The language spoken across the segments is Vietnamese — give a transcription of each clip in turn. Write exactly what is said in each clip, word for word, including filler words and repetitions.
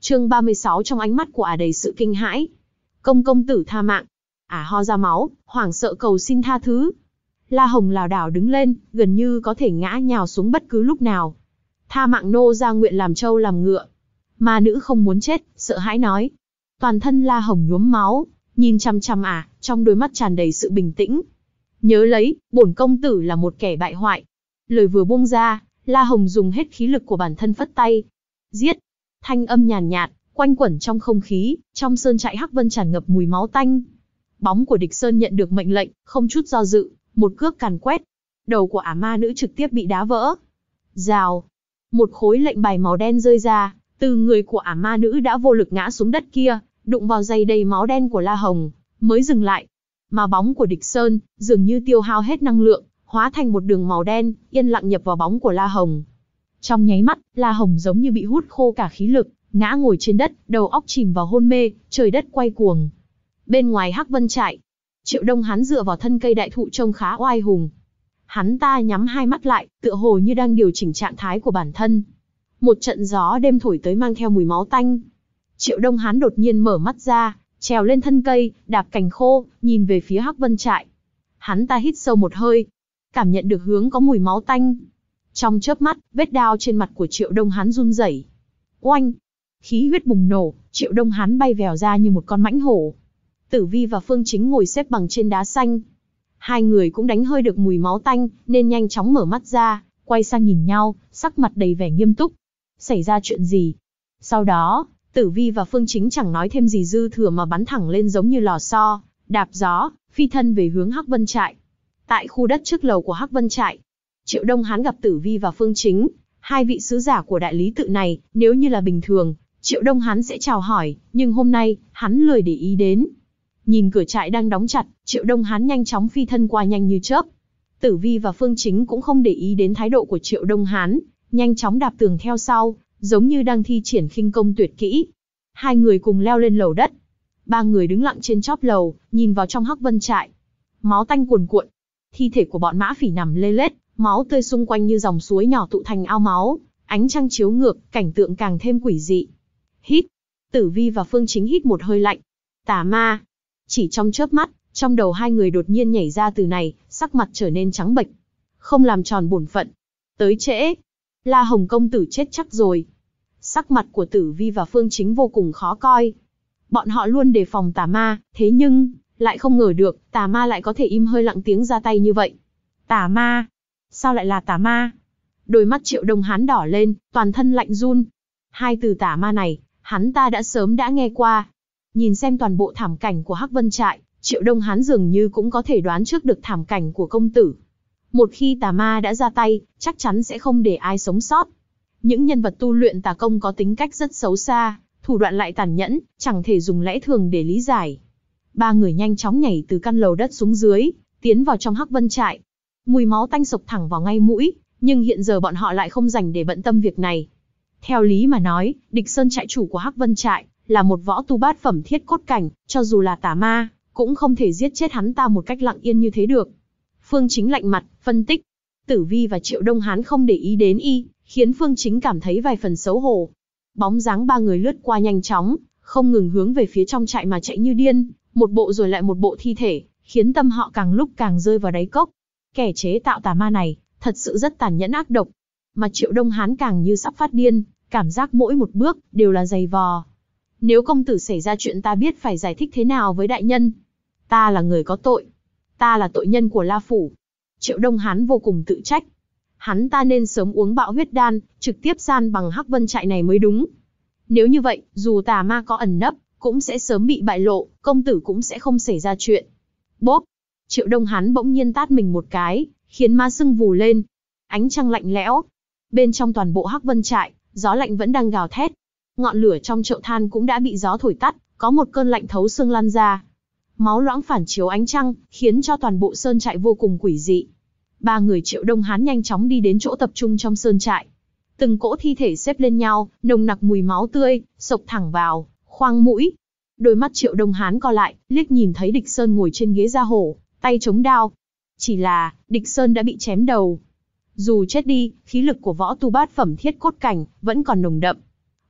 Chương ba mươi sáu trong ánh mắt của ả đầy sự kinh hãi. Công công tử tha mạng. Ả ho ra máu, hoảng sợ cầu xin tha thứ. La Hồng lảo đảo đứng lên, gần như có thể ngã nhào xuống bất cứ lúc nào. Tha mạng nô gia nguyện làm trâu làm ngựa. Ma nữ không muốn chết, sợ hãi nói. Toàn thân La Hồng nhuốm máu, nhìn chằm chằm ả, trong đôi mắt tràn đầy sự bình tĩnh. Nhớ lấy, bổn công tử là một kẻ bại hoại. Lời vừa buông ra, La Hồng dùng hết khí lực của bản thân phất tay. Giết! Thanh âm nhàn nhạt, quanh quẩn trong không khí, trong sơn trại Hắc Vân tràn ngập mùi máu tanh. Bóng của Địch Sơn nhận được mệnh lệnh, không chút do dự, một cước càn quét. Đầu của ả ma nữ trực tiếp bị đá vỡ. Rào! Một khối lệnh bài màu đen rơi ra, từ người của ả ma nữ đã vô lực ngã xuống đất kia, đụng vào giày đầy máu đen của La Hồng, mới dừng lại. Mà bóng của Địch Sơn, dường như tiêu hao hết năng lượng, hóa thành một đường màu đen, yên lặng nhập vào bóng của La Hồng. Trong nháy mắt, La Hồng giống như bị hút khô cả khí lực, ngã ngồi trên đất, đầu óc chìm vào hôn mê, trời đất quay cuồng. Bên ngoài Hắc Vân trại, Triệu Đông hắn dựa vào thân cây đại thụ trông khá oai hùng. Hắn ta nhắm hai mắt lại, tựa hồ như đang điều chỉnh trạng thái của bản thân. Một trận gió đêm thổi tới mang theo mùi máu tanh. Triệu Đông hắn đột nhiên mở mắt ra, trèo lên thân cây, đạp cành khô, nhìn về phía Hắc Vân trại. Hắn ta hít sâu một hơi, cảm nhận được hướng có mùi máu tanh. Trong chớp mắt, vết đao trên mặt của Triệu Đông hắn run rẩy. Oanh! Khí huyết bùng nổ, Triệu Đông hắn bay vèo ra như một con mãnh hổ. Tử Vi và Phương Chính ngồi xếp bằng trên đá xanh. Hai người cũng đánh hơi được mùi máu tanh, nên nhanh chóng mở mắt ra, quay sang nhìn nhau, sắc mặt đầy vẻ nghiêm túc. Xảy ra chuyện gì? Sau đó, Tử Vi và Phương Chính chẳng nói thêm gì dư thừa mà bắn thẳng lên giống như lò xo, đạp gió, phi thân về hướng Hắc Vân trại. Tại khu đất trước lầu của Hắc Vân trại, Triệu Đông hắn gặp Tử Vi và Phương Chính, hai vị sứ giả của đại lý tự này. Nếu như là bình thường, Triệu Đông hắn sẽ chào hỏi, nhưng hôm nay, hắn lười để ý đến. Nhìn cửa trại đang đóng chặt, Triệu Đông hắn nhanh chóng phi thân qua nhanh như chớp. Tử Vi và Phương Chính cũng không để ý đến thái độ của Triệu Đông hắn, nhanh chóng đạp tường theo sau, giống như đang thi triển khinh công tuyệt kỹ. Hai người cùng leo lên lầu đất. Ba người đứng lặng trên chóp lầu, nhìn vào trong Hắc Vân trại. Máu tanh cuồn cuộn. Thi thể của bọn mã phỉ nằm lê lết, máu tươi xung quanh như dòng suối nhỏ tụ thành ao máu. Ánh trăng chiếu ngược, cảnh tượng càng thêm quỷ dị. Hít. Tử Vi và Phương Chính hít một hơi lạnh. Tà ma. Chỉ trong chớp mắt, trong đầu hai người đột nhiên nhảy ra từ này, sắc mặt trở nên trắng bệch. Không làm tròn bổn phận. Tới trễ. La Hồng công tử chết chắc rồi. Sắc mặt của Tử Vi và Phương Chính vô cùng khó coi. Bọn họ luôn đề phòng tà ma, thế nhưng, lại không ngờ được, tà ma lại có thể im hơi lặng tiếng ra tay như vậy. Tà ma? Sao lại là tà ma? Đôi mắt Triệu Đông hắn đỏ lên, toàn thân lạnh run. Hai từ tà ma này, hắn ta đã sớm đã nghe qua. Nhìn xem toàn bộ thảm cảnh của Hắc Vân trại, Triệu Đông hắn dường như cũng có thể đoán trước được thảm cảnh của công tử. Một khi tà ma đã ra tay, chắc chắn sẽ không để ai sống sót. Những nhân vật tu luyện tà công có tính cách rất xấu xa, thủ đoạn lại tàn nhẫn, chẳng thể dùng lẽ thường để lý giải. Ba người nhanh chóng nhảy từ căn lầu đất xuống dưới, tiến vào trong Hắc Vân trại. Mùi máu tanh sộc thẳng vào ngay mũi, nhưng hiện giờ bọn họ lại không dành để bận tâm việc này. Theo lý mà nói, Địch Sơn trại chủ của Hắc Vân trại là một võ tu bát phẩm thiết cốt cảnh, cho dù là tà ma, cũng không thể giết chết hắn ta một cách lặng yên như thế được. Phương Chính lạnh mặt, phân tích. Tử Vi và Triệu Đông hắn không để ý đến y, khiến Phương Chính cảm thấy vài phần xấu hổ. Bóng dáng ba người lướt qua nhanh chóng, không ngừng hướng về phía trong trại mà chạy như điên, một bộ rồi lại một bộ thi thể, khiến tâm họ càng lúc càng rơi vào đáy cốc. Kẻ chế tạo tà ma này, thật sự rất tàn nhẫn ác độc. Mà Triệu Đông hắn càng như sắp phát điên, cảm giác mỗi một bước đều là giày vò. Nếu công tử xảy ra chuyện ta biết phải giải thích thế nào với đại nhân. Ta là người có tội. Ta là tội nhân của La Phủ. Triệu Đông hắn vô cùng tự trách. Hắn ta nên sớm uống bạo huyết đan, trực tiếp san bằng Hắc Vân trại này mới đúng. Nếu như vậy, dù tà ma có ẩn nấp, cũng sẽ sớm bị bại lộ, công tử cũng sẽ không xảy ra chuyện. Bốp! Triệu Đông hắn bỗng nhiên tát mình một cái, khiến má sưng vù lên. Ánh trăng lạnh lẽo. Bên trong toàn bộ Hắc Vân trại, gió lạnh vẫn đang gào thét. Ngọn lửa trong chậu than cũng đã bị gió thổi tắt, có một cơn lạnh thấu xương lan ra. Máu loãng phản chiếu ánh trăng, khiến cho toàn bộ sơn trại vô cùng quỷ dị. Ba người Triệu Đông hắn nhanh chóng đi đến chỗ tập trung trong sơn trại. Từng cỗ thi thể xếp lên nhau, nồng nặc mùi máu tươi, xộc thẳng vào, khoang mũi. Đôi mắt Triệu Đông hắn co lại, liếc nhìn thấy Địch Sơn ngồi trên ghế da hổ, tay chống đao. Chỉ là, Địch Sơn đã bị chém đầu. Dù chết đi, khí lực của võ tu bát phẩm thiết cốt cảnh vẫn còn nồng đậm.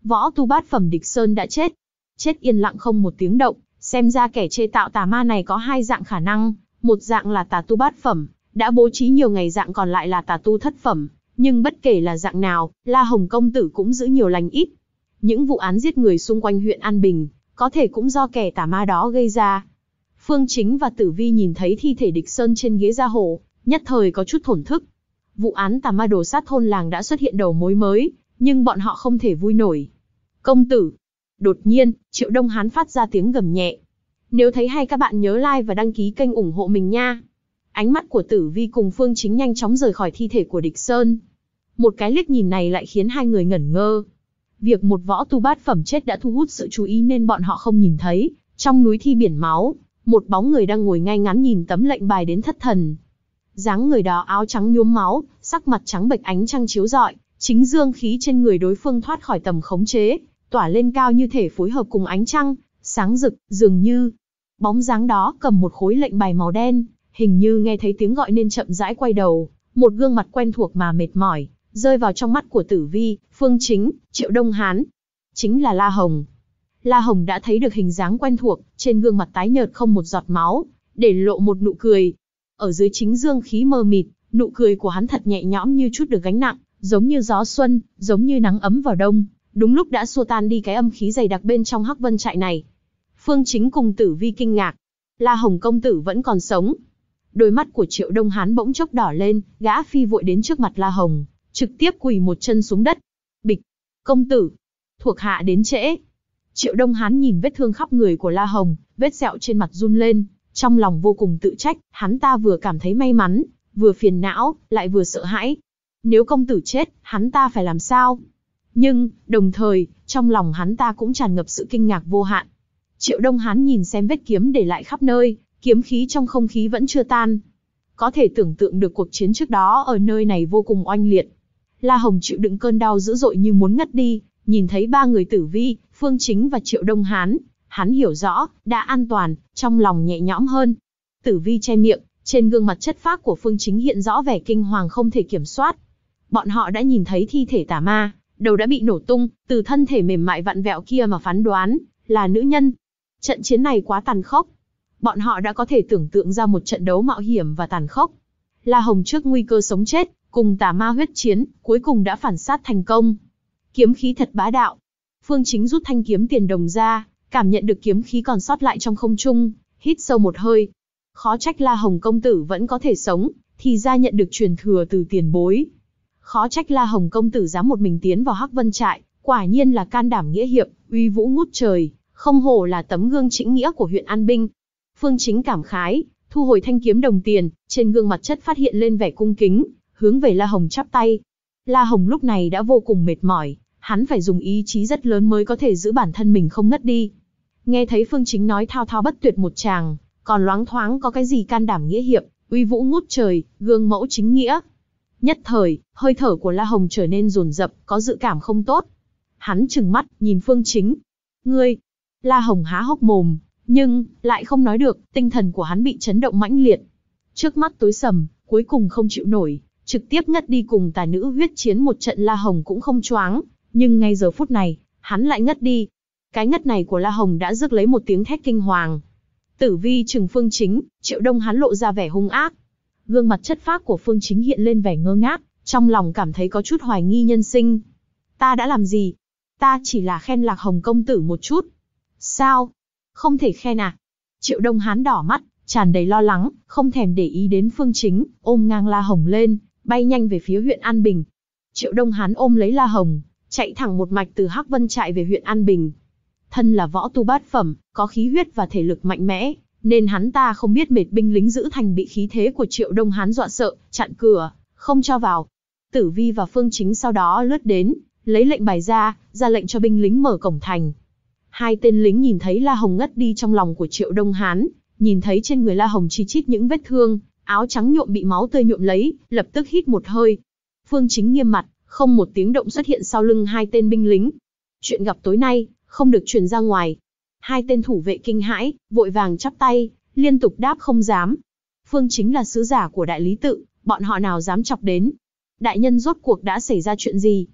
Võ tu bát phẩm Địch Sơn đã chết. Chết yên lặng không một tiếng động, xem ra kẻ chế tạo tà ma này có hai dạng khả năng, một dạng là tà tu bát phẩm, đã bố trí nhiều ngày, dạng còn lại là tà tu thất phẩm, nhưng bất kể là dạng nào, La Hồng công tử cũng giữ nhiều lành ít. Những vụ án giết người xung quanh huyện An Bình, có thể cũng do kẻ tà ma đó gây ra. Phương Chính và Tử Vi nhìn thấy thi thể Địch Sơn trên ghế gia hồ, nhất thời có chút thổn thức. Vụ án tà ma đồ sát thôn làng đã xuất hiện đầu mối mới, nhưng bọn họ không thể vui nổi. Công tử. Đột nhiên, Triệu Đông Hán phát ra tiếng gầm nhẹ. Nếu thấy hay các bạn nhớ like và đăng ký kênh ủng hộ mình nha. Ánh mắt của Tử Vi cùng Phương Chính nhanh chóng rời khỏi thi thể của Địch Sơn. Một cái liếc nhìn này lại khiến hai người ngẩn ngơ. Việc một võ tu bát phẩm chết đã thu hút sự chú ý nên bọn họ không nhìn thấy. Trong núi thi biển máu, một bóng người đang ngồi ngay ngắn nhìn tấm lệnh bài đến thất thần. Dáng người đó áo trắng nhuốm máu, sắc mặt trắng bệch, ánh trăng chiếu rọi, chính dương khí trên người đối phương thoát khỏi tầm khống chế, tỏa lên cao như thể phối hợp cùng ánh trăng, sáng rực, dường như. Bóng dáng đó cầm một khối lệnh bài màu đen, hình như nghe thấy tiếng gọi nên chậm rãi quay đầu, một gương mặt quen thuộc mà mệt mỏi, rơi vào trong mắt của Tử Vi, Phương Chính, Triệu Đông Hán. Chính là La Hồng. La Hồng đã thấy được hình dáng quen thuộc, trên gương mặt tái nhợt không một giọt máu, để lộ một nụ cười. Ở dưới chính dương khí mờ mịt, nụ cười của hắn thật nhẹ nhõm như chút được gánh nặng, giống như gió xuân, giống như nắng ấm vào đông, đúng lúc đã xua tan đi cái âm khí dày đặc bên trong Hắc Vân trại này. Phương Chính cùng Tử Vi kinh ngạc, La Hồng công tử vẫn còn sống. Đôi mắt của Triệu Đông Hán bỗng chốc đỏ lên, gã phi vội đến trước mặt La Hồng, trực tiếp quỳ một chân xuống đất. Bịch, công tử, thuộc hạ đến trễ. Triệu Đông Hán nhìn vết thương khắp người của La Hồng, vết sẹo trên mặt run lên, trong lòng vô cùng tự trách, hắn ta vừa cảm thấy may mắn, vừa phiền não, lại vừa sợ hãi. Nếu công tử chết, hắn ta phải làm sao? Nhưng, đồng thời, trong lòng hắn ta cũng tràn ngập sự kinh ngạc vô hạn. Triệu Đông Hán nhìn xem vết kiếm để lại khắp nơi, kiếm khí trong không khí vẫn chưa tan. Có thể tưởng tượng được cuộc chiến trước đó ở nơi này vô cùng oanh liệt. La Hồng chịu đựng cơn đau dữ dội như muốn ngất đi, nhìn thấy ba người Tử Vi, Phương Chính và Triệu Đông Hán, hắn hiểu rõ, đã an toàn, trong lòng nhẹ nhõm hơn. Tử Vi che miệng, trên gương mặt chất phác của Phương Chính hiện rõ vẻ kinh hoàng không thể kiểm soát. Bọn họ đã nhìn thấy thi thể tà ma, đầu đã bị nổ tung, từ thân thể mềm mại vặn vẹo kia mà phán đoán, là nữ nhân. Trận chiến này quá tàn khốc. Bọn họ đã có thể tưởng tượng ra một trận đấu mạo hiểm và tàn khốc. La Hồng trước nguy cơ sống chết, cùng tà ma huyết chiến, cuối cùng đã phản sát thành công. Kiếm khí thật bá đạo. Phương Chính rút thanh kiếm tiền đồng ra, cảm nhận được kiếm khí còn sót lại trong không trung, hít sâu một hơi. Khó trách La Hồng công tử vẫn có thể sống, thì ra nhận được truyền thừa từ tiền bối. Khó trách La Hồng công tử dám một mình tiến vào Hắc Vân trại, quả nhiên là can đảm nghĩa hiệp, uy vũ ngút trời, không hổ là tấm gương chính nghĩa của huyện An Bình. Phương Chính cảm khái, thu hồi thanh kiếm đồng tiền, trên gương mặt chất phát hiện lên vẻ cung kính, hướng về La Hồng chắp tay. La Hồng lúc này đã vô cùng mệt mỏi, hắn phải dùng ý chí rất lớn mới có thể giữ bản thân mình không ngất đi. Nghe thấy Phương Chính nói thao thao bất tuyệt một tràng, còn loáng thoáng có cái gì can đảm nghĩa hiệp, uy vũ ngút trời, gương mẫu chính nghĩa. Nhất thời, hơi thở của La Hồng trở nên dồn dập, có dự cảm không tốt. Hắn trừng mắt, nhìn Phương Chính. Ngươi! La Hồng há hốc mồm, nhưng, lại không nói được, tinh thần của hắn bị chấn động mãnh liệt. Trước mắt tối sầm, cuối cùng không chịu nổi, trực tiếp ngất đi cùng tà nữ huyết chiến một trận. La Hồng cũng không choáng, nhưng ngay giờ phút này, hắn lại ngất đi. Cái ngất này của La Hồng đã rước lấy một tiếng thét kinh hoàng. Tử Vi trừng Phương Chính, Triệu Đông Hán lộ ra vẻ hung ác. Gương mặt chất phác của Phương Chính hiện lên vẻ ngơ ngác, trong lòng cảm thấy có chút hoài nghi nhân sinh. Ta đã làm gì? Ta chỉ là khen Lạc Hồng công tử một chút. Sao? Không thể khen à? Triệu Đông Hán đỏ mắt, tràn đầy lo lắng, không thèm để ý đến Phương Chính, ôm ngang La Hồng lên, bay nhanh về phía huyện An Bình. Triệu Đông Hán ôm lấy La Hồng, chạy thẳng một mạch từ Hắc Vân trại về huyện An Bình. Thân là võ tu bát phẩm, có khí huyết và thể lực mạnh mẽ, nên hắn ta không biết mệt binh lính giữ thành bị khí thế của Triệu Đông Hán dọa sợ, chặn cửa, không cho vào. Tử Vi và Phương Chính sau đó lướt đến, lấy lệnh bài ra, ra lệnh cho binh lính mở cổng thành. Hai tên lính nhìn thấy La Hồng ngất đi trong lòng của Triệu Đông Hán, nhìn thấy trên người La Hồng chi chít những vết thương, áo trắng nhuộm bị máu tươi nhuộm lấy, lập tức hít một hơi. Phương Chính nghiêm mặt, không một tiếng động xuất hiện sau lưng hai tên binh lính. Chuyện gặp tối nay, không được truyền ra ngoài. Hai tên thủ vệ kinh hãi, vội vàng chắp tay, liên tục đáp không dám. Phương Chính là sứ giả của đại lý tự, bọn họ nào dám chọc đến. Đại nhân rốt cuộc đã xảy ra chuyện gì?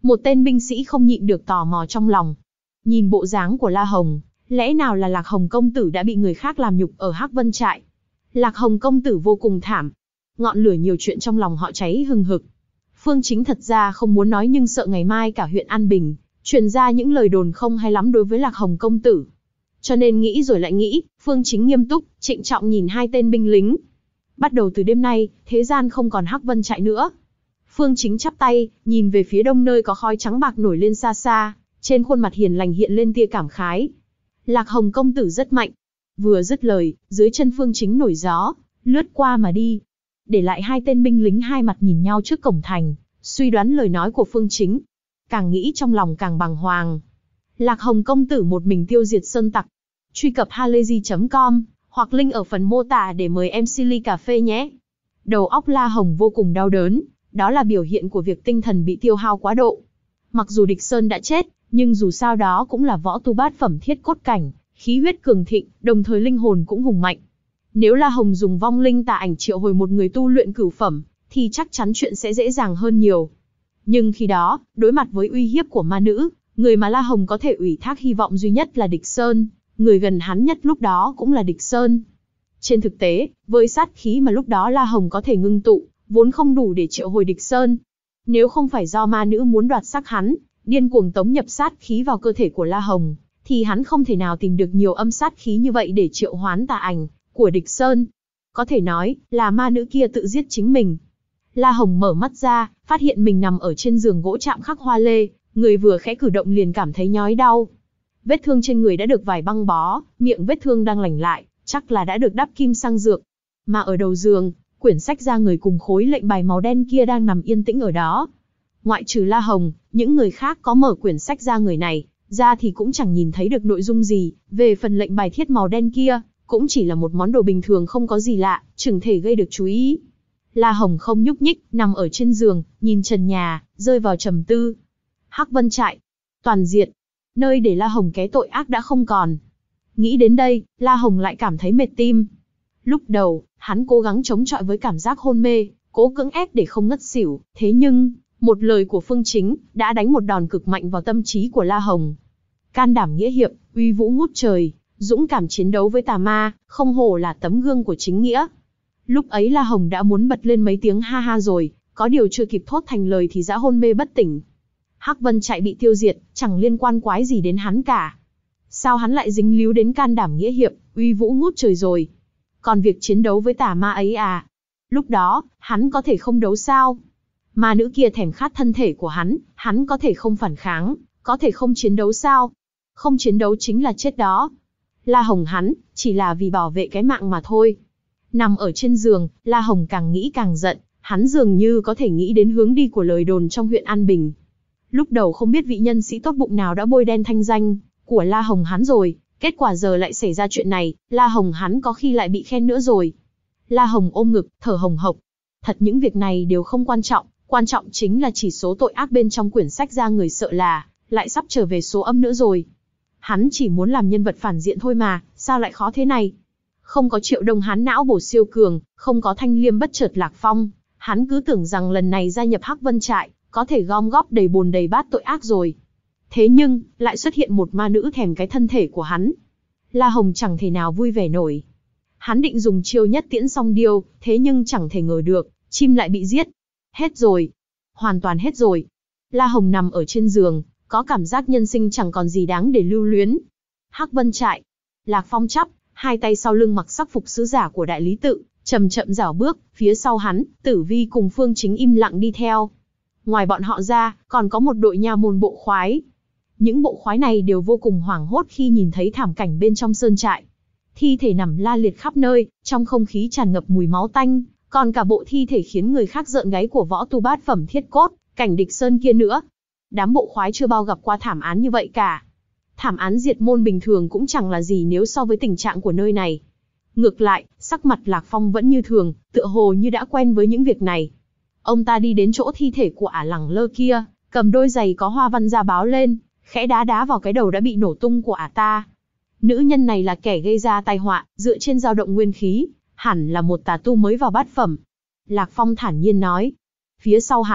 Một tên binh sĩ không nhịn được tò mò trong lòng. Nhìn bộ dáng của La Hồng, lẽ nào là Lạc Hồng công tử đã bị người khác làm nhục ở Hắc Vân trại? Lạc Hồng công tử vô cùng thảm. Ngọn lửa nhiều chuyện trong lòng họ cháy hừng hực. Phương Chính thật ra không muốn nói nhưng sợ ngày mai cả huyện An Bình truyền ra những lời đồn không hay lắm đối với Lạc Hồng công tử. Cho nên nghĩ rồi lại nghĩ, Phương Chính nghiêm túc, trịnh trọng nhìn hai tên binh lính. Bắt đầu từ đêm nay, thế gian không còn Hắc Vân trại nữa. Phương Chính chắp tay, nhìn về phía đông nơi có khói trắng bạc nổi lên xa xa, trên khuôn mặt hiền lành hiện lên tia cảm khái. Lạc Hồng công tử rất mạnh. Vừa dứt lời, dưới chân Phương Chính nổi gió, lướt qua mà đi. Để lại hai tên binh lính hai mặt nhìn nhau trước cổng thành, suy đoán lời nói của Phương Chính. Càng nghĩ trong lòng càng bàng hoàng. Lạc Hồng công tử một mình tiêu diệt sơn tặc. Truy cập halayzi chấm com, hoặc link ở phần mô tả để mời em xê ly cà phê nhé. Đầu óc La Hồng vô cùng đau đớn, đó là biểu hiện của việc tinh thần bị tiêu hao quá độ. Mặc dù địch Sơn đã chết, nhưng dù sao đó cũng là võ tu bát phẩm thiết cốt cảnh, khí huyết cường thịnh, đồng thời linh hồn cũng hùng mạnh. Nếu La Hồng dùng vong linh tà ảnh triệu hồi một người tu luyện cửu phẩm, thì chắc chắn chuyện sẽ dễ dàng hơn nhiều. Nhưng khi đó, đối mặt với uy hiếp của ma nữ, người mà La Hồng có thể ủy thác hy vọng duy nhất là địch Sơn, người gần hắn nhất lúc đó cũng là địch Sơn. Trên thực tế, với sát khí mà lúc đó La Hồng có thể ngưng tụ, vốn không đủ để triệu hồi địch Sơn. Nếu không phải do ma nữ muốn đoạt xác hắn, điên cuồng tống nhập sát khí vào cơ thể của La Hồng, thì hắn không thể nào tìm được nhiều âm sát khí như vậy để triệu hoán tà ảnh của địch Sơn. Có thể nói, là ma nữ kia tự giết chính mình. La Hồng mở mắt ra, phát hiện mình nằm ở trên giường gỗ chạm khắc hoa lê, người vừa khẽ cử động liền cảm thấy nhói đau. Vết thương trên người đã được vải băng bó, miệng vết thương đang lành lại, chắc là đã được đắp kim sang dược. Mà ở đầu giường, quyển sách da người cùng khối lệnh bài màu đen kia đang nằm yên tĩnh ở đó. Ngoại trừ La Hồng, những người khác có mở quyển sách da người này, ra thì cũng chẳng nhìn thấy được nội dung gì. Về phần lệnh bài thiết màu đen kia, cũng chỉ là một món đồ bình thường không có gì lạ, chừng thể gây được chú ý. La Hồng không nhúc nhích, nằm ở trên giường, nhìn trần nhà, rơi vào trầm tư. Hắc Vân trại, toàn diệt, nơi để La Hồng ké tội ác đã không còn. Nghĩ đến đây, La Hồng lại cảm thấy mệt tim. Lúc đầu, hắn cố gắng chống chọi với cảm giác hôn mê, cố cưỡng ép để không ngất xỉu, thế nhưng, một lời của Phương Chính đã đánh một đòn cực mạnh vào tâm trí của La Hồng. Can đảm nghĩa hiệp, uy vũ ngút trời, dũng cảm chiến đấu với tà ma, không hổ là tấm gương của chính nghĩa. Lúc ấy La Hồng đã muốn bật lên mấy tiếng ha ha rồi, có điều chưa kịp thốt thành lời thì đã hôn mê bất tỉnh. Hắc Vân trại bị tiêu diệt, chẳng liên quan quái gì đến hắn cả. Sao hắn lại dính líu đến can đảm nghĩa hiệp, uy vũ ngút trời rồi? Còn việc chiến đấu với tà ma ấy à? Lúc đó, hắn có thể không đấu sao? Ma nữ kia thèm khát thân thể của hắn, hắn có thể không phản kháng, có thể không chiến đấu sao? Không chiến đấu chính là chết đó. La Hồng hắn, chỉ là vì bảo vệ cái mạng mà thôi. Nằm ở trên giường, La Hồng càng nghĩ càng giận, hắn dường như có thể nghĩ đến hướng đi của lời đồn trong huyện An Bình. Lúc đầu không biết vị nhân sĩ tốt bụng nào đã bôi đen thanh danh của La Hồng hắn rồi, kết quả giờ lại xảy ra chuyện này, La Hồng hắn có khi lại bị khen nữa rồi. La Hồng ôm ngực, thở hồng hộc. Thật những việc này đều không quan trọng, quan trọng chính là chỉ số tội ác bên trong quyển sách ra người sợ là, lại sắp trở về số âm nữa rồi. Hắn chỉ muốn làm nhân vật phản diện thôi mà, sao lại khó thế này? Không có Triệu Đông hắn não bổ siêu cường, không có Thanh Liêm bất chợt Lạc Phong, hắn cứ tưởng rằng lần này gia nhập Hắc Vân trại, có thể gom góp đầy bồn đầy bát tội ác rồi. Thế nhưng, lại xuất hiện một ma nữ thèm cái thân thể của hắn. La Hồng chẳng thể nào vui vẻ nổi. Hắn định dùng chiêu nhất tiễn song điêu, thế nhưng chẳng thể ngờ được, chim lại bị giết. Hết rồi. Hoàn toàn hết rồi. La Hồng nằm ở trên giường, có cảm giác nhân sinh chẳng còn gì đáng để lưu luyến. Hắc Vân trại. Lạc Phong chắp, hai tay sau lưng mặc sắc phục sứ giả của đại lý tự, chậm chậm rảo bước, phía sau hắn, Tử Vi cùng Phương Chính im lặng đi theo. Ngoài bọn họ ra, còn có một đội nha môn bộ khoái. Những bộ khoái này đều vô cùng hoảng hốt khi nhìn thấy thảm cảnh bên trong sơn trại. Thi thể nằm la liệt khắp nơi, trong không khí tràn ngập mùi máu tanh, còn cả bộ thi thể khiến người khác rợn gáy của võ tu bát phẩm thiết cốt, cảnh địch sơn kia nữa. Đám bộ khoái chưa bao gặp qua thảm án như vậy cả. Thảm án diệt môn bình thường cũng chẳng là gì nếu so với tình trạng của nơi này. Ngược lại, sắc mặt Lạc Phong vẫn như thường, tựa hồ như đã quen với những việc này. Ông ta đi đến chỗ thi thể của Ả Lẳng Lơ kia, cầm đôi giày có hoa văn ra báo lên, khẽ đá đá vào cái đầu đã bị nổ tung của Ả ta. Nữ nhân này là kẻ gây ra tai họa, dựa trên dao động nguyên khí, hẳn là một tà tu mới vào bát phẩm. Lạc Phong thản nhiên nói. Phía sau hắn,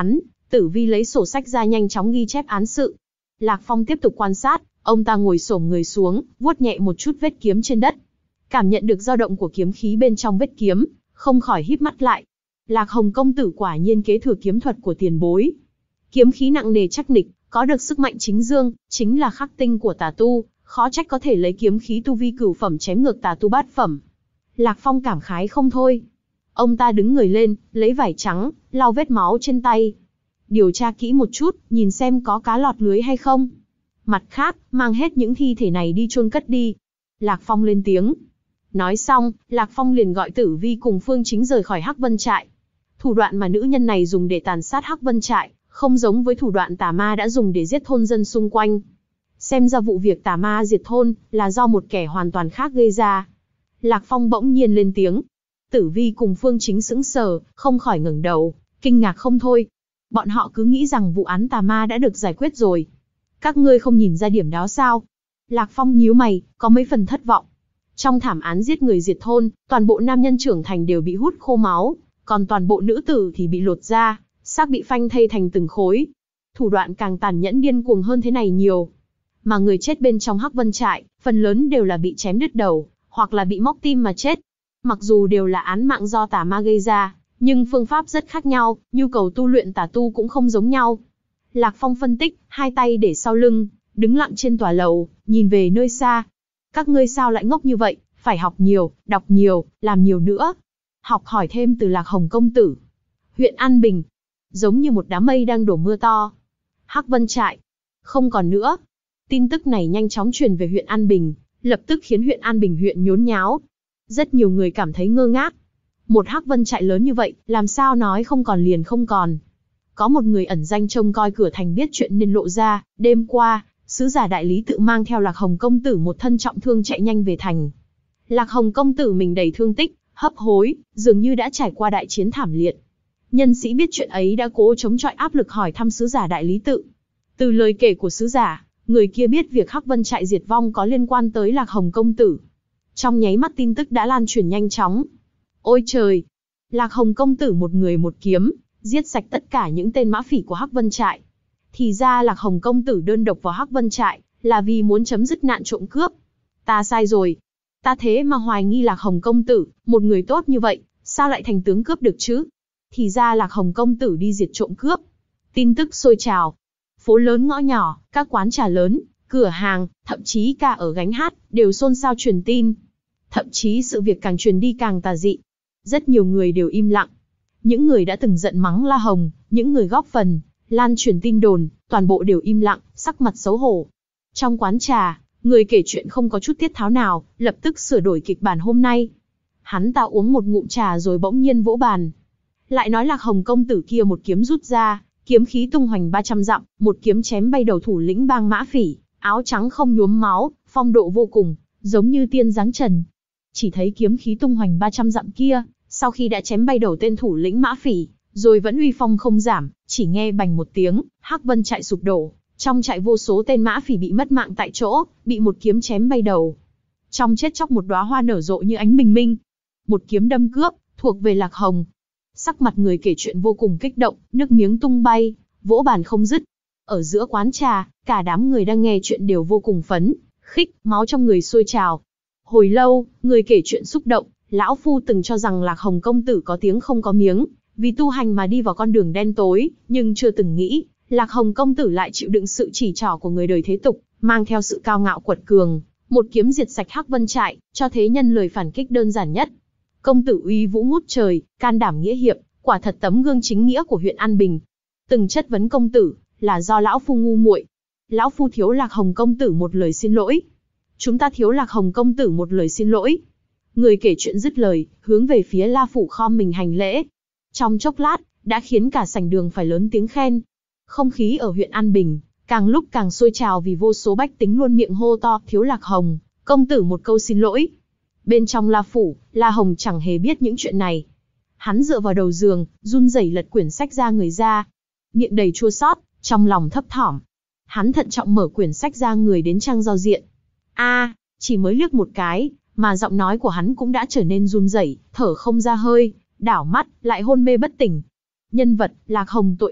Tử Vi lấy sổ sách ra nhanh chóng ghi chép án sự. Lạc Phong tiếp tục quan sát, ông ta ngồi xổm người xuống, vuốt nhẹ một chút vết kiếm trên đất. Cảm nhận được dao động của kiếm khí bên trong vết kiếm, không khỏi híp mắt lại. Lạc Hồng công tử quả nhiên kế thừa kiếm thuật của tiền bối. Kiếm khí nặng nề chắc nịch, có được sức mạnh chính dương, chính là khắc tinh của tà tu, khó trách có thể lấy kiếm khí tu vi cửu phẩm chém ngược tà tu bát phẩm. Lạc Phong cảm khái không thôi. Ông ta đứng người lên, lấy vải trắng, lau vết máu trên tay. Điều tra kỹ một chút, nhìn xem có cá lọt lưới hay không. Mặt khác, mang hết những thi thể này đi chôn cất đi. Lạc Phong lên tiếng. Nói xong, Lạc Phong liền gọi Tử Vi cùng Phương Chính rời khỏi Hắc Vân Trại. Thủ đoạn mà nữ nhân này dùng để tàn sát Hắc Vân Trại, không giống với thủ đoạn tà ma đã dùng để giết thôn dân xung quanh. Xem ra vụ việc tà ma diệt thôn, là do một kẻ hoàn toàn khác gây ra. Lạc Phong bỗng nhiên lên tiếng. Tử Vi cùng Phương Chính sững sờ, không khỏi ngẩng đầu, kinh ngạc không thôi. Bọn họ cứ nghĩ rằng vụ án tà ma đã được giải quyết rồi. Các ngươi không nhìn ra điểm đó sao? Lạc Phong nhíu mày, có mấy phần thất vọng. Trong thảm án giết người diệt thôn, toàn bộ nam nhân trưởng thành đều bị hút khô máu, còn toàn bộ nữ tử thì bị lột da, xác bị phanh thây thành từng khối. Thủ đoạn càng tàn nhẫn điên cuồng hơn thế này nhiều. Mà người chết bên trong Hắc Vân Trại, phần lớn đều là bị chém đứt đầu, hoặc là bị móc tim mà chết. Mặc dù đều là án mạng do tà ma gây ra, nhưng phương pháp rất khác nhau, nhu cầu tu luyện tà tu cũng không giống nhau. Lạc Phong phân tích, hai tay để sau lưng, đứng lặng trên tòa lầu, nhìn về nơi xa. Các ngươi sao lại ngốc như vậy, phải học nhiều, đọc nhiều, làm nhiều nữa. Học hỏi thêm từ Lạc Hồng công tử. Huyện An Bình, giống như một đám mây đang đổ mưa to. Hắc Vân Trại, không còn nữa. Tin tức này nhanh chóng truyền về huyện An Bình, lập tức khiến huyện An Bình huyện nhốn nháo. Rất nhiều người cảm thấy ngơ ngác. Một Hắc Vân Trại lớn như vậy, làm sao nói không còn liền không còn. Có một người ẩn danh trông coi cửa thành biết chuyện nên lộ ra, đêm qua, sứ giả đại lý tự mang theo Lạc Hồng công tử một thân trọng thương chạy nhanh về thành. Lạc Hồng công tử mình đầy thương tích, hấp hối, dường như đã trải qua đại chiến thảm liệt. Nhân sĩ biết chuyện ấy đã cố chống chọi áp lực hỏi thăm sứ giả đại lý tự. Từ lời kể của sứ giả, người kia biết việc Hắc Vân Trại diệt vong có liên quan tới Lạc Hồng công tử. Trong nháy mắt tin tức đã lan truyền nhanh chóng. Ôi trời! Lạc Hồng công tử một người một kiếm, giết sạch tất cả những tên mã phỉ của Hắc Vân Trại. Thì ra Lạc Hồng công tử đơn độc vào Hắc Vân Trại, là vì muốn chấm dứt nạn trộm cướp. Ta sai rồi. Ta thế mà hoài nghi Lạc Hồng công tử, một người tốt như vậy, sao lại thành tướng cướp được chứ? Thì ra Lạc Hồng công tử đi diệt trộm cướp. Tin tức sôi trào. Phố lớn ngõ nhỏ, các quán trà lớn, cửa hàng, thậm chí cả ở gánh hát, đều xôn xao truyền tin. Thậm chí sự việc càng truyền đi càng tà dị. Rất nhiều người đều im lặng. Những người đã từng giận mắng La Hồng, những người góp phần lan truyền tin đồn, toàn bộ đều im lặng, sắc mặt xấu hổ. Trong quán trà, người kể chuyện không có chút tiết tháo nào, lập tức sửa đổi kịch bản hôm nay. Hắn ta uống một ngụm trà rồi bỗng nhiên vỗ bàn. Lại nói Lạc Hồng công tử kia một kiếm rút ra, kiếm khí tung hoành ba trăm dặm, một kiếm chém bay đầu thủ lĩnh bang mã phỉ, áo trắng không nhuốm máu, phong độ vô cùng, giống như tiên giáng trần. Chỉ thấy kiếm khí tung hoành ba trăm dặm kia, sau khi đã chém bay đầu tên thủ lĩnh mã phỉ, rồi vẫn uy phong không giảm, chỉ nghe bành một tiếng, Hắc Vân Trại sụp đổ, trong trại vô số tên mã phỉ bị mất mạng tại chỗ, bị một kiếm chém bay đầu. Trong chết chóc một đóa hoa nở rộ như ánh bình minh. Một kiếm đâm cướp, thuộc về Lạc Hồng. Sắc mặt người kể chuyện vô cùng kích động, nước miếng tung bay, vỗ bàn không dứt. Ở giữa quán trà, cả đám người đang nghe chuyện đều vô cùng phấn khích, máu trong người sôi trào. Hồi lâu, người kể chuyện xúc động, lão phu từng cho rằng Lạc Hồng công tử có tiếng không có miếng, vì tu hành mà đi vào con đường đen tối, nhưng chưa từng nghĩ, Lạc Hồng công tử lại chịu đựng sự chỉ trỏ của người đời thế tục, mang theo sự cao ngạo quật cường, một kiếm diệt sạch Hắc Vân Trại, cho thế nhân lời phản kích đơn giản nhất. Công tử uy vũ ngút trời, can đảm nghĩa hiệp, quả thật tấm gương chính nghĩa của huyện An Bình. Từng chất vấn công tử, là do lão phu ngu muội. Lão phu thiếu Lạc Hồng công tử một lời xin lỗi. Chúng ta thiếu Lạc Hồng công tử một lời xin lỗi. Người kể chuyện dứt lời, hướng về phía La phủ khom mình hành lễ. Trong chốc lát, đã khiến cả sảnh đường phải lớn tiếng khen. Không khí ở huyện An Bình, càng lúc càng sôi trào vì vô số bách tính luôn miệng hô to thiếu Lạc Hồng công tử một câu xin lỗi. Bên trong La phủ, La Hồng chẳng hề biết những chuyện này. Hắn dựa vào đầu giường, run rẩy lật quyển sách ra người ra. Miệng đầy chua xót, trong lòng thấp thỏm. Hắn thận trọng mở quyển sách ra người đến trang giao diện. A, chỉ mới liếc một cái, mà giọng nói của hắn cũng đã trở nên run rẩy, thở không ra hơi, đảo mắt, lại hôn mê bất tỉnh. Nhân vật, Lạc Hồng tội ác,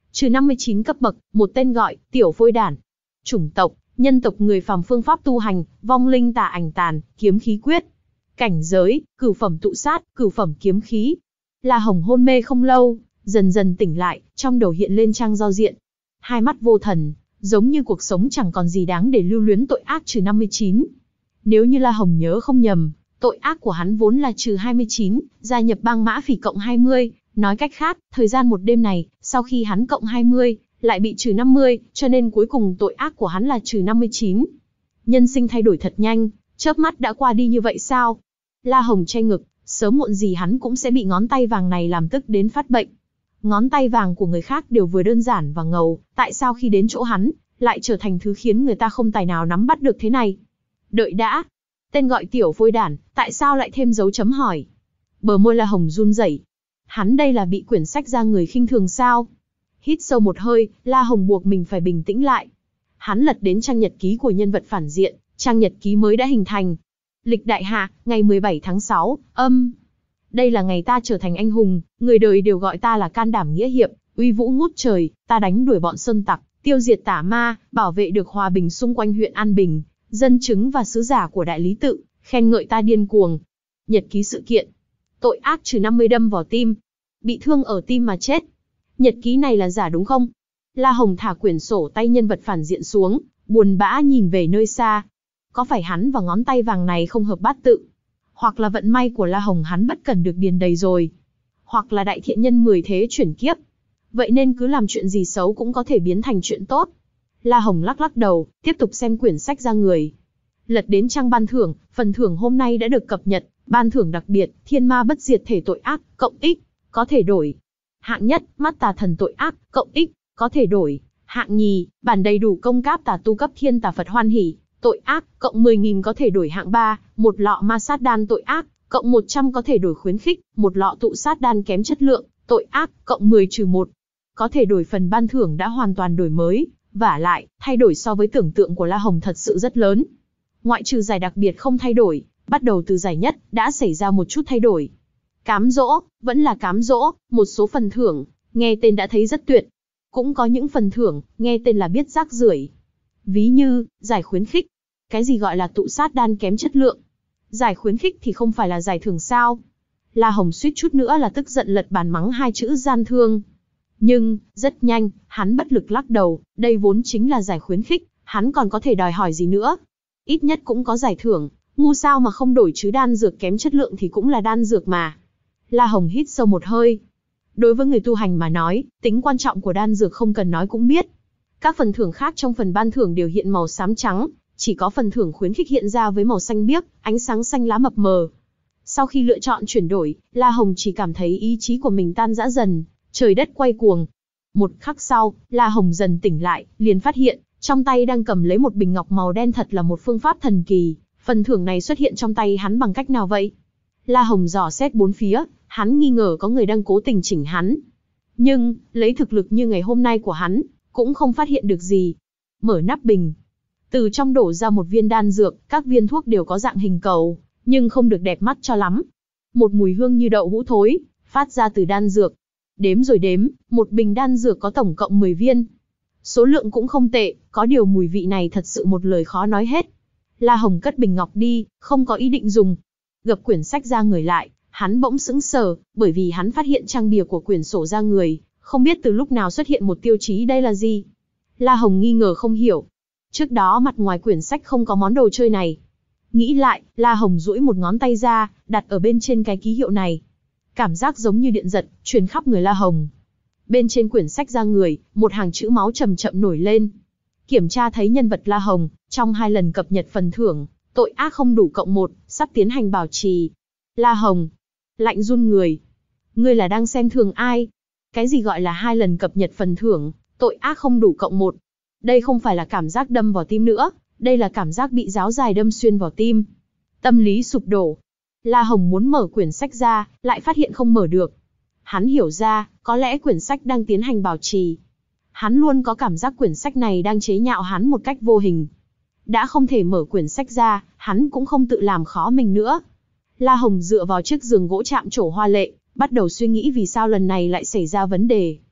Trừ năm mươi chín cấp bậc, một tên gọi, tiểu phôi đản. Chủng tộc, nhân tộc người phàm, phương pháp tu hành, vong linh tà ảnh tàn, kiếm khí quyết. Cảnh giới, cửu phẩm tụ sát, cửu phẩm kiếm khí. La Hồng hôn mê không lâu, dần dần tỉnh lại, trong đầu hiện lên trang giao diện. Hai mắt vô thần, giống như cuộc sống chẳng còn gì đáng để lưu luyến. Tội ác trừ năm mươi chín. Nếu như La Hồng nhớ không nhầm, tội ác của hắn vốn là trừ hai mươi chín, gia nhập bang Mã Phỉ cộng hai mươi. Nói cách khác, thời gian một đêm này, sau khi hắn cộng hai mươi, lại bị trừ năm mươi, cho nên cuối cùng tội ác của hắn là trừ năm mươi chín. Nhân sinh thay đổi thật nhanh, chớp mắt đã qua đi như vậy sao? La Hồng che ngực, sớm muộn gì hắn cũng sẽ bị ngón tay vàng này làm tức đến phát bệnh. Ngón tay vàng của người khác đều vừa đơn giản và ngầu, tại sao khi đến chỗ hắn, lại trở thành thứ khiến người ta không tài nào nắm bắt được thế này? Đợi đã, tên gọi tiểu phôi đản, tại sao lại thêm dấu chấm hỏi? Bờ môi La Hồng run rẩy. Hắn đây là bị quyển sách ra người khinh thường sao? Hít sâu một hơi, La Hồng buộc mình phải bình tĩnh lại. Hắn lật đến trang nhật ký của nhân vật phản diện, trang nhật ký mới đã hình thành. Lịch đại hạ, ngày mười bảy tháng sáu, âm. Đây là ngày ta trở thành anh hùng, người đời đều gọi ta là can đảm nghĩa hiệp, uy vũ ngút trời, ta đánh đuổi bọn sơn tặc, tiêu diệt tả ma, bảo vệ được hòa bình xung quanh huyện An Bình, dân chứng và sứ giả của đại lý tự, khen ngợi ta điên cuồng. Nhật ký sự kiện. Tội ác trừ năm mươi, đâm vào tim. Bị thương ở tim mà chết. Nhật ký này là giả đúng không? La Hồng thả quyển sổ tay nhân vật phản diện xuống, buồn bã nhìn về nơi xa. Có phải hắn và ngón tay vàng này không hợp bát tự? Hoặc là vận may của La Hồng hắn bất cần được điền đầy rồi. Hoặc là đại thiện nhân mười thế chuyển kiếp. Vậy nên cứ làm chuyện gì xấu cũng có thể biến thành chuyện tốt. La Hồng lắc lắc đầu, tiếp tục xem quyển sách ra người. Lật đến trang ban thưởng, phần thưởng hôm nay đã được cập nhật. Ban thưởng đặc biệt, thiên ma bất diệt thể tội ác, cộng X, có thể đổi. Hạng nhất, mắt tà thần tội ác, cộng X, có thể đổi. Hạng nhì, bản đầy đủ công cáp tà tu cấp thiên tà Phật hoan hỷ, tội ác, cộng mười nghìn có thể đổi. Hạng ba, một lọ ma sát đan tội ác, cộng một trăm có thể đổi khuyến khích, một lọ tụ sát đan kém chất lượng, tội ác, cộng mười trừ một. Có thể đổi. Phần ban thưởng đã hoàn toàn đổi mới, vả lại, thay đổi so với tưởng tượng của La Hồng thật sự rất lớn. Ngoại trừ giải đặc biệt không thay đổi, bắt đầu từ giải nhất, đã xảy ra một chút thay đổi. Cám dỗ, vẫn là cám dỗ, một số phần thưởng, nghe tên đã thấy rất tuyệt. Cũng có những phần thưởng, nghe tên là biết rác rưởi. Ví như, giải khuyến khích. Cái gì gọi là tụ sát đan kém chất lượng? Giải khuyến khích thì không phải là giải thưởng sao? La Hồng suýt chút nữa là tức giận lật bàn mắng hai chữ gian thương. Nhưng, rất nhanh, hắn bất lực lắc đầu, đây vốn chính là giải khuyến khích, hắn còn có thể đòi hỏi gì nữa? Ít nhất cũng có giải thưởng. Ngu sao mà không đổi chứ, đan dược kém chất lượng thì cũng là đan dược mà. La Hồng hít sâu một hơi. Đối với người tu hành mà nói, tính quan trọng của đan dược không cần nói cũng biết. Các phần thưởng khác trong phần ban thưởng đều hiện màu xám trắng, chỉ có phần thưởng khuyến khích hiện ra với màu xanh biếc, ánh sáng xanh lá mập mờ. Sau khi lựa chọn chuyển đổi, La Hồng chỉ cảm thấy ý chí của mình tan rã dần, trời đất quay cuồng. Một khắc sau, La Hồng dần tỉnh lại, liền phát hiện, trong tay đang cầm lấy một bình ngọc màu đen, thật là một phương pháp thần kỳ. Phần thưởng này xuất hiện trong tay hắn bằng cách nào vậy? La Hồng dò xét bốn phía, hắn nghi ngờ có người đang cố tình chỉnh hắn. Nhưng, lấy thực lực như ngày hôm nay của hắn, cũng không phát hiện được gì. Mở nắp bình. Từ trong đổ ra một viên đan dược, các viên thuốc đều có dạng hình cầu, nhưng không được đẹp mắt cho lắm. Một mùi hương như đậu hũ thối, phát ra từ đan dược. Đếm rồi đếm, một bình đan dược có tổng cộng mười viên. Số lượng cũng không tệ, có điều mùi vị này thật sự một lời khó nói hết. La Hồng cất bình ngọc đi, không có ý định dùng. Gập quyển sách ra người lại, hắn bỗng sững sờ, bởi vì hắn phát hiện trang bìa của quyển sổ ra người, không biết từ lúc nào xuất hiện một tiêu chí, đây là gì? La Hồng nghi ngờ không hiểu. Trước đó mặt ngoài quyển sách không có món đồ chơi này. Nghĩ lại, La Hồng duỗi một ngón tay ra, đặt ở bên trên cái ký hiệu này. Cảm giác giống như điện giật, truyền khắp người La Hồng. Bên trên quyển sách ra người, một hàng chữ máu chậm chậm nổi lên. Kiểm tra thấy nhân vật La Hồng, trong hai lần cập nhật phần thưởng, tội ác không đủ cộng một, sắp tiến hành bảo trì. La Hồng, lạnh run người. Ngươi là đang xem thường ai? Cái gì gọi là hai lần cập nhật phần thưởng, tội ác không đủ cộng một? Đây không phải là cảm giác đâm vào tim nữa, đây là cảm giác bị giáo dài đâm xuyên vào tim. Tâm lý sụp đổ. La Hồng muốn mở quyển sách ra, lại phát hiện không mở được. Hắn hiểu ra, có lẽ quyển sách đang tiến hành bảo trì. Hắn luôn có cảm giác quyển sách này đang chế nhạo hắn một cách vô hình. Đã không thể mở quyển sách ra, hắn cũng không tự làm khó mình nữa. La Hồng dựa vào chiếc giường gỗ chạm trổ hoa lệ, bắt đầu suy nghĩ vì sao lần này lại xảy ra vấn đề.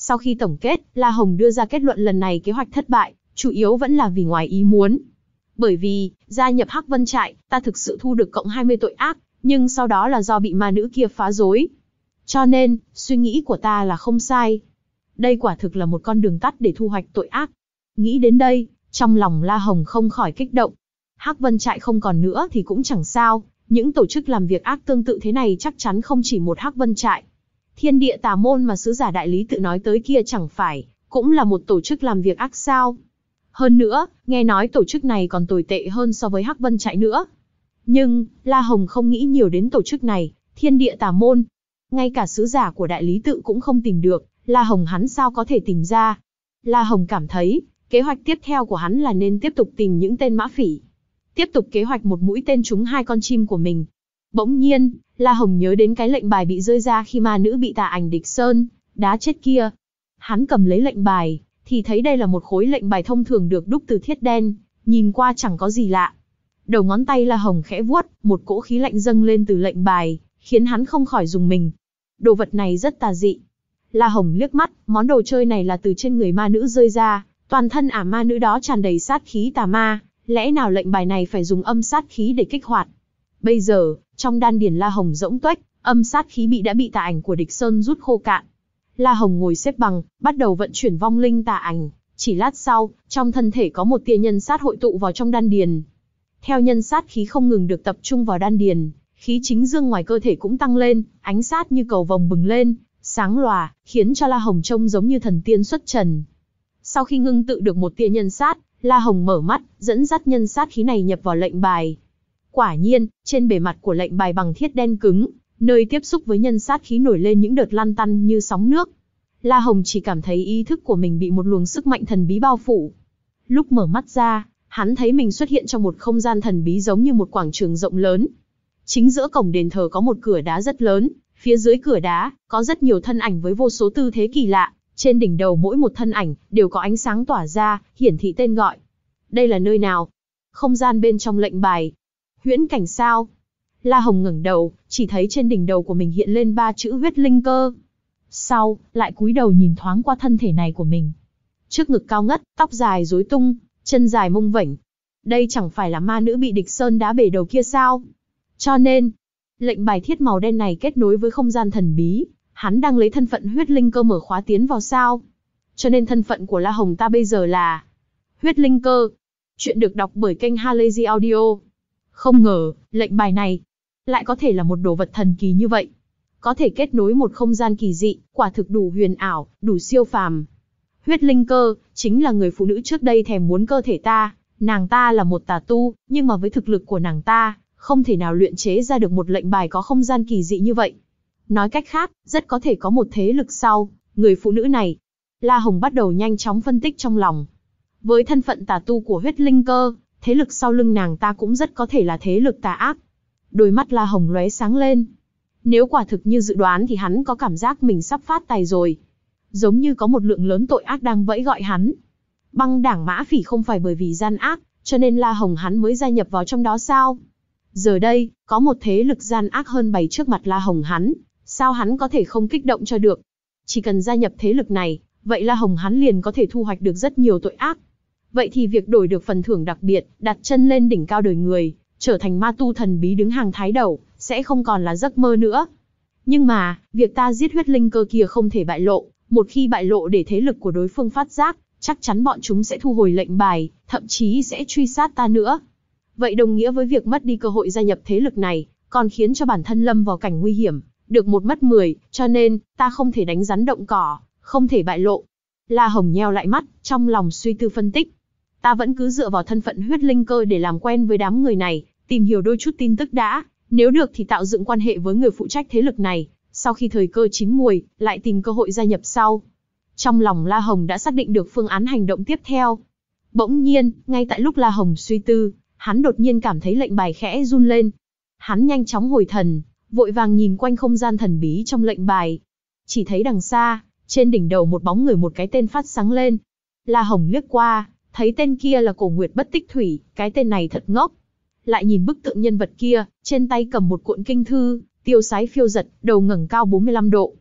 Sau khi tổng kết, La Hồng đưa ra kết luận lần này kế hoạch thất bại, chủ yếu vẫn là vì ngoài ý muốn. Bởi vì, gia nhập Hắc Vân Trại, ta thực sự thu được cộng hai mươi tội ác, nhưng sau đó là do bị ma nữ kia phá rối. Cho nên, suy nghĩ của ta là không sai. Đây quả thực là một con đường tắt để thu hoạch tội ác. Nghĩ đến đây, trong lòng La Hồng không khỏi kích động. Hắc Vân Trại không còn nữa thì cũng chẳng sao, những tổ chức làm việc ác tương tự thế này chắc chắn không chỉ một Hắc Vân Trại. Thiên Địa Tà Môn mà sứ giả đại lý tự nói tới kia chẳng phải, cũng là một tổ chức làm việc ác sao. Hơn nữa, nghe nói tổ chức này còn tồi tệ hơn so với Hắc Vân Trại nữa. Nhưng, La Hồng không nghĩ nhiều đến tổ chức này, Thiên Địa Tà Môn. Ngay cả sứ giả của đại lý tự cũng không tìm được, La Hồng hắn sao có thể tìm ra. La Hồng cảm thấy, kế hoạch tiếp theo của hắn là nên tiếp tục tìm những tên mã phỉ. Tiếp tục kế hoạch một mũi tên trúng hai con chim của mình. Bỗng nhiên, La Hồng nhớ đến cái lệnh bài bị rơi ra khi ma nữ bị Tà Ảnh Địch Sơn đá chết kia. Hắn cầm lấy lệnh bài, thì thấy đây là một khối lệnh bài thông thường được đúc từ thiết đen, nhìn qua chẳng có gì lạ. Đầu ngón tay La Hồng khẽ vuốt, một cỗ khí lạnh dâng lên từ lệnh bài, khiến hắn không khỏi rùng mình. Đồ vật này rất tà dị. La Hồng liếc mắt, món đồ chơi này là từ trên người ma nữ rơi ra, toàn thân ả ma nữ đó tràn đầy sát khí tà ma, lẽ nào lệnh bài này phải dùng âm sát khí để kích hoạt? Bây giờ, trong đan điền La Hồng rỗng tuếch, âm sát khí bị đã bị tà ảnh của Địch Sơn rút khô cạn. La Hồng ngồi xếp bằng, bắt đầu vận chuyển vong linh tà ảnh. Chỉ lát sau, trong thân thể có một tia nhân sát hội tụ vào trong đan điền. Theo nhân sát khí không ngừng được tập trung vào đan điền, khí chính dương ngoài cơ thể cũng tăng lên, ánh sát như cầu vồng bừng lên, sáng lòa, khiến cho La Hồng trông giống như thần tiên xuất trần. Sau khi ngưng tụ được một tia nhân sát, La Hồng mở mắt, dẫn dắt nhân sát khí này nhập vào lệnh bài. Quả nhiên, trên bề mặt của lệnh bài bằng thiết đen cứng, nơi tiếp xúc với nhân sát khí nổi lên những đợt lăn tăn như sóng nước. La Hồng chỉ cảm thấy ý thức của mình bị một luồng sức mạnh thần bí bao phủ. Lúc mở mắt ra, hắn thấy mình xuất hiện trong một không gian thần bí giống như một quảng trường rộng lớn. Chính giữa cổng đền thờ có một cửa đá rất lớn, phía dưới cửa đá, có rất nhiều thân ảnh với vô số tư thế kỳ lạ, trên đỉnh đầu mỗi một thân ảnh, đều có ánh sáng tỏa ra, hiển thị tên gọi. Đây là nơi nào? Không gian bên trong lệnh bài. Huyễn cảnh sao? La Hồng ngẩng đầu, chỉ thấy trên đỉnh đầu của mình hiện lên ba chữ huyết linh cơ. Sau, lại cúi đầu nhìn thoáng qua thân thể này của mình. Trước ngực cao ngất, tóc dài rối tung, chân dài mông vểnh. Đây chẳng phải là ma nữ bị Địch Sơn đá bể đầu kia sao? Cho nên, lệnh bài thiết màu đen này kết nối với không gian thần bí, hắn đang lấy thân phận huyết linh cơ mở khóa tiến vào sao? Cho nên thân phận của La Hồng ta bây giờ là huyết linh cơ. Chuyện được đọc bởi kênh Halazy Audio. Không ngờ, lệnh bài này lại có thể là một đồ vật thần kỳ như vậy. Có thể kết nối một không gian kỳ dị, quả thực đủ huyền ảo, đủ siêu phàm. Huyết linh cơ, chính là người phụ nữ trước đây thèm muốn cơ thể ta, nàng ta là một tà tu, nhưng mà với thực lực của nàng ta, không thể nào luyện chế ra được một lệnh bài có không gian kỳ dị như vậy. Nói cách khác, rất có thể có một thế lực sau, người phụ nữ này. La Hồng bắt đầu nhanh chóng phân tích trong lòng. Với thân phận tà tu của huyết linh cơ, thế lực sau lưng nàng ta cũng rất có thể là thế lực tà ác. Đôi mắt La Hồng lóe sáng lên. Nếu quả thực như dự đoán thì hắn có cảm giác mình sắp phát tài rồi. Giống như có một lượng lớn tội ác đang vẫy gọi hắn. Băng đảng Mã Phỉ không phải bởi vì gian ác, cho nên La Hồng hắn mới gia nhập vào trong đó sao? Giờ đây, có một thế lực gian ác hơn bày trước mặt La Hồng hắn, sao hắn có thể không kích động cho được? Chỉ cần gia nhập thế lực này, vậy La Hồng hắn liền có thể thu hoạch được rất nhiều tội ác. Vậy thì việc đổi được phần thưởng đặc biệt, đặt chân lên đỉnh cao đời người, trở thành ma tu thần bí đứng hàng thái đầu, sẽ không còn là giấc mơ nữa. Nhưng mà, việc ta giết huyết linh cơ kia không thể bại lộ, một khi bại lộ để thế lực của đối phương phát giác, chắc chắn bọn chúng sẽ thu hồi lệnh bài, thậm chí sẽ truy sát ta nữa. Vậy đồng nghĩa với việc mất đi cơ hội gia nhập thế lực này, còn khiến cho bản thân lâm vào cảnh nguy hiểm, được một mất mười, cho nên, ta không thể đánh rắn động cỏ, không thể bại lộ. La Hồng nheo lại mắt, trong lòng suy tư phân tích. Ta vẫn cứ dựa vào thân phận huyết linh cơ để làm quen với đám người này, tìm hiểu đôi chút tin tức đã, nếu được thì tạo dựng quan hệ với người phụ trách thế lực này, sau khi thời cơ chín muồi, lại tìm cơ hội gia nhập sau. Trong lòng La Hồng đã xác định được phương án hành động tiếp theo. Bỗng nhiên, ngay tại lúc La Hồng suy tư, hắn đột nhiên cảm thấy lệnh bài khẽ run lên. Hắn nhanh chóng hồi thần, vội vàng nhìn quanh không gian thần bí trong lệnh bài. Chỉ thấy đằng xa, trên đỉnh đầu một bóng người một cái tên phát sáng lên. La Hồng liếc qua, thấy tên kia là Cổ Nguyệt Bất Tích Thủy, cái tên này thật ngốc. Lại nhìn bức tượng nhân vật kia, trên tay cầm một cuộn kinh thư, tiêu sái phiêu giật, đầu ngẩng cao bốn mươi lăm độ.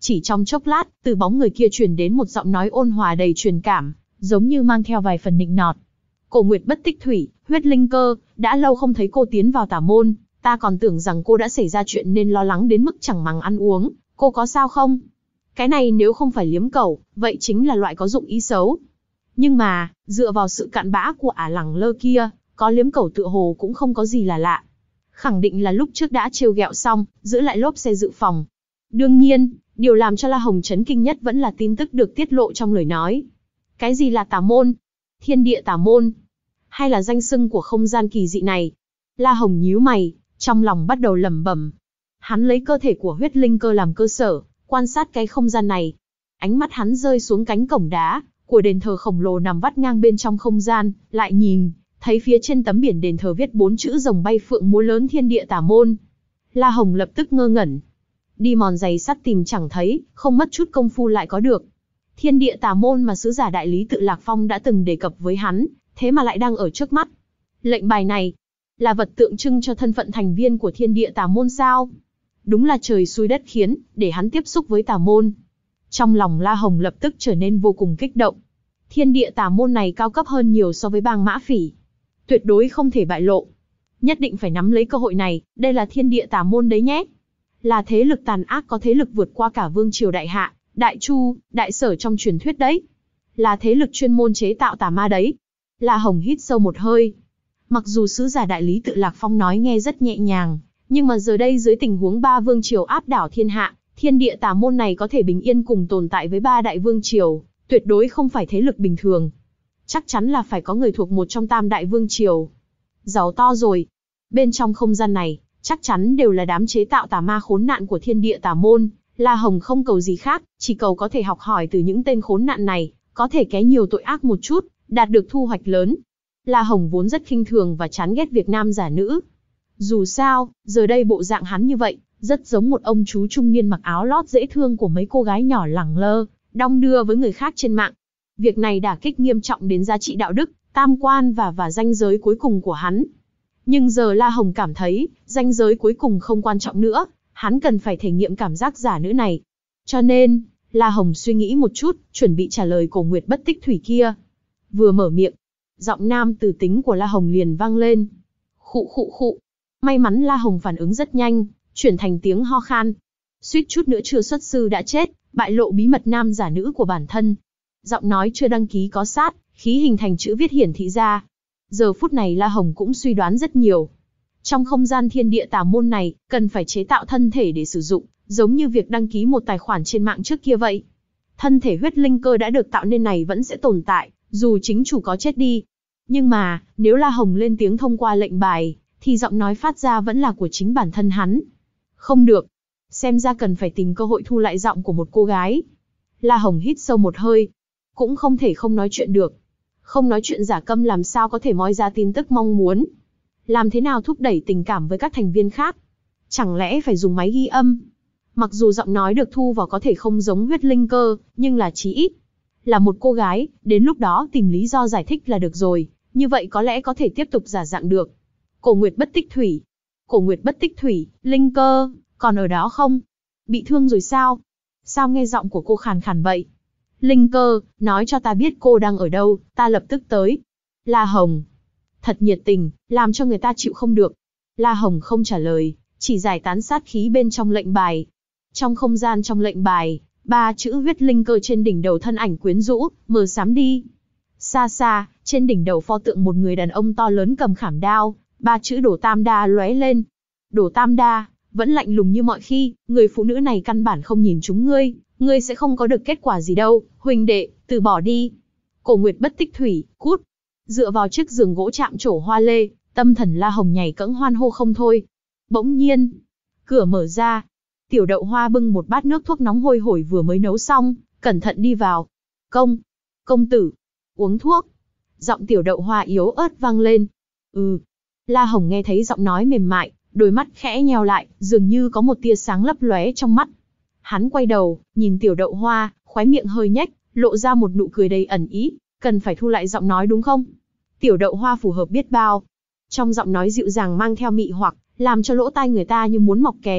Chỉ trong chốc lát, từ bóng người kia truyền đến một giọng nói ôn hòa đầy truyền cảm, giống như mang theo vài phần nịnh nọt. Cổ Nguyệt Bất Tích Thủy, huyết linh cơ, đã lâu không thấy cô tiến vào tà môn, ta còn tưởng rằng cô đã xảy ra chuyện nên lo lắng đến mức chẳng màng ăn uống, cô có sao không? Cái này nếu không phải liếm cẩu, vậy chính là loại có dụng ý xấu. Nhưng mà, dựa vào sự cặn bã của ả lẳng lơ kia, có liếm cẩu tựa hồ cũng không có gì là lạ. Khẳng định là lúc trước đã trêu ghẹo xong, giữ lại lốp xe dự phòng. Đương nhiên, điều làm cho La Hồng chấn kinh nhất vẫn là tin tức được tiết lộ trong lời nói. Cái gì là tà môn? Thiên địa tà môn? Hay là danh xưng của không gian kỳ dị này? La Hồng nhíu mày, trong lòng bắt đầu lẩm bẩm. Hắn lấy cơ thể của huyết linh cơ làm cơ sở, quan sát cái không gian này. Ánh mắt hắn rơi xuống cánh cổng đá của đền thờ khổng lồ nằm vắt ngang bên trong không gian, lại nhìn, thấy phía trên tấm biển đền thờ viết bốn chữ rồng bay phượng múa lớn thiên địa tà môn. La Hồng lập tức ngơ ngẩn. Đi mòn giày sắt tìm chẳng thấy, không mất chút công phu lại có được. Thiên địa tà môn mà sứ giả đại lý tự Lạc Phong đã từng đề cập với hắn, thế mà lại đang ở trước mắt. Lệnh bài này, là vật tượng trưng cho thân phận thành viên của thiên địa tà môn sao? Đúng là trời xui đất khiến, để hắn tiếp xúc với tà môn. Trong lòng La Hồng lập tức trở nên vô cùng kích động. Thiên địa tà môn này cao cấp hơn nhiều so với bang Mã Phỉ. Tuyệt đối không thể bại lộ. Nhất định phải nắm lấy cơ hội này, đây là thiên địa tà môn đấy nhé. Là thế lực tàn ác có thế lực vượt qua cả vương triều đại hạ, đại chu, đại sở trong truyền thuyết đấy. Là thế lực chuyên môn chế tạo tà ma đấy. La Hồng hít sâu một hơi. Mặc dù sứ giả đại lý tự Lạc Phong nói nghe rất nhẹ nhàng, nhưng mà giờ đây dưới tình huống ba vương triều áp đảo thiên hạ, thiên địa tà môn này có thể bình yên cùng tồn tại với ba đại vương triều, tuyệt đối không phải thế lực bình thường. Chắc chắn là phải có người thuộc một trong tam đại vương triều. Giàu to rồi. Bên trong không gian này, chắc chắn đều là đám chế tạo tà ma khốn nạn của thiên địa tà môn. La Hồng không cầu gì khác, chỉ cầu có thể học hỏi từ những tên khốn nạn này, có thể ké nhiều tội ác một chút, đạt được thu hoạch lớn. La Hồng vốn rất khinh thường và chán ghét việc nam giả nữ. Dù sao, giờ đây bộ dạng hắn như vậy, rất giống một ông chú trung niên mặc áo lót dễ thương của mấy cô gái nhỏ lẳng lơ, đong đưa với người khác trên mạng. Việc này đả kích nghiêm trọng đến giá trị đạo đức, tam quan và và ranh giới cuối cùng của hắn. Nhưng giờ La Hồng cảm thấy, ranh giới cuối cùng không quan trọng nữa, hắn cần phải thể nghiệm cảm giác giả nữ này. Cho nên, La Hồng suy nghĩ một chút, chuẩn bị trả lời Cổ Nguyệt Bất Tích Thủy kia. Vừa mở miệng, giọng nam từ tính của La Hồng liền vang lên. Khụ khụ khụ. May mắn La Hồng phản ứng rất nhanh, chuyển thành tiếng ho khan. Suýt chút nữa chưa xuất sư đã chết, bại lộ bí mật nam giả nữ của bản thân. Giọng nói chưa đăng ký có sát, khí hình thành chữ viết hiển thị ra. Giờ phút này La Hồng cũng suy đoán rất nhiều. Trong không gian thiên địa tà môn này, cần phải chế tạo thân thể để sử dụng, giống như việc đăng ký một tài khoản trên mạng trước kia vậy. Thân thể huyết linh cơ đã được tạo nên này vẫn sẽ tồn tại, dù chính chủ có chết đi. Nhưng mà, nếu La Hồng lên tiếng thông qua lệnh bài, thì giọng nói phát ra vẫn là của chính bản thân hắn. Không được. Xem ra cần phải tìm cơ hội thu lại giọng của một cô gái. La Hồng hít sâu một hơi. Cũng không thể không nói chuyện được. Không nói chuyện giả câm làm sao có thể moi ra tin tức mong muốn. Làm thế nào thúc đẩy tình cảm với các thành viên khác? Chẳng lẽ phải dùng máy ghi âm? Mặc dù giọng nói được thu vào có thể không giống huyết linh cơ, nhưng là chí ít. Là một cô gái, đến lúc đó tìm lý do giải thích là được rồi. Như vậy có lẽ có thể tiếp tục giả dạng được. Cổ Nguyệt Bất Tích Thủy. Cổ Nguyệt Bất Tích Thủy, linh cơ, còn ở đó không? Bị thương rồi sao? Sao nghe giọng của cô khàn khàn vậy? Linh cơ, nói cho ta biết cô đang ở đâu, ta lập tức tới. La Hồng. Thật nhiệt tình, làm cho người ta chịu không được. La Hồng không trả lời, chỉ giải tán sát khí bên trong lệnh bài. Trong không gian trong lệnh bài, ba chữ huyết linh cơ trên đỉnh đầu thân ảnh quyến rũ, mờ xám đi. Xa xa, trên đỉnh đầu pho tượng một người đàn ông to lớn cầm khảm đao, ba chữ Đồ Tam Đa lóe lên. Đồ Tam Đa, vẫn lạnh lùng như mọi khi, người phụ nữ này căn bản không nhìn chúng ngươi, ngươi sẽ không có được kết quả gì đâu, huỳnh đệ, từ bỏ đi. Cổ Nguyệt Bất Tích Thủy, cút. Dựa vào chiếc giường gỗ chạm trổ hoa lê, tâm thần La Hồng nhảy cẫng hoan hô không thôi. Bỗng nhiên, cửa mở ra. Tiểu Đậu Hoa bưng một bát nước thuốc nóng hôi hổi vừa mới nấu xong, cẩn thận đi vào. Công, công tử, uống thuốc. Giọng Tiểu Đậu Hoa yếu ớt vang lên. Ừ. La Hồng nghe thấy giọng nói mềm mại, đôi mắt khẽ nheo lại, dường như có một tia sáng lấp lóe trong mắt. Hắn quay đầu, nhìn Tiểu Đậu Hoa, khóe miệng hơi nhếch, lộ ra một nụ cười đầy ẩn ý. Cần phải thu lại giọng nói đúng không? Tiểu Đậu Hoa phù hợp biết bao. Trong giọng nói dịu dàng mang theo mị hoặc, làm cho lỗ tai người ta như muốn mọc kén,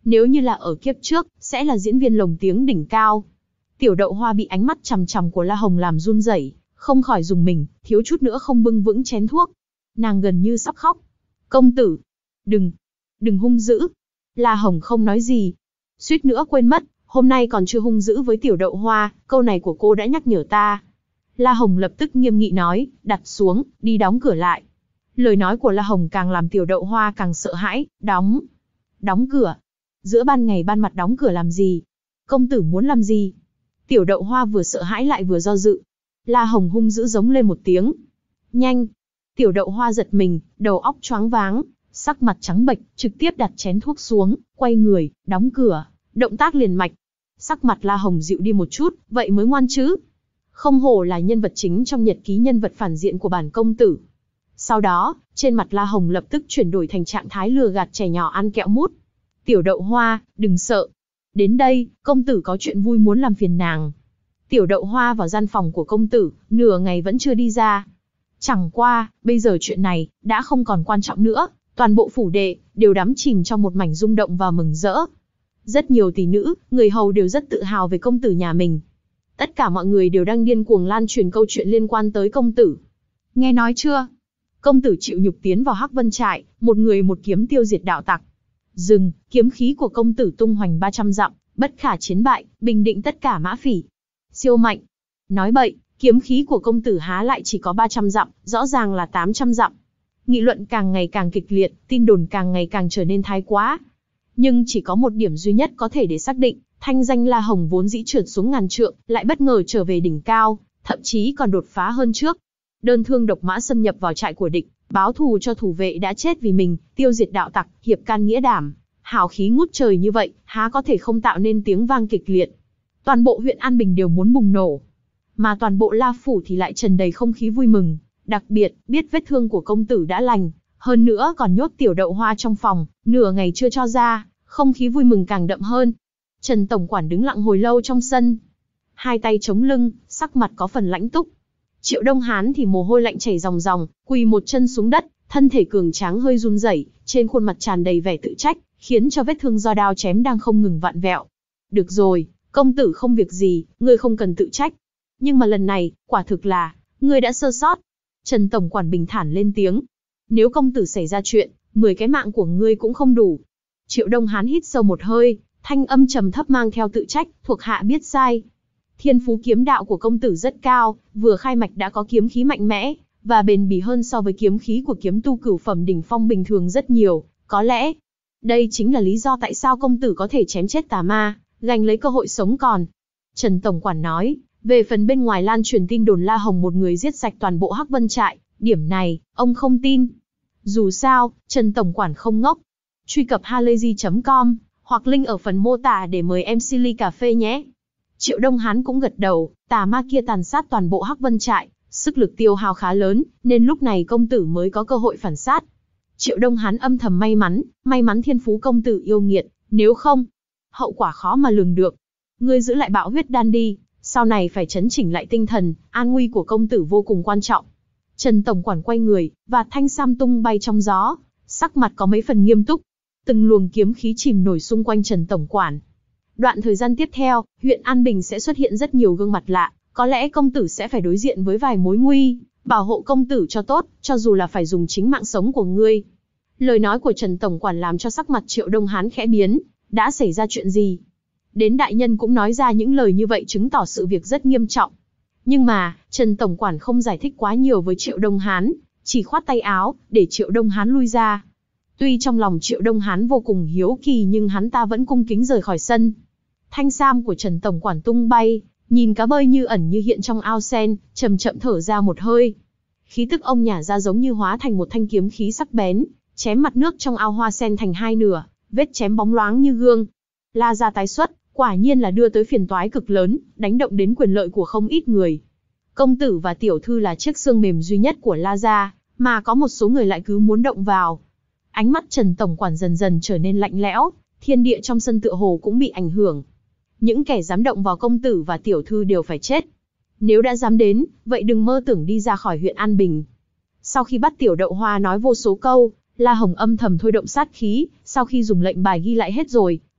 Nếu như là ở kiếp trước, sẽ là diễn viên lồng tiếng đỉnh cao. Tiểu Đậu Hoa bị ánh mắt chằm chằm của La Hồng làm run rẩy, không khỏi dùng mình, thiếu chút nữa không bưng vững chén thuốc. Nàng gần như sắp khóc. Công tử, đừng, đừng hung dữ. La Hồng không nói gì. Suýt nữa quên mất, hôm nay còn chưa hung dữ với Tiểu Đậu Hoa, câu này của cô đã nhắc nhở ta. La Hồng lập tức nghiêm nghị nói, đặt xuống, đi đóng cửa lại. Lời nói của La Hồng càng làm Tiểu Đậu Hoa càng sợ hãi, đóng, đóng cửa. Giữa ban ngày ban mặt đóng cửa làm gì? Công tử muốn làm gì? Tiểu Đậu Hoa vừa sợ hãi lại vừa do dự. La Hồng hung dữ giống lên một tiếng. Nhanh! Tiểu Đậu Hoa giật mình, đầu óc choáng váng, sắc mặt trắng bệch, trực tiếp đặt chén thuốc xuống, quay người, đóng cửa, động tác liền mạch. Sắc mặt La Hồng dịu đi một chút, vậy mới ngoan chứ. Không hổ là nhân vật chính trong nhật ký nhân vật phản diện của bản công tử. Sau đó, trên mặt La Hồng lập tức chuyển đổi thành trạng thái lừa gạt trẻ nhỏ ăn kẹo mút. Tiểu Đậu Hoa, đừng sợ. Đến đây, công tử có chuyện vui muốn làm phiền nàng. Tiểu Đậu Hoa vào gian phòng của công tử, nửa ngày vẫn chưa đi ra. Chẳng qua, bây giờ chuyện này, đã không còn quan trọng nữa, toàn bộ phủ đệ, đều đắm chìm trong một mảnh rung động và mừng rỡ. Rất nhiều tỷ nữ, người hầu đều rất tự hào về công tử nhà mình. Tất cả mọi người đều đang điên cuồng lan truyền câu chuyện liên quan tới công tử. Nghe nói chưa? Công tử chịu nhục tiến vào Hắc Vân Trại, một người một kiếm tiêu diệt đạo tặc. Dừng, kiếm khí của công tử tung hoành ba trăm dặm, bất khả chiến bại, bình định tất cả mã phỉ. Siêu mạnh. Nói bậy, kiếm khí của công tử há lại chỉ có ba trăm dặm, rõ ràng là tám trăm dặm. Nghị luận càng ngày càng kịch liệt, tin đồn càng ngày càng trở nên thái quá. Nhưng chỉ có một điểm duy nhất có thể để xác định, thanh danh La Hồng vốn dĩ trượt xuống ngàn trượng, lại bất ngờ trở về đỉnh cao, thậm chí còn đột phá hơn trước. Đơn thương độc mã xâm nhập vào trại của địch, báo thù cho thủ vệ đã chết vì mình, tiêu diệt đạo tặc, hiệp can nghĩa đảm, hào khí ngút trời như vậy, há có thể không tạo nên tiếng vang kịch liệt. Toàn bộ huyện An Bình đều muốn bùng nổ, mà toàn bộ La phủ thì lại tràn đầy không khí vui mừng, đặc biệt biết vết thương của công tử đã lành, hơn nữa còn nhốt Tiểu Đậu Hoa trong phòng, nửa ngày chưa cho ra, không khí vui mừng càng đậm hơn. Trần tổng quản đứng lặng hồi lâu trong sân, hai tay chống lưng, sắc mặt có phần lãnh túc. Triệu Đông Hán thì mồ hôi lạnh chảy ròng ròng, quỳ một chân xuống đất, thân thể cường tráng hơi run rẩy, trên khuôn mặt tràn đầy vẻ tự trách, khiến cho vết thương do đao chém đang không ngừng vặn vẹo. Được rồi, công tử không việc gì, ngươi không cần tự trách. Nhưng mà lần này, quả thực là, ngươi đã sơ sót. Trần tổng quản bình thản lên tiếng. Nếu công tử xảy ra chuyện, mười cái mạng của ngươi cũng không đủ. Triệu Đông Hán hít sâu một hơi, thanh âm trầm thấp mang theo tự trách, thuộc hạ biết sai. Thiên phú kiếm đạo của công tử rất cao, vừa khai mạch đã có kiếm khí mạnh mẽ, và bền bỉ hơn so với kiếm khí của kiếm tu cửu phẩm đỉnh phong bình thường rất nhiều. Có lẽ, đây chính là lý do tại sao công tử có thể chém chết tà ma, giành lấy cơ hội sống còn. Trần tổng quản nói, về phần bên ngoài lan truyền tin đồn La Hồng một người giết sạch toàn bộ Hắc Vân Trại, điểm này, ông không tin. Dù sao, Trần tổng quản không ngốc. Truy cập halayzi chấm com, hoặc link ở phần mô tả để mời em xê ly cà phê nhé. Triệu Đông Hán cũng gật đầu, tà ma kia tàn sát toàn bộ Hắc Vân Trại, sức lực tiêu hao khá lớn, nên lúc này công tử mới có cơ hội phản sát. Triệu Đông Hán âm thầm may mắn, may mắn thiên phú công tử yêu nghiệt, nếu không, hậu quả khó mà lường được. Ngươi giữ lại bạo huyết đan đi, sau này phải chấn chỉnh lại tinh thần, an nguy của công tử vô cùng quan trọng. Trần tổng quản quay người, và thanh sam tung bay trong gió, sắc mặt có mấy phần nghiêm túc. Từng luồng kiếm khí chìm nổi xung quanh Trần tổng quản. Đoạn thời gian tiếp theo, huyện An Bình sẽ xuất hiện rất nhiều gương mặt lạ, có lẽ công tử sẽ phải đối diện với vài mối nguy, bảo hộ công tử cho tốt, cho dù là phải dùng chính mạng sống của ngươi. Lời nói của Trần tổng quản làm cho sắc mặt Triệu Đông Hán khẽ biến, đã xảy ra chuyện gì? Đến đại nhân cũng nói ra những lời như vậy chứng tỏ sự việc rất nghiêm trọng. Nhưng mà, Trần tổng quản không giải thích quá nhiều với Triệu Đông Hán, chỉ khoát tay áo, để Triệu Đông Hán lui ra. Tuy trong lòng Triệu Đông Hán vô cùng hiếu kỳ nhưng hắn ta vẫn cung kính rời khỏi sân. Thanh sam của Trần tổng quản tung bay, nhìn cá bơi như ẩn như hiện trong ao sen, chậm chậm thở ra một hơi. Khí tức ông nhả ra giống như hóa thành một thanh kiếm khí sắc bén, chém mặt nước trong ao hoa sen thành hai nửa, vết chém bóng loáng như gương. La gia tái xuất, quả nhiên là đưa tới phiền toái cực lớn, đánh động đến quyền lợi của không ít người. Công tử và tiểu thư là chiếc xương mềm duy nhất của La gia, mà có một số người lại cứ muốn động vào. Ánh mắt Trần tổng quản dần dần trở nên lạnh lẽo, thiên địa trong sân tựa hồ cũng bị ảnh hưởng. Những kẻ dám động vào công tử và tiểu thư đều phải chết. Nếu đã dám đến, vậy đừng mơ tưởng đi ra khỏi huyện An Bình. Sau khi bắt Tiểu Đậu Hoa nói vô số câu, La Hồng âm thầm thôi động sát khí, sau khi dùng lệnh bài ghi lại hết rồi,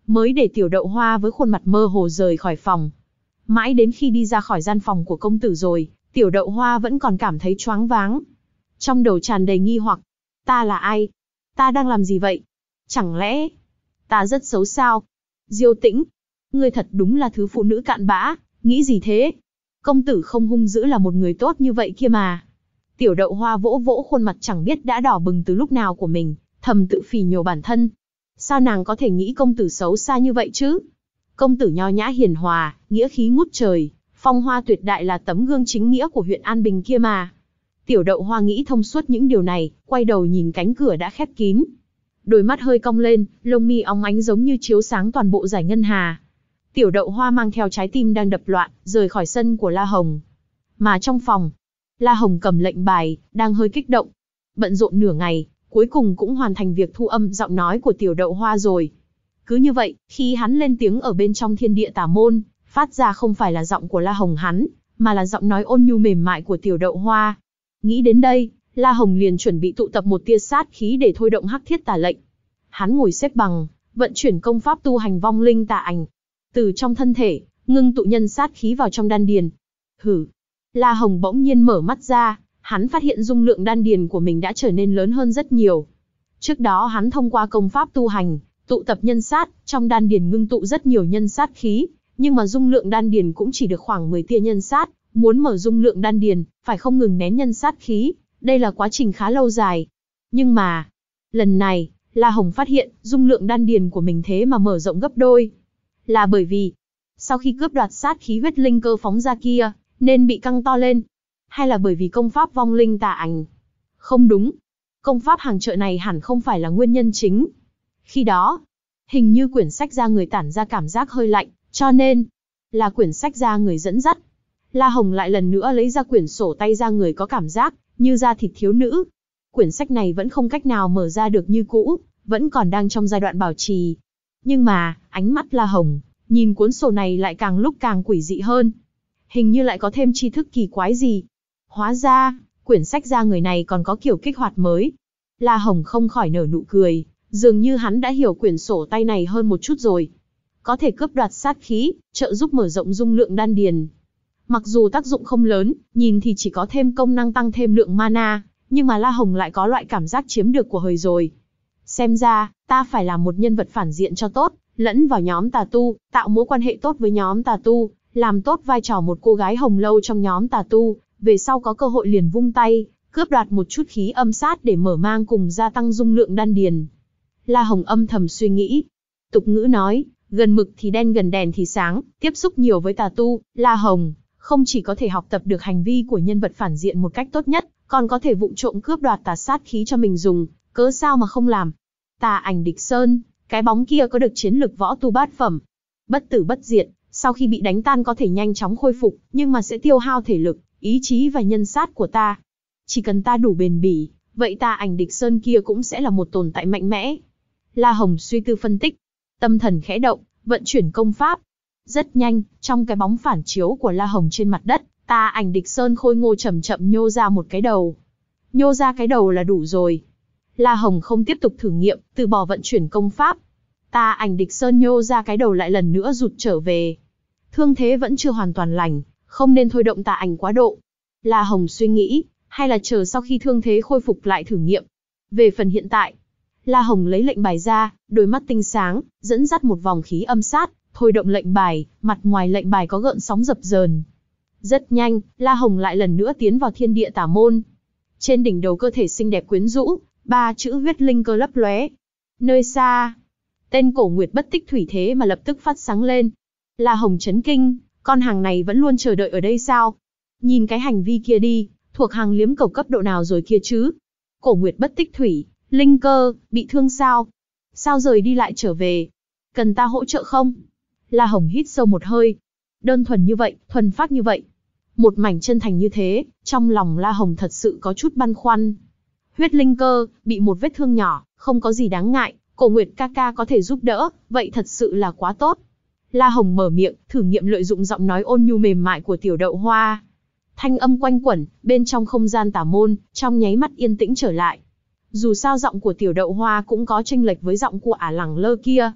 mới để Tiểu Đậu Hoa với khuôn mặt mơ hồ rời khỏi phòng. Mãi đến khi đi ra khỏi gian phòng của công tử rồi, Tiểu Đậu Hoa vẫn còn cảm thấy choáng váng. Trong đầu tràn đầy nghi hoặc. Ta là ai? Ta đang làm gì vậy? Chẳng lẽ ta rất xấu sao? Diêu Tĩnh, ngươi thật đúng là thứ phụ nữ cặn bã, nghĩ gì thế? Công tử không hung dữ là một người tốt như vậy kia mà. Tiểu Đậu Hoa vỗ vỗ khuôn mặt chẳng biết đã đỏ bừng từ lúc nào của mình, thầm tự phỉ nhổ bản thân. Sao nàng có thể nghĩ công tử xấu xa như vậy chứ? Công tử nho nhã hiền hòa, nghĩa khí ngút trời, phong hoa tuyệt đại là tấm gương chính nghĩa của huyện An Bình kia mà. Tiểu Đậu Hoa nghĩ thông suốt những điều này, quay đầu nhìn cánh cửa đã khép kín. Đôi mắt hơi cong lên, lông mi óng ánh giống như chiếu sáng toàn bộ dải ngân hà. Tiểu Đậu Hoa mang theo trái tim đang đập loạn, rời khỏi sân của La Hồng. Mà trong phòng, La Hồng cầm lệnh bài, đang hơi kích động. Bận rộn nửa ngày, cuối cùng cũng hoàn thành việc thu âm giọng nói của Tiểu Đậu Hoa rồi. Cứ như vậy, khi hắn lên tiếng ở bên trong thiên địa tà môn, phát ra không phải là giọng của La Hồng hắn, mà là giọng nói ôn nhu mềm mại của Tiểu Đậu Hoa. Nghĩ đến đây, La Hồng liền chuẩn bị tụ tập một tia sát khí để thôi động hắc thiết tà lệnh. Hắn ngồi xếp bằng, vận chuyển công pháp tu hành vong linh tà ảnh. Từ trong thân thể, ngưng tụ nhân sát khí vào trong đan điền. Hử! La Hồng bỗng nhiên mở mắt ra, hắn phát hiện dung lượng đan điền của mình đã trở nên lớn hơn rất nhiều. Trước đó hắn thông qua công pháp tu hành, tụ tập nhân sát, trong đan điền ngưng tụ rất nhiều nhân sát khí, nhưng mà dung lượng đan điền cũng chỉ được khoảng mười tia nhân sát, muốn mở dung lượng đan điền, phải không ngừng nén nhân sát khí, đây là quá trình khá lâu dài. Nhưng mà, lần này, La Hồng phát hiện, dung lượng đan điền của mình thế mà mở rộng gấp đôi. Là bởi vì, sau khi cướp đoạt sát khí huyết linh cơ phóng ra kia, nên bị căng to lên. Hay là bởi vì công pháp vong linh tà ảnh? Không đúng. Công pháp hàng chợ này hẳn không phải là nguyên nhân chính. Khi đó, hình như quyển sách da người tản ra cảm giác hơi lạnh, cho nên, là quyển sách da người dẫn dắt. La Hồng lại lần nữa lấy ra quyển sổ tay da người có cảm giác, như da thịt thiếu nữ. Quyển sách này vẫn không cách nào mở ra được như cũ, vẫn còn đang trong giai đoạn bảo trì. Nhưng mà, ánh mắt La Hồng, nhìn cuốn sổ này lại càng lúc càng quỷ dị hơn. Hình như lại có thêm tri thức kỳ quái gì. Hóa ra, quyển sách da người này còn có kiểu kích hoạt mới. La Hồng không khỏi nở nụ cười, dường như hắn đã hiểu quyển sổ tay này hơn một chút rồi. Có thể cướp đoạt sát khí, trợ giúp mở rộng dung lượng đan điền. Mặc dù tác dụng không lớn, nhìn thì chỉ có thêm công năng tăng thêm lượng mana, nhưng mà La Hồng lại có loại cảm giác chiếm được của hời rồi. Xem ra, ta phải là một nhân vật phản diện cho tốt, lẫn vào nhóm tà tu, tạo mối quan hệ tốt với nhóm tà tu, làm tốt vai trò một cô gái hồng lâu trong nhóm tà tu, về sau có cơ hội liền vung tay, cướp đoạt một chút khí âm sát để mở mang cùng gia tăng dung lượng đan điền. La Hồng âm thầm suy nghĩ. Tục ngữ nói, gần mực thì đen gần đèn thì sáng, tiếp xúc nhiều với tà tu, La Hồng không chỉ có thể học tập được hành vi của nhân vật phản diện một cách tốt nhất, còn có thể vụng trộm cướp đoạt tà sát khí cho mình dùng, cớ sao mà không làm. Tà ảnh địch sơn, cái bóng kia có được chiến lực võ tu bát phẩm. Bất tử bất diệt, sau khi bị đánh tan có thể nhanh chóng khôi phục, nhưng mà sẽ tiêu hao thể lực, ý chí và nhân sát của ta. Chỉ cần ta đủ bền bỉ, vậy tà ảnh địch sơn kia cũng sẽ là một tồn tại mạnh mẽ. La Hồng suy tư phân tích, tâm thần khẽ động, vận chuyển công pháp. Rất nhanh, trong cái bóng phản chiếu của La Hồng trên mặt đất, tà ảnh địch sơn khôi ngô chậm chậm nhô ra một cái đầu. Nhô ra cái đầu là đủ rồi. La Hồng không tiếp tục thử nghiệm, từ bỏ vận chuyển công pháp. Tà ảnh địch sơn nhô ra cái đầu lại lần nữa rụt trở về. Thương thế vẫn chưa hoàn toàn lành, không nên thôi động tà ảnh quá độ. La Hồng suy nghĩ, hay là chờ sau khi thương thế khôi phục lại thử nghiệm. Về phần hiện tại, La Hồng lấy lệnh bài ra, đôi mắt tinh sáng, dẫn dắt một vòng khí âm sát, thôi động lệnh bài, mặt ngoài lệnh bài có gợn sóng dập dờn. Rất nhanh, La Hồng lại lần nữa tiến vào thiên địa tà môn. Trên đỉnh đầu cơ thể xinh đẹp quyến rũ, ba chữ huyết linh cơ lấp lóe. Nơi xa, tên Cổ Nguyệt bất tích thủy thế mà lập tức phát sáng lên. La Hồng chấn kinh, con hàng này vẫn luôn chờ đợi ở đây sao? Nhìn cái hành vi kia đi, thuộc hàng liếm cầu cấp độ nào rồi kia chứ? Cổ Nguyệt bất tích thủy, linh cơ, bị thương sao? Sao rời đi lại trở về? Cần ta hỗ trợ không? La Hồng hít sâu một hơi. Đơn thuần như vậy, thuần phát như vậy. Một mảnh chân thành như thế, trong lòng La Hồng thật sự có chút băn khoăn. Huyết linh cơ, bị một vết thương nhỏ, không có gì đáng ngại, Cổ Nguyệt ca ca có thể giúp đỡ, vậy thật sự là quá tốt. La Hồng mở miệng, thử nghiệm lợi dụng giọng nói ôn nhu mềm mại của Tiểu Đậu Hoa. Thanh âm quanh quẩn, bên trong không gian tà môn, trong nháy mắt yên tĩnh trở lại. Dù sao giọng của Tiểu Đậu Hoa cũng có chênh lệch với giọng của Ả Lẳng Lơ kia.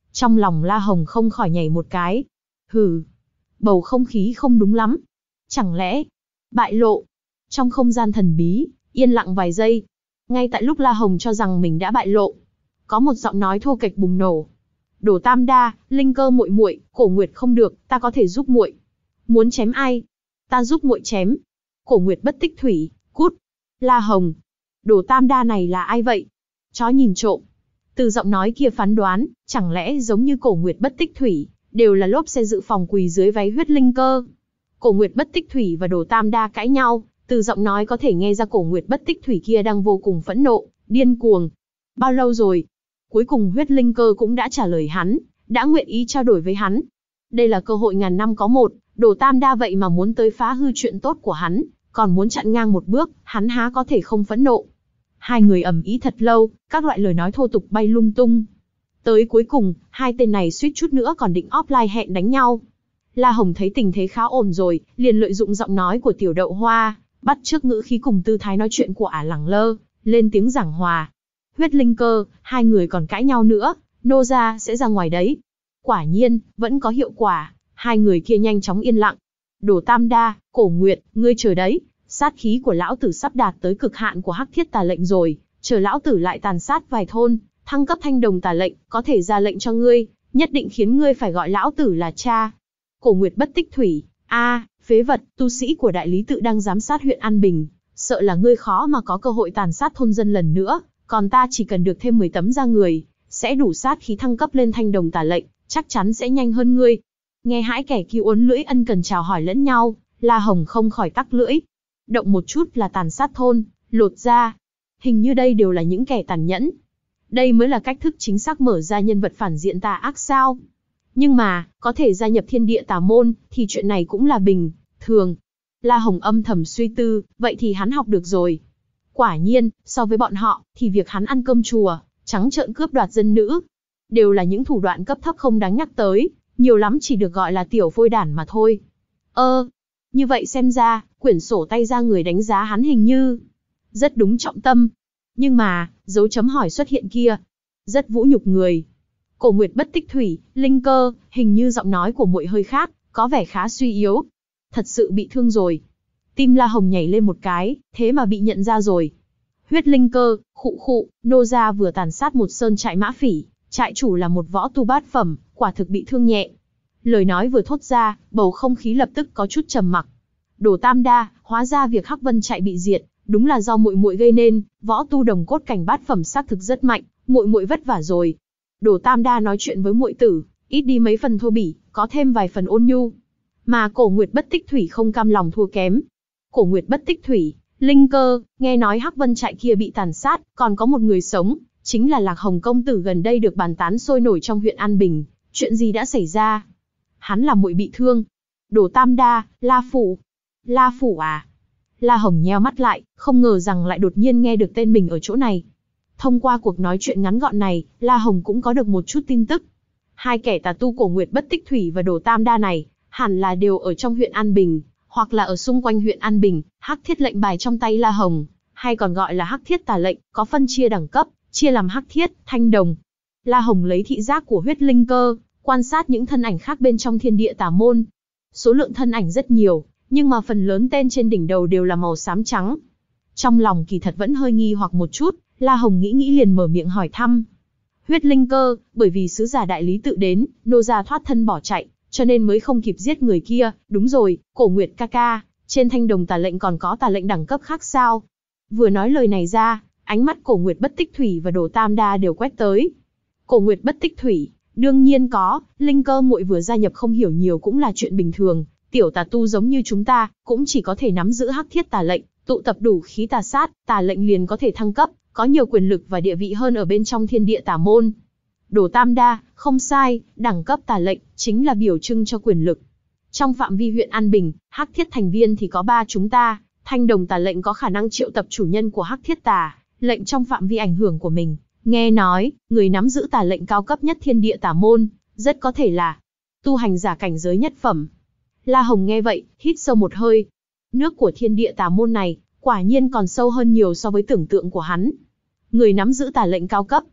Trong lòng La Hồng không khỏi nhảy một cái. Hừ, bầu không khí không đúng lắm. Chẳng lẽ, bại lộ? Trong không gian thần bí, yên lặng vài giây. Ngay tại lúc La Hồng cho rằng mình đã bại lộ, có một giọng nói thô kệch bùng nổ. Đồ Tam Đa, Linh Cơ muội muội, Cổ Nguyệt không được, ta có thể giúp muội. Muốn chém ai? Ta giúp muội chém. Cổ Nguyệt Bất Tích Thủy, cút. La Hồng, Đồ Tam Đa này là ai vậy? Chó nhìn trộm. Từ giọng nói kia phán đoán, chẳng lẽ giống như Cổ Nguyệt Bất Tích Thủy, đều là lốp xe dự phòng quỳ dưới váy huyết linh cơ. Cổ Nguyệt Bất Tích Thủy và Đồ Tam Đa cãi nhau, từ giọng nói có thể nghe ra Cổ Nguyệt Bất Tích Thủy kia đang vô cùng phẫn nộ, điên cuồng. Bao lâu rồi? Cuối cùng huyết linh cơ cũng đã trả lời hắn, đã nguyện ý trao đổi với hắn. Đây là cơ hội ngàn năm có một, Đồ Tam Đa vậy mà muốn tới phá hư chuyện tốt của hắn, còn muốn chặn ngang một bước, hắn há có thể không phẫn nộ. Hai người ầm ĩ thật lâu, các loại lời nói thô tục bay lung tung. Tới cuối cùng, hai tên này suýt chút nữa còn định offline hẹn đánh nhau. La Hồng thấy tình thế khá ổn rồi, liền lợi dụng giọng nói của Tiểu Đậu Hoa, bắt chước ngữ khí cùng tư thái nói chuyện của Ả Lẳng Lơ, lên tiếng giảng hòa. Huyết linh cơ, hai người còn cãi nhau nữa, nô gia sẽ ra ngoài đấy. Quả nhiên, vẫn có hiệu quả, hai người kia nhanh chóng yên lặng. Đồ Tam Đa, Cổ Nguyệt, ngươi chờ đấy, sát khí của lão tử sắp đạt tới cực hạn của Hắc Thiết Tà lệnh rồi, chờ lão tử lại tàn sát vài thôn, thăng cấp Thanh Đồng Tà lệnh, có thể ra lệnh cho ngươi, nhất định khiến ngươi phải gọi lão tử là cha. Cổ Nguyệt Bất Tích Thủy, a, phế vật, tu sĩ của đại lý tự đang giám sát huyện An Bình, sợ là ngươi khó mà có cơ hội tàn sát thôn dân lần nữa, còn ta chỉ cần được thêm mười tấm da người, sẽ đủ sát khí thăng cấp lên Thanh Đồng Tà lệnh, chắc chắn sẽ nhanh hơn ngươi. Nghe hãi kẻ kia uốn lưỡi ân cần chào hỏi lẫn nhau, La Hồng không khỏi tắc lưỡi. Động một chút là tàn sát thôn, lột da. Hình như đây đều là những kẻ tàn nhẫn. Đây mới là cách thức chính xác mở ra nhân vật phản diện tà ác sao. Nhưng mà, có thể gia nhập thiên địa tà môn, thì chuyện này cũng là bình thường. La Hồng âm thầm suy tư, vậy thì hắn học được rồi. Quả nhiên, so với bọn họ, thì việc hắn ăn cơm chùa, trắng trợn cướp đoạt dân nữ, đều là những thủ đoạn cấp thấp không đáng nhắc tới, nhiều lắm chỉ được gọi là tiểu phôi đản mà thôi. Ơ, như vậy xem ra, quyển sổ tay ra người đánh giá hắn hình như rất đúng trọng tâm. Nhưng mà, dấu chấm hỏi xuất hiện kia, rất vũ nhục người. Cổ Nguyệt Bất Tích Thủy, Linh Cơ, hình như giọng nói của muội hơi khác, có vẻ khá suy yếu. Thật sự bị thương rồi. Tim La Hồng nhảy lên một cái, thế mà bị nhận ra rồi. Huyết Linh Cơ, khụ khụ, nô gia vừa tàn sát một sơn trại mã phỉ, trại chủ là một võ tu bát phẩm, quả thực bị thương nhẹ. Lời nói vừa thốt ra, bầu không khí lập tức có chút trầm mặc. Đồ Tam Đa, hóa ra việc Hắc Vân trại bị diệt, đúng là do muội muội gây nên, võ tu đồng cốt cảnh bát phẩm xác thực rất mạnh, muội muội vất vả rồi. Đồ Tam Đa nói chuyện với muội tử, ít đi mấy phần thô bỉ, có thêm vài phần ôn nhu. Mà Cổ Nguyệt Bất Tích Thủy không cam lòng thua kém. Cổ Nguyệt Bất Tích Thủy, Linh Cơ, nghe nói Hắc Vân trại kia bị tàn sát, còn có một người sống, chính là Lạc Hồng công tử gần đây được bàn tán sôi nổi trong huyện An Bình, chuyện gì đã xảy ra? Hắn là muội bị thương. Đồ Tam Đa, La Phủ. La Phủ à? La Hồng nheo mắt lại, không ngờ rằng lại đột nhiên nghe được tên mình ở chỗ này. Thông qua cuộc nói chuyện ngắn gọn này, La Hồng cũng có được một chút tin tức. Hai kẻ tà tu Cổ Nguyệt Bất Tích Thủy và Đồ Tam Đa này, hẳn là đều ở trong huyện An Bình, hoặc là ở xung quanh huyện An Bình. Hắc Thiết lệnh bài trong tay La Hồng, hay còn gọi là Hắc Thiết Tà lệnh, có phân chia đẳng cấp, chia làm Hắc Thiết, Thanh Đồng. La Hồng lấy thị giác của huyết linh cơ, quan sát những thân ảnh khác bên trong thiên địa tà môn. Số lượng thân ảnh rất nhiều, nhưng mà phần lớn tên trên đỉnh đầu đều là màu xám trắng. Trong lòng kỳ thật vẫn hơi nghi hoặc một chút, La Hồng nghĩ nghĩ liền mở miệng hỏi thăm. Huyết linh cơ, bởi vì sứ giả đại lý tự đến, nô gia thoát thân bỏ chạy, cho nên mới không kịp giết người kia. Đúng rồi, Cổ Nguyệt ca ca, trên Thanh Đồng Tà lệnh còn có tà lệnh đẳng cấp khác sao? Vừa nói lời này ra, ánh mắt Cổ Nguyệt Bất Tích Thủy và Đồ Tam Đa đều quét tới. Cổ Nguyệt Bất Tích Thủy, đương nhiên có, Linh Cơ muội vừa gia nhập không hiểu nhiều cũng là chuyện bình thường, tiểu tà tu giống như chúng ta, cũng chỉ có thể nắm giữ Hắc Thiết Tà lệnh, tụ tập đủ khí tà sát, tà lệnh liền có thể thăng cấp, có nhiều quyền lực và địa vị hơn ở bên trong thiên địa tà môn. Đồ Tam Đa, không sai, đẳng cấp tà lệnh chính là biểu trưng cho quyền lực. Trong phạm vi huyện An Bình, Hắc Thiết thành viên thì có ba chúng ta, Thanh Đồng Tà lệnh có khả năng triệu tập chủ nhân của Hắc Thiết Tà lệnh trong phạm vi ảnh hưởng của mình. Nghe nói, người nắm giữ tà lệnh cao cấp nhất thiên địa tà môn, rất có thể là tu hành giả cảnh giới nhất phẩm. La Hồng nghe vậy, hít sâu một hơi. Nước của thiên địa tà môn này, quả nhiên còn sâu hơn nhiều so với tưởng tượng của hắn. Người nắm giữ tà lệnh cao cấp,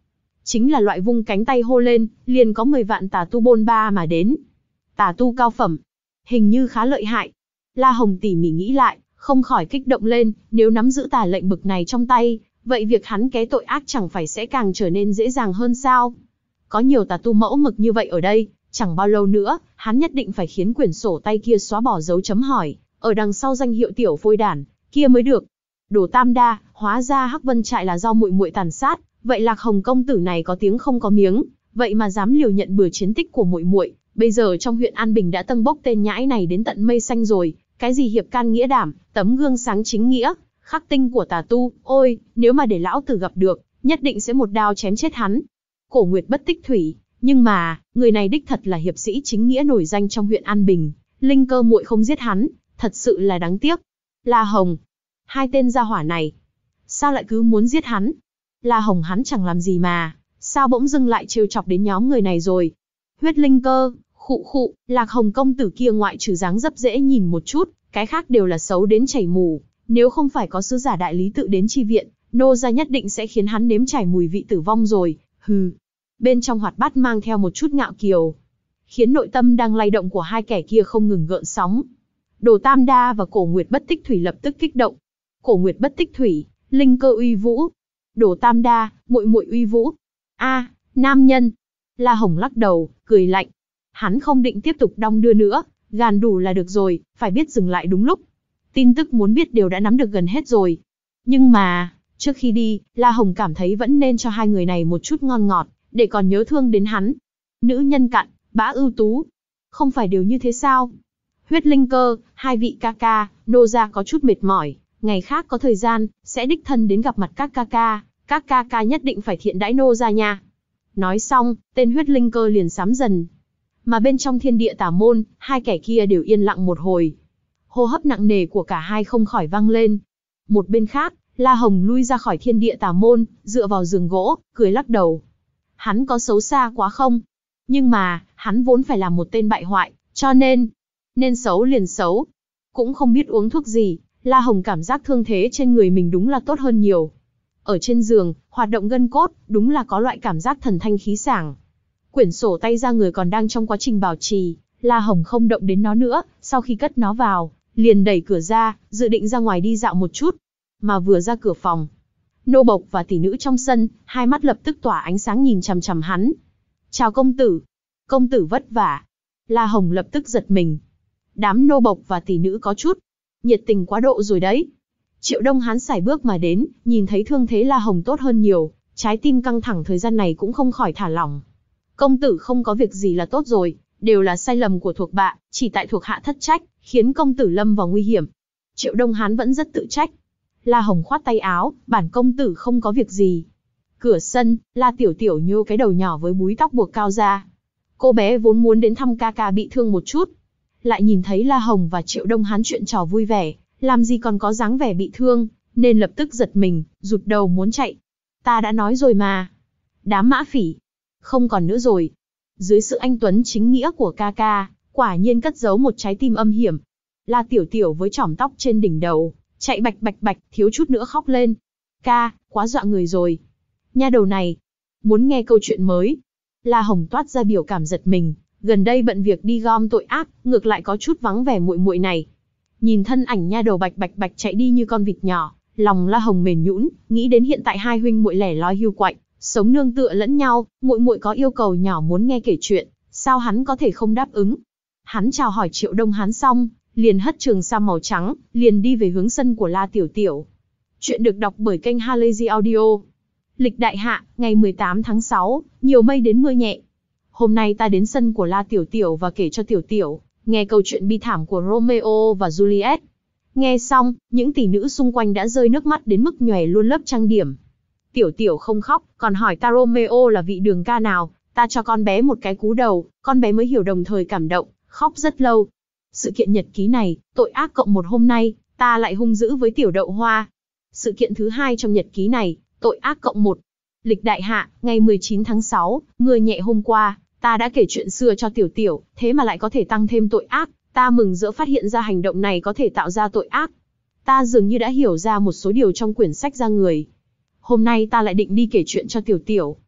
Chính là loại vung cánh tay hô lên, liền có mười vạn tà tu bôn ba mà đến. Tà tu cao phẩm, hình như khá lợi hại. La Hồng tỉ mỉ nghĩ lại, không khỏi kích động lên, nếu nắm giữ tà lệnh bực này trong tay, vậy việc hắn ké tội ác chẳng phải sẽ càng trở nên dễ dàng hơn sao? Có nhiều tà tu mẫu mực như vậy ở đây, chẳng bao lâu nữa, hắn nhất định phải khiến quyển sổ tay kia xóa bỏ dấu chấm hỏi, ở đằng sau danh hiệu tiểu phôi đản kia mới được. Đồ Tam Đa, hóa ra Hắc Vân trại là do muội muội tàn sát, vậy Lạc Hồng công tử này có tiếng không có miếng, vậy mà dám liều nhận bừa chiến tích của muội muội, bây giờ trong huyện An Bình đã tâng bốc tên nhãi này đến tận mây xanh rồi, cái gì hiệp can nghĩa đảm, tấm gương sáng chính nghĩa, khắc tinh của tà tu, ôi, nếu mà để lão tử gặp được, nhất định sẽ một đao chém chết hắn. Cổ Nguyệt bất tích thủy, nhưng mà, người này đích thật là hiệp sĩ chính nghĩa nổi danh trong huyện An Bình, Linh Cơ muội không giết hắn, thật sự là đáng tiếc. La Hồng, hai tên gia hỏa này, sao lại cứ muốn giết hắn? La Hồng hắn chẳng làm gì mà, sao bỗng dưng lại trêu chọc đến nhóm người này rồi? Huyết Linh Cơ, khụ khụ, Lạc Hồng công tử kia ngoại trừ dáng dấp dễ nhìn một chút, cái khác đều là xấu đến chảy mù, nếu không phải có sứ giả đại lý tự đến chi viện, nô gia nhất định sẽ khiến hắn nếm trải mùi vị tử vong rồi, hừ. Bên trong hoạt bát mang theo một chút ngạo kiều, khiến nội tâm đang lay động của hai kẻ kia không ngừng gợn sóng. Đồ Tam Đa và Cổ Nguyệt bất tích thủy lập tức kích động. Cổ Nguyệt bất tích thủy, Linh Cơ uy vũ. Đồ Tam Đa, muội muội uy vũ. A, nam nhân. La Hồng lắc đầu, cười lạnh. Hắn không định tiếp tục đong đưa nữa, gàn đủ là được rồi, phải biết dừng lại đúng lúc. Tin tức muốn biết đều đã nắm được gần hết rồi. Nhưng mà, trước khi đi, La Hồng cảm thấy vẫn nên cho hai người này một chút ngon ngọt, để còn nhớ thương đến hắn. Nữ nhân cặn, bá ưu tú. Không phải đều như thế sao? Huyết Linh Cơ, hai vị ca ca, nô gia có chút mệt mỏi, ngày khác có thời gian, sẽ đích thân đến gặp mặt các ca ca, các ca ca nhất định phải thiện đãi nô gia nha. Nói xong, tên Huyết Linh Cơ liền sám dần. Mà bên trong thiên địa tà môn, hai kẻ kia đều yên lặng một hồi. Hô hấp nặng nề của cả hai không khỏi vang lên. Một bên khác, La Hồng lui ra khỏi thiên địa tà môn, dựa vào giường gỗ, cười lắc đầu. Hắn có xấu xa quá không? Nhưng mà, hắn vốn phải là một tên bại hoại, cho nên, nên xấu liền xấu. Cũng không biết uống thuốc gì, La Hồng cảm giác thương thế trên người mình đúng là tốt hơn nhiều. Ở trên giường, hoạt động gân cốt, đúng là có loại cảm giác thần thanh khí sảng. Quyển sổ tay ra người còn đang trong quá trình bảo trì, La Hồng không động đến nó nữa, sau khi cất nó vào, liền đẩy cửa ra, dự định ra ngoài đi dạo một chút. Mà vừa ra cửa phòng, nô bộc và tỷ nữ trong sân, hai mắt lập tức tỏa ánh sáng nhìn chằm chằm hắn. Chào công tử. Công tử vất vả. La Hồng lập tức giật mình. Đám nô bộc và tỷ nữ có chút nhiệt tình quá độ rồi đấy. Triệu Đông Hán sải bước mà đến, nhìn thấy thương thế La Hồng tốt hơn nhiều, trái tim căng thẳng thời gian này cũng không khỏi thả lỏng. Công tử không có việc gì là tốt rồi, đều là sai lầm của thuộc hạ, chỉ tại thuộc hạ thất trách, khiến công tử lâm vào nguy hiểm. Triệu Đông Hán vẫn rất tự trách. La Hồng khoát tay áo, bản công tử không có việc gì. Cửa sân, La Tiểu Tiểu nhô cái đầu nhỏ với búi tóc buộc cao ra. Cô bé vốn muốn đến thăm ca ca bị thương một chút, lại nhìn thấy La Hồng và Triệu Đông Hán chuyện trò vui vẻ, làm gì còn có dáng vẻ bị thương, nên lập tức giật mình, rụt đầu muốn chạy. Ta đã nói rồi mà. Đám mã phỉ. Không còn nữa rồi. Dưới sự anh tuấn chính nghĩa của ca ca, quả nhiên cất giấu một trái tim âm hiểm. La Tiểu Tiểu với chỏm tóc trên đỉnh đầu, chạy bạch bạch bạch, thiếu chút nữa khóc lên. Ca, quá dọa người rồi. Nha đầu này, muốn nghe câu chuyện mới. La Hồng toát ra biểu cảm giật mình, gần đây bận việc đi gom tội ác, ngược lại có chút vắng vẻ muội muội này. Nhìn thân ảnh nha đầu bạch bạch bạch chạy đi như con vịt nhỏ, lòng La Hồng mềm nhũn, nghĩ đến hiện tại hai huynh muội lẻ loi hưu quạnh, sống nương tựa lẫn nhau, muội muội có yêu cầu nhỏ muốn nghe kể chuyện, sao hắn có thể không đáp ứng? Hắn chào hỏi Triệu Đông Hán xong, liền hất trường sam màu trắng, liền đi về hướng sân của La Tiểu Tiểu. Chuyện được đọc bởi kênh Halazy Audio. Lịch đại hạ, ngày mười tám tháng sáu, nhiều mây đến mưa nhẹ. Hôm nay ta đến sân của La Tiểu Tiểu và kể cho Tiểu Tiểu nghe câu chuyện bi thảm của Romeo và Juliet. Nghe xong, những tỷ nữ xung quanh đã rơi nước mắt đến mức nhòe luôn lớp trang điểm. Tiểu Tiểu không khóc, còn hỏi ta Romeo là vị đường ca nào, ta cho con bé một cái cú đầu, con bé mới hiểu đồng thời cảm động, khóc rất lâu. Sự kiện nhật ký này, tội ác cộng một hôm nay, ta lại hung dữ với Tiểu Đậu Hoa. Sự kiện thứ hai trong nhật ký này, tội ác cộng một. Lịch đại hạ, ngày mười chín tháng sáu, mưa nhẹ hôm qua, ta đã kể chuyện xưa cho Tiểu Tiểu, thế mà lại có thể tăng thêm tội ác, ta mừng rỡ phát hiện ra hành động này có thể tạo ra tội ác. Ta dường như đã hiểu ra một số điều trong quyển sách ra người. Hôm nay ta lại định đi kể chuyện cho Tiểu Tiểu,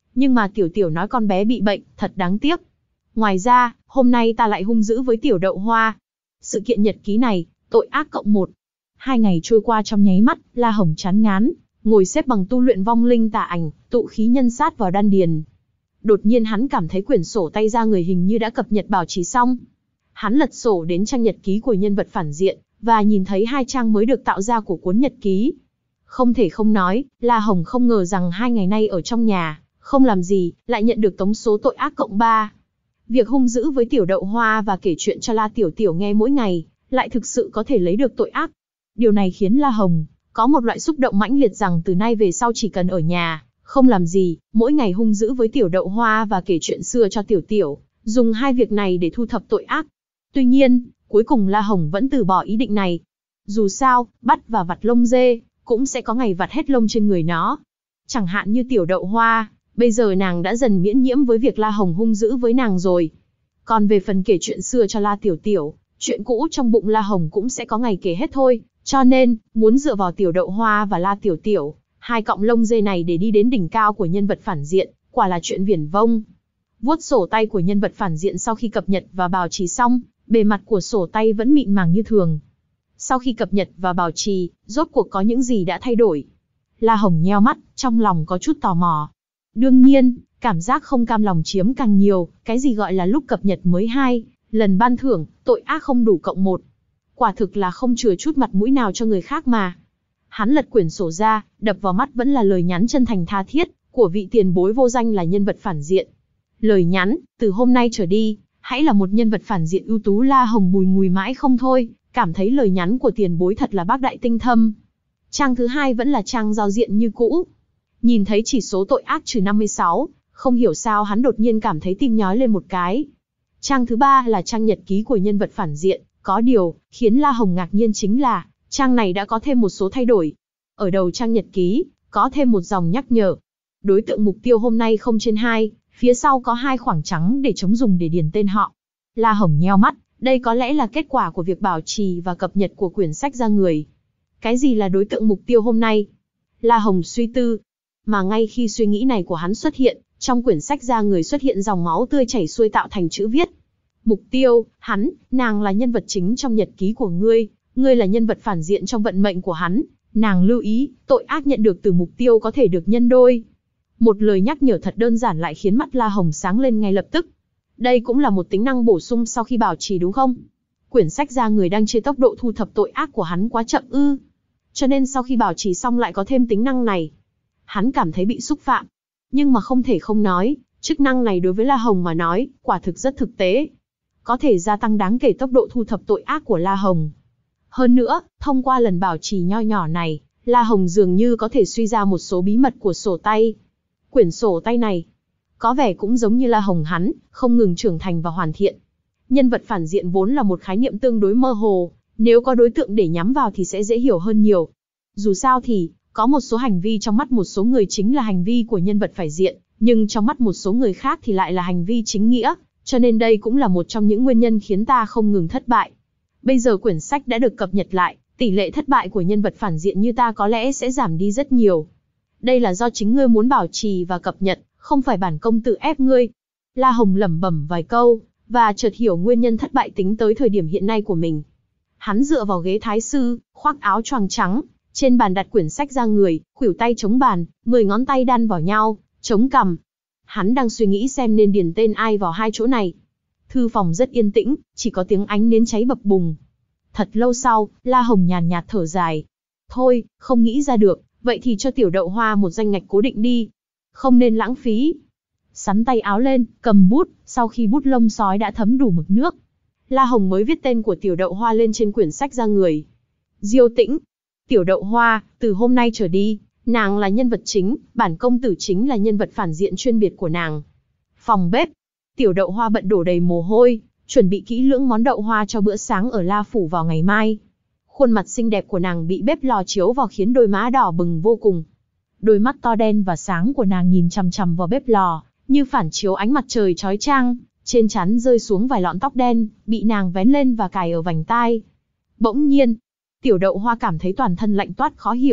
Nhưng mà Tiểu Tiểu nói con bé bị bệnh, thật đáng tiếc. Ngoài ra, hôm nay ta lại hung dữ với Tiểu Đậu Hoa. Sự kiện nhật ký này, tội ác cộng một. Hai ngày trôi qua trong nháy mắt, La Hồng chán ngán, ngồi xếp bằng tu luyện vong linh tà ảnh, tụ khí nhân sát vào đan điền. Đột nhiên hắn cảm thấy quyển sổ tay ra người hình như đã cập nhật bảo trì xong. Hắn lật sổ đến trang nhật ký của nhân vật phản diện, và nhìn thấy hai trang mới được tạo ra của cuốn nhật ký. Không thể không nói, La Hồng không ngờ rằng hai ngày nay ở trong nhà, không làm gì, lại nhận được tống số tội ác cộng ba. Việc hung dữ với Tiểu Đậu Hoa và kể chuyện cho La Tiểu Tiểu nghe mỗi ngày, lại thực sự có thể lấy được tội ác. Điều này khiến La Hồng có một loại xúc động mãnh liệt rằng từ nay về sau chỉ cần ở nhà, không làm gì, mỗi ngày hung dữ với Tiểu Đậu Hoa và kể chuyện xưa cho Tiểu Tiểu, dùng hai việc này để thu thập tội ác. Tuy nhiên, cuối cùng La Hồng vẫn từ bỏ ý định này. Dù sao, bắt và vặt lông dê, cũng sẽ có ngày vặt hết lông trên người nó. Chẳng hạn như Tiểu Đậu Hoa, bây giờ nàng đã dần miễn nhiễm với việc La Hồng hung dữ với nàng rồi. Còn về phần kể chuyện xưa cho La Tiểu Tiểu, chuyện cũ trong bụng La Hồng cũng sẽ có ngày kể hết thôi. Cho nên, muốn dựa vào Tiểu Đậu Hoa và La Tiểu Tiểu, hai cọng lông dê này để đi đến đỉnh cao của nhân vật phản diện, quả là chuyện viển vông. Vuốt sổ tay của nhân vật phản diện sau khi cập nhật và bảo trì xong, bề mặt của sổ tay vẫn mịn màng như thường. Sau khi cập nhật và bảo trì, rốt cuộc có những gì đã thay đổi? La Hồng nheo mắt, trong lòng có chút tò mò. Đương nhiên, cảm giác không cam lòng chiếm càng nhiều, cái gì gọi là lúc cập nhật mới hai, lần ban thưởng, tội ác không đủ cộng một. Quả thực là không chừa chút mặt mũi nào cho người khác mà. Hắn lật quyển sổ ra, đập vào mắt vẫn là lời nhắn chân thành tha thiết của vị tiền bối vô danh là nhân vật phản diện. Lời nhắn, từ hôm nay trở đi, hãy là một nhân vật phản diện ưu tú. La Hồng bùi ngùi mãi không thôi, cảm thấy lời nhắn của tiền bối thật là bác đại tinh thâm. Trang thứ hai vẫn là trang giao diện như cũ. Nhìn thấy chỉ số tội ác trừ năm mươi sáu, không hiểu sao hắn đột nhiên cảm thấy tim nhói lên một cái. Trang thứ ba là trang nhật ký của nhân vật phản diện, có điều, khiến La Hồng ngạc nhiên chính là, trang này đã có thêm một số thay đổi. Ở đầu trang nhật ký, có thêm một dòng nhắc nhở. Đối tượng mục tiêu hôm nay không trên hai, phía sau có hai khoảng trắng để trống dùng để điền tên họ. La Hồng nheo mắt, đây có lẽ là kết quả của việc bảo trì và cập nhật của quyển sách ra người. Cái gì là đối tượng mục tiêu hôm nay? La Hồng suy tư. Mà ngay khi suy nghĩ này của hắn xuất hiện, trong quyển sách ra người xuất hiện dòng máu tươi chảy xuôi tạo thành chữ viết. Mục tiêu, hắn, nàng là nhân vật chính trong nhật ký của ngươi, ngươi là nhân vật phản diện trong vận mệnh của hắn, nàng lưu ý, tội ác nhận được từ mục tiêu có thể được nhân đôi. Một lời nhắc nhở thật đơn giản lại khiến mắt La Hồng sáng lên ngay lập tức. Đây cũng là một tính năng bổ sung sau khi bảo trì đúng không? Quyển sách ra người đang chê tốc độ thu thập tội ác của hắn quá chậm ư. Cho nên sau khi bảo trì xong lại có thêm tính năng này. Hắn cảm thấy bị xúc phạm. Nhưng mà không thể không nói, chức năng này đối với La Hồng mà nói, quả thực rất thực tế. Có thể gia tăng đáng kể tốc độ thu thập tội ác của La Hồng. Hơn nữa, thông qua lần bảo trì nho nhỏ này, La Hồng dường như có thể suy ra một số bí mật của sổ tay. Quyển sổ tay này, có vẻ cũng giống như La Hồng hắn, không ngừng trưởng thành và hoàn thiện. Nhân vật phản diện vốn là một khái niệm tương đối mơ hồ, nếu có đối tượng để nhắm vào thì sẽ dễ hiểu hơn nhiều. Dù sao thì, có một số hành vi trong mắt một số người chính là hành vi của nhân vật phản diện, nhưng trong mắt một số người khác thì lại là hành vi chính nghĩa, cho nên đây cũng là một trong những nguyên nhân khiến ta không ngừng thất bại. Bây giờ quyển sách đã được cập nhật lại, tỷ lệ thất bại của nhân vật phản diện như ta có lẽ sẽ giảm đi rất nhiều. Đây là do chính ngươi muốn bảo trì và cập nhật, không phải bản công tự ép ngươi. La Hồng lẩm bẩm vài câu, và chợt hiểu nguyên nhân thất bại tính tới thời điểm hiện nay của mình. Hắn dựa vào ghế thái sư, khoác áo choàng trắng, trên bàn đặt quyển sách ra người, khuỷu tay chống bàn, mười ngón tay đan vào nhau, chống cằm. Hắn đang suy nghĩ xem nên điền tên ai vào hai chỗ này. Thư phòng rất yên tĩnh, chỉ có tiếng ánh nến cháy bập bùng. Thật lâu sau, La Hồng nhàn nhạt thở dài. Thôi, không nghĩ ra được, vậy thì cho Tiểu Đậu Hoa một danh ngạch cố định đi. Không nên lãng phí. Sắn tay áo lên, cầm bút, sau khi bút lông sói đã thấm đủ mực nước, La Hồng mới viết tên của Tiểu Đậu Hoa lên trên quyển sách ra người. Diêu Tĩnh. Tiểu Đậu Hoa, từ hôm nay trở đi, nàng là nhân vật chính, bản công tử chính là nhân vật phản diện chuyên biệt của nàng. Phòng bếp. Tiểu Đậu Hoa bận đổ đầy mồ hôi, chuẩn bị kỹ lưỡng món đậu hoa cho bữa sáng ở La Phủ vào ngày mai. Khuôn mặt xinh đẹp của nàng bị bếp lò chiếu vào khiến đôi má đỏ bừng vô cùng. Đôi mắt to đen và sáng của nàng nhìn chằm chằm vào bếp lò, như phản chiếu ánh mặt trời chói chang, trên trán rơi xuống vài lọn tóc đen, bị nàng vén lên và cài ở vành tai. Bỗng nhiên, Tiểu Đậu Hoa cảm thấy toàn thân lạnh toát khó hiểu,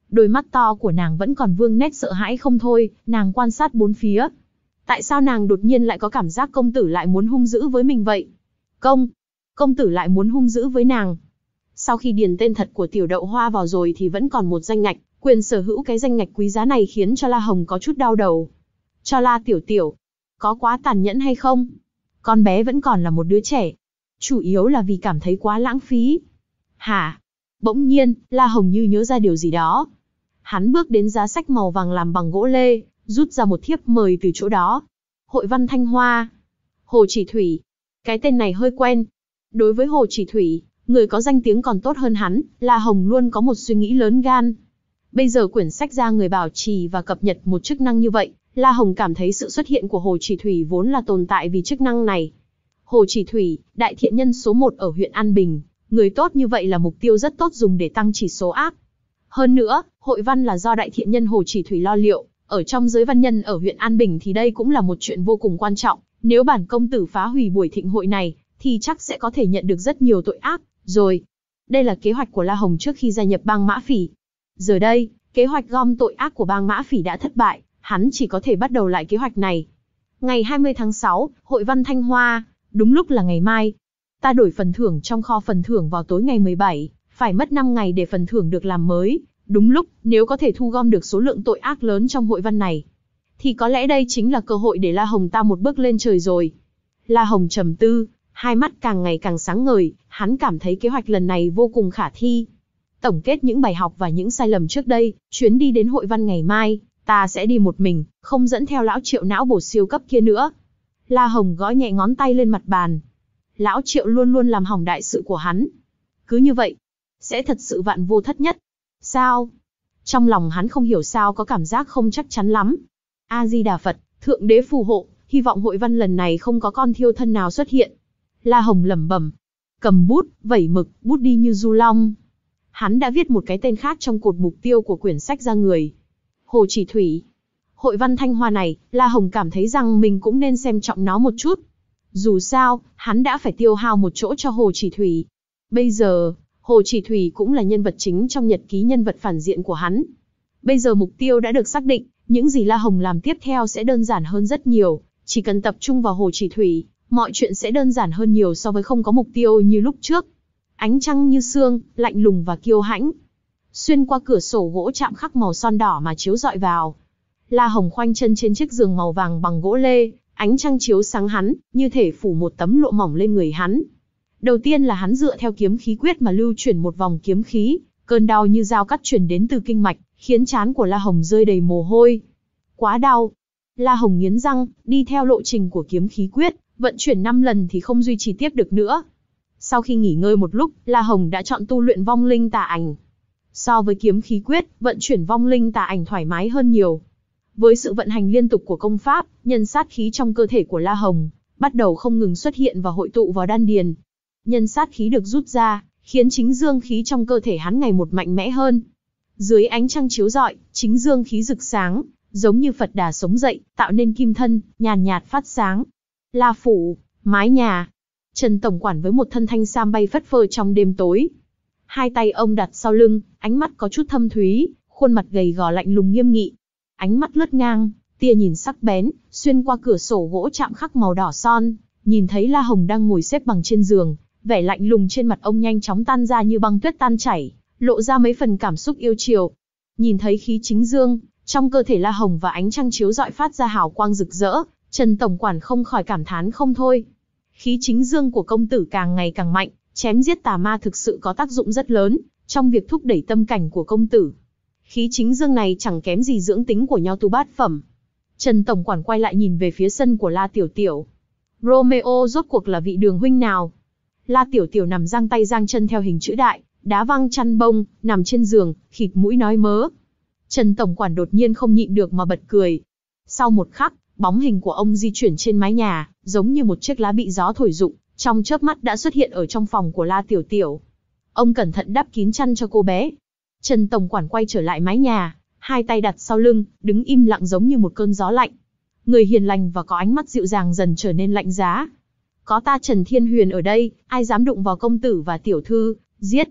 Đôi mắt to của nàng vẫn còn vương nét sợ hãi không thôi, nàng quan sát bốn phía. Tại sao nàng đột nhiên lại có cảm giác công tử lại muốn hung dữ với mình vậy? Công, công tử lại muốn hung dữ với nàng. Sau khi điền tên thật của tiểu đậu hoa vào rồi thì vẫn còn một danh ngạch, quyền sở hữu cái danh ngạch quý giá này khiến cho La Hồng có chút đau đầu. Cho La Tiểu Tiểu, có quá tàn nhẫn hay không? Con bé vẫn còn là một đứa trẻ. Chủ yếu là vì cảm thấy quá lãng phí. Hả? Bỗng nhiên, La Hồng như nhớ ra điều gì đó. Hắn bước đến giá sách màu vàng làm bằng gỗ lê, rút ra một thiếp mời từ chỗ đó. Hội văn Thanh Hoa. Hồ Chỉ Thủy. Cái tên này hơi quen. Đối với Hồ Chỉ Thủy, người có danh tiếng còn tốt hơn hắn, La Hồng luôn có một suy nghĩ lớn gan. Bây giờ quyển sách ra người bảo trì và cập nhật một chức năng như vậy, La Hồng cảm thấy sự xuất hiện của Hồ Chỉ Thủy vốn là tồn tại vì chức năng này. Hồ Chỉ Thủy, đại thiện nhân số một ở huyện An Bình, người tốt như vậy là mục tiêu rất tốt dùng để tăng chỉ số ác. Hơn nữa, hội văn là do đại thiện nhân Hồ Chỉ Thủy lo liệu, ở trong giới văn nhân ở huyện An Bình thì đây cũng là một chuyện vô cùng quan trọng. Nếu bản công tử phá hủy buổi thịnh hội này, thì chắc sẽ có thể nhận được rất nhiều tội ác, rồi. Đây là kế hoạch của La Hồng trước khi gia nhập bang Mã Phỉ. Giờ đây, kế hoạch gom tội ác của bang Mã Phỉ đã thất bại, hắn chỉ có thể bắt đầu lại kế hoạch này. Ngày hai mươi tháng sáu, Hội văn Thanh Hoa, đúng lúc là ngày mai. Ta đổi phần thưởng trong kho phần thưởng vào tối ngày mười bảy, phải mất năm ngày để phần thưởng được làm mới. Đúng lúc, nếu có thể thu gom được số lượng tội ác lớn trong hội văn này, thì có lẽ đây chính là cơ hội để La Hồng ta một bước lên trời rồi. La Hồng trầm tư, hai mắt càng ngày càng sáng ngời, hắn cảm thấy kế hoạch lần này vô cùng khả thi. Tổng kết những bài học và những sai lầm trước đây, chuyến đi đến hội văn ngày mai, ta sẽ đi một mình, không dẫn theo lão Triệu não bổ siêu cấp kia nữa. La Hồng gõ nhẹ ngón tay lên mặt bàn. Lão Triệu luôn luôn làm hỏng đại sự của hắn. Cứ như vậy, sẽ thật sự vạn vô thất nhất. Sao? Trong lòng hắn không hiểu sao có cảm giác không chắc chắn lắm. A-di-đà Phật, Thượng Đế phù hộ, hy vọng hội văn lần này không có con thiêu thân nào xuất hiện. La Hồng lẩm bẩm, cầm bút, vẩy mực, bút đi như du long. Hắn đã viết một cái tên khác trong cột mục tiêu của quyển sách ra người. Hồ Chỉ Thủy. Hội văn Thanh Hoa này, La Hồng cảm thấy rằng mình cũng nên xem trọng nó một chút. Dù sao, hắn đã phải tiêu hao một chỗ cho Hồ Chỉ Thủy. Bây giờ, Hồ Chỉ Thủy cũng là nhân vật chính trong nhật ký nhân vật phản diện của hắn. Bây giờ mục tiêu đã được xác định, những gì La Hồng làm tiếp theo sẽ đơn giản hơn rất nhiều. Chỉ cần tập trung vào Hồ Chỉ Thủy, mọi chuyện sẽ đơn giản hơn nhiều so với không có mục tiêu như lúc trước. Ánh trăng như sương, lạnh lùng và kiêu hãnh. Xuyên qua cửa sổ gỗ chạm khắc màu son đỏ mà chiếu rọi vào. La Hồng khoanh chân trên chiếc giường màu vàng bằng gỗ lê, ánh trăng chiếu sáng hắn, như thể phủ một tấm lụa mỏng lên người hắn. Đầu tiên là hắn dựa theo kiếm khí quyết mà lưu chuyển một vòng kiếm khí, cơn đau như dao cắt truyền đến từ kinh mạch, khiến trán của La Hồng rơi đầy mồ hôi. Quá đau. La Hồng nghiến răng, đi theo lộ trình của kiếm khí quyết, vận chuyển năm lần thì không duy trì tiếp được nữa. Sau khi nghỉ ngơi một lúc, La Hồng đã chọn tu luyện vong linh tà ảnh. So với kiếm khí quyết, vận chuyển vong linh tà ảnh thoải mái hơn nhiều. Với sự vận hành liên tục của công pháp, nhân sát khí trong cơ thể của La Hồng bắt đầu không ngừng xuất hiện và hội tụ vào đan điền. Nhân sát khí được rút ra, khiến chính dương khí trong cơ thể hắn ngày một mạnh mẽ hơn. Dưới ánh trăng chiếu rọi, chính dương khí rực sáng, giống như Phật Đà sống dậy, tạo nên kim thân, nhàn nhạt phát sáng. La phủ, mái nhà. Trần tổng quản với một thân thanh sam bay phất phơ trong đêm tối. Hai tay ông đặt sau lưng, ánh mắt có chút thâm thúy, khuôn mặt gầy gò lạnh lùng nghiêm nghị. Ánh mắt lướt ngang, tia nhìn sắc bén, xuyên qua cửa sổ gỗ chạm khắc màu đỏ son, nhìn thấy La Hồng đang ngồi xếp bằng trên giường, vẻ lạnh lùng trên mặt ông nhanh chóng tan ra như băng tuyết tan chảy, lộ ra mấy phần cảm xúc yêu chiều. Nhìn thấy khí chính dương trong cơ thể La Hồng và ánh trăng chiếu rọi phát ra hào quang rực rỡ, Trần tổng quản không khỏi cảm thán không thôi. Khí chính dương của công tử càng ngày càng mạnh, chém giết tà ma thực sự có tác dụng rất lớn trong việc thúc đẩy tâm cảnh của công tử. Khí chính dương này chẳng kém gì dưỡng tính của nho tu bát phẩm. Trần tổng quản quay lại nhìn về phía sân của La Tiểu Tiểu. Romeo rốt cuộc là vị đường huynh nào? La Tiểu Tiểu nằm giang tay giang chân theo hình chữ đại, đá văng chăn bông, nằm trên giường, khịt mũi nói mớ. Trần tổng quản đột nhiên không nhịn được mà bật cười. Sau một khắc, bóng hình của ông di chuyển trên mái nhà, giống như một chiếc lá bị gió thổi rụng, trong chớp mắt đã xuất hiện ở trong phòng của La Tiểu Tiểu. Ông cẩn thận đắp kín chăn cho cô bé. Trần tổng quản quay trở lại mái nhà, hai tay đặt sau lưng, đứng im lặng giống như một cơn gió lạnh. Người hiền lành và có ánh mắt dịu dàng dần trở nên lạnh giá. Có ta Trần Thiên Huyền ở đây, ai dám đụng vào công tử và tiểu thư, giết.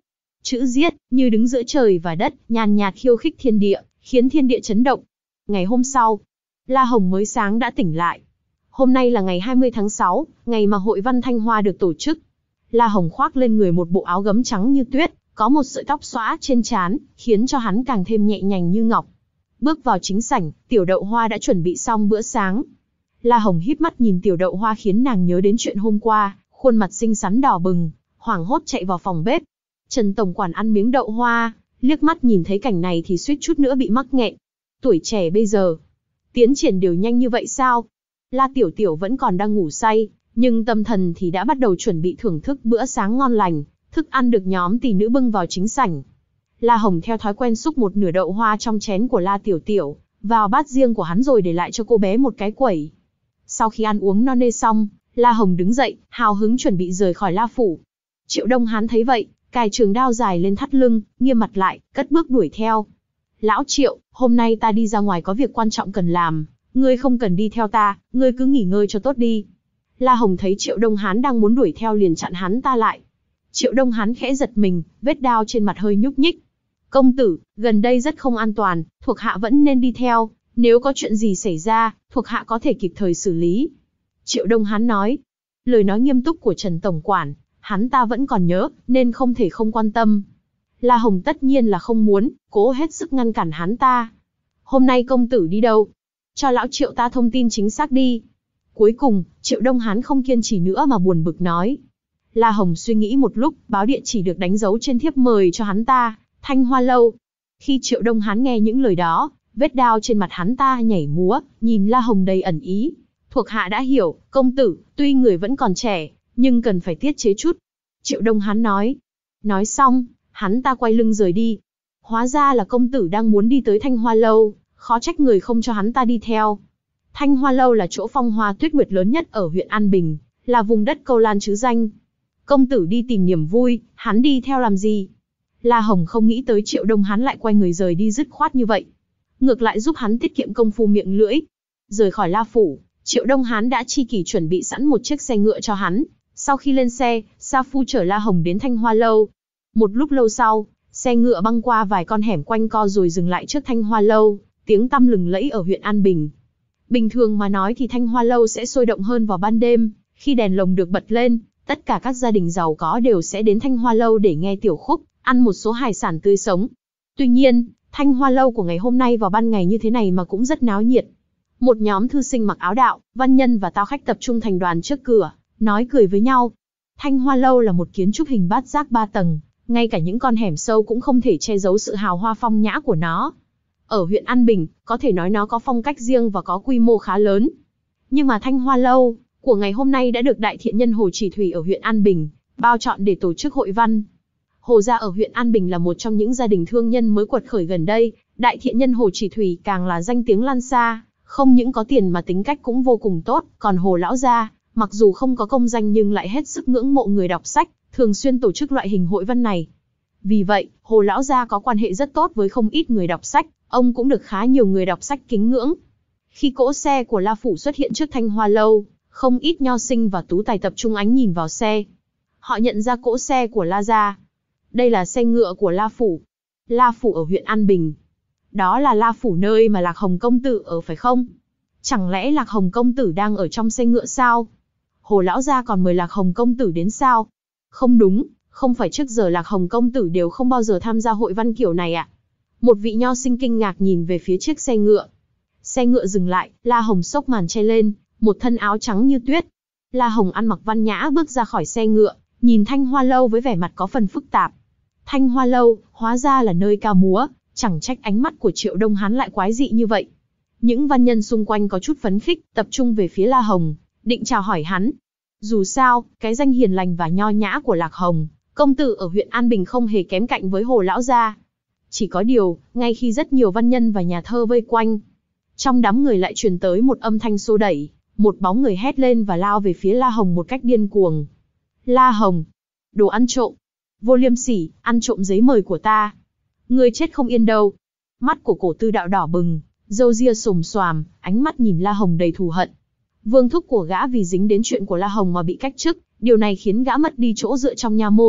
chữ giết, như đứng giữa trời và đất, nhàn nhạt khiêu khích thiên địa, khiến thiên địa chấn động. Ngày hôm sau, La Hồng mới sáng đã tỉnh lại. Hôm nay là ngày hai mươi tháng sáu, ngày mà hội văn Thanh Hoa được tổ chức. La Hồng khoác lên người một bộ áo gấm trắng như tuyết, có một sợi tóc xõa trên trán, khiến cho hắn càng thêm nhẹ nhàng như ngọc. Bước vào chính sảnh, Tiểu Đậu Hoa đã chuẩn bị xong bữa sáng. La Hồng híp mắt nhìn Tiểu Đậu Hoa khiến nàng nhớ đến chuyện hôm qua, khuôn mặt xinh xắn đỏ bừng, hoảng hốt chạy vào phòng bếp. Trần tổng quản ăn miếng đậu hoa, liếc mắt nhìn thấy cảnh này thì suýt chút nữa bị mắc nghẹn. Tuổi trẻ bây giờ, tiến triển đều nhanh như vậy sao? La Tiểu Tiểu vẫn còn đang ngủ say, nhưng tâm thần thì đã bắt đầu chuẩn bị thưởng thức bữa sáng ngon lành, thức ăn được nhóm tỷ nữ bưng vào chính sảnh. La Hồng theo thói quen xúc một nửa đậu hoa trong chén của La Tiểu Tiểu vào bát riêng của hắn rồi để lại cho cô bé một cái quẩy. Sau khi ăn uống no nê xong, La Hồng đứng dậy, hào hứng chuẩn bị rời khỏi La phủ. Triệu Đông Hán thấy vậy, cài trường đao dài lên thắt lưng, nghiêm mặt lại, cất bước đuổi theo. Lão Triệu, hôm nay ta đi ra ngoài có việc quan trọng cần làm, ngươi không cần đi theo ta, ngươi cứ nghỉ ngơi cho tốt đi. La Hồng thấy Triệu Đông Hán đang muốn đuổi theo liền chặn hắn ta lại. Triệu Đông Hán khẽ giật mình, vết đao trên mặt hơi nhúc nhích. Công tử, gần đây rất không an toàn, thuộc hạ vẫn nên đi theo, nếu có chuyện gì xảy ra, thuộc hạ có thể kịp thời xử lý. Triệu Đông Hán nói. Lời nói nghiêm túc của Trần tổng quản, hắn ta vẫn còn nhớ, nên không thể không quan tâm. La Hồng tất nhiên là không muốn, cố hết sức ngăn cản hắn ta. Hôm nay công tử đi đâu? Cho lão Triệu ta thông tin chính xác đi. Cuối cùng, Triệu Đông Hán không kiên trì nữa mà buồn bực nói. La Hồng suy nghĩ một lúc, báo địa chỉ được đánh dấu trên thiếp mời cho hắn ta, Thanh Hoa Lâu. Khi Triệu Đông Hán nghe những lời đó, vết đao trên mặt hắn ta nhảy múa, nhìn La Hồng đầy ẩn ý. Thuộc hạ đã hiểu, công tử, tuy người vẫn còn trẻ, nhưng cần phải tiết chế chút. Triệu Đông Hán nói. Nói xong, hắn ta quay lưng rời đi. Hóa ra là công tử đang muốn đi tới Thanh Hoa Lâu, khó trách người không cho hắn ta đi theo. Thanh Hoa Lâu là chỗ phong hoa tuyết nguyệt lớn nhất ở huyện An Bình, là vùng đất câu lan chứ danh. Công tử đi tìm niềm vui, hắn đi theo làm gì? La Hồng không nghĩ tới Triệu Đông Hán lại quay người rời đi dứt khoát như vậy. Ngược lại giúp hắn tiết kiệm công phu miệng lưỡi. Rời khỏi La phủ, Triệu Đông Hán đã chi kỷ chuẩn bị sẵn một chiếc xe ngựa cho hắn. Sau khi lên xe, Sa Phu chở La Hồng đến Thanh Hoa Lâu. Một lúc lâu sau, xe ngựa băng qua vài con hẻm quanh co rồi dừng lại trước Thanh Hoa Lâu, tiếng tăm lừng lẫy ở huyện An Bình. Bình thường mà nói thì Thanh Hoa Lâu sẽ sôi động hơn vào ban đêm, khi đèn lồng được bật lên, tất cả các gia đình giàu có đều sẽ đến Thanh Hoa Lâu để nghe tiểu khúc, ăn một số hải sản tươi sống. Tuy nhiên, Thanh Hoa Lâu của ngày hôm nay vào ban ngày như thế này mà cũng rất náo nhiệt. Một nhóm thư sinh mặc áo đạo, văn nhân và tao khách tập trung thành đoàn trước cửa, nói cười với nhau. Thanh Hoa Lâu là một kiến trúc hình bát giác ba tầng, ngay cả những con hẻm sâu cũng không thể che giấu sự hào hoa phong nhã của nó. Ở huyện An Bình, có thể nói nó có phong cách riêng và có quy mô khá lớn. Nhưng mà Thanh Hoa Lâu của ngày hôm nay đã được Đại Thiện Nhân Hồ Chỉ Thủy ở huyện An Bình bao chọn để tổ chức hội văn. Hồ gia ở huyện An Bình là một trong những gia đình thương nhân mới quật khởi gần đây, Đại Thiện Nhân Hồ Chỉ Thủy càng là danh tiếng lan xa, không những có tiền mà tính cách cũng vô cùng tốt, còn Hồ lão gia, mặc dù không có công danh nhưng lại hết sức ngưỡng mộ người đọc sách, thường xuyên tổ chức loại hình hội văn này. Vì vậy, Hồ lão gia có quan hệ rất tốt với không ít người đọc sách, ông cũng được khá nhiều người đọc sách kính ngưỡng. Khi cỗ xe của La phủ xuất hiện trước Thanh Hoa Lâu, không ít nho sinh và tú tài tập trung ánh nhìn vào xe. Họ nhận ra cỗ xe của La gia. Đây là xe ngựa của La phủ. La phủ ở huyện An Bình. Đó là La phủ nơi mà Lạc Hồng công tử ở phải không? Chẳng lẽ Lạc Hồng công tử đang ở trong xe ngựa sao? Hồ lão gia còn mời Lạc Hồng công tử đến sao? Không đúng, không phải trước giờ Lạc Hồng công tử đều không bao giờ tham gia hội văn kiểu này ạ? À? Một vị nho sinh kinh ngạc nhìn về phía chiếc xe ngựa. Xe ngựa dừng lại, La Hồng xốc màn che lên, một thân áo trắng như tuyết. La Hồng ăn mặc văn nhã bước ra khỏi xe ngựa, nhìn Thanh Hoa Lâu với vẻ mặt có phần phức tạp. Thanh Hoa Lâu, hóa ra là nơi ca múa, chẳng trách ánh mắt của Triệu Đông Hán lại quái dị như vậy. Những văn nhân xung quanh có chút phấn khích, tập trung về phía La Hồng, định chào hỏi hắn. Dù sao, cái danh hiền lành và nho nhã của Lạc Hồng công tử ở huyện An Bình không hề kém cạnh với Hồ lão gia. Chỉ có điều, ngay khi rất nhiều văn nhân và nhà thơ vây quanh, trong đám người lại truyền tới một âm thanh xô đẩy, một bóng người hét lên và lao về phía La Hồng một cách điên cuồng. La Hồng, đồ ăn trộm, vô liêm sỉ, ăn trộm giấy mời của ta. Ngươi chết không yên đâu. Mắt của Cổ Tư Đạo đỏ bừng, râu ria xồm xoàm, ánh mắt nhìn La Hồng đầy thù hận. Vương thúc của gã vì dính đến chuyện của La Hồng mà bị cách chức, điều này khiến gã mất đi chỗ dựa trong nha môn,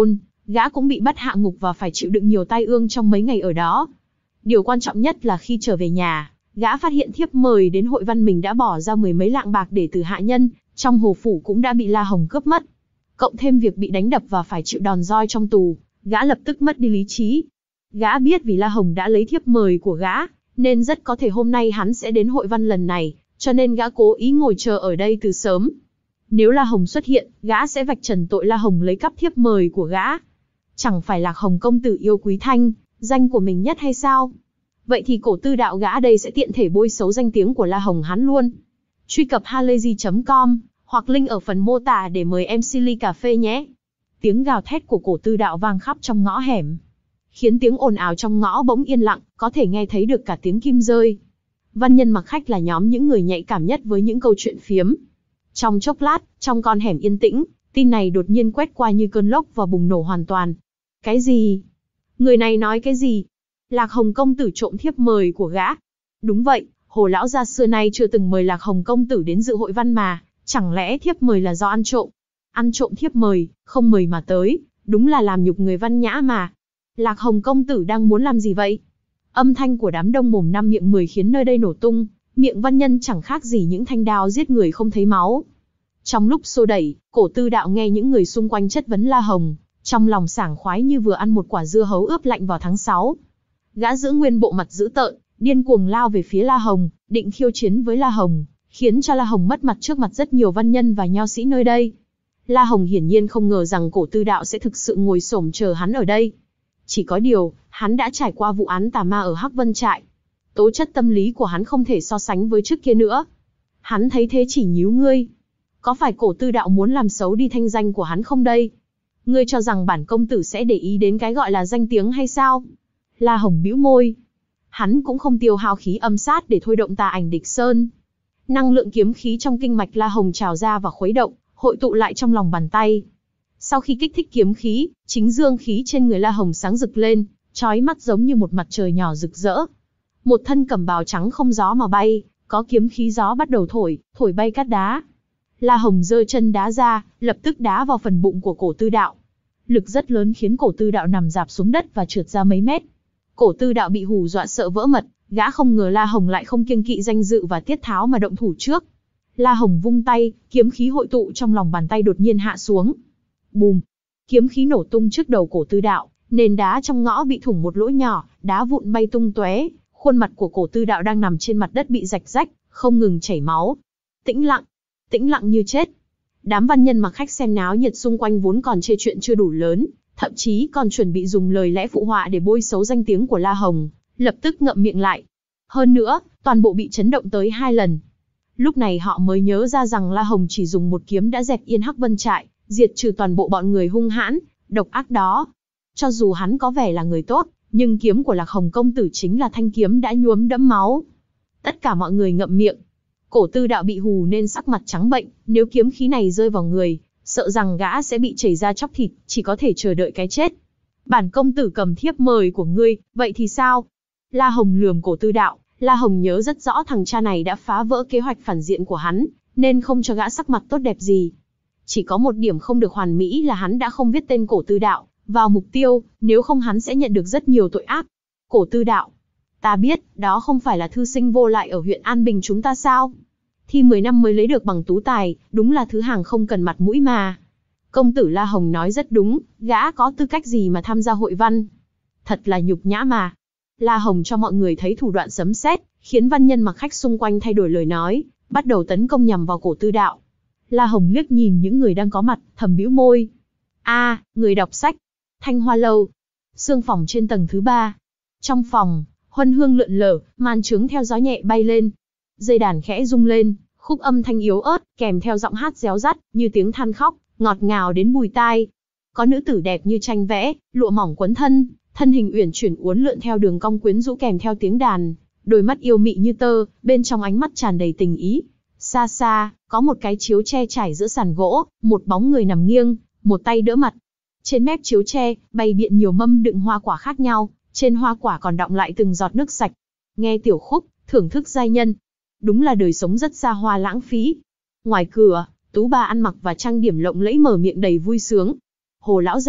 gã cũng bị bắt hạ ngục và phải chịu đựng nhiều tai ương trong mấy ngày ở đó. Điều quan trọng nhất là khi trở về nhà, gã phát hiện thiếp mời đến hội văn mình đã bỏ ra mười mấy lạng bạc để từ hạ nhân, trong hồ phủ cũng đã bị La Hồng cướp mất. Cộng thêm việc bị đánh đập và phải chịu đòn roi trong tù, gã lập tức mất đi lý trí. Gã biết vì La Hồng đã lấy thiếp mời của gã, nên rất có thể hôm nay hắn sẽ đến hội văn lần này, cho nên gã cố ý ngồi chờ ở đây từ sớm. Nếu La Hồng xuất hiện, gã sẽ vạch trần tội La Hồng lấy cắp thiếp mời của gã. Chẳng phải Lạc Hồng công tử yêu quý thanh danh của mình nhất hay sao? Vậy thì cổ tư đạo gã đây sẽ tiện thể bôi xấu danh tiếng của La Hồng hắn luôn. Truy cập halayzi chấm com hoặc link ở phần mô tả để mời em xê ly cà phê nhé. Tiếng gào thét của cổ tư đạo vang khắp trong ngõ hẻm, khiến tiếng ồn ào trong ngõ bỗng yên lặng, có thể nghe thấy được cả tiếng kim rơi. Văn nhân mặc khách là nhóm những người nhạy cảm nhất với những câu chuyện phiếm. Trong chốc lát, trong con hẻm yên tĩnh, tin này đột nhiên quét qua như cơn lốc và bùng nổ hoàn toàn. Cái gì? Người này nói cái gì? Lạc Hồng công tử trộm thiếp mời của gã. Đúng vậy, Hồ lão gia xưa nay chưa từng mời Lạc Hồng công tử đến dự hội văn mà, chẳng lẽ thiếp mời là do ăn trộm? Ăn trộm thiếp mời, không mời mà tới, đúng là làm nhục người văn nhã mà. Lạc Hồng công tử đang muốn làm gì vậy? Âm thanh của đám đông mồm năm miệng mười khiến nơi đây nổ tung, miệng văn nhân chẳng khác gì những thanh đao giết người không thấy máu. Trong lúc xô đẩy, cổ tư đạo nghe những người xung quanh chất vấn La Hồng, trong lòng sảng khoái như vừa ăn một quả dưa hấu ướp lạnh vào tháng sáu. Gã giữ nguyên bộ mặt dữ tợn, điên cuồng lao về phía La Hồng, định khiêu chiến với La Hồng, khiến cho La Hồng mất mặt trước mặt rất nhiều văn nhân và nho sĩ nơi đây. La Hồng hiển nhiên không ngờ rằng cổ tư đạo sẽ thực sự ngồi xổm chờ hắn ở đây. Chỉ có điều, hắn đã trải qua vụ án tà ma ở Hắc Vân Trại. Tố chất tâm lý của hắn không thể so sánh với trước kia nữa. Hắn thấy thế chỉ nhíu ngươi. Có phải cổ tư đạo muốn làm xấu đi thanh danh của hắn không đây? Ngươi cho rằng bản công tử sẽ để ý đến cái gọi là danh tiếng hay sao? La Hồng bĩu môi. Hắn cũng không tiêu hao khí âm sát để thôi động tà ảnh địch sơn. Năng lượng kiếm khí trong kinh mạch La Hồng trào ra và khuấy động, hội tụ lại trong lòng bàn tay. Sau khi kích thích kiếm khí, chính dương khí trên người La Hồng sáng rực lên, chói mắt giống như một mặt trời nhỏ rực rỡ. Một thân cẩm bào trắng không gió mà bay, có kiếm khí gió bắt đầu thổi, thổi bay cát đá. La Hồng giơ chân đá ra, lập tức đá vào phần bụng của cổ tư đạo. Lực rất lớn khiến cổ tư đạo nằm rạp xuống đất và trượt ra mấy mét. Cổ tư đạo bị hù dọa sợ vỡ mật, gã không ngờ La Hồng lại không kiêng kỵ danh dự và tiết tháo mà động thủ trước. La Hồng vung tay, kiếm khí hội tụ trong lòng bàn tay đột nhiên hạ xuống. Bùm! Kiếm khí nổ tung trước đầu cổ tư đạo, nền đá trong ngõ bị thủng một lỗ nhỏ, đá vụn bay tung tóe, khuôn mặt của cổ tư đạo đang nằm trên mặt đất bị rạch rách, không ngừng chảy máu. Tĩnh lặng, tĩnh lặng như chết. Đám văn nhân mặc khách xem náo nhiệt xung quanh vốn còn chê chuyện chưa đủ lớn, thậm chí còn chuẩn bị dùng lời lẽ phụ họa để bôi xấu danh tiếng của La Hồng, lập tức ngậm miệng lại. Hơn nữa, toàn bộ bị chấn động tới hai lần. Lúc này họ mới nhớ ra rằng La Hồng chỉ dùng một kiếm đã dẹp yên Hắc Vân Trại, diệt trừ toàn bộ bọn người hung hãn, độc ác đó. Cho dù hắn có vẻ là người tốt, nhưng kiếm của Lạc Hồng công tử chính là thanh kiếm đã nhuốm đẫm máu. Tất cả mọi người ngậm miệng. Cổ tư đạo bị hù nên sắc mặt trắng bệch, nếu kiếm khí này rơi vào người, sợ rằng gã sẽ bị chảy ra chóc thịt, chỉ có thể chờ đợi cái chết. Bản công tử cầm thiếp mời của ngươi, vậy thì sao? La Hồng lườm cổ tư đạo. La Hồng nhớ rất rõ thằng cha này đã phá vỡ kế hoạch phản diện của hắn, nên không cho gã sắc mặt tốt đẹp gì. Chỉ có một điểm không được hoàn mỹ là hắn đã không viết tên cổ tư đạo vào mục tiêu, nếu không hắn sẽ nhận được rất nhiều tội ác. Cổ tư đạo, ta biết, đó không phải là thư sinh vô lại ở huyện An Bình chúng ta sao? Thi mười năm mới lấy được bằng tú tài, đúng là thứ hàng không cần mặt mũi mà. Công tử La Hồng nói rất đúng, gã có tư cách gì mà tham gia hội văn? Thật là nhục nhã mà. La Hồng cho mọi người thấy thủ đoạn sấm sét, khiến văn nhân mặc khách xung quanh thay đổi lời nói, bắt đầu tấn công nhằm vào cổ tư đạo. La Hồng liếc nhìn những người đang có mặt, thầm bĩu môi. A, à, người đọc sách. Thanh Hoa Lâu. Sương phòng trên tầng thứ ba. Trong phòng, huân hương lượn lờ, màn trướng theo gió nhẹ bay lên. Dây đàn khẽ rung lên, khúc âm thanh yếu ớt, kèm theo giọng hát réo rắt, như tiếng than khóc, ngọt ngào đến bùi tai. Có nữ tử đẹp như tranh vẽ, lụa mỏng quấn thân, thân hình uyển chuyển uốn lượn theo đường cong quyến rũ kèm theo tiếng đàn, đôi mắt yêu mị như tơ, bên trong ánh mắt tràn đầy tình ý. Xa xa, có một cái chiếu tre trải giữa sàn gỗ, một bóng người nằm nghiêng, một tay đỡ mặt. Trên mép chiếu tre, bày biện nhiều mâm đựng hoa quả khác nhau, trên hoa quả còn đọng lại từng giọt nước sạch. Nghe tiểu khúc, thưởng thức giai nhân. Đúng là đời sống rất xa hoa lãng phí. Ngoài cửa, Tú bà ăn mặc và trang điểm lộng lẫy mở miệng đầy vui sướng. Hồ lão gia,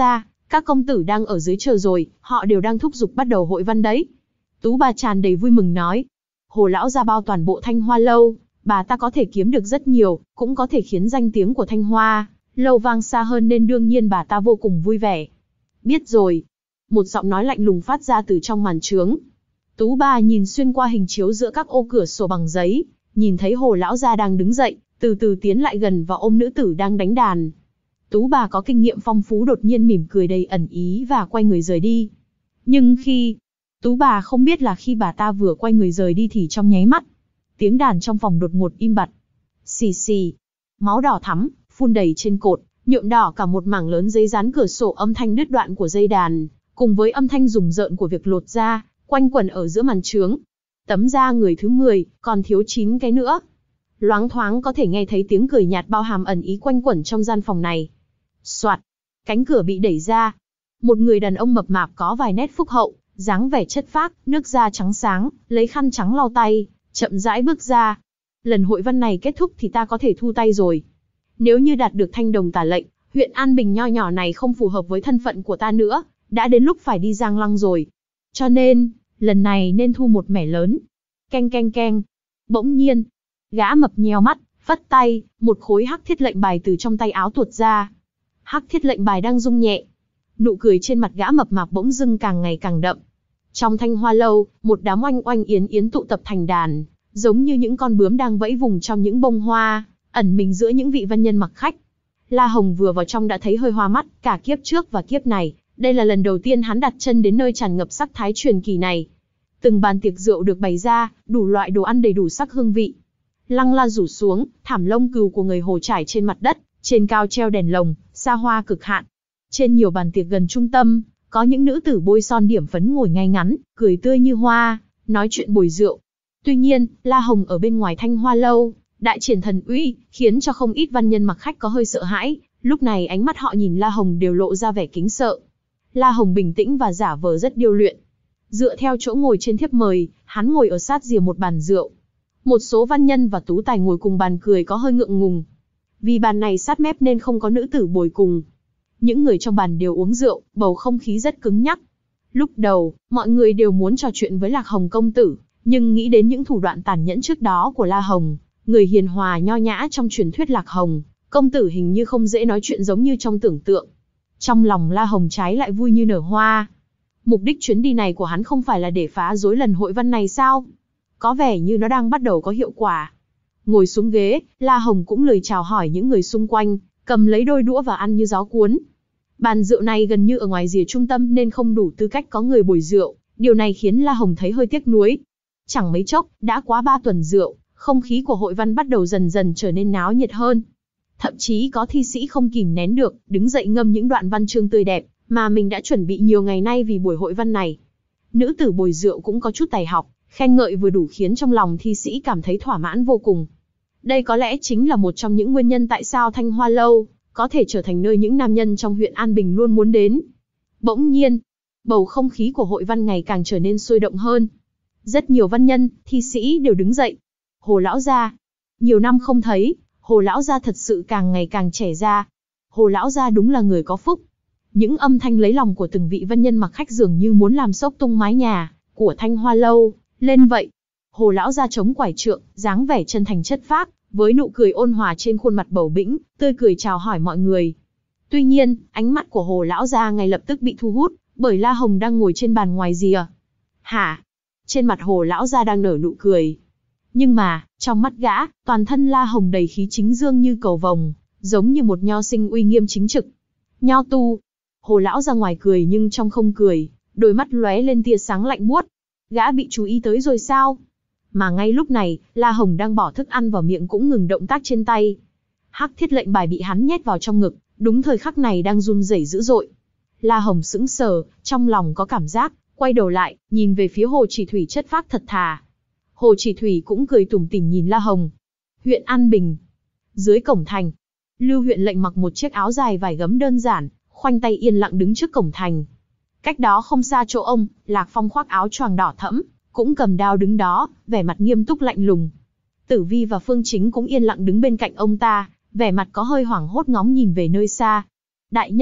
Các công tử đang ở dưới chờ rồi, họ đều đang thúc giục bắt đầu hội văn đấy. Tú bà tràn đầy vui mừng nói. Hồ lão gia bao toàn bộ Thanh Hoa lâu, bà ta có thể kiếm được rất nhiều, cũng có thể khiến danh tiếng của Thanh Hoa lâu vang xa hơn nên đương nhiên bà ta vô cùng vui vẻ. Biết rồi. Một giọng nói lạnh lùng phát ra từ trong màn trướng. Tú bà nhìn xuyên qua hình chiếu giữa các ô cửa sổ bằng giấy, nhìn thấy Hồ lão gia đang đứng dậy, từ từ tiến lại gần và ôm nữ tử đang đánh đàn. Tú bà có kinh nghiệm phong phú đột nhiên mỉm cười đầy ẩn ý và quay người rời đi. Nhưng khi... Tú bà không biết là khi bà ta vừa quay người rời đi thì trong nháy mắt, tiếng đàn trong phòng đột ngột im bặt. Xì xì, máu đỏ thắm, phun đầy trên cột, nhuộm đỏ cả một mảng lớn giấy dán cửa sổ, âm thanh đứt đoạn của dây đàn, cùng với âm thanh rùng rợn của việc lột da, quanh quẩn ở giữa màn trướng. Tấm da người thứ mười, còn thiếu chín cái nữa. Loáng thoáng có thể nghe thấy tiếng cười nhạt bao hàm ẩn ý quanh quẩn trong gian phòng này. Soạt, cánh cửa bị đẩy ra. Một người đàn ông mập mạp có vài nét phúc hậu, dáng vẻ chất phác, nước da trắng sáng, lấy khăn trắng lau tay, chậm rãi bước ra. Lần hội văn này kết thúc thì ta có thể thu tay rồi. Nếu như đạt được thanh đồng tả lệnh, huyện An Bình nho nhỏ này không phù hợp với thân phận của ta nữa, đã đến lúc phải đi Giang Lăng rồi. Cho nên, lần này nên thu một mẻ lớn. Keng keng keng. Bỗng nhiên, gã mập nheo mắt, phất tay, một khối hắc thiết lệnh bài từ trong tay áo tuột ra. Hắc thiết lệnh bài đang rung nhẹ. Nụ cười trên mặt gã mập mạp bỗng dưng càng ngày càng đậm. Trong Thanh Hoa lâu, một đám oanh oanh yến yến tụ tập thành đàn, giống như những con bướm đang vẫy vùng trong những bông hoa, ẩn mình giữa những vị văn nhân mặc khách. La Hồng vừa vào trong đã thấy hơi hoa mắt, cả kiếp trước và kiếp này, đây là lần đầu tiên hắn đặt chân đến nơi tràn ngập sắc thái truyền kỳ này. Từng bàn tiệc rượu được bày ra, đủ loại đồ ăn đầy đủ sắc hương vị. Lăng la rủ xuống, thảm lông cừu của người Hồ trải trên mặt đất, trên cao treo đèn lồng, xa hoa cực hạn. Trên nhiều bàn tiệc gần trung tâm, có những nữ tử bôi son điểm phấn ngồi ngay ngắn, cười tươi như hoa, nói chuyện bồi rượu. Tuy nhiên, La Hồng ở bên ngoài Thanh Hoa lâu, đại triển thần uy, khiến cho không ít văn nhân mặc khách có hơi sợ hãi. Lúc này ánh mắt họ nhìn La Hồng đều lộ ra vẻ kính sợ. La Hồng bình tĩnh và giả vờ rất điêu luyện. Dựa theo chỗ ngồi trên thiếp mời, hắn ngồi ở sát rìa một bàn rượu. Một số văn nhân và tú tài ngồi cùng bàn cười có hơi ngượng ngùng. Vì bàn này sát mép nên không có nữ tử bồi cùng. Những người trong bàn đều uống rượu, bầu không khí rất cứng nhắc. Lúc đầu, mọi người đều muốn trò chuyện với Lạc Hồng công tử, nhưng nghĩ đến những thủ đoạn tàn nhẫn trước đó của La Hồng, người hiền hòa nho nhã trong truyền thuyết Lạc Hồng, công tử hình như không dễ nói chuyện giống như trong tưởng tượng. Trong lòng La Hồng trái lại vui như nở hoa. Mục đích chuyến đi này của hắn không phải là để phá rối lần hội văn này sao? Có vẻ như nó đang bắt đầu có hiệu quả. Ngồi xuống ghế, La Hồng cũng lười chào hỏi những người xung quanh, cầm lấy đôi đũa và ăn như gió cuốn. Bàn rượu này gần như ở ngoài rìa trung tâm nên không đủ tư cách có người bồi rượu, điều này khiến La Hồng thấy hơi tiếc nuối. Chẳng mấy chốc, đã quá ba tuần rượu, không khí của hội văn bắt đầu dần dần trở nên náo nhiệt hơn. Thậm chí có thi sĩ không kìm nén được, đứng dậy ngâm những đoạn văn chương tươi đẹp, mà mình đã chuẩn bị nhiều ngày nay vì buổi hội văn này. Nữ tử bồi rượu cũng có chút tài học, khen ngợi vừa đủ khiến trong lòng thi sĩ cảm thấy thỏa mãn vô cùng. Đây có lẽ chính là một trong những nguyên nhân tại sao Thanh Hoa lâu có thể trở thành nơi những nam nhân trong huyện An Bình luôn muốn đến. Bỗng nhiên, bầu không khí của hội văn ngày càng trở nên sôi động hơn. Rất nhiều văn nhân, thi sĩ đều đứng dậy. Hồ lão gia, nhiều năm không thấy, Hồ lão gia thật sự càng ngày càng trẻ ra. Hồ lão gia đúng là người có phúc. Những âm thanh lấy lòng của từng vị văn nhân mặc khách dường như muốn làm sốc tung mái nhà của Thanh Hoa lâu lên vậy. Hồ lão gia chống quải trượng, dáng vẻ chân thành chất phác, với nụ cười ôn hòa trên khuôn mặt bầu bĩnh, tươi cười chào hỏi mọi người. Tuy nhiên, ánh mắt của Hồ lão gia ngay lập tức bị thu hút bởi La Hồng đang ngồi trên bàn ngoài rìa. Hả? Trên mặt Hồ lão gia đang nở nụ cười. Nhưng mà, trong mắt gã, toàn thân La Hồng đầy khí chính dương như cầu vồng, giống như một nho sinh uy nghiêm chính trực. Nho tu. Hồ lão ra ngoài cười nhưng trong không cười, đôi mắt lóe lên tia sáng lạnh buốt. Gã bị chú ý tới rồi sao? Mà ngay lúc này, La Hồng đang bỏ thức ăn vào miệng cũng ngừng động tác trên tay. Hắc thiết lệnh bài bị hắn nhét vào trong ngực, đúng thời khắc này đang run rẩy dữ dội. La Hồng sững sờ, trong lòng có cảm giác, quay đầu lại, nhìn về phía Hồ Chỉ Thủy chất phác thật thà. Hồ Chỉ Thủy cũng cười tủm tỉm nhìn La Hồng. Huyện An Bình. Dưới cổng thành, Lưu huyện lệnh mặc một chiếc áo dài vải gấm đơn giản, khoanh tay yên lặng đứng trước cổng thành. Cách đó không xa chỗ ông, Lạc Phong khoác áo choàng đỏ thẫm, cũng cầm đao đứng đó, vẻ mặt nghiêm túc lạnh lùng. Tử Vi và Phương Chính cũng yên lặng đứng bên cạnh ông ta, vẻ mặt có hơi hoảng hốt ngóng nhìn về nơi xa. Đại nhân,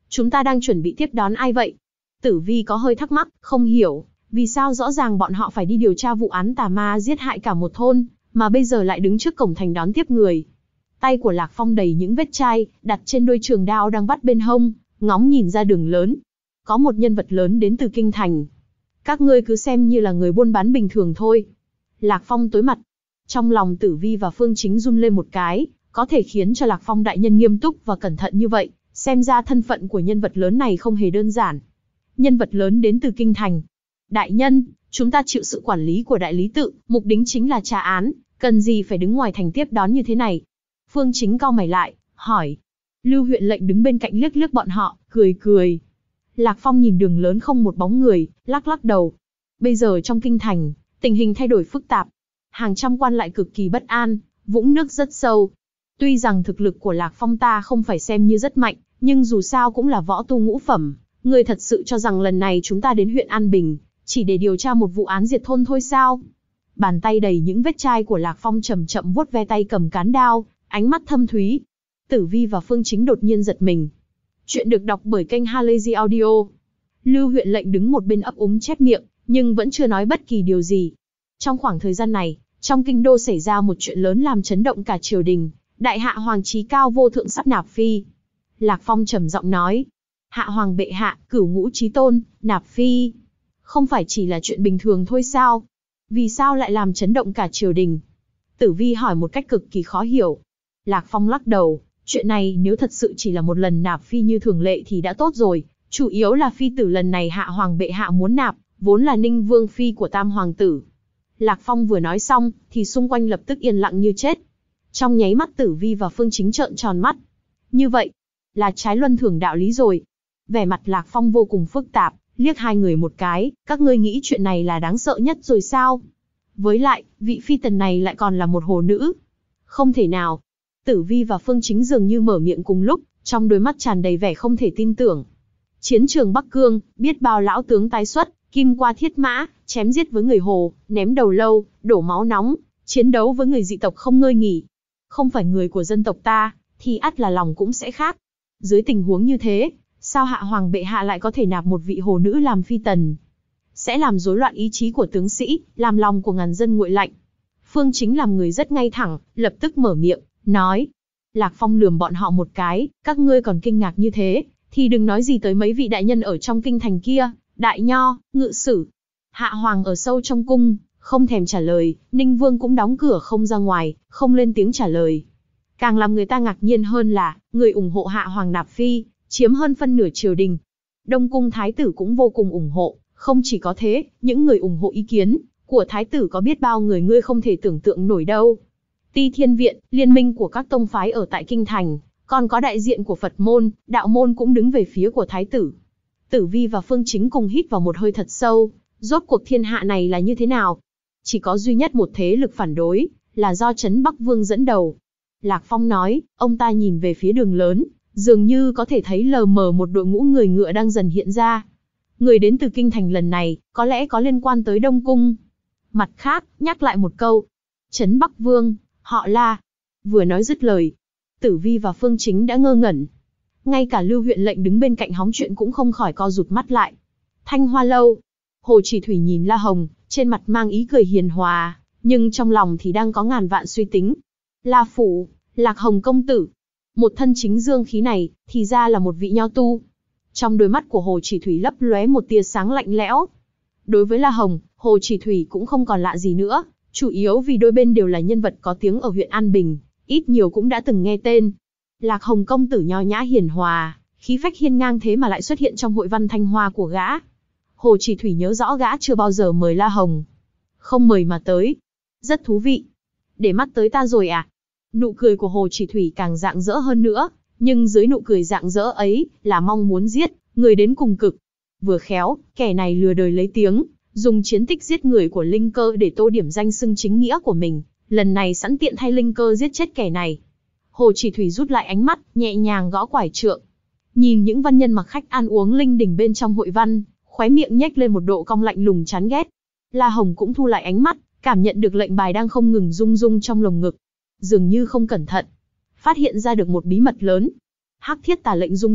Chúng ta đang chuẩn bị tiếp đón ai vậy? Tử Vi có hơi thắc mắc, không hiểu, vì sao rõ ràng bọn họ phải đi điều tra vụ án tà ma giết hại cả một thôn, mà bây giờ lại đứng trước cổng thành đón tiếp người. Tay của Lạc Phong đầy những vết chai, đặt trên đôi trường đao đang vắt bên hông, ngóng nhìn ra đường lớn. Có một nhân vật lớn đến từ kinh thành. Các ngươi cứ xem như là người buôn bán bình thường thôi. Lạc Phong tối mặt. Trong lòng Tử Vi và Phương Chính run lên một cái, có thể khiến cho Lạc Phong đại nhân nghiêm túc và cẩn thận như vậy, xem ra thân phận của nhân vật lớn này không hề đơn giản. Nhân vật lớn đến từ kinh thành. Đại nhân, chúng ta chịu sự quản lý của đại lý tự, mục đích chính là tra án, cần gì phải đứng ngoài thành tiếp đón như thế này? Phương Chính cau mày lại, hỏi. Lưu huyện lệnh đứng bên cạnh liếc liếc bọn họ, cười cười. Lạc Phong nhìn đường lớn không một bóng người, lắc lắc đầu. Bây giờ trong kinh thành, tình hình thay đổi phức tạp. Hàng trăm quan lại cực kỳ bất an, vũng nước rất sâu. Tuy rằng thực lực của Lạc Phong ta không phải xem như rất mạnh, nhưng dù sao cũng là võ tu ngũ phẩm. Người thật sự cho rằng lần này chúng ta đến huyện An Bình, chỉ để điều tra một vụ án diệt thôn thôi sao? Bàn tay đầy những vết chai của Lạc Phong chậm chậm vuốt ve tay cầm cán đao, ánh mắt thâm thúy. Tử Vi và Phương Chính đột nhiên giật mình. Chuyện được đọc bởi kênh Halazy Audio. Lưu huyện lệnh đứng một bên ấp úng chép miệng, nhưng vẫn chưa nói bất kỳ điều gì. Trong khoảng thời gian này, trong kinh đô xảy ra một chuyện lớn làm chấn động cả triều đình. Đại hạ hoàng trí cao vô thượng sắp nạp phi. Lạc Phong trầm giọng nói. Hạ hoàng bệ hạ, cửu ngũ chí tôn, nạp phi. Không phải chỉ là chuyện bình thường thôi sao? Vì sao lại làm chấn động cả triều đình? Tử Vi hỏi một cách cực kỳ khó hiểu. Lạc Phong lắc đầu. Chuyện này nếu thật sự chỉ là một lần nạp phi như thường lệ thì đã tốt rồi. Chủ yếu là phi tử lần này hạ hoàng bệ hạ muốn nạp, vốn là Ninh Vương phi của tam hoàng tử. Lạc Phong vừa nói xong, thì xung quanh lập tức yên lặng như chết. Trong nháy mắt Tử Vi và Phương Chính trợn tròn mắt. Như vậy, là trái luân thường đạo lý rồi. Vẻ mặt Lạc Phong vô cùng phức tạp, liếc hai người một cái, các ngươi nghĩ chuyện này là đáng sợ nhất rồi sao? Với lại, vị phi tần này lại còn là một hồ nữ. Không thể nào. Tử Vi và Phương Chính dường như mở miệng cùng lúc, trong đôi mắt tràn đầy vẻ không thể tin tưởng. Chiến trường Bắc Cương, biết bao lão tướng tái xuất, kim qua thiết mã, chém giết với người Hồ, ném đầu lâu, đổ máu nóng, chiến đấu với người dị tộc không ngơi nghỉ. Không phải người của dân tộc ta, thì ắt là lòng cũng sẽ khác. Dưới tình huống như thế, sao hạ hoàng bệ hạ lại có thể nạp một vị hồ nữ làm phi tần? Sẽ làm rối loạn ý chí của tướng sĩ, làm lòng của ngàn dân nguội lạnh. Phương Chính làm người rất ngay thẳng, lập tức mở miệng, nói. Lạc Phong lườm bọn họ một cái, các ngươi còn kinh ngạc như thế, thì đừng nói gì tới mấy vị đại nhân ở trong kinh thành kia, đại nho, ngự sử. Hạ hoàng ở sâu trong cung, không thèm trả lời, Ninh Vương cũng đóng cửa không ra ngoài, không lên tiếng trả lời. Càng làm người ta ngạc nhiên hơn là, người ủng hộ hạ hoàng nạp phi, chiếm hơn phân nửa triều đình. Đông cung thái tử cũng vô cùng ủng hộ, không chỉ có thế, những người ủng hộ ý kiến của thái tử có biết bao người ngươi không thể tưởng tượng nổi đâu. Ti Thiên Viện, liên minh của các tông phái ở tại kinh thành, còn có đại diện của Phật môn, đạo môn cũng đứng về phía của thái tử. Tử Vi và Phương Chính cùng hít vào một hơi thật sâu, rốt cuộc thiên hạ này là như thế nào? Chỉ có duy nhất một thế lực phản đối, là do Trấn Bắc Vương dẫn đầu. Lạc Phong nói, ông ta nhìn về phía đường lớn, dường như có thể thấy lờ mờ một đội ngũ người ngựa đang dần hiện ra. Người đến từ kinh thành lần này, có lẽ có liên quan tới Đông Cung. Mặt khác, nhắc lại một câu, Trấn Bắc Vương, họ La. Vừa nói dứt lời, Tử Vi và Phương Chính đã ngơ ngẩn. Ngay cả Lưu huyện lệnh đứng bên cạnh hóng chuyện cũng không khỏi co rụt mắt lại. Thanh Hoa Lâu. Hồ Chỉ Thủy nhìn La Hồng, trên mặt mang ý cười hiền hòa, nhưng trong lòng thì đang có ngàn vạn suy tính. La Phủ, Lạc Hồng công tử. Một thân chính dương khí này, thì ra là một vị nho tu. Trong đôi mắt của Hồ Chỉ Thủy lấp lóe một tia sáng lạnh lẽo. Đối với La Hồng, Hồ Chỉ Thủy cũng không còn lạ gì nữa, chủ yếu vì đôi bên đều là nhân vật có tiếng ở huyện An Bình, ít nhiều cũng đã từng nghe tên. Lạc Hồng công tử nho nhã hiền hòa, khí phách hiên ngang thế mà lại xuất hiện trong hội văn thanh hoa của gã. Hồ Chỉ Thủy nhớ rõ gã chưa bao giờ mời La Hồng. Không mời mà tới. Rất thú vị. Để mắt tới ta rồi à? Nụ cười của Hồ Chỉ Thủy càng rạng rỡ hơn nữa, nhưng dưới nụ cười rạng rỡ ấy, là mong muốn giết, người đến cùng cực. Vừa khéo, kẻ này lừa đời lấy tiếng, dùng chiến tích giết người của Linh Cơ để tô điểm danh xưng chính nghĩa của mình, lần này sẵn tiện thay Linh Cơ giết chết kẻ này. Hồ Chỉ Thủy rút lại ánh mắt, nhẹ nhàng gõ quải trượng. Nhìn những văn nhân mặc khách ăn uống linh đình bên trong hội văn, khóe miệng nhếch lên một độ cong lạnh lùng chán ghét. La Hồng cũng thu lại ánh mắt, cảm nhận được lệnh bài đang không ngừng rung rung trong lồng ngực. Dường như không cẩn thận, phát hiện ra được một bí mật lớn. Hắc thiết tà lệnh rung động,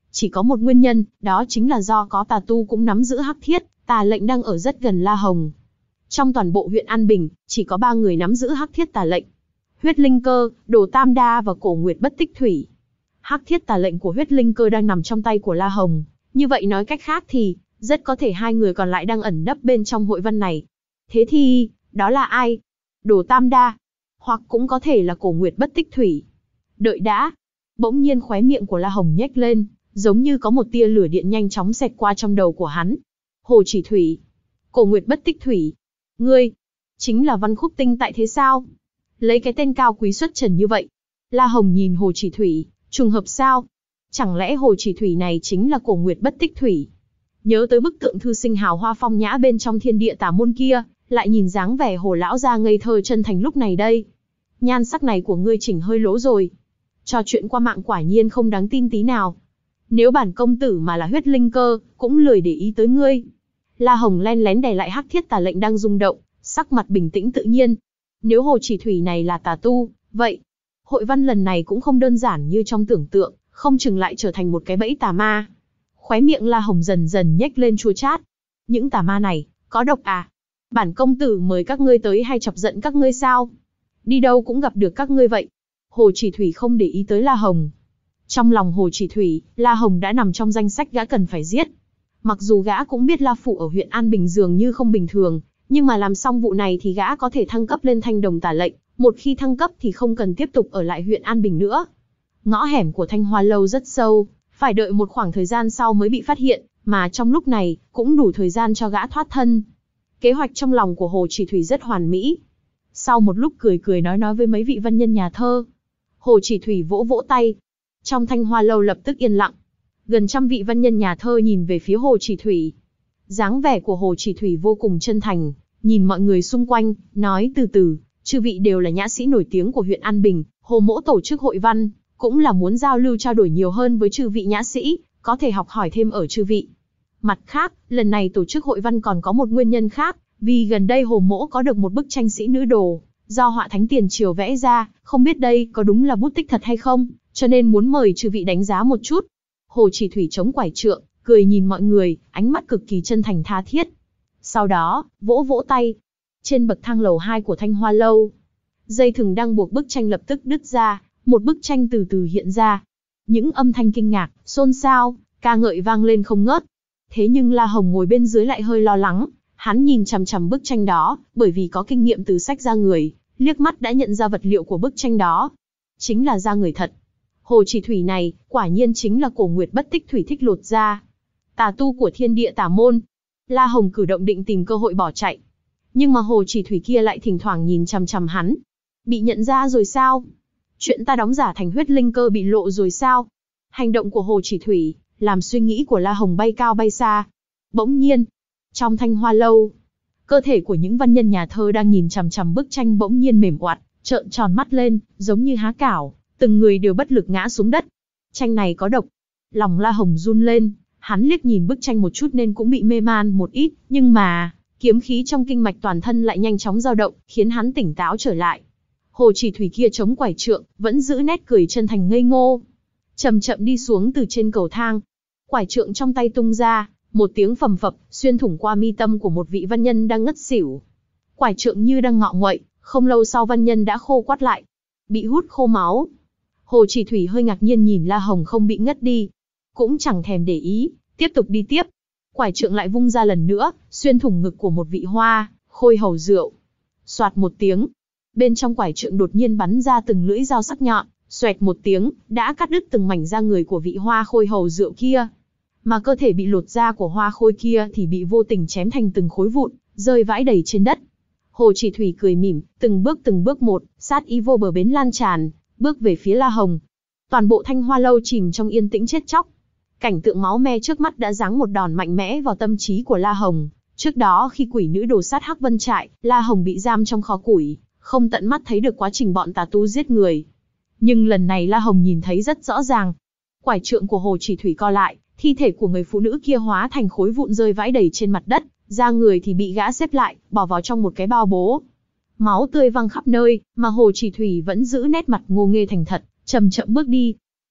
Chỉ có một nguyên nhân, đó chính là do có tà tu cũng nắm giữ hắc thiết, tà lệnh đang ở rất gần La Hồng. Trong toàn bộ huyện An Bình, chỉ có ba người nắm giữ hắc thiết tà lệnh. Huyết Linh Cơ, Đồ Tam Đa và Cổ Nguyệt Bất Tích Thủy. Hắc thiết tà lệnh của Huyết Linh Cơ đang nằm trong tay của La Hồng. Như vậy nói cách khác thì, rất có thể hai người còn lại đang ẩn nấp bên trong hội văn này. Thế thì, đó là ai? Đồ Tam Đa, hoặc cũng có thể là Cổ Nguyệt Bất Tích Thủy. Đợi đã. Bỗng nhiên khóe miệng của La Hồng nhếch lên, giống như có một tia lửa điện nhanh chóng xẹt qua trong đầu của hắn. Hồ Chỉ Thủy, Cổ Nguyệt Bất Tích Thủy, ngươi chính là Văn Khúc Tinh tại thế sao? Lấy cái tên cao quý xuất trần như vậy. La Hồng nhìn Hồ Chỉ Thủy, trùng hợp sao? Chẳng lẽ Hồ Chỉ Thủy này chính là Cổ Nguyệt Bất Tích Thủy? Nhớ tới bức tượng thư sinh hào hoa phong nhã bên trong thiên địa tà môn kia, lại nhìn dáng vẻ Hồ lão gia ngây thơ chân thành lúc này đây. Nhan sắc này của ngươi chỉnh hơi lỗ rồi. Trò chuyện qua mạng quả nhiên không đáng tin tí nào. Nếu bản công tử mà là Huyết Linh Cơ, cũng lười để ý tới ngươi. La Hồng len lén đè lại hắc thiết tà lệnh đang rung động, sắc mặt bình tĩnh tự nhiên. Nếu Hồ Chỉ Thủy này là tà tu, vậy hội văn lần này cũng không đơn giản như trong tưởng tượng, không chừng lại trở thành một cái bẫy tà ma. Khóe miệng La Hồng dần dần nhếch lên chua chát. Những tà ma này, có độc à? Bản công tử mời các ngươi tới hay chọc giận các ngươi sao? Đi đâu cũng gặp được các ngươi vậy. Hồ Chỉ Thủy không để ý tới La Hồng. Trong lòng Hồ Chỉ Thủy, La Hồng đã nằm trong danh sách gã cần phải giết. Mặc dù gã cũng biết La Phụ ở huyện An Bình dường như không bình thường, nhưng mà làm xong vụ này thì gã có thể thăng cấp lên Thanh Đồng Tả lệnh, một khi thăng cấp thì không cần tiếp tục ở lại huyện An Bình nữa. Ngõ hẻm của Thanh Hoa Lâu rất sâu, phải đợi một khoảng thời gian sau mới bị phát hiện, mà trong lúc này, cũng đủ thời gian cho gã thoát thân. Kế hoạch trong lòng của Hồ Chỉ Thủy rất hoàn mỹ. Sau một lúc cười cười nói nói với mấy vị văn nhân nhà thơ, Hồ Chỉ Thủy vỗ vỗ tay. Trong Thanh Hoa Lâu lập tức yên lặng. Gần trăm vị văn nhân nhà thơ nhìn về phía Hồ Chỉ Thủy. Dáng vẻ của Hồ Chỉ Thủy vô cùng chân thành, nhìn mọi người xung quanh, nói từ từ, chư vị đều là nhã sĩ nổi tiếng của huyện An Bình, Hồ mỗ tổ chức hội văn, cũng là muốn giao lưu trao đổi nhiều hơn với chư vị nhã sĩ, có thể học hỏi thêm ở chư vị. Mặt khác, lần này tổ chức hội văn còn có một nguyên nhân khác, vì gần đây Hồ mỗ có được một bức tranh sĩ nữ đồ, do họa thánh tiền triều vẽ ra, không biết đây có đúng là bút tích thật hay không, cho nên muốn mời chư vị đánh giá một chút. Hồ Chỉ Thủy chống quải trượng, cười nhìn mọi người, ánh mắt cực kỳ chân thành tha thiết. Sau đó, vỗ vỗ tay. Trên bậc thang lầu hai của Thanh Hoa Lâu, dây thừng đang buộc bức tranh lập tức đứt ra, một bức tranh từ từ hiện ra. Những âm thanh kinh ngạc, xôn xao, ca ngợi vang lên không ngớt. Thế nhưng La Hồng ngồi bên dưới lại hơi lo lắng, hắn nhìn chằm chằm bức tranh đó, bởi vì có kinh nghiệm từ sách da người, liếc mắt đã nhận ra vật liệu của bức tranh đó. Chính là da người thật. Hồ Chỉ Thủy này, quả nhiên chính là Cổ Nguyệt Bất Tích Thủy thích lột da. Tà tu của thiên địa tà môn. La Hồng cử động định tìm cơ hội bỏ chạy. Nhưng mà Hồ Chỉ Thủy kia lại thỉnh thoảng nhìn chằm chằm hắn. Bị nhận ra rồi sao? Chuyện ta đóng giả thành Huyết Linh Cơ bị lộ rồi sao? Hành động của Hồ Chỉ Thủy, làm suy nghĩ của La Hồng bay cao bay xa. Bỗng nhiên, trong Thanh Hoa Lâu, cơ thể của những văn nhân nhà thơ đang nhìn chằm chằm bức tranh bỗng nhiên mềm oặt, trợn tròn mắt lên, giống như há cảo, từng người đều bất lực ngã xuống đất. Tranh này có độc. Lòng La Hồng run lên, hắn liếc nhìn bức tranh một chút nên cũng bị mê man một ít, nhưng mà, kiếm khí trong kinh mạch toàn thân lại nhanh chóng dao động, khiến hắn tỉnh táo trở lại. Hồ Chỉ Thủy kia chống quải trượng, vẫn giữ nét cười chân thành ngây ngô. Chậm chậm đi xuống từ trên cầu thang. Quải trượng trong tay tung ra, một tiếng phầm phập, xuyên thủng qua mi tâm của một vị văn nhân đang ngất xỉu. Quải trượng như đang ngọ nguậy, không lâu sau văn nhân đã khô quắt lại, bị hút khô máu. Hồ Chỉ Thủy hơi ngạc nhiên nhìn La Hồng không bị ngất đi, cũng chẳng thèm để ý, tiếp tục đi tiếp. Quải trượng lại vung ra lần nữa, xuyên thủng ngực của một vị hoa khôi hầu rượu. Soạt một tiếng, bên trong quải trượng đột nhiên bắn ra từng lưỡi dao sắc nhọn, xoẹt một tiếng, đã cắt đứt từng mảnh da người của vị hoa khôi hầu rượu kia. Mà cơ thể bị lột da của hoa khôi kia thì bị vô tình chém thành từng khối vụn, rơi vãi đầy trên đất. Hồ Chỉ Thủy cười mỉm, từng bước từng bước một, sát ý vô bờ bến lan tràn, bước về phía La Hồng. Toàn bộ Thanh Hoa Lâu chìm trong yên tĩnh chết chóc. Cảnh tượng máu me trước mắt đã giáng một đòn mạnh mẽ vào tâm trí của La Hồng. Trước đó khi quỷ nữ đồ sát Hắc Vân Trại, La Hồng bị giam trong kho củi, không tận mắt thấy được quá trình bọn tà tu giết người. Nhưng lần này La Hồng nhìn thấy rất rõ ràng. Quải trượng của Hồ Chỉ Thủy co lại, thi thể của người phụ nữ kia hóa thành khối vụn rơi vãi đầy trên mặt đất, da người thì bị gã xếp lại, bỏ vào trong một cái bao bố. Máu tươi văng khắp nơi, mà Hồ Chỉ Thủy vẫn giữ nét mặt ngô nghê thành thật, chậm chậm bước đi.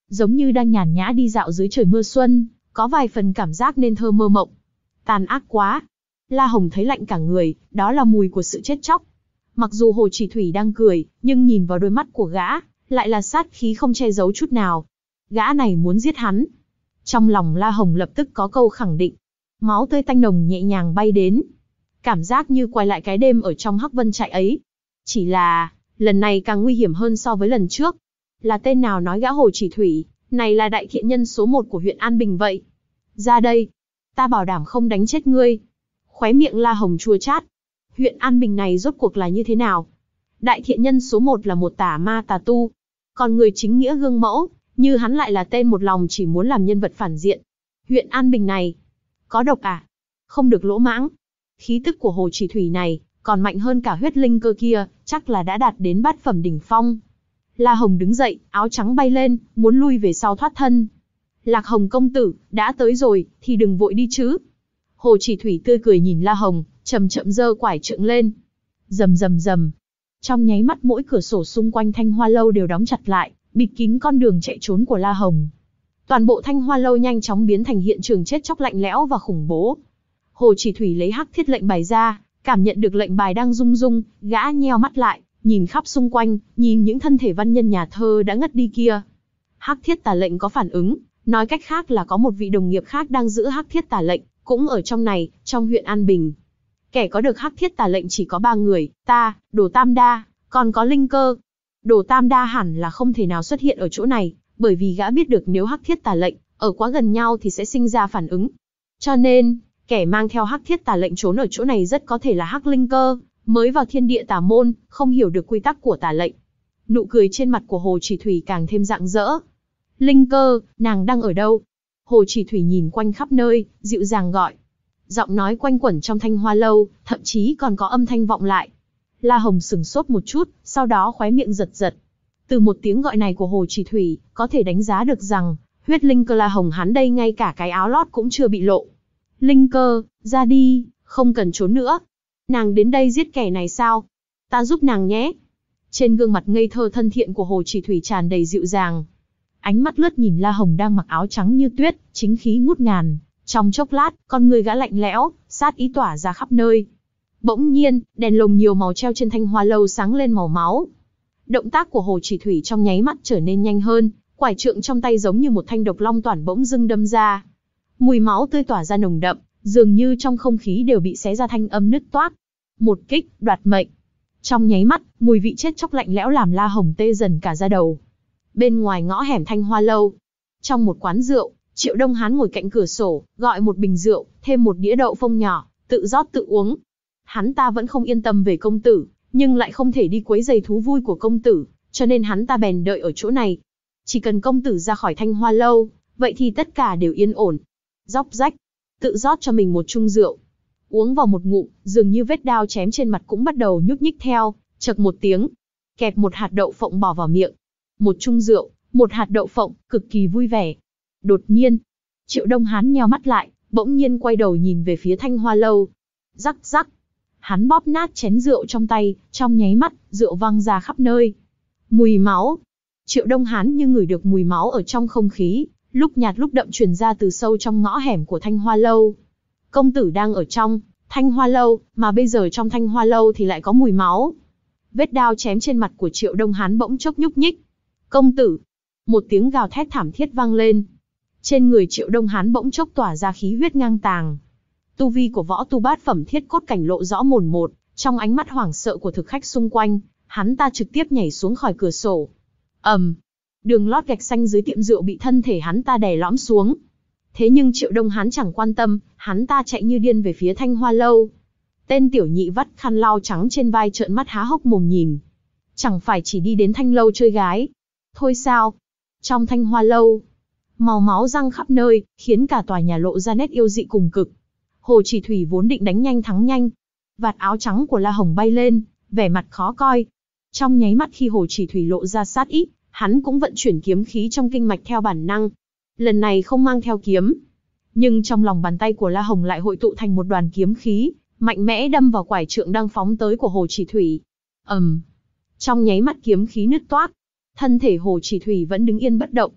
giống như đang nhàn nhã đi dạo dưới trời mưa xuân, có vài phần cảm giác nên thơ mơ mộng. Tàn ác quá. La Hồng thấy lạnh cả người, đó là mùi của sự chết chóc. Mặc dù Hồ Chỉ Thủy đang cười, nhưng nhìn vào đôi mắt của gã, lại là sát khí không che giấu chút nào. Gã này muốn giết hắn. Trong lòng La Hồng lập tức có câu khẳng định. Máu tươi tanh nồng nhẹ nhàng bay đến. Cảm giác như quay lại cái đêm ở trong Hắc Vân trại ấy. Chỉ là, lần này càng nguy hiểm hơn so với lần trước. Là tên nào nói gã Hồ Chỉ Thủy, này là đại thiện nhân số một của huyện An Bình vậy? Ra đây, ta bảo đảm không đánh chết ngươi. Khóe miệng La Hồng chua chát. Huyện An Bình này rốt cuộc là như thế nào? Đại thiện nhân số một là một tà ma tà tu. Còn người chính nghĩa gương mẫu, như hắn lại là tên một lòng chỉ muốn làm nhân vật phản diện. Huyện An Bình này, có độc à? Không được lỗ mãng. Khí tức của Hồ Chỉ Thủy này, còn mạnh hơn cả huyết linh cơ kia, chắc là đã đạt đến bát phẩm đỉnh phong. La Hồng đứng dậy, áo trắng bay lên, muốn lui về sau thoát thân. Lạc Hồng công tử, đã tới rồi, thì đừng vội đi chứ. Hồ Chỉ Thủy tươi cười nhìn La Hồng, chậm chậm giơ quải trượng lên. Rầm rầm rầm. Trong nháy mắt mỗi cửa sổ xung quanh Thanh Hoa Lâu đều đóng chặt lại, bịt kín con đường chạy trốn của La Hồng. Toàn bộ Thanh Hoa Lâu nhanh chóng biến thành hiện trường chết chóc lạnh lẽo và khủng bố. Hồ Chỉ Thủy lấy hắc thiết lệnh bài ra, cảm nhận được lệnh bài đang rung rung, gã nheo mắt lại, nhìn khắp xung quanh, nhìn những thân thể văn nhân nhà thơ đã ngất đi kia. Hắc thiết tà lệnh có phản ứng, nói cách khác là có một vị đồng nghiệp khác đang giữ hắc thiết tà lệnh, cũng ở trong này, trong huyện An Bình. Kẻ có được hắc thiết tà lệnh chỉ có ba người, ta, Đồ Tam Đa, còn có Linh Cơ. Đồ Tam Đa hẳn là không thể nào xuất hiện ở chỗ này, bởi vì gã biết được nếu hắc thiết tà lệnh ở quá gần nhau thì sẽ sinh ra phản ứng. Cho nên, kẻ mang theo hắc thiết tà lệnh trốn ở chỗ này rất có thể là Hắc Linh Cơ, mới vào thiên địa tà môn, không hiểu được quy tắc của tà lệnh. Nụ cười trên mặt của Hồ Chỉ Thủy càng thêm rạng rỡ. Linh Cơ, nàng đang ở đâu? Hồ Chỉ Thủy nhìn quanh khắp nơi, dịu dàng gọi. Giọng nói quanh quẩn trong Thanh Hoa Lâu, thậm chí còn có âm thanh vọng lại. La Hồng sừng sốt một chút, sau đó khóe miệng giật giật. Từ một tiếng gọi này của Hồ Chỉ Thủy, có thể đánh giá được rằng, huyết linh cơ La Hồng hắn đây ngay cả cái áo lót cũng chưa bị lộ. Linh Cơ, ra đi, không cần trốn nữa. Nàng đến đây giết kẻ này sao? Ta giúp nàng nhé. Trên gương mặt ngây thơ thân thiện của Hồ Chỉ Thủy tràn đầy dịu dàng. Ánh mắt lướt nhìn La Hồng đang mặc áo trắng như tuyết, chính khí ngút ngàn. Trong chốc lát, con người gã lạnh lẽo, sát ý tỏa ra khắp nơi. Bỗng nhiên, đèn lồng nhiều màu treo trên Thanh Hoa Lâu sáng lên màu máu. Động tác của Hồ Chỉ Thủy trong nháy mắt trở nên nhanh hơn, quải trượng trong tay giống như một thanh độc long toản bỗng dưng đâm ra. Mùi máu tươi tỏa ra nồng đậm, dường như trong không khí đều bị xé ra thanh âm nứt toác. Một kích, đoạt mệnh. Trong nháy mắt, mùi vị chết chóc lạnh lẽo làm La Hồng tê dần cả da đầu. Bên ngoài ngõ hẻm Thanh Hoa Lâu, trong một quán rượu, Triệu Đông Hán ngồi cạnh cửa sổ, gọi một bình rượu, thêm một đĩa đậu phông nhỏ, tự rót tự uống. Hắn ta vẫn không yên tâm về công tử, nhưng lại không thể đi quấy rầy thú vui của công tử, cho nên hắn ta bèn đợi ở chỗ này. Chỉ cần công tử ra khỏi Thanh Hoa Lâu, vậy thì tất cả đều yên ổn. Róc rách, tự rót cho mình một chung rượu. Uống vào một ngụm, dường như vết đao chém trên mặt cũng bắt đầu nhúc nhích theo, chậc một tiếng. Kẹp một hạt đậu phộng bỏ vào miệng. Một chung rượu, một hạt đậu phộng, cực kỳ vui vẻ. Đột nhiên, Triệu Đông Hán nheo mắt lại, bỗng nhiên quay đầu nhìn về phía Thanh Hoa Lâu. Rắc rắc. Hắn bóp nát chén rượu trong tay, trong nháy mắt, rượu văng ra khắp nơi. Mùi máu. Triệu Đông Hán như ngửi được mùi máu ở trong không khí, lúc nhạt lúc đậm truyền ra từ sâu trong ngõ hẻm của Thanh Hoa Lâu. Công tử đang ở trong Thanh Hoa Lâu, mà bây giờ trong Thanh Hoa Lâu thì lại có mùi máu. Vết đao chém trên mặt của Triệu Đông Hán bỗng chốc nhúc nhích. Công tử. Một tiếng gào thét thảm thiết vang lên. Trên người Triệu Đông Hán bỗng chốc tỏa ra khí huyết ngang tàng. Tu vi của võ tu bát phẩm thiết cốt cảnh lộ rõ mồn một, trong ánh mắt hoảng sợ của thực khách xung quanh, hắn ta trực tiếp nhảy xuống khỏi cửa sổ. ầm, um, đường lót gạch xanh dưới tiệm rượu bị thân thể hắn ta đè lõm xuống. Thế nhưng Triệu Đông Hán chẳng quan tâm, hắn ta chạy như điên về phía Thanh Hoa Lâu. Tên tiểu nhị vắt khăn lau trắng trên vai trợn mắt há hốc mồm nhìn. Chẳng phải chỉ đi đến Thanh Lâu chơi gái. Thôi sao? Trong Thanh Hoa Lâu, màu máu răng khắp nơi, khiến cả tòa nhà lộ ra nét yêu dị cùng cực. Hồ Chỉ Thủy vốn định đánh nhanh thắng nhanh. Vạt áo trắng của La Hồng bay lên, vẻ mặt khó coi. Trong nháy mắt khi Hồ Chỉ Thủy lộ ra sát ý, hắn cũng vận chuyển kiếm khí trong kinh mạch theo bản năng. Lần này không mang theo kiếm. Nhưng trong lòng bàn tay của La Hồng lại hội tụ thành một đoàn kiếm khí, mạnh mẽ đâm vào quải trượng đang phóng tới của Hồ Chỉ Thủy. ầm, um, trong nháy mắt kiếm khí nứt toác. Thân thể Hồ Chỉ Thủy vẫn đứng yên bất động.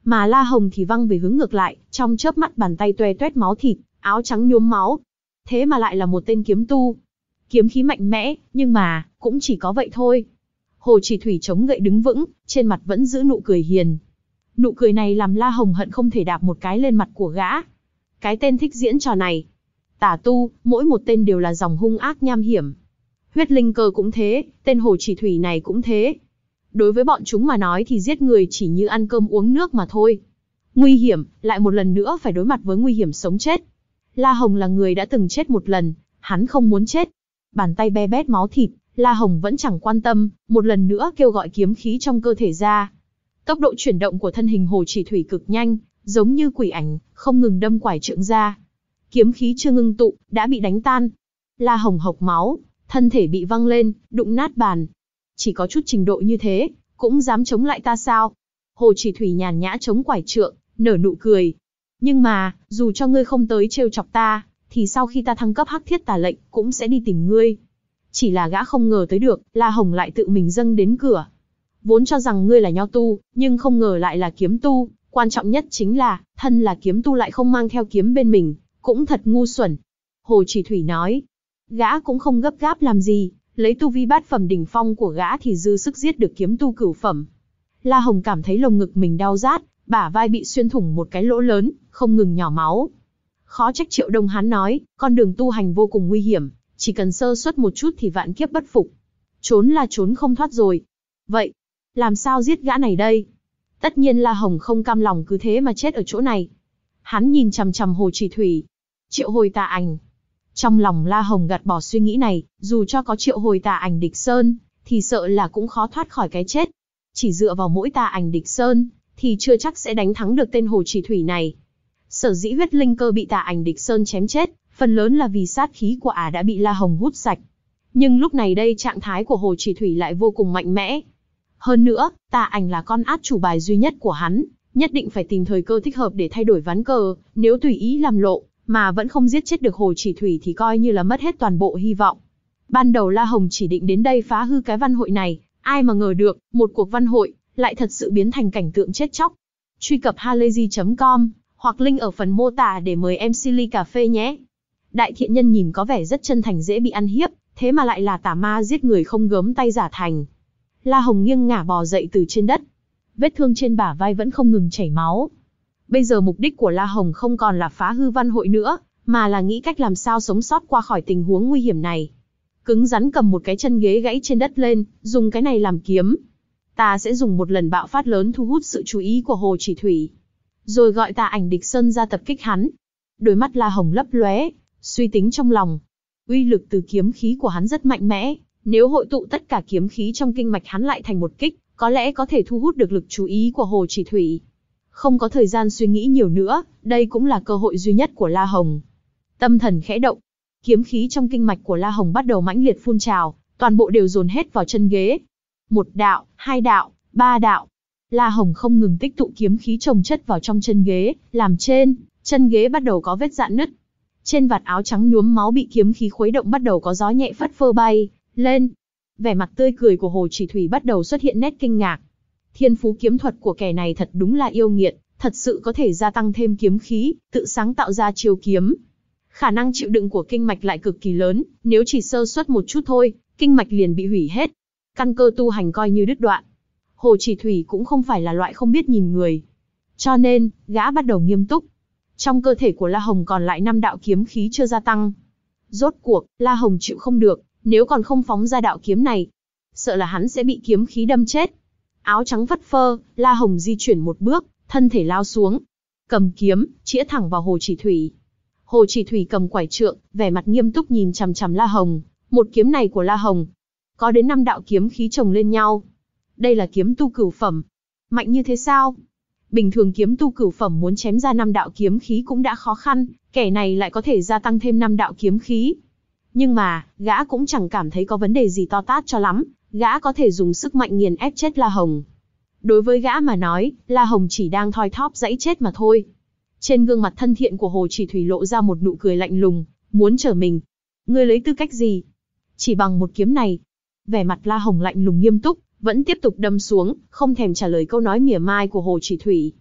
mà La Hồng thì văng về hướng ngược lại, trong chớp mắt bàn tay toe toét máu thịt, áo trắng nhuốm máu. Thế mà lại là một tên kiếm tu. Kiếm khí mạnh mẽ, nhưng mà, cũng chỉ có vậy thôi. Hồ Chỉ Thủy chống gậy đứng vững, trên mặt vẫn giữ nụ cười hiền. Nụ cười này làm La Hồng hận không thể đạp một cái lên mặt của gã. Cái tên thích diễn trò này. Tà tu, mỗi một tên đều là dòng hung ác nham hiểm. Huyết linh cơ cũng thế, tên Hồ Chỉ Thủy này cũng thế. Đối với bọn chúng mà nói thì giết người chỉ như ăn cơm uống nước mà thôi. Nguy hiểm, lại một lần nữa phải đối mặt với nguy hiểm sống chết. La Hồng là người đã từng chết một lần, hắn không muốn chết. Bàn tay be bét máu thịt, La Hồng vẫn chẳng quan tâm, một lần nữa kêu gọi kiếm khí trong cơ thể ra. Tốc độ chuyển động của thân hình Hồ Chỉ Thủy cực nhanh, giống như quỷ ảnh, không ngừng đâm quải trượng ra. Kiếm khí chưa ngưng tụ, đã bị đánh tan. La Hồng hộc máu, thân thể bị văng lên, đụng nát bàn. Chỉ có chút trình độ như thế, cũng dám chống lại ta sao? Hồ Chỉ Thủy nhàn nhã chống quải trượng, nở nụ cười. Nhưng mà, dù cho ngươi không tới trêu chọc ta, thì sau khi ta thăng cấp Hắc Thiết Tà lệnh, cũng sẽ đi tìm ngươi. Chỉ là gã không ngờ tới được, La Hồng lại tự mình dâng đến cửa. Vốn cho rằng ngươi là nho tu, nhưng không ngờ lại là kiếm tu. Quan trọng nhất chính là, thân là kiếm tu lại không mang theo kiếm bên mình, cũng thật ngu xuẩn. Hồ Chỉ Thủy nói, gã cũng không gấp gáp làm gì, lấy tu vi bát phẩm đỉnh phong của gã thì dư sức giết được kiếm tu cửu phẩm. La Hồng cảm thấy lồng ngực mình đau rát, bả vai bị xuyên thủng một cái lỗ lớn, không ngừng nhỏ máu. Khó trách Triệu Đông Hán nói, con đường tu hành vô cùng nguy hiểm, chỉ cần sơ suất một chút thì vạn kiếp bất phục. Trốn là trốn không thoát rồi. Vậy, làm sao giết gã này đây? Tất nhiên La Hồng không cam lòng cứ thế mà chết ở chỗ này. Hắn nhìn chằm chằm Hồ Chỉ Thủy. Triệu hồi tà ảnh. Trong lòng La Hồng gạt bỏ suy nghĩ này, dù cho có triệu hồi tà ảnh địch sơn, thì sợ là cũng khó thoát khỏi cái chết. Chỉ dựa vào mỗi tà ảnh địch sơn, thì chưa chắc sẽ đánh thắng được tên Hồ Chỉ Thủy này. Sở dĩ huyết linh cơ bị tà ảnh địch sơn chém chết, phần lớn là vì sát khí của ả đã bị La Hồng hút sạch. Nhưng lúc này đây trạng thái của Hồ Chỉ Thủy lại vô cùng mạnh mẽ. Hơn nữa, tà ảnh là con át chủ bài duy nhất của hắn, nhất định phải tìm thời cơ thích hợp để thay đổi ván cờ, nếu tùy ý làm lộ, mà vẫn không giết chết được Hồ Chỉ Thủy thì coi như là mất hết toàn bộ hy vọng. Ban đầu La Hồng chỉ định đến đây phá hư cái văn hội này, ai mà ngờ được, một cuộc văn hội, lại thật sự biến thành cảnh tượng chết chóc. Truy cập halayzi chấm com, hoặc link ở phần mô tả để mời em xê ly cà phê nhé. Đại thiện nhân nhìn có vẻ rất chân thành dễ bị ăn hiếp, thế mà lại là tà ma giết người không gớm tay giả thành. La Hồng nghiêng ngả bò dậy từ trên đất. Vết thương trên bả vai vẫn không ngừng chảy máu. Bây giờ mục đích của La Hồng không còn là phá hư văn hội nữa, mà là nghĩ cách làm sao sống sót qua khỏi tình huống nguy hiểm này. Cứng rắn cầm một cái chân ghế gãy trên đất lên, dùng cái này làm kiếm. Ta sẽ dùng một lần bạo phát lớn thu hút sự chú ý của Hồ Chỉ Thủy. Rồi gọi tà ảnh địch sơn ra tập kích hắn. Đôi mắt La Hồng lấp lóe, suy tính trong lòng. Uy lực từ kiếm khí của hắn rất mạnh mẽ. Nếu hội tụ tất cả kiếm khí trong kinh mạch hắn lại thành một kích, có lẽ có thể thu hút được lực chú ý của Hồ Chỉ Thủy. Không có thời gian suy nghĩ nhiều nữa, đây cũng là cơ hội duy nhất của La Hồng. Tâm thần khẽ động, kiếm khí trong kinh mạch của La Hồng bắt đầu mãnh liệt phun trào, toàn bộ đều dồn hết vào chân ghế. Một đạo, hai đạo, ba đạo. La Hồng không ngừng tích tụ kiếm khí chồng chất vào trong chân ghế, làm trên chân ghế bắt đầu có vết rạn nứt. Trên vạt áo trắng nhuốm máu bị kiếm khí khuấy động bắt đầu có gió nhẹ phất phơ bay lên. Vẻ mặt tươi cười của Hồ Chỉ Thủy bắt đầu xuất hiện nét kinh ngạc. Thiên phú kiếm thuật của kẻ này thật đúng là yêu nghiệt, thật sự có thể gia tăng thêm kiếm khí, tự sáng tạo ra chiêu kiếm. Khả năng chịu đựng của kinh mạch lại cực kỳ lớn, nếu chỉ sơ suất một chút thôi, kinh mạch liền bị hủy hết. Căn cơ tu hành coi như đứt đoạn. Hồ Chỉ Thủy cũng không phải là loại không biết nhìn người. Cho nên, gã bắt đầu nghiêm túc. Trong cơ thể của La Hồng còn lại năm đạo kiếm khí chưa gia tăng. Rốt cuộc, La Hồng chịu không được, nếu còn không phóng ra đạo kiếm này, sợ là hắn sẽ bị kiếm khí đâm chết. Áo trắng phất phơ, La Hồng di chuyển một bước, thân thể lao xuống. Cầm kiếm, chĩa thẳng vào Hồ Chỉ Thủy. Hồ Chỉ Thủy cầm quải trượng, vẻ mặt nghiêm túc nhìn chằm chằm La Hồng. Một kiếm này của La Hồng, có đến năm đạo kiếm khí chồng lên nhau. Đây là kiếm tu cửu phẩm. Mạnh như thế sao? Bình thường kiếm tu cửu phẩm muốn chém ra năm đạo kiếm khí cũng đã khó khăn, kẻ này lại có thể gia tăng thêm năm đạo kiếm khí. Nhưng mà, gã cũng chẳng cảm thấy có vấn đề gì to tát cho lắm, gã có thể dùng sức mạnh nghiền ép chết La Hồng. Đối với gã mà nói, La Hồng chỉ đang thoi thóp dãy chết mà thôi. Trên gương mặt thân thiện của Hồ Chỉ Thủy lộ ra một nụ cười lạnh lùng, muốn trở mình. Ngươi lấy tư cách gì? Chỉ bằng một kiếm này. Vẻ mặt La Hồng lạnh lùng nghiêm túc, vẫn tiếp tục đâm xuống, không thèm trả lời câu nói mỉa mai của Hồ Chỉ Thủy.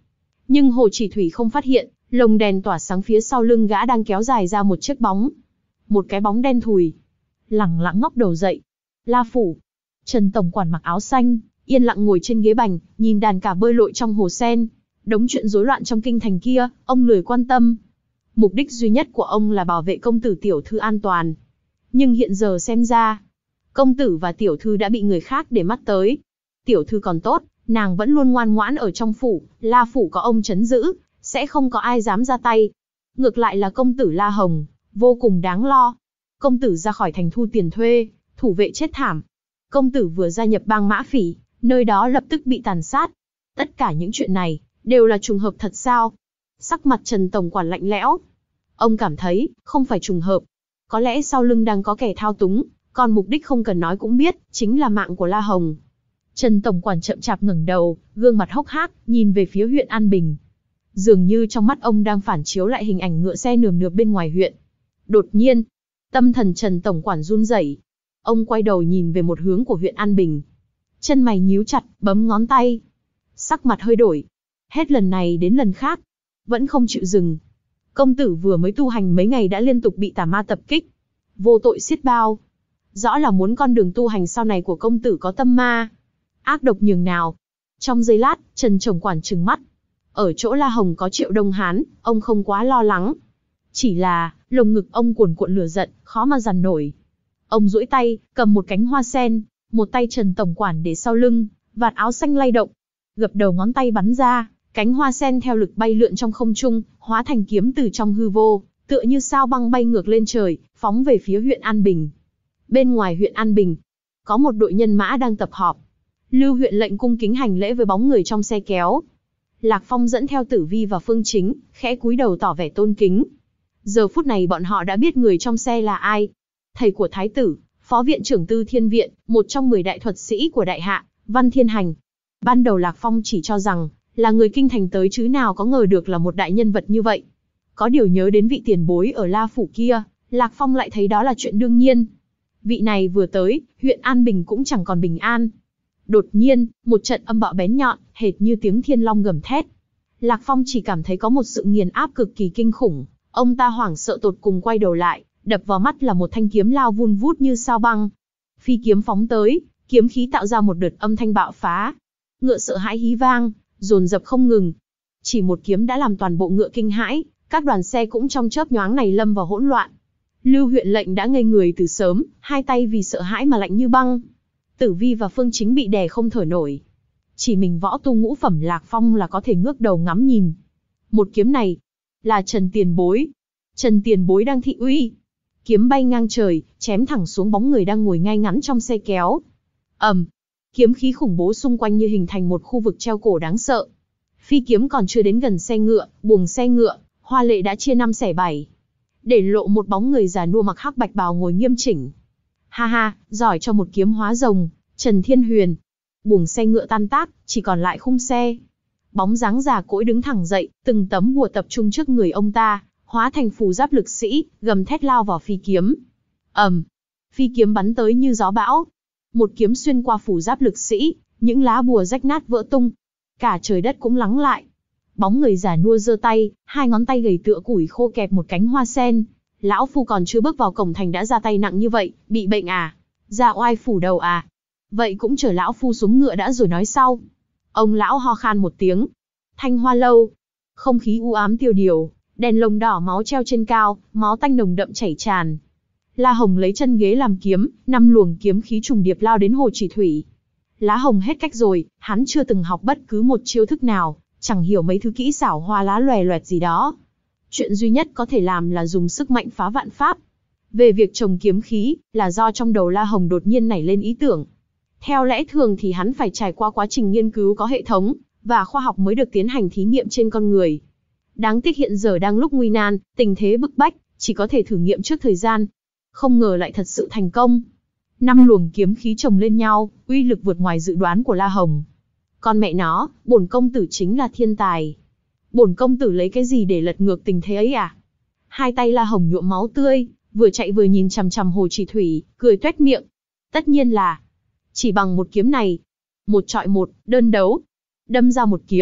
Nhưng Hồ Chỉ Thủy không phát hiện, lồng đèn tỏa sáng phía sau lưng gã đang kéo dài ra một chiếc bóng. Một cái bóng đen thùi, lẳng lặng ngóc đầu dậy. La Phủ. Trần tổng quản mặc áo xanh, yên lặng ngồi trên ghế bành, nhìn đàn cả bơi lội trong hồ sen. Đống chuyện rối loạn trong kinh thành kia, ông lười quan tâm. Mục đích duy nhất của ông là bảo vệ công tử tiểu thư an toàn. Nhưng hiện giờ xem ra, công tử và tiểu thư đã bị người khác để mắt tới. Tiểu thư còn tốt, nàng vẫn luôn ngoan ngoãn ở trong phủ, La Phủ có ông trấn giữ, sẽ không có ai dám ra tay. Ngược lại là công tử La Hồng, vô cùng đáng lo. Công tử ra khỏi thành thu tiền thuê, thủ vệ chết thảm. Công tử vừa gia nhập bang Mã Phỉ, nơi đó lập tức bị tàn sát. Tất cả những chuyện này, đều là trùng hợp thật sao? Sắc mặt Trần tổng quản lạnh lẽo. Ông cảm thấy, không phải trùng hợp. Có lẽ sau lưng đang có kẻ thao túng, còn mục đích không cần nói cũng biết, chính là mạng của La Hồng. Trần tổng quản chậm chạp ngẩng đầu, gương mặt hốc hác, nhìn về phía huyện An Bình. Dường như trong mắt ông đang phản chiếu lại hình ảnh ngựa xe nườm nượp bên ngoài huyện. Đột nhiên, tâm thần Trần tổng quản run rẩy. Ông quay đầu nhìn về một hướng của huyện An Bình. Chân mày nhíu chặt, bấm ngón tay. Sắc mặt hơi đổi. Hết lần này đến lần khác, vẫn không chịu dừng. Công tử vừa mới tu hành mấy ngày đã liên tục bị tà ma tập kích. Vô tội xiết bao. Rõ là muốn con đường tu hành sau này của công tử có tâm ma. Ác độc nhường nào. Trong giây lát, Trần tổng quản trừng mắt. Ở chỗ La Hồng có Triệu Đông Hán, ông không quá lo lắng. Chỉ là, lồng ngực ông cuồn cuộn lửa giận, khó mà dằn nổi. Ông duỗi tay, cầm một cánh hoa sen, một tay Trần tổng quản để sau lưng, vạt áo xanh lay động. Gập đầu ngón tay bắn ra, cánh hoa sen theo lực bay lượn trong không trung, hóa thành kiếm từ trong hư vô, tựa như sao băng bay ngược lên trời, phóng về phía huyện An Bình. Bên ngoài huyện An Bình, có một đội nhân mã đang tập họp. Lưu huyện lệnh cung kính hành lễ với bóng người trong xe kéo. Lạc Phong dẫn theo Tử Vi và Phương Chính, khẽ cúi đầu tỏ vẻ tôn kính. Giờ phút này bọn họ đã biết người trong xe là ai. Thầy của Thái tử, Phó viện trưởng Tư Thiên Viện, một trong mười đại thuật sĩ của Đại Hạ, Văn Thiên Hành. Ban đầu Lạc Phong chỉ cho rằng, là người kinh thành tới chứ nào có ngờ được là một đại nhân vật như vậy. Có điều nhớ đến vị tiền bối ở La Phủ kia, Lạc Phong lại thấy đó là chuyện đương nhiên. Vị này vừa tới, huyện An Bình cũng chẳng còn bình an. Đột nhiên, một trận âm bạo bén nhọn, hệt như tiếng thiên long gầm thét. Lạc Phong chỉ cảm thấy có một sự nghiền áp cực kỳ kinh khủng. Ông ta hoảng sợ tột cùng quay đầu lại, đập vào mắt là một thanh kiếm lao vun vút như sao băng. Phi kiếm phóng tới, kiếm khí tạo ra một đợt âm thanh bạo phá. Ngựa sợ hãi hí vang, dồn dập không ngừng. Chỉ một kiếm đã làm toàn bộ ngựa kinh hãi, các đoàn xe cũng trong chớp nhoáng này lâm vào hỗn loạn. Lưu huyện lệnh đã ngây người từ sớm, hai tay vì sợ hãi mà lạnh như băng. Tử Vi và Phương Chính bị đè không thở nổi. Chỉ mình võ tu ngũ phẩm Lạc Phong là có thể ngước đầu ngắm nhìn. Một kiếm này, là Trần Tiền Bối. Trần Tiền Bối đang thị uy. Kiếm bay ngang trời, chém thẳng xuống bóng người đang ngồi ngay ngắn trong xe kéo. ầm, um, kiếm khí khủng bố xung quanh như hình thành một khu vực treo cổ đáng sợ. Phi kiếm còn chưa đến gần xe ngựa, buồng xe ngựa, hoa lệ đã chia năm xẻ bảy. Để lộ một bóng người già nua mặc hắc bạch bào ngồi nghiêm chỉnh. Ha ha, giỏi cho một kiếm hóa rồng, Trần Thiên Huyền. Buồng xe ngựa tan tác, chỉ còn lại khung xe. Bóng dáng già cỗi đứng thẳng dậy, từng tấm bùa tập trung trước người ông ta, hóa thành phù giáp lực sĩ, gầm thét lao vào phi kiếm. ầm, um, phi kiếm bắn tới như gió bão. Một kiếm xuyên qua phù giáp lực sĩ, những lá bùa rách nát vỡ tung. Cả trời đất cũng lắng lại. Bóng người già nua giơ tay, hai ngón tay gầy tựa củi khô kẹp một cánh hoa sen. Lão phu còn chưa bước vào cổng thành đã ra tay nặng như vậy, bị bệnh à? Ra oai phủ đầu à? Vậy cũng chờ lão phu xuống ngựa đã rồi nói sau. Ông lão ho khan một tiếng. Thanh Hoa lâu. Không khí u ám tiêu điều, đèn lồng đỏ máu treo trên cao, máu tanh nồng đậm chảy tràn. La Hồng lấy chân ghế làm kiếm, năm luồng kiếm khí trùng điệp lao đến Hồ Chỉ Thủy. Lá Hồng hết cách rồi, hắn chưa từng học bất cứ một chiêu thức nào, chẳng hiểu mấy thứ kỹ xảo hoa lá lòe loẹt gì đó. Chuyện duy nhất có thể làm là dùng sức mạnh phá vạn pháp. Về việc trồng kiếm khí, là do trong đầu La Hồng đột nhiên nảy lên ý tưởng. Theo lẽ thường thì hắn phải trải qua quá trình nghiên cứu có hệ thống, và khoa học mới được tiến hành thí nghiệm trên con người. Đáng tiếc hiện giờ đang lúc nguy nan, tình thế bức bách, chỉ có thể thử nghiệm trước thời gian. Không ngờ lại thật sự thành công. Năm luồng kiếm khí chồng lên nhau, uy lực vượt ngoài dự đoán của La Hồng. Con mẹ nó, bổn công tử chính là thiên tài. Bổn công tử lấy cái gì để lật ngược tình thế ấy à? Hai tay La Hồng nhuộm máu tươi, vừa chạy vừa nhìn chằm chằm Hồ Chỉ Thủy, cười toét miệng. Tất nhiên là, chỉ bằng một kiếm này, một trọi một, đơn đấu. Đâm ra một kiếm,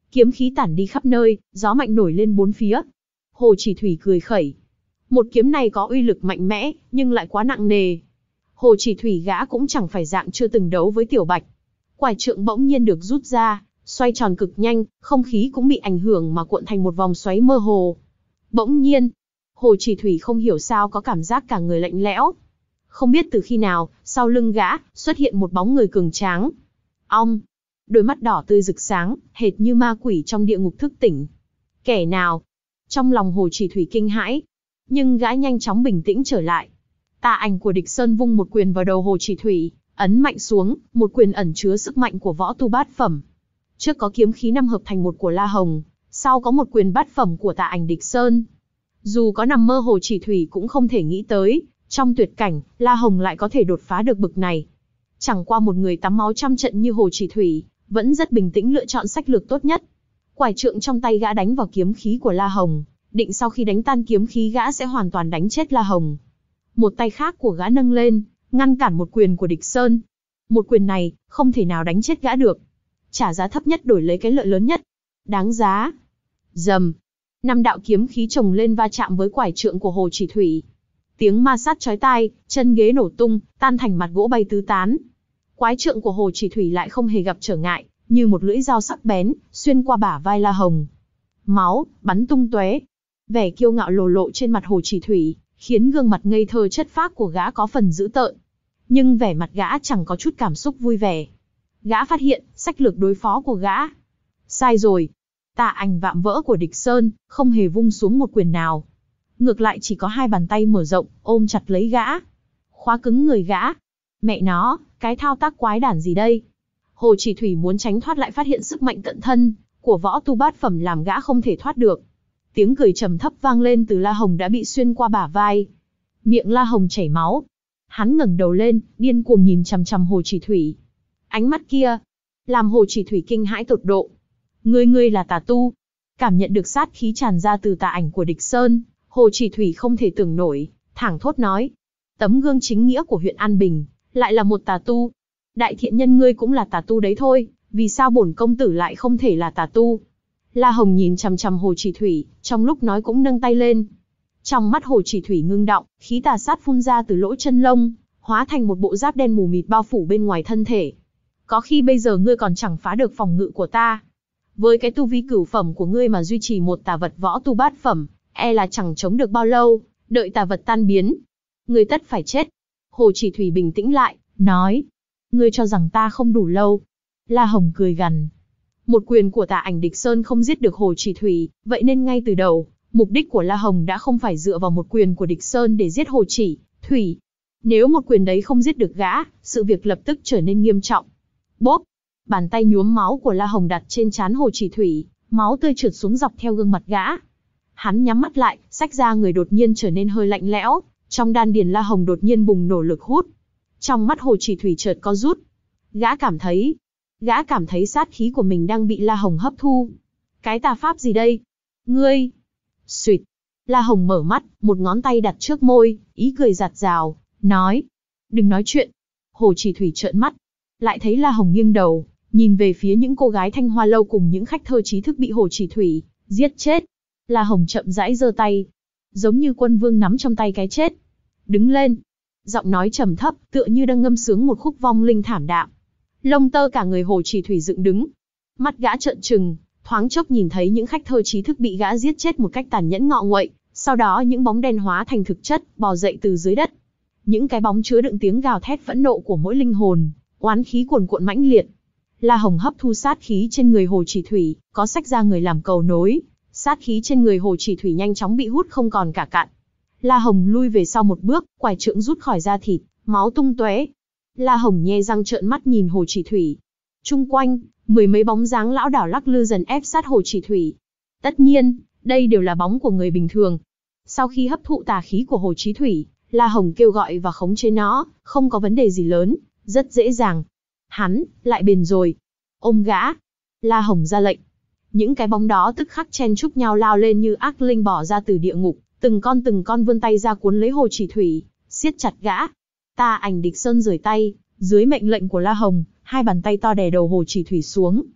Kiếm khí tản đi khắp nơi, gió mạnh nổi lên bốn phía. Hồ Chỉ Thủy cười khẩy. Một kiếm này có uy lực mạnh mẽ, nhưng lại quá nặng nề. Hồ Chỉ Thủy gã cũng chẳng phải dạng chưa từng đấu với Tiểu Bạch. Quải trượng bỗng nhiên được rút ra, xoay tròn cực nhanh, không khí cũng bị ảnh hưởng mà cuộn thành một vòng xoáy mơ hồ. Bỗng nhiên, Hồ Chỉ Thủy không hiểu sao có cảm giác cả người lạnh lẽo. Không biết từ khi nào, sau lưng gã, xuất hiện một bóng người cường tráng. Ong! Đôi mắt đỏ tươi rực sáng, hệt như ma quỷ trong địa ngục thức tỉnh. Kẻ nào? Trong lòng Hồ Chỉ Thủy kinh hãi. Nhưng gã nhanh chóng bình tĩnh trở lại. Tà ảnh của Địch Sơn vung một quyền vào đầu Hồ Chỉ Thủy, ấn mạnh xuống, một quyền ẩn chứa sức mạnh của võ tu bát phẩm. Trước có kiếm khí năm hợp thành một của La Hồng, sau có một quyền bát phẩm của tà ảnh Địch Sơn. Dù có nằm mơ Hồ Chỉ Thủy cũng không thể nghĩ tới, trong tuyệt cảnh, La Hồng lại có thể đột phá được bực này. Chẳng qua một người tắm máu trăm trận như Hồ Chỉ Thủy, vẫn rất bình tĩnh lựa chọn sách lược tốt nhất. Quải trượng trong tay gã đánh vào kiếm khí của La Hồng, định sau khi đánh tan kiếm khí gã sẽ hoàn toàn đánh chết La Hồng. Một tay khác của gã nâng lên, ngăn cản một quyền của Địch Sơn. Một quyền này, không thể nào đánh chết gã được. Trả giá thấp nhất đổi lấy cái lợi lớn nhất. Đáng giá. Rầm. Năm đạo kiếm khí chồng lên va chạm với quải trượng của Hồ Chỉ Thủy. Tiếng ma sát chói tai, chân ghế nổ tung, tan thành mặt gỗ bay tứ tán. Quái trượng của Hồ Chỉ Thủy lại không hề gặp trở ngại, như một lưỡi dao sắc bén, xuyên qua bả vai La Hồng. Máu, bắn tung tóe. Vẻ kiêu ngạo lồ lộ trên mặt Hồ Chỉ Thủy, khiến gương mặt ngây thơ chất phác của gã có phần dữ tợn. Nhưng vẻ mặt gã chẳng có chút cảm xúc vui vẻ. Gã phát hiện, sách lược đối phó của gã. Sai rồi. Tà ảnh vạm vỡ của Địch Sơn, không hề vung xuống một quyền nào. Ngược lại chỉ có hai bàn tay mở rộng, ôm chặt lấy gã. Khóa cứng người gã. Mẹ nó, cái thao tác quái đản gì đây? Hồ Chỉ Thủy muốn tránh thoát lại phát hiện sức mạnh cận thân của võ tu bát phẩm làm gã không thể thoát được. Tiếng cười trầm thấp vang lên từ La Hồng đã bị xuyên qua bả vai. Miệng La Hồng chảy máu. Hắn ngẩng đầu lên, điên cuồng nhìn chằm chằm Hồ Chỉ Thủy. Ánh mắt kia, làm Hồ Chỉ Thủy kinh hãi tột độ. Ngươi ngươi là tà tu. Cảm nhận được sát khí tràn ra từ tà ảnh của Địch Sơn, Hồ Chỉ Thủy không thể tưởng nổi, thẳng thốt nói. Tấm gương chính nghĩa của huyện An Bình, lại là một tà tu. Đại thiện nhân ngươi cũng là tà tu đấy thôi, vì sao bổn công tử lại không thể là tà tu? La Hồng nhìn chằm chằm Hồ Chỉ Thủy, trong lúc nói cũng nâng tay lên. Trong mắt Hồ Chỉ Thủy ngưng đọng, khí tà sát phun ra từ lỗ chân lông, hóa thành một bộ giáp đen mù mịt bao phủ bên ngoài thân thể. Có khi bây giờ ngươi còn chẳng phá được phòng ngự của ta. Với cái tu vi cửu phẩm của ngươi mà duy trì một tà vật võ tu bát phẩm, e là chẳng chống được bao lâu, đợi tà vật tan biến. Ngươi tất phải chết. Hồ Chỉ Thủy bình tĩnh lại, nói. Ngươi cho rằng ta không đủ lâu. La Hồng cười gằn. Một quyền của tà ảnh Địch Sơn không giết được Hồ Chỉ Thủy, vậy nên ngay từ đầu, mục đích của La Hồng đã không phải dựa vào một quyền của Địch Sơn để giết Hồ Chỉ Thủy. Nếu một quyền đấy không giết được gã, sự việc lập tức trở nên nghiêm trọng. Bốp! Bàn tay nhuốm máu của La Hồng đặt trên trán Hồ Chỉ Thủy, máu tươi trượt xuống dọc theo gương mặt gã. Hắn nhắm mắt lại, xách ra người đột nhiên trở nên hơi lạnh lẽo, trong đan điền La Hồng đột nhiên bùng nổ lực hút. Trong mắt Hồ Chỉ Thủy chợt co rút. Gã cảm thấy, gã cảm thấy sát khí của mình đang bị La Hồng hấp thu. Cái tà pháp gì đây? Ngươi! Xuyệt! La Hồng mở mắt, một ngón tay đặt trước môi, ý cười giạt rào, nói. Đừng nói chuyện. Hồ Chỉ Thủy trợn mắt. Lại thấy La Hồng nghiêng đầu, nhìn về phía những cô gái Thanh Hoa Lâu cùng những khách thơ trí thức bị Hồ Chỉ Thủy giết chết. La Hồng chậm rãi giơ tay, giống như quân vương nắm trong tay cái chết. Đứng lên. Giọng nói trầm thấp, tựa như đang ngâm sướng một khúc vong linh thảm đạm. Lông tơ cả người Hồ Chỉ Thủy dựng đứng. Mắt gã trợn trừng, thoáng chốc nhìn thấy những khách thơ trí thức bị gã giết chết một cách tàn nhẫn ngọ nguậy, sau đó những bóng đen hóa thành thực chất, bò dậy từ dưới đất. Những cái bóng chứa đựng tiếng gào thét phẫn nộ của mỗi linh hồn, oán khí cuồn cuộn mãnh liệt. La Hồng hấp thu sát khí trên người Hồ Chỉ Thủy, có xách ra người làm cầu nối. Sát khí trên người Hồ Chỉ Thủy nhanh chóng bị hút không còn cả cạn. La Hồng lui về sau một bước, quải trượng rút khỏi da thịt, máu tung tóe. La Hồng nhe răng trợn mắt nhìn Hồ Chỉ Thủy. Chung quanh, mười mấy bóng dáng lão đảo lắc lư dần ép sát Hồ Chỉ Thủy. Tất nhiên, đây đều là bóng của người bình thường. Sau khi hấp thụ tà khí của Hồ Chỉ Thủy, La Hồng kêu gọi và khống chế nó, không có vấn đề gì lớn, rất dễ dàng. Hắn, lại bền rồi. Ôm gã. La Hồng ra lệnh. Những cái bóng đó tức khắc chen chúc nhau lao lên như ác linh bỏ ra từ địa ngục, từng con từng con vươn tay ra cuốn lấy Hồ Chỉ Thủy, siết chặt gã. Tà ảnh Địch Sơn rời tay, dưới mệnh lệnh của La Hồng, hai bàn tay to đè đầu Hồ Chỉ Thủy xuống.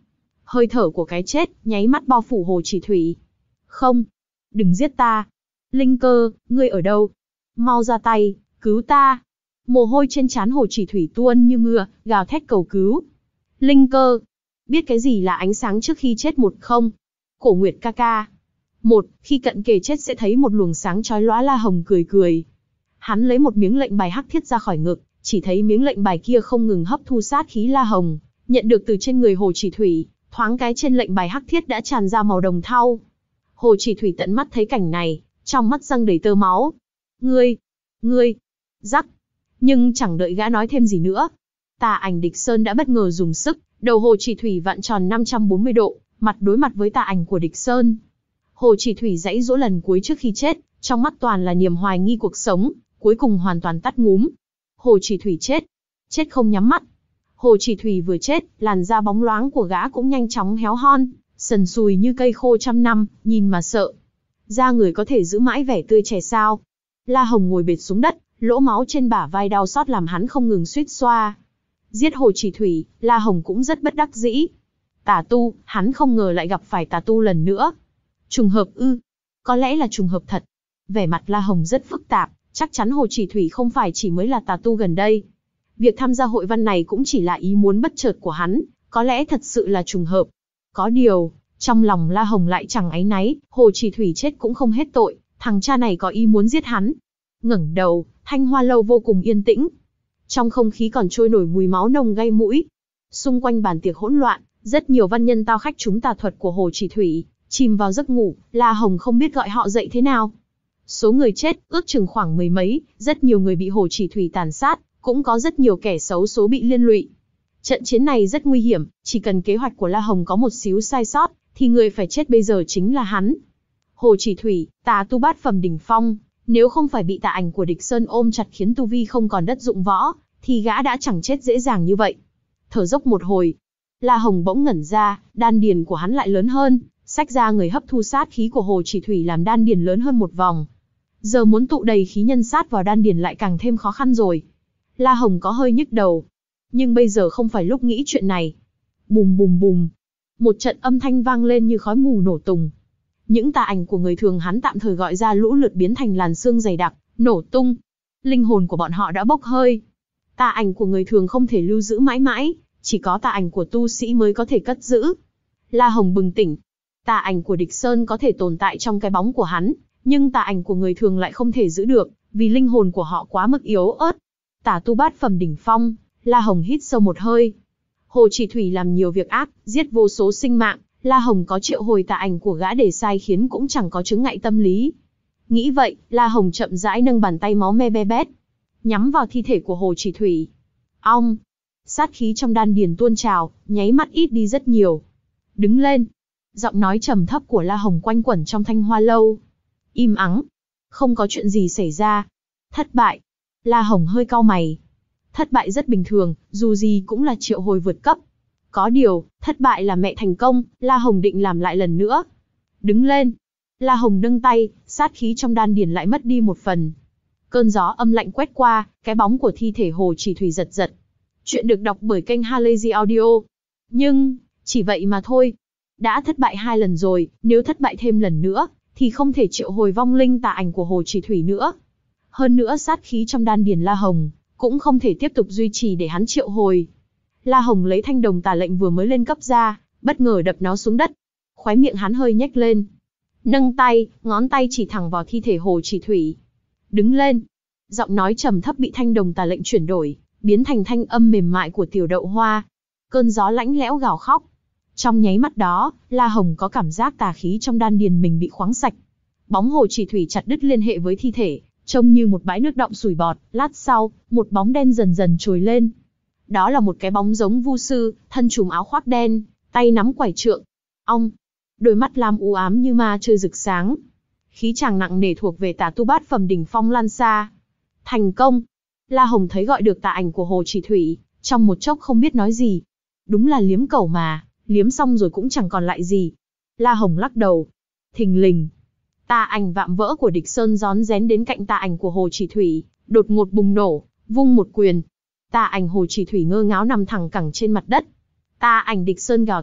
Hơi thở của cái chết, nháy mắt bao phủ Hồ Chỉ Thủy. Không! Đừng giết ta! Linh Cơ, ngươi ở đâu? Mau ra tay, cứu ta! Mồ hôi trên trán Hồ Chỉ Thủy tuôn như mưa, gào thét cầu cứu. Linh Cơ! Biết cái gì là ánh sáng trước khi chết một không? Cổ Nguyệt ca ca! Một, khi cận kề chết sẽ thấy một luồng sáng chói lóa. La Hồng cười cười. Hắn lấy một miếng lệnh bài hắc thiết ra khỏi ngực, chỉ thấy miếng lệnh bài kia không ngừng hấp thu sát khí La Hồng nhận được từ trên người Hồ Chỉ Thủy, thoáng cái trên lệnh bài hắc thiết đã tràn ra màu đồng thau. Hồ Chỉ Thủy tận mắt thấy cảnh này, trong mắt răng đầy tơ máu. Ngươi, ngươi, rắc. Nhưng chẳng đợi gã nói thêm gì nữa, Tà Ảnh Địch Sơn đã bất ngờ dùng sức, đầu Hồ Chỉ Thủy vặn tròn năm trăm bốn mươi độ, mặt đối mặt với tà ảnh của Địch Sơn. Hồ Chỉ Thủy giãy giụa lần cuối trước khi chết, trong mắt toàn là niềm hoài nghi cuộc sống, cuối cùng hoàn toàn tắt ngúm. Hồ Chỉ Thủy chết, chết không nhắm mắt. Hồ Chỉ Thủy vừa chết, làn da bóng loáng của gã cũng nhanh chóng héo hon, sần sùi như cây khô trăm năm, nhìn mà sợ. Da người có thể giữ mãi vẻ tươi trẻ sao? La Hồng ngồi bệt xuống đất, lỗ máu trên bả vai đau xót làm hắn không ngừng suýt xoa. Giết Hồ Chỉ Thủy, La Hồng cũng rất bất đắc dĩ. Tà tu, hắn không ngờ lại gặp phải tà tu lần nữa. Trùng hợp ư? Có lẽ là trùng hợp thật. Vẻ mặt La Hồng rất phức tạp, chắc chắn Hồ Chỉ Thủy không phải chỉ mới là tà tu gần đây. Việc tham gia hội văn này cũng chỉ là ý muốn bất chợt của hắn, có lẽ thật sự là trùng hợp. Có điều, trong lòng La Hồng lại chẳng áy náy, Hồ Chỉ Thủy chết cũng không hết tội, thằng cha này có ý muốn giết hắn. Ngẩng đầu, Thanh Hoa lâu vô cùng yên tĩnh. Trong không khí còn trôi nổi mùi máu nồng gây mũi. Xung quanh bàn tiệc hỗn loạn, rất nhiều văn nhân tao khách chúng tà thuật của Hồ Chỉ Thủy, chìm vào giấc ngủ, La Hồng không biết gọi họ dậy thế nào. Số người chết, ước chừng khoảng mười mấy, rất nhiều người bị Hồ Chỉ Thủy tàn sát, cũng có rất nhiều kẻ xấu số bị liên lụy. Trận chiến này rất nguy hiểm, chỉ cần kế hoạch của La Hồng có một xíu sai sót, thì người phải chết bây giờ chính là hắn. Hồ Chỉ Thủy, tà tu bát phẩm đỉnh phong, nếu không phải bị tà ảnh của Địch Sơn ôm chặt khiến tu vi không còn đất dụng võ, thì gã đã chẳng chết dễ dàng như vậy. Thở dốc một hồi, La Hồng bỗng ngẩn ra, đan điền của hắn lại lớn hơn, xách ra người hấp thu sát khí của Hồ Chỉ Thủy làm đan điền lớn hơn một vòng. Giờ muốn tụ đầy khí nhân sát vào đan điền lại càng thêm khó khăn rồi. La Hồng có hơi nhức đầu. Nhưng bây giờ không phải lúc nghĩ chuyện này. Bùm bùm bùm. Một trận âm thanh vang lên như khói mù nổ tung. Những tà ảnh của người thường hắn tạm thời gọi ra lũ lượt biến thành làn sương dày đặc, nổ tung. Linh hồn của bọn họ đã bốc hơi. Tà ảnh của người thường không thể lưu giữ mãi mãi, chỉ có tà ảnh của tu sĩ mới có thể cất giữ. La Hồng bừng tỉnh. Tà ảnh của Địch Sơn có thể tồn tại trong cái bóng của hắn, nhưng tà ảnh của người thường lại không thể giữ được, vì linh hồn của họ quá mức yếu ớt. Tà tu bát phẩm đỉnh phong, La Hồng hít sâu một hơi. Hồ Chỉ Thủy làm nhiều việc ác, giết vô số sinh mạng, La Hồng có triệu hồi tà ảnh của gã để sai khiến cũng chẳng có chướng ngại tâm lý. Nghĩ vậy, La Hồng chậm rãi nâng bàn tay máu me be bét, nhắm vào thi thể của Hồ Chỉ Thủy. Ong! Sát khí trong đan điền tuôn trào, nháy mắt ít đi rất nhiều. Đứng lên! Giọng nói trầm thấp của La Hồng quanh quẩn trong Thanh Hoa lâu. Im ắng! Không có chuyện gì xảy ra. Thất bại! La Hồng hơi cau mày. Thất bại rất bình thường, dù gì cũng là triệu hồi vượt cấp. Có điều, thất bại là mẹ thành công, La Hồng định làm lại lần nữa. Đứng lên! La Hồng nâng tay, sát khí trong đan điền lại mất đi một phần. Cơn gió âm lạnh quét qua, cái bóng của thi thể Hồ Chỉ Thủy giật giật. Chuyện được đọc bởi kênh Halazy Audio. Nhưng, chỉ vậy mà thôi. Đã thất bại hai lần rồi, nếu thất bại thêm lần nữa, thì không thể triệu hồi vong linh tà ảnh của Hồ Chỉ Thủy nữa. Hơn nữa sát khí trong đan điền La Hồng, cũng không thể tiếp tục duy trì để hắn triệu hồi. La Hồng lấy thanh đồng tà lệnh vừa mới lên cấp ra, bất ngờ đập nó xuống đất. Khóe miệng hắn hơi nhếch lên. Nâng tay, ngón tay chỉ thẳng vào thi thể Hồ Chỉ Thủy. Đứng lên! Giọng nói trầm thấp bị thanh đồng tà lệnh chuyển đổi, biến thành thanh âm mềm mại của Tiểu Đậu Hoa. Cơn gió lãnh lẽo gào khóc. Trong nháy mắt đó, La Hồng có cảm giác tà khí trong đan điền mình bị khoáng sạch. Bóng Hồ Chỉ Thủy chặt đứt liên hệ với thi thể, trông như một bãi nước đọng sủi bọt. Lát sau, một bóng đen dần dần trồi lên. Đó là một cái bóng giống vu sư, thân trùm áo khoác đen, tay nắm quải trượng. Ong! Đôi mắt lam u ám như ma chơi rực sáng. Khí chàng nặng nề thuộc về tà tu bát phẩm đỉnh phong lan xa. Thành công! La Hồng thấy gọi được tà ảnh của Hồ Chỉ Thủy, trong một chốc không biết nói gì. Đúng là liếm cẩu mà, liếm xong rồi cũng chẳng còn lại gì. La Hồng lắc đầu. Thình lình, tà ảnh vạm vỡ của Địch Sơn rón rén đến cạnh tà ảnh của Hồ Chỉ Thủy, đột ngột bùng nổ, vung một quyền. Tà ảnh Hồ Chỉ Thủy ngơ ngáo nằm thẳng cẳng trên mặt đất. Tà ảnh Địch Sơn gào thét,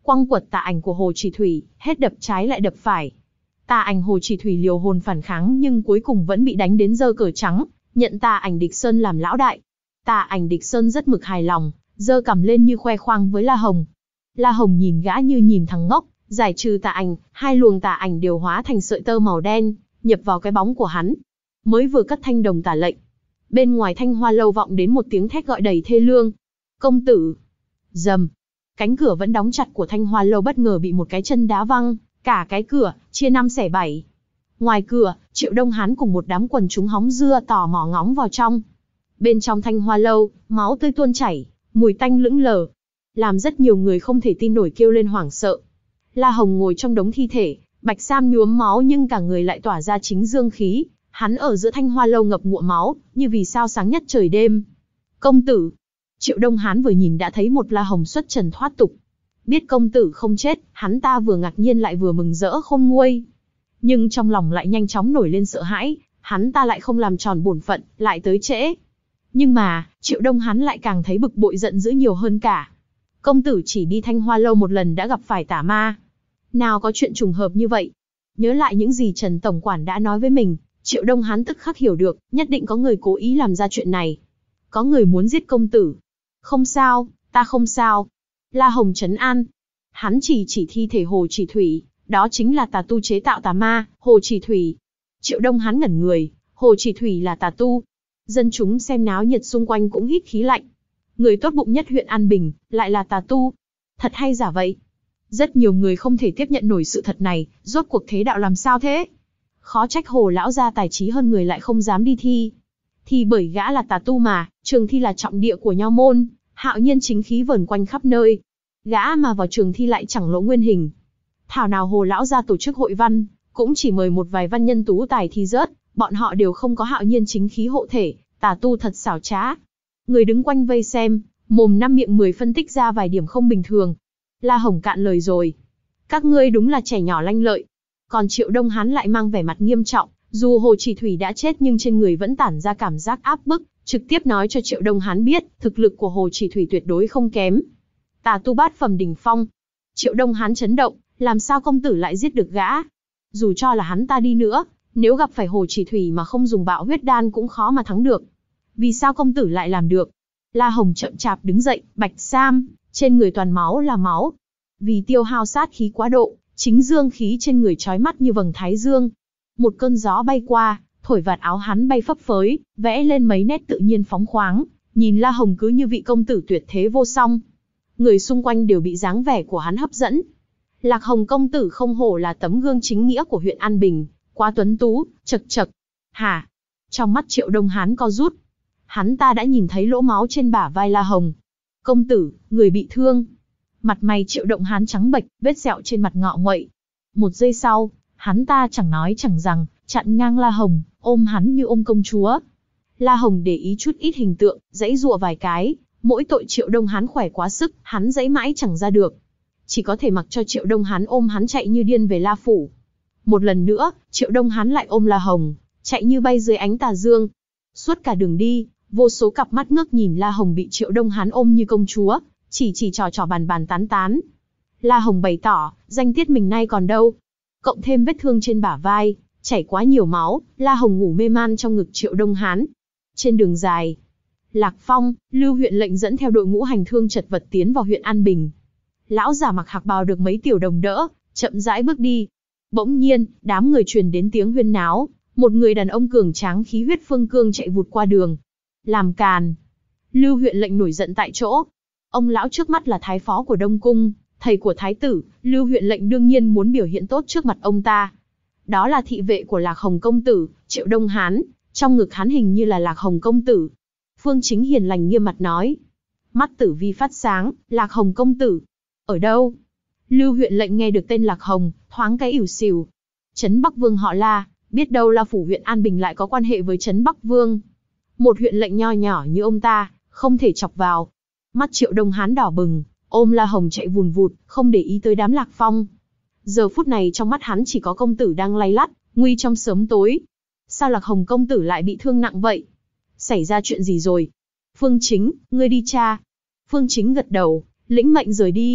quăng quật tà ảnh của Hồ Chỉ Thủy, hết đập trái lại đập phải. Tà ảnh Hồ Chỉ Thủy liều hồn phản kháng nhưng cuối cùng vẫn bị đánh đến giơ cờ trắng, nhận tà ảnh Địch Sơn làm lão đại. Tà ảnh Địch Sơn rất mực hài lòng, giơ cằm lên như khoe khoang với La Hồng. La Hồng nhìn gã như nhìn thằng ngốc, giải trừ tà ảnh, hai luồng tà ảnh đều hóa thành sợi tơ màu đen, nhập vào cái bóng của hắn. Mới vừa cất thanh đồng tà lệnh, bên ngoài Thanh Hoa lâu vọng đến một tiếng thét gọi đầy thê lương. Công tử! Rầm! Cánh cửa vẫn đóng chặt của Thanh Hoa lâu bất ngờ bị một cái chân đá văng, cả cái cửa, chia năm xẻ bảy. Ngoài cửa, Triệu Đông Hán cùng một đám quần chúng hóng dưa tò mò ngóng vào trong. Bên trong Thanh Hoa lâu, máu tươi tuôn chảy, mùi tanh lững lờ, làm rất nhiều người không thể tin nổi kêu lên hoảng sợ. La Hồng ngồi trong đống thi thể, Bạch Sam nhuốm máu nhưng cả người lại tỏa ra chính dương khí, hắn ở giữa Thanh Hoa lâu ngập ngụa máu, như vì sao sáng nhất trời đêm. Công tử! Triệu Đông Hán vừa nhìn đã thấy một La Hồng xuất trần thoát tục. Biết công tử không chết, hắn ta vừa ngạc nhiên lại vừa mừng rỡ khôn nguôi. Nhưng trong lòng lại nhanh chóng nổi lên sợ hãi, hắn ta lại không làm tròn bổn phận, lại tới trễ. Nhưng mà, Triệu Đông Hán lại càng thấy bực bội giận dữ nhiều hơn cả. Công tử chỉ đi Thanh Hoa lâu một lần đã gặp phải tà ma. Nào có chuyện trùng hợp như vậy? Nhớ lại những gì Trần Tổng Quản đã nói với mình, Triệu Đông Hán tức khắc hiểu được, nhất định có người cố ý làm ra chuyện này. Có người muốn giết công tử. Không sao, ta không sao. La Hồng trấn an. Hắn chỉ chỉ thi thể Hồ Chỉ Thủy, đó chính là tà tu chế tạo tà ma, Hồ Chỉ Thủy. Triệu Đông Hán ngẩn người, Hồ Chỉ Thủy là tà tu. Dân chúng xem náo nhiệt xung quanh cũng hít khí lạnh. Người tốt bụng nhất huyện An Bình, lại là tà tu. Thật hay giả vậy? Rất nhiều người không thể tiếp nhận nổi sự thật này, rốt cuộc thế đạo làm sao thế? Khó trách Hồ lão gia tài trí hơn người lại không dám đi thi. Thì bởi gã là tà tu mà, trường thi là trọng địa của nho môn, hạo nhiên chính khí vờn quanh khắp nơi. Gã mà vào trường thi lại chẳng lộ nguyên hình. Thảo nào Hồ lão gia tổ chức hội văn, cũng chỉ mời một vài văn nhân tú tài thi rớt, bọn họ đều không có hạo nhiên chính khí hộ thể, tà tu thật xảo trá. Người đứng quanh vây xem, mồm năm miệng mười phân tích ra vài điểm không bình thường. La Hồng cạn lời rồi. Các ngươi đúng là trẻ nhỏ lanh lợi. Còn Triệu Đông Hán lại mang vẻ mặt nghiêm trọng, dù Hồ Chỉ Thủy đã chết nhưng trên người vẫn tản ra cảm giác áp bức, trực tiếp nói cho Triệu Đông Hán biết, thực lực của Hồ Chỉ Thủy tuyệt đối không kém. Tà tu bát phẩm đỉnh phong. Triệu Đông Hán chấn động, làm sao công tử lại giết được gã? Dù cho là hắn ta đi nữa, nếu gặp phải Hồ Chỉ Thủy mà không dùng bạo huyết đan cũng khó mà thắng được. Vì sao công tử lại làm được? La Hồng chậm chạp đứng dậy, Bạch Sam, trên người toàn máu là máu. Vì tiêu hao sát khí quá độ, chính dương khí trên người chói mắt như vầng thái dương. Một cơn gió bay qua, thổi vạt áo hắn bay phấp phới, vẽ lên mấy nét tự nhiên phóng khoáng, nhìn La Hồng cứ như vị công tử tuyệt thế vô song. Người xung quanh đều bị dáng vẻ của hắn hấp dẫn. Lạc Hồng công tử không hổ là tấm gương chính nghĩa của huyện An Bình, quá tuấn tú, chật chật. Hả? Trong mắt Triệu Đông Hán co rút. Hắn ta đã nhìn thấy lỗ máu trên bả vai La Hồng. Công tử, người bị thương. Mặt mày Triệu Đông Hán trắng bệch, vết sẹo trên mặt ngọ nguậy. Một giây sau, hắn ta chẳng nói chẳng rằng, chặn ngang La Hồng, ôm hắn như ôm công chúa. La Hồng để ý chút ít hình tượng, giãy giụa vài cái, mỗi tội Triệu Đông Hán khỏe quá sức, hắn giãy mãi chẳng ra được. Chỉ có thể mặc cho Triệu Đông Hán ôm hắn chạy như điên về La Phủ. Một lần nữa, Triệu Đông Hán lại ôm La Hồng, chạy như bay dưới ánh tà dương. Suốt cả đường đi, vô số cặp mắt ngước nhìn La Hồng bị Triệu Đông Hán ôm như công chúa, chỉ chỉ trò trò bàn bàn tán tán. La Hồng bày tỏ, danh tiết mình nay còn đâu. Cộng thêm vết thương trên bả vai, chảy quá nhiều máu, La Hồng ngủ mê man trong ngực Triệu Đông Hán. Trên đường dài, Lạc Phong, Lưu huyện lệnh dẫn theo đội ngũ hành thương chật vật tiến vào huyện An Bình. Lão giả mặc hạc bào được mấy tiểu đồng đỡ, chậm rãi bước đi. Bỗng nhiên, đám người truyền đến tiếng huyên náo, một người đàn ông cường tráng khí huyết phương cương chạy vụt qua đường. Làm càn. Lưu huyện lệnh nổi giận tại chỗ. Ông lão trước mắt là thái phó của Đông Cung, thầy của thái tử, Lưu huyện lệnh đương nhiên muốn biểu hiện tốt trước mặt ông ta. Đó là thị vệ của Lạc Hồng công tử, Triệu Đông Hán, trong ngực hắn hình như là Lạc Hồng công tử. Phương Chính hiền lành nghiêm mặt nói. Mắt tử vi phát sáng, Lạc Hồng công tử. Ở đâu? Lưu huyện lệnh nghe được tên Lạc Hồng, thoáng cái ỉu xìu. Trấn Bắc Vương họ La, biết đâu La Phủ huyện An Bình lại có quan hệ với Trấn Bắc Vương. Một huyện lệnh nho nhỏ như ông ta, không thể chọc vào. Mắt Triệu Đông Hán đỏ bừng, ôm La Hồng chạy vùn vụt, không để ý tới đám Lạc Phong. Giờ phút này trong mắt hắn chỉ có công tử đang lay lắt, nguy trong sớm tối. Sao Lạc Hồng công tử lại bị thương nặng vậy? Xảy ra chuyện gì rồi? Phương Chính, ngươi đi tra. Phương Chính gật đầu, lĩnh mệnh rời đi.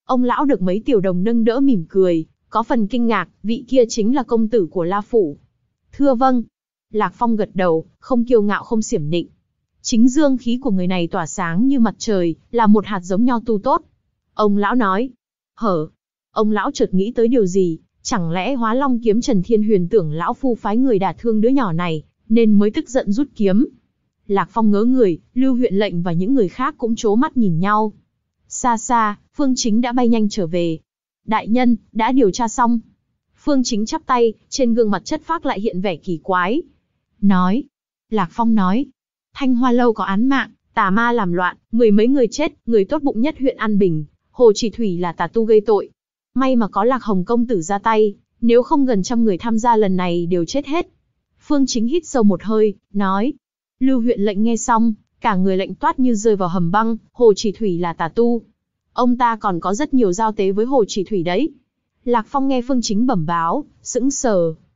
Ông lão được mấy tiểu đồng nâng đỡ mỉm cười, có phần kinh ngạc, vị kia chính là công tử của La Phủ. Thưa vâng. Lạc Phong gật đầu, không kiêu ngạo không xiểm nịnh. Chính dương khí của người này tỏa sáng như mặt trời, là một hạt giống nho tu tốt. Ông lão nói. Hở. Ông lão chợt nghĩ tới điều gì, chẳng lẽ Hóa Long kiếm Trần Thiên Huyền tưởng lão phu phái người đả thương đứa nhỏ này, nên mới tức giận rút kiếm. Lạc Phong ngớ người, Lưu Huyện lệnh và những người khác cũng trố mắt nhìn nhau. Xa xa, Phương Chính đã bay nhanh trở về. Đại nhân, đã điều tra xong. Phương Chính chắp tay, trên gương mặt chất phác lại hiện vẻ kỳ quái. Nói. Lạc Phong nói. Thanh Hoa Lâu có án mạng, tà ma làm loạn, mười mấy người chết, người tốt bụng nhất huyện An Bình, Hồ Chỉ Thủy là tà tu gây tội. May mà có Lạc Hồng công tử ra tay, nếu không gần trăm người tham gia lần này đều chết hết. Phương Chính hít sâu một hơi, nói. Lưu Huyện lệnh nghe xong, cả người lạnh toát như rơi vào hầm băng, Hồ Chỉ Thủy là tà tu. Ông ta còn có rất nhiều giao tế với Hồ Chỉ Thủy đấy. Lạc Phong nghe Phương Chính bẩm báo, sững sờ.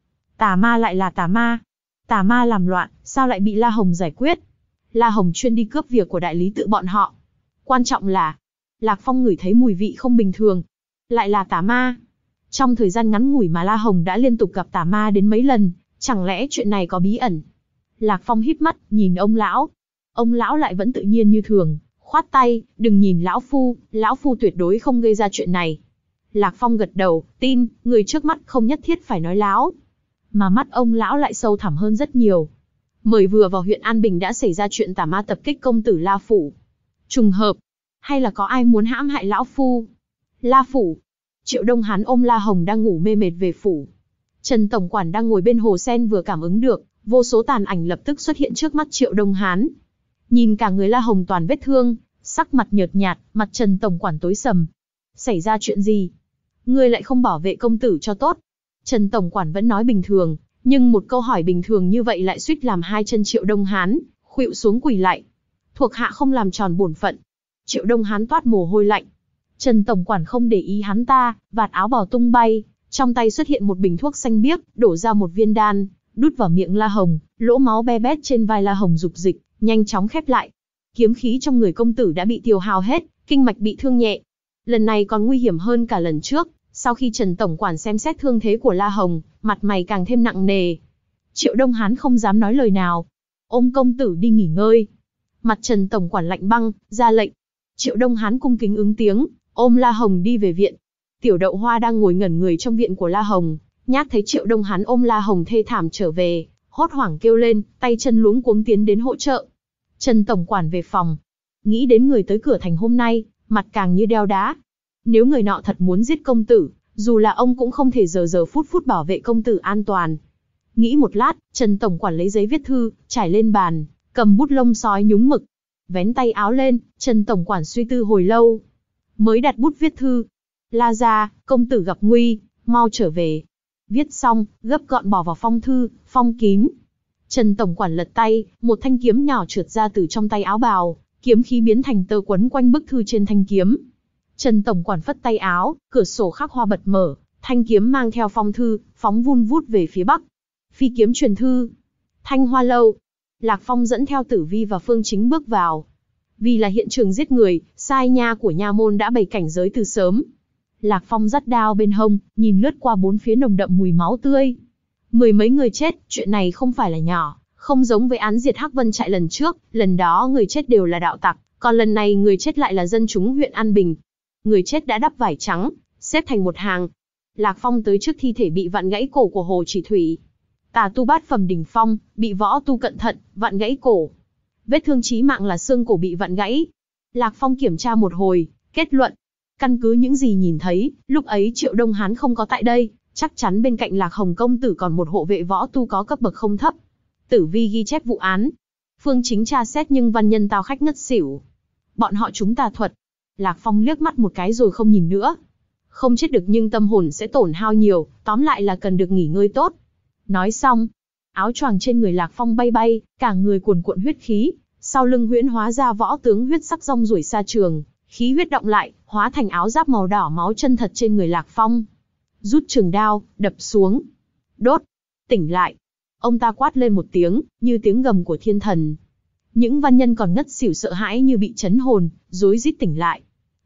Tà ma lại là tà ma. Tà ma làm loạn, sao lại bị La Hồng giải quyết? La Hồng chuyên đi cướp việc của đại lý tự bọn họ. Quan trọng là, Lạc Phong ngửi thấy mùi vị không bình thường. Lại là tà ma. Trong thời gian ngắn ngủi mà La Hồng đã liên tục gặp tà ma đến mấy lần, chẳng lẽ chuyện này có bí ẩn? Lạc Phong híp mắt, nhìn ông lão. Ông lão lại vẫn tự nhiên như thường, khoát tay, đừng nhìn lão phu, lão phu tuyệt đối không gây ra chuyện này. Lạc Phong gật đầu, tin, người trước mắt không nhất thiết phải nói láo. Mà mắt ông lão lại sâu thẳm hơn rất nhiều. Mới vừa vào huyện An Bình đã xảy ra chuyện tà ma tập kích công tử La Phủ. Trùng hợp, hay là có ai muốn hãm hại lão phu? La Phủ. Triệu Đông Hán ôm La Hồng đang ngủ mê mệt về phủ. Trần tổng quản đang ngồi bên hồ sen vừa cảm ứng được, vô số tàn ảnh lập tức xuất hiện trước mắt Triệu Đông Hán. Nhìn cả người La Hồng toàn vết thương, sắc mặt nhợt nhạt, mặt Trần tổng quản tối sầm. Xảy ra chuyện gì? Ngươi lại không bảo vệ công tử cho tốt. Trần tổng quản vẫn nói bình thường, nhưng một câu hỏi bình thường như vậy lại suýt làm hai chân Triệu Đông Hán khuỵu xuống quỳ lạy. Thuộc hạ không làm tròn bổn phận. Triệu Đông Hán toát mồ hôi lạnh. Trần tổng quản không để ý hắn ta, vạt áo bào tung bay, trong tay xuất hiện một bình thuốc xanh biếc, đổ ra một viên đan, đút vào miệng La Hồng, lỗ máu be bét trên vai La Hồng rục dịch, nhanh chóng khép lại. Kiếm khí trong người công tử đã bị tiêu hao hết, kinh mạch bị thương nhẹ. Lần này còn nguy hiểm hơn cả lần trước, sau khi Trần tổng quản xem xét thương thế của La Hồng, mặt mày càng thêm nặng nề. Triệu Đông Hán không dám nói lời nào. Ôm công tử đi nghỉ ngơi. Mặt Trần tổng quản lạnh băng, ra lệnh. Triệu Đông Hán cung kính ứng tiếng, ôm La Hồng đi về viện. Tiểu Đậu Hoa đang ngồi ngẩn người trong viện của La Hồng, nhát thấy Triệu Đông Hán ôm La Hồng thê thảm trở về, hốt hoảng kêu lên, tay chân luống cuống tiến đến hỗ trợ. Trần tổng quản về phòng, nghĩ đến người tới cửa thành hôm nay, mặt càng như đeo đá. Nếu người nọ thật muốn giết công tử, dù là ông cũng không thể giờ giờ phút phút bảo vệ công tử an toàn. Nghĩ một lát, Trần tổng quản lấy giấy viết thư, trải lên bàn, cầm bút lông sói nhúng mực, vén tay áo lên. Trần tổng quản suy tư hồi lâu, mới đặt bút viết thư. La gia, công tử gặp nguy, mau trở về. Viết xong, gấp gọn bỏ vào phong thư, phong kín. Trần tổng quản lật tay, một thanh kiếm nhỏ trượt ra từ trong tay áo bào, kiếm khí biến thành tơ quấn quanh bức thư trên thanh kiếm. Trần tổng quản phất tay áo, cửa sổ khắc hoa bật mở, thanh kiếm mang theo phong thư, phóng vun vút về phía bắc. Phi kiếm truyền thư. Thanh Hoa Lâu. Lạc Phong dẫn theo Tử Vi và Phương Chính bước vào. Vì là hiện trường giết người, sai nha của nha môn đã bày cảnh giới từ sớm. Lạc Phong dắt đao bên hông, nhìn lướt qua bốn phía nồng đậm mùi máu tươi. Mười mấy người chết, chuyện này không phải là nhỏ, không giống với án diệt Hắc Vân trại lần trước, lần đó người chết đều là đạo tặc, còn lần này người chết lại là dân chúng huyện An Bình. Người chết đã đắp vải trắng, xếp thành một hàng. Lạc Phong tới trước thi thể bị vặn gãy cổ của Hồ Chỉ Thủy. Tà tu bát phẩm đỉnh phong, bị võ tu cận thận, vặn gãy cổ. Vết thương chí mạng là xương cổ bị vặn gãy. Lạc Phong kiểm tra một hồi, kết luận. Căn cứ những gì nhìn thấy, lúc ấy Triệu Đông Hán không có tại đây, chắc chắn bên cạnh Lạc Hồng công tử còn một hộ vệ võ tu có cấp bậc không thấp. Tử Vi ghi chép vụ án. Phương Chính tra xét nhưng văn nhân tao khách ngất xỉu. Bọn họ chúng tà thuật. Lạc Phong liếc mắt một cái rồi không nhìn nữa. Không chết được nhưng tâm hồn sẽ tổn hao nhiều, tóm lại là cần được nghỉ ngơi tốt. Nói xong, áo choàng trên người Lạc Phong bay bay, cả người cuồn cuộn huyết khí, sau lưng huyễn hóa ra võ tướng huyết sắc rong ruổi xa trường, khí huyết động lại, hóa thành áo giáp màu đỏ máu chân thật trên người Lạc Phong. Rút trường đao, đập xuống. Đốt. Tỉnh lại. Ông ta quát lên một tiếng, như tiếng gầm của thiên thần. Những văn nhân còn ngất xỉu sợ hãi như bị chấn hồn, rối rít tỉnh lại.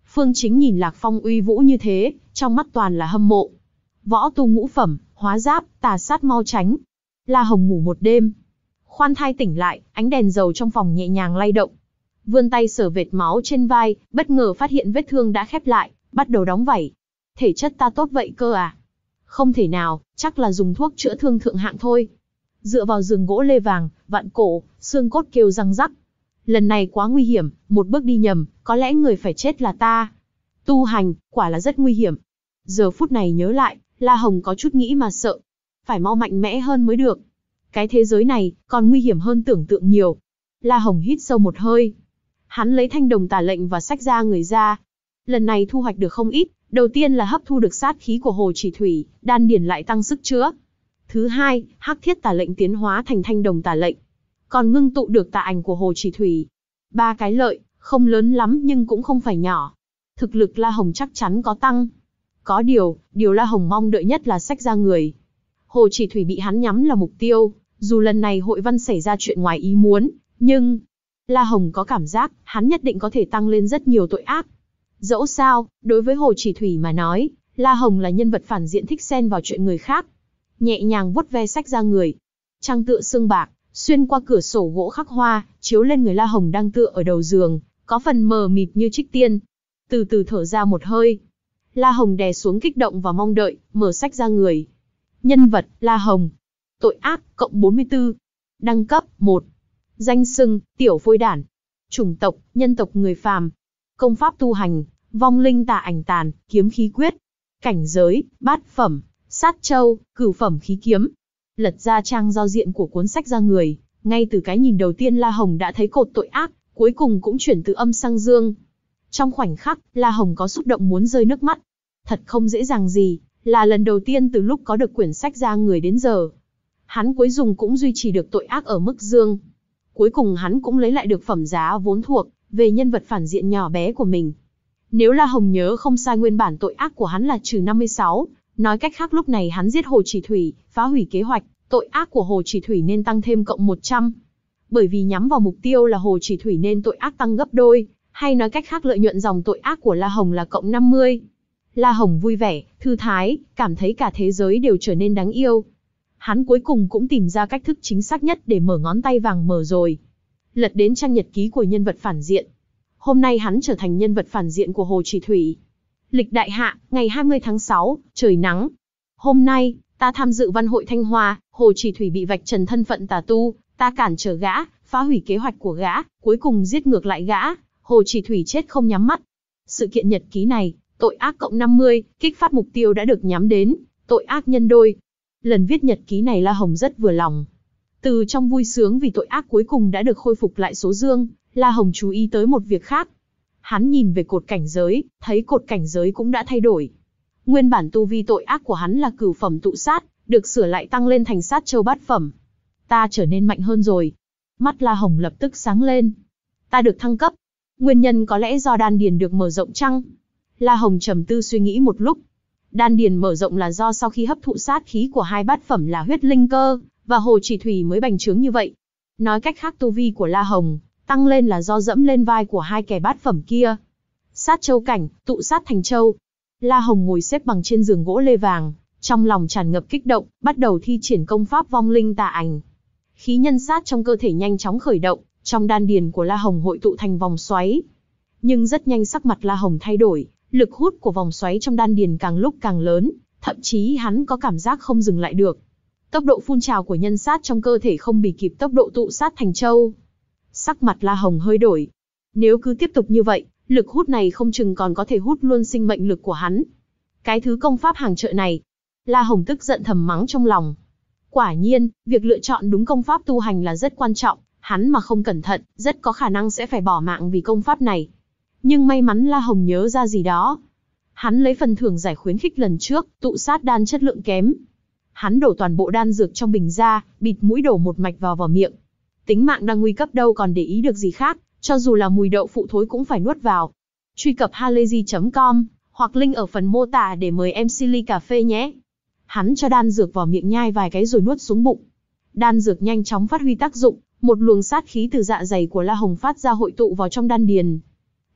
Phương Chính nhìn Lạc Phong uy vũ như thế, trong mắt toàn là hâm mộ. Võ tu ngũ phẩm, hóa giáp, tà sát mau tránh. La Hồng ngủ một đêm. Khoan thai tỉnh lại, ánh đèn dầu trong phòng nhẹ nhàng lay động. Vươn tay sờ vệt máu trên vai, bất ngờ phát hiện vết thương đã khép lại, bắt đầu đóng vảy. Thể chất ta tốt vậy cơ à? Không thể nào, chắc là dùng thuốc chữa thương thượng hạng thôi. Dựa vào giường gỗ lê vàng, vặn cổ, xương cốt kêu răng rắc. Lần này quá nguy hiểm, một bước đi nhầm, có lẽ người phải chết là ta. Tu hành, quả là rất nguy hiểm. Giờ phút này nhớ lại, La Hồng có chút nghĩ mà sợ. Phải mau mạnh mẽ hơn mới được. Cái thế giới này, còn nguy hiểm hơn tưởng tượng nhiều. La Hồng hít sâu một hơi. Hắn lấy thanh đồng tà lệnh và sách ra người ra. Lần này thu hoạch được không ít. Đầu tiên là hấp thu được sát khí của hồ chỉ thủy, đan điền lại tăng sức chữa. Thứ hai, hắc thiết tà lệnh tiến hóa thành thanh đồng tà lệnh. Còn ngưng tụ được tà ảnh của hồ chỉ thủy. Ba cái lợi, không lớn lắm nhưng cũng không phải nhỏ. Thực lực La Hồng chắc chắn có tăng. Có điều, điều La Hồng mong đợi nhất là sách ra người. Hồ chỉ thủy bị hắn nhắm là mục tiêu, dù lần này hội văn xảy ra chuyện ngoài ý muốn, nhưng La Hồng có cảm giác, hắn nhất định có thể tăng lên rất nhiều tội ác. Dẫu sao, đối với Hồ Chỉ Thủy mà nói, La Hồng là nhân vật phản diện thích xen vào chuyện người khác. Nhẹ nhàng vuốt ve sách ra người. Trăng tựa sương bạc, xuyên qua cửa sổ gỗ khắc hoa, chiếu lên người La Hồng đang tựa ở đầu giường, có phần mờ mịt như trích tiên. Từ từ thở ra một hơi. La Hồng đè xuống kích động và mong đợi, mở sách ra người. Nhân vật, La Hồng. Tội ác, cộng bốn mươi tư. Đẳng cấp, một. Danh xưng, tiểu phôi đản. Chủng tộc, nhân tộc người phàm. Công pháp tu hành, vong linh tà ảnh tàn, kiếm khí quyết. Cảnh giới, bát phẩm, sát châu, cửu phẩm khí kiếm. Lật ra trang giao diện của cuốn sách ra người, ngay từ cái nhìn đầu tiên La Hồng đã thấy cột tội ác, cuối cùng cũng chuyển từ âm sang dương. Trong khoảnh khắc, La Hồng có xúc động muốn rơi nước mắt. Thật không dễ dàng gì, là lần đầu tiên từ lúc có được quyển sách ra người đến giờ. Hắn cuối cùng cũng duy trì được tội ác ở mức dương. Cuối cùng hắn cũng lấy lại được phẩm giá vốn thuộc, về nhân vật phản diện nhỏ bé của mình. Nếu La Hồng nhớ không sai, nguyên bản tội ác của hắn là trừ năm mươi sáu, nói cách khác lúc này hắn giết Hồ Chỉ Thủy, phá hủy kế hoạch, tội ác của Hồ Chỉ Thủy nên tăng thêm cộng một trăm. Bởi vì nhắm vào mục tiêu là Hồ Chỉ Thủy nên tội ác tăng gấp đôi, hay nói cách khác lợi nhuận dòng tội ác của La Hồng là cộng năm mươi. La Hồng vui vẻ, thư thái, cảm thấy cả thế giới đều trở nên đáng yêu. Hắn cuối cùng cũng tìm ra cách thức chính xác nhất để mở ngón tay vàng mở rồi. Lật đến trang nhật ký của nhân vật phản diện. Hôm nay hắn trở thành nhân vật phản diện của Hồ Chỉ Thủy. Lịch đại hạ, ngày hai mươi tháng sáu, trời nắng. Hôm nay, ta tham dự văn hội Thanh Hoa, Hồ Chỉ Thủy bị vạch trần thân phận tà tu, ta cản trở gã, phá hủy kế hoạch của gã, cuối cùng giết ngược lại gã, Hồ Chỉ Thủy chết không nhắm mắt. Sự kiện nhật ký này, tội ác cộng năm mươi, kích phát mục tiêu đã được nhắm đến, tội ác nhân đôi. Lần viết nhật ký này La Hồng rất vừa lòng. Từ trong vui sướng vì tội ác cuối cùng đã được khôi phục lại số dương, La Hồng chú ý tới một việc khác. Hắn nhìn về cột cảnh giới, thấy cột cảnh giới cũng đã thay đổi. Nguyên bản tu vi tội ác của hắn là cửu phẩm tụ sát, được sửa lại tăng lên thành sát châu bát phẩm. Ta trở nên mạnh hơn rồi. Mắt La Hồng lập tức sáng lên. Ta được thăng cấp. Nguyên nhân có lẽ do đan điền được mở rộng chăng? La Hồng trầm tư suy nghĩ một lúc. Đan điền mở rộng là do sau khi hấp thụ sát khí của hai bát phẩm là huyết linh cơ, và Hồ Chỉ Thủy mới bành trướng như vậy. Nói cách khác tu vi của La Hồng tăng lên là do dẫm lên vai của hai kẻ bát phẩm kia. Sát châu cảnh, tụ sát thành châu. La Hồng ngồi xếp bằng trên giường gỗ lê vàng, trong lòng tràn ngập kích động, bắt đầu thi triển công pháp vong linh tà ảnh. Khí nhân sát trong cơ thể nhanh chóng khởi động, trong đan điền của La Hồng hội tụ thành vòng xoáy. Nhưng rất nhanh sắc mặt La Hồng thay đổi, lực hút của vòng xoáy trong đan điền càng lúc càng lớn, thậm chí hắn có cảm giác không dừng lại được. Tốc độ phun trào của nhân sát trong cơ thể không bì kịp tốc độ tụ sát thành châu. Sắc mặt La Hồng hơi đổi. Nếu cứ tiếp tục như vậy, lực hút này không chừng còn có thể hút luôn sinh mệnh lực của hắn. Cái thứ công pháp hàng chợ này. La Hồng tức giận thầm mắng trong lòng. Quả nhiên, việc lựa chọn đúng công pháp tu hành là rất quan trọng, hắn mà không cẩn thận, rất có khả năng sẽ phải bỏ mạng vì công pháp này. Nhưng may mắn La Hồng nhớ ra gì đó. Hắn lấy phần thưởng giải khuyến khích lần trước, tụ sát đan chất lượng kém. Hắn đổ toàn bộ đan dược trong bình ra, bịt mũi đổ một mạch vào vào miệng. Tính mạng đang nguy cấp đâu còn để ý được gì khác, cho dù là mùi đậu phụ thối cũng phải nuốt vào. Truy cập halayzi chấm com, hoặc link ở phần mô tả để mời em xê ly cà phê nhé. Hắn cho đan dược vào miệng nhai vài cái rồi nuốt xuống bụng. Đan dược nhanh chóng phát huy tác dụng, một luồng sát khí từ dạ dày của La Hồng phát ra hội tụ vào trong đan điền.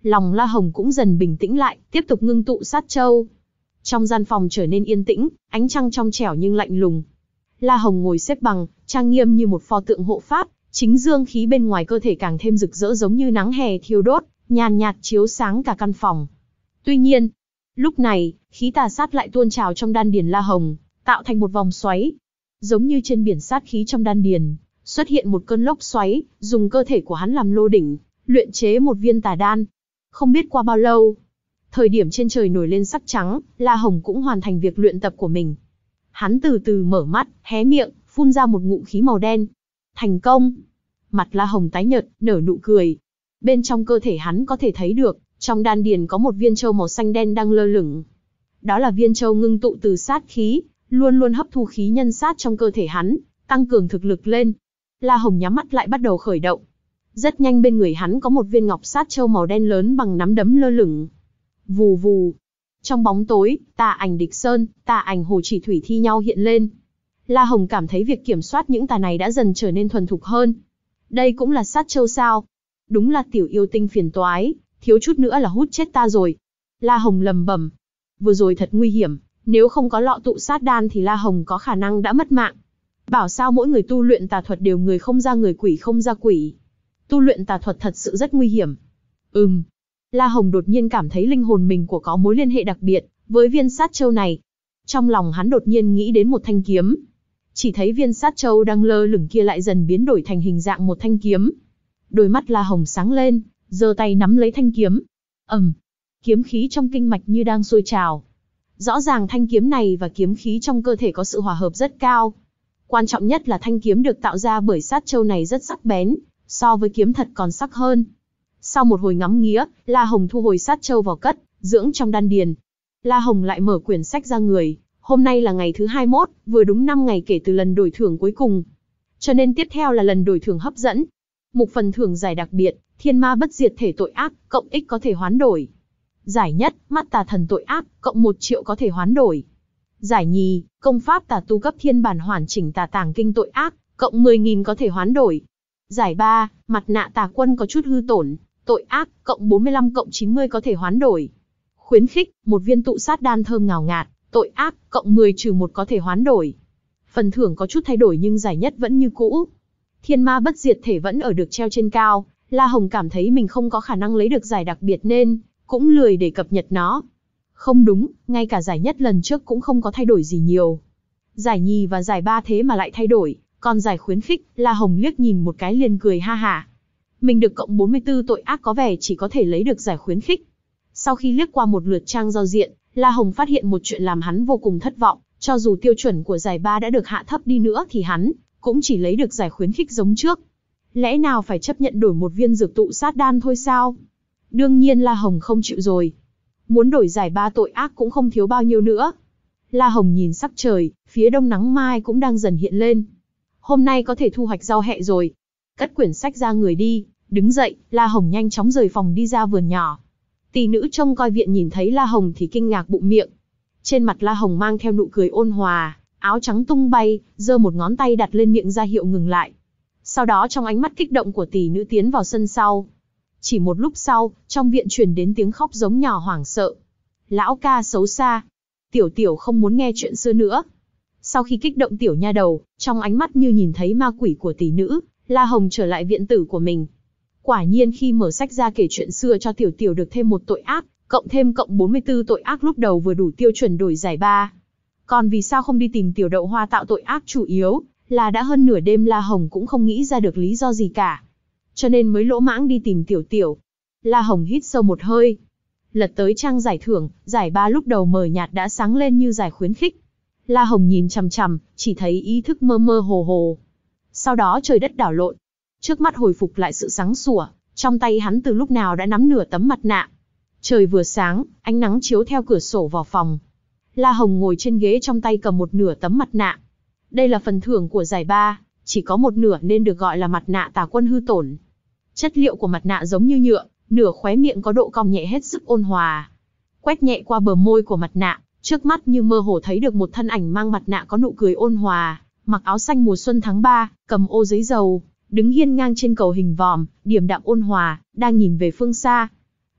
Lòng La Hồng cũng dần bình tĩnh lại, tiếp tục ngưng tụ sát châu. Trong gian phòng trở nên yên tĩnh, ánh trăng trong trẻo nhưng lạnh lùng. La Hồng ngồi xếp bằng, trang nghiêm như một pho tượng hộ pháp, chính dương khí bên ngoài cơ thể càng thêm rực rỡ giống như nắng hè thiêu đốt, nhàn nhạt chiếu sáng cả căn phòng. Tuy nhiên, lúc này, khí tà sát lại tuôn trào trong đan điền La Hồng, tạo thành một vòng xoáy. Giống như trên biển sát khí trong đan điền, xuất hiện một cơn lốc xoáy, dùng cơ thể của hắn làm lô đỉnh, luyện chế một viên tà đan. Không biết qua bao lâu, thời điểm trên trời nổi lên sắc trắng, La Hồng cũng hoàn thành việc luyện tập của mình. Hắn từ từ mở mắt, hé miệng, phun ra một ngụm khí màu đen. Thành công! Mặt La Hồng tái nhợt, nở nụ cười. Bên trong cơ thể hắn có thể thấy được, trong đan điền có một viên châu màu xanh đen đang lơ lửng. Đó là viên châu ngưng tụ từ sát khí, luôn luôn hấp thu khí nhân sát trong cơ thể hắn, tăng cường thực lực lên. La Hồng nhắm mắt lại bắt đầu khởi động. Rất nhanh bên người hắn có một viên ngọc sát châu màu đen lớn bằng nắm đấm lơ lửng. Vù vù. Trong bóng tối, tà ảnh Địch Sơn, tà ảnh Hồ Chỉ Thủy thi nhau hiện lên. La Hồng cảm thấy việc kiểm soát những tà này đã dần trở nên thuần thục hơn. Đây cũng là sát châu sao? Đúng là tiểu yêu tinh phiền toái, thiếu chút nữa là hút chết ta rồi. La Hồng lầm bầm. Vừa rồi thật nguy hiểm, nếu không có lọ tụ sát đan thì La Hồng có khả năng đã mất mạng. Bảo sao mỗi người tu luyện tà thuật đều người không ra người quỷ không ra quỷ. Tu luyện tà thuật thật sự rất nguy hiểm. Ừm. La Hồng đột nhiên cảm thấy linh hồn mình của có mối liên hệ đặc biệt với viên sát châu này. Trong lòng hắn đột nhiên nghĩ đến một thanh kiếm. Chỉ thấy viên sát châu đang lơ lửng kia lại dần biến đổi thành hình dạng một thanh kiếm. Đôi mắt La Hồng sáng lên, giơ tay nắm lấy thanh kiếm. Ầm, kiếm khí trong kinh mạch như đang sôi trào. Rõ ràng thanh kiếm này và kiếm khí trong cơ thể có sự hòa hợp rất cao. Quan trọng nhất là thanh kiếm được tạo ra bởi sát châu này rất sắc bén, so với kiếm thật còn sắc hơn. Sau một hồi ngắm nghía, La Hồng thu hồi sát châu vào cất, dưỡng trong đan điền. La Hồng lại mở quyển sách ra người. Hôm nay là ngày thứ hai mươi mốt, vừa đúng năm ngày kể từ lần đổi thưởng cuối cùng. Cho nên tiếp theo là lần đổi thưởng hấp dẫn. Mục phần thưởng giải đặc biệt, thiên ma bất diệt thể tội ác, cộng ích có thể hoán đổi. Giải nhất, mắt tà thần tội ác, cộng một triệu có thể hoán đổi. Giải nhì, công pháp tà tu cấp thiên bản hoàn chỉnh tà tàng kinh tội ác, cộng mười nghìn có thể hoán đổi. Giải ba, mặt nạ tà quân có chút hư tổn, tội ác, cộng bốn mươi lăm cộng chín mươi có thể hoán đổi. Khuyến khích, một viên tụ sát đan thơm ngào ngạt, tội ác, cộng mười trừ một có thể hoán đổi. Phần thưởng có chút thay đổi nhưng giải nhất vẫn như cũ. Thiên ma bất diệt thể vẫn ở được treo trên cao, La Hồng cảm thấy mình không có khả năng lấy được giải đặc biệt nên cũng lười để cập nhật nó. Không đúng, ngay cả giải nhất lần trước cũng không có thay đổi gì nhiều. Giải nhì và giải ba thế mà lại thay đổi, còn giải khuyến khích, La Hồng liếc nhìn một cái liền cười ha hả. Mình được cộng bốn mươi tư tội ác có vẻ chỉ có thể lấy được giải khuyến khích. Sau khi liếc qua một lượt trang giao diện, La Hồng phát hiện một chuyện làm hắn vô cùng thất vọng, cho dù tiêu chuẩn của giải ba đã được hạ thấp đi nữa thì hắn cũng chỉ lấy được giải khuyến khích giống trước. Lẽ nào phải chấp nhận đổi một viên dược tụ sát đan thôi sao? Đương nhiên La Hồng không chịu rồi. Muốn đổi giải ba tội ác cũng không thiếu bao nhiêu nữa. La Hồng nhìn sắc trời, phía đông nắng mai cũng đang dần hiện lên. Hôm nay có thể thu hoạch rau hẹ rồi. Cất quyển sách ra người đi, đứng dậy, La Hồng nhanh chóng rời phòng đi ra vườn nhỏ. Tỷ nữ trông coi viện nhìn thấy La Hồng thì kinh ngạc bụng miệng. Trên mặt La Hồng mang theo nụ cười ôn hòa, áo trắng tung bay, giơ một ngón tay đặt lên miệng ra hiệu ngừng lại. Sau đó trong ánh mắt kích động của tỷ nữ tiến vào sân sau. Chỉ một lúc sau, trong viện truyền đến tiếng khóc giống nhỏ hoảng sợ. Lão ca xấu xa. Tiểu tiểu không muốn nghe chuyện xưa nữa. Sau khi kích động tiểu nha đầu, trong ánh mắt như nhìn thấy ma quỷ của tỷ nữ, La Hồng trở lại viện tử của mình. Quả nhiên khi mở sách ra kể chuyện xưa cho tiểu tiểu được thêm một tội ác, cộng thêm cộng bốn mươi tư tội ác lúc đầu vừa đủ tiêu chuẩn đổi giải ba. Còn vì sao không đi tìm tiểu đậu hoa tạo tội ác chủ yếu, là đã hơn nửa đêm La Hồng cũng không nghĩ ra được lý do gì cả. Cho nên mới lỗ mãng đi tìm tiểu tiểu. La Hồng hít sâu một hơi. Lật tới trang giải thưởng, giải ba lúc đầu mờ nhạt đã sáng lên như giải khuyến khích. La Hồng nhìn chằm chằm, chỉ thấy ý thức mơ mơ hồ hồ. Sau đó trời đất đảo lộn. Trước mắt hồi phục lại sự sáng sủa, trong tay hắn từ lúc nào đã nắm nửa tấm mặt nạ. Trời vừa sáng, ánh nắng chiếu theo cửa sổ vào phòng. La Hồng ngồi trên ghế trong tay cầm một nửa tấm mặt nạ. Đây là phần thưởng của giải ba, chỉ có một nửa nên được gọi là mặt nạ tà quân hư tổn. Chất liệu của mặt nạ giống như nhựa, nửa khóe miệng có độ cong nhẹ hết sức ôn hòa. Quét nhẹ qua bờ môi của mặt nạ, trước mắt như mơ hồ thấy được một thân ảnh mang mặt nạ có nụ cười ôn hòa, mặc áo xanh mùa xuân tháng ba, cầm ô giấy dầu, đứng hiên ngang trên cầu hình vòm, điềm đạm ôn hòa, đang nhìn về phương xa.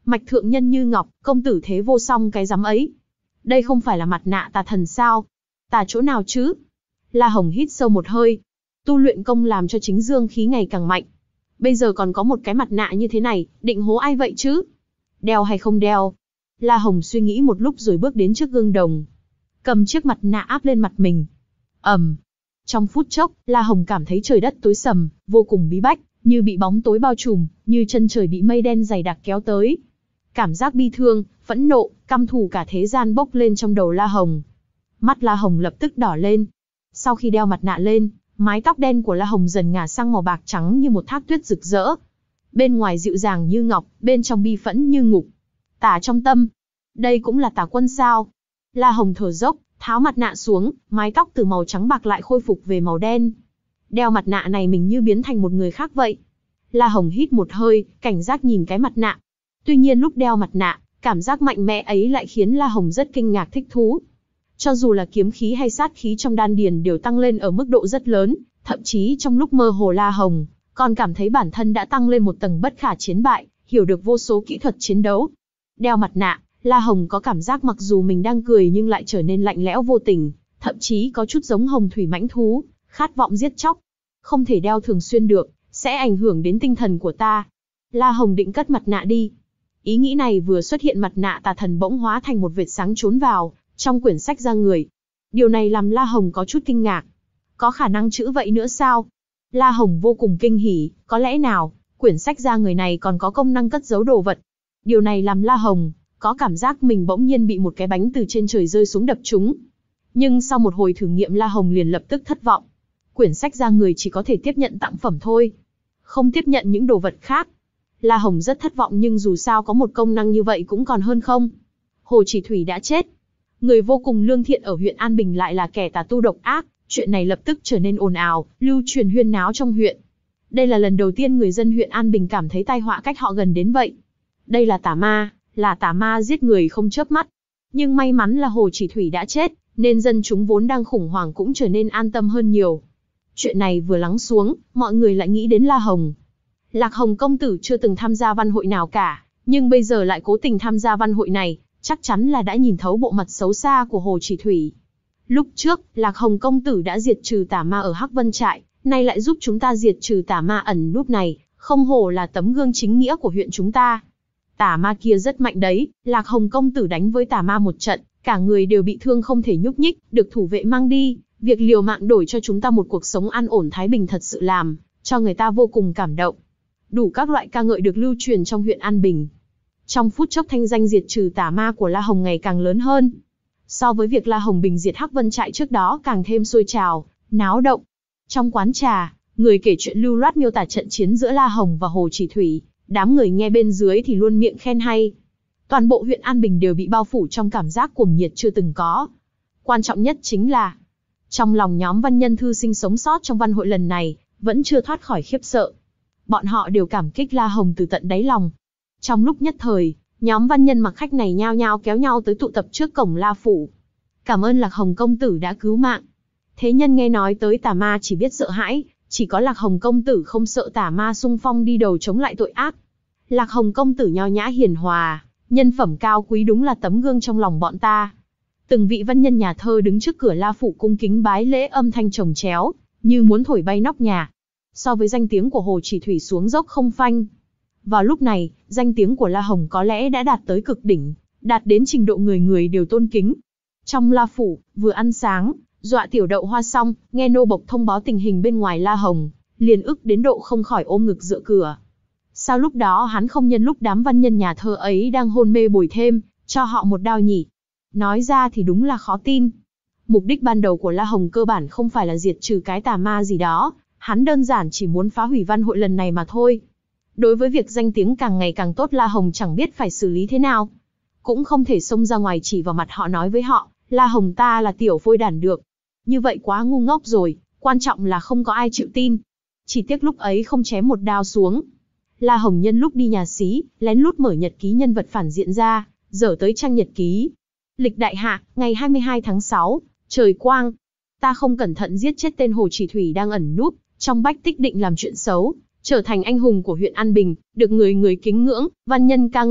Mạch thượng nhân như ngọc, công tử thế vô song cái rắm ấy. Đây không phải là mặt nạ tà thần sao? Tà chỗ nào chứ? La Hồng hít sâu một hơi. Tu luyện công làm cho chính dương khí ngày càng mạnh. Bây giờ còn có một cái mặt nạ như thế này, định hố ai vậy chứ? Đeo hay không đeo? La Hồng suy nghĩ một lúc rồi bước đến trước gương đồng. Cầm chiếc mặt nạ áp lên mặt mình. ầm. Trong phút chốc, La Hồng cảm thấy trời đất tối sầm, vô cùng bí bách, như bị bóng tối bao trùm, như chân trời bị mây đen dày đặc kéo tới. Cảm giác bi thương, phẫn nộ, căm thù cả thế gian bốc lên trong đầu La Hồng. Mắt La Hồng lập tức đỏ lên. Sau khi đeo mặt nạ lên, mái tóc đen của La Hồng dần ngả sang màu bạc trắng như một thác tuyết rực rỡ. Bên ngoài dịu dàng như ngọc, bên trong bi phẫn như ngục. Tà trong tâm. Đây cũng là tà quân sao? La Hồng thở dốc, tháo mặt nạ xuống, mái tóc từ màu trắng bạc lại khôi phục về màu đen. Đeo mặt nạ này mình như biến thành một người khác vậy. La Hồng hít một hơi, cảnh giác nhìn cái mặt nạ. Tuy nhiên lúc đeo mặt nạ, cảm giác mạnh mẽ ấy lại khiến La Hồng rất kinh ngạc thích thú. Cho dù là kiếm khí hay sát khí trong đan điền đều tăng lên ở mức độ rất lớn, thậm chí trong lúc mơ hồ La Hồng còn cảm thấy bản thân đã tăng lên một tầng bất khả chiến bại, hiểu được vô số kỹ thuật chiến đấu. Đeo mặt nạ, La Hồng có cảm giác mặc dù mình đang cười nhưng lại trở nên lạnh lẽo vô tình, thậm chí có chút giống hồng thủy mãnh thú, khát vọng giết chóc. Không thể đeo thường xuyên được, sẽ ảnh hưởng đến tinh thần của ta. La Hồng định cất mặt nạ đi. Ý nghĩ này vừa xuất hiện, mặt nạ tà thần bỗng hóa thành một vệt sáng trốn vào trong quyển sách ra người. Điều này làm La Hồng có chút kinh ngạc. Có khả năng chữ vậy nữa sao? La Hồng vô cùng kinh hỉ, có lẽ nào, quyển sách ra người này còn có công năng cất giấu đồ vật. Điều này làm La Hồng có cảm giác mình bỗng nhiên bị một cái bánh từ trên trời rơi xuống đập trúng. Nhưng sau một hồi thử nghiệm, La Hồng liền lập tức thất vọng. Quyển sách ra người chỉ có thể tiếp nhận tặng phẩm thôi, không tiếp nhận những đồ vật khác. La Hồng rất thất vọng, nhưng dù sao có một công năng như vậy cũng còn hơn không. Hồ Chỉ Thủy đã chết. Người vô cùng lương thiện ở huyện An Bình lại là kẻ tà tu độc ác. Chuyện này lập tức trở nên ồn ào, lưu truyền huyên náo trong huyện. Đây là lần đầu tiên người dân huyện An Bình cảm thấy tai họa cách họ gần đến vậy. Đây là tà ma, là tà ma giết người không chớp mắt. Nhưng may mắn là Hồ Chỉ Thủy đã chết, nên dân chúng vốn đang khủng hoảng cũng trở nên an tâm hơn nhiều. Chuyện này vừa lắng xuống, mọi người lại nghĩ đến La Hồng. Lạc Hồng công tử chưa từng tham gia văn hội nào cả, nhưng bây giờ lại cố tình tham gia văn hội này, chắc chắn là đã nhìn thấu bộ mặt xấu xa của Hồ Chỉ Thủy. Lúc trước, Lạc Hồng công tử đã diệt trừ tà ma ở Hắc Vân Trại, nay lại giúp chúng ta diệt trừ tà ma ẩn núp này, không hổ là tấm gương chính nghĩa của huyện chúng ta. Tà ma kia rất mạnh đấy, Lạc Hồng công tử đánh với tà ma một trận, cả người đều bị thương không thể nhúc nhích, được thủ vệ mang đi, việc liều mạng đổi cho chúng ta một cuộc sống an ổn thái bình thật sự làm cho người ta vô cùng cảm động. Đủ các loại ca ngợi được lưu truyền trong huyện An Bình. Trong phút chốc, thanh danh diệt trừ tà ma của La Hồng ngày càng lớn hơn. So với việc La Hồng bình diệt Hắc Vân Trại trước đó càng thêm sôi trào, náo động. Trong quán trà, người kể chuyện lưu loát miêu tả trận chiến giữa La Hồng và Hồ Chỉ Thủy, đám người nghe bên dưới thì luôn miệng khen hay. Toàn bộ huyện An Bình đều bị bao phủ trong cảm giác cuồng nhiệt chưa từng có. Quan trọng nhất chính là, trong lòng nhóm văn nhân thư sinh sống sót trong văn hội lần này, vẫn chưa thoát khỏi khiếp sợ. Bọn họ đều cảm kích La Hồng từ tận đáy lòng. Trong lúc nhất thời, nhóm văn nhân mặc khách này nhao nhao kéo nhau tới tụ tập trước cổng La Phủ. Cảm ơn Lạc Hồng công tử đã cứu mạng. Thế nhân nghe nói tới tà ma chỉ biết sợ hãi, chỉ có Lạc Hồng công tử không sợ tà ma xung phong đi đầu chống lại tội ác. Lạc Hồng công tử nho nhã hiền hòa, nhân phẩm cao quý, đúng là tấm gương trong lòng bọn ta. Từng vị văn nhân nhà thơ đứng trước cửa La Phủ cung kính bái lễ, âm thanh chồng chéo, như muốn thổi bay nóc nhà. So với danh tiếng của Hồ Chỉ Thủy xuống dốc không phanh. Vào lúc này, danh tiếng của La Hồng có lẽ đã đạt tới cực đỉnh, đạt đến trình độ người người đều tôn kính. Trong La Phủ, vừa ăn sáng, Dọa Tiểu Đậu Hoa xong, nghe nô bộc thông báo tình hình bên ngoài La Hồng, liền ức đến độ không khỏi ôm ngực dựa cửa. Sao lúc đó hắn không nhân lúc đám văn nhân nhà thơ ấy đang hôn mê bồi thêm, cho họ một đao nhỉ? Nói ra thì đúng là khó tin. Mục đích ban đầu của La Hồng cơ bản không phải là diệt trừ cái tà ma gì đó, hắn đơn giản chỉ muốn phá hủy văn hội lần này mà thôi. Đối với việc danh tiếng càng ngày càng tốt, La Hồng chẳng biết phải xử lý thế nào. Cũng không thể xông ra ngoài chỉ vào mặt họ nói với họ, La Hồng ta là tiểu phôi đản được. Như vậy quá ngu ngốc rồi, quan trọng là không có ai chịu tin. Chỉ tiếc lúc ấy không chém một đao xuống. La Hồng nhân lúc đi nhà xí, lén lút mở nhật ký nhân vật phản diện ra, dở tới trang nhật ký. Lịch đại hạ, ngày hai mươi hai tháng sáu, trời quang. Ta không cẩn thận giết chết tên Hồ Chỉ Thủy đang ẩn núp trong bách tích định làm chuyện xấu, trở thành anh hùng của huyện An Bình, được người người kính ngưỡng, văn nhân ca ngợi,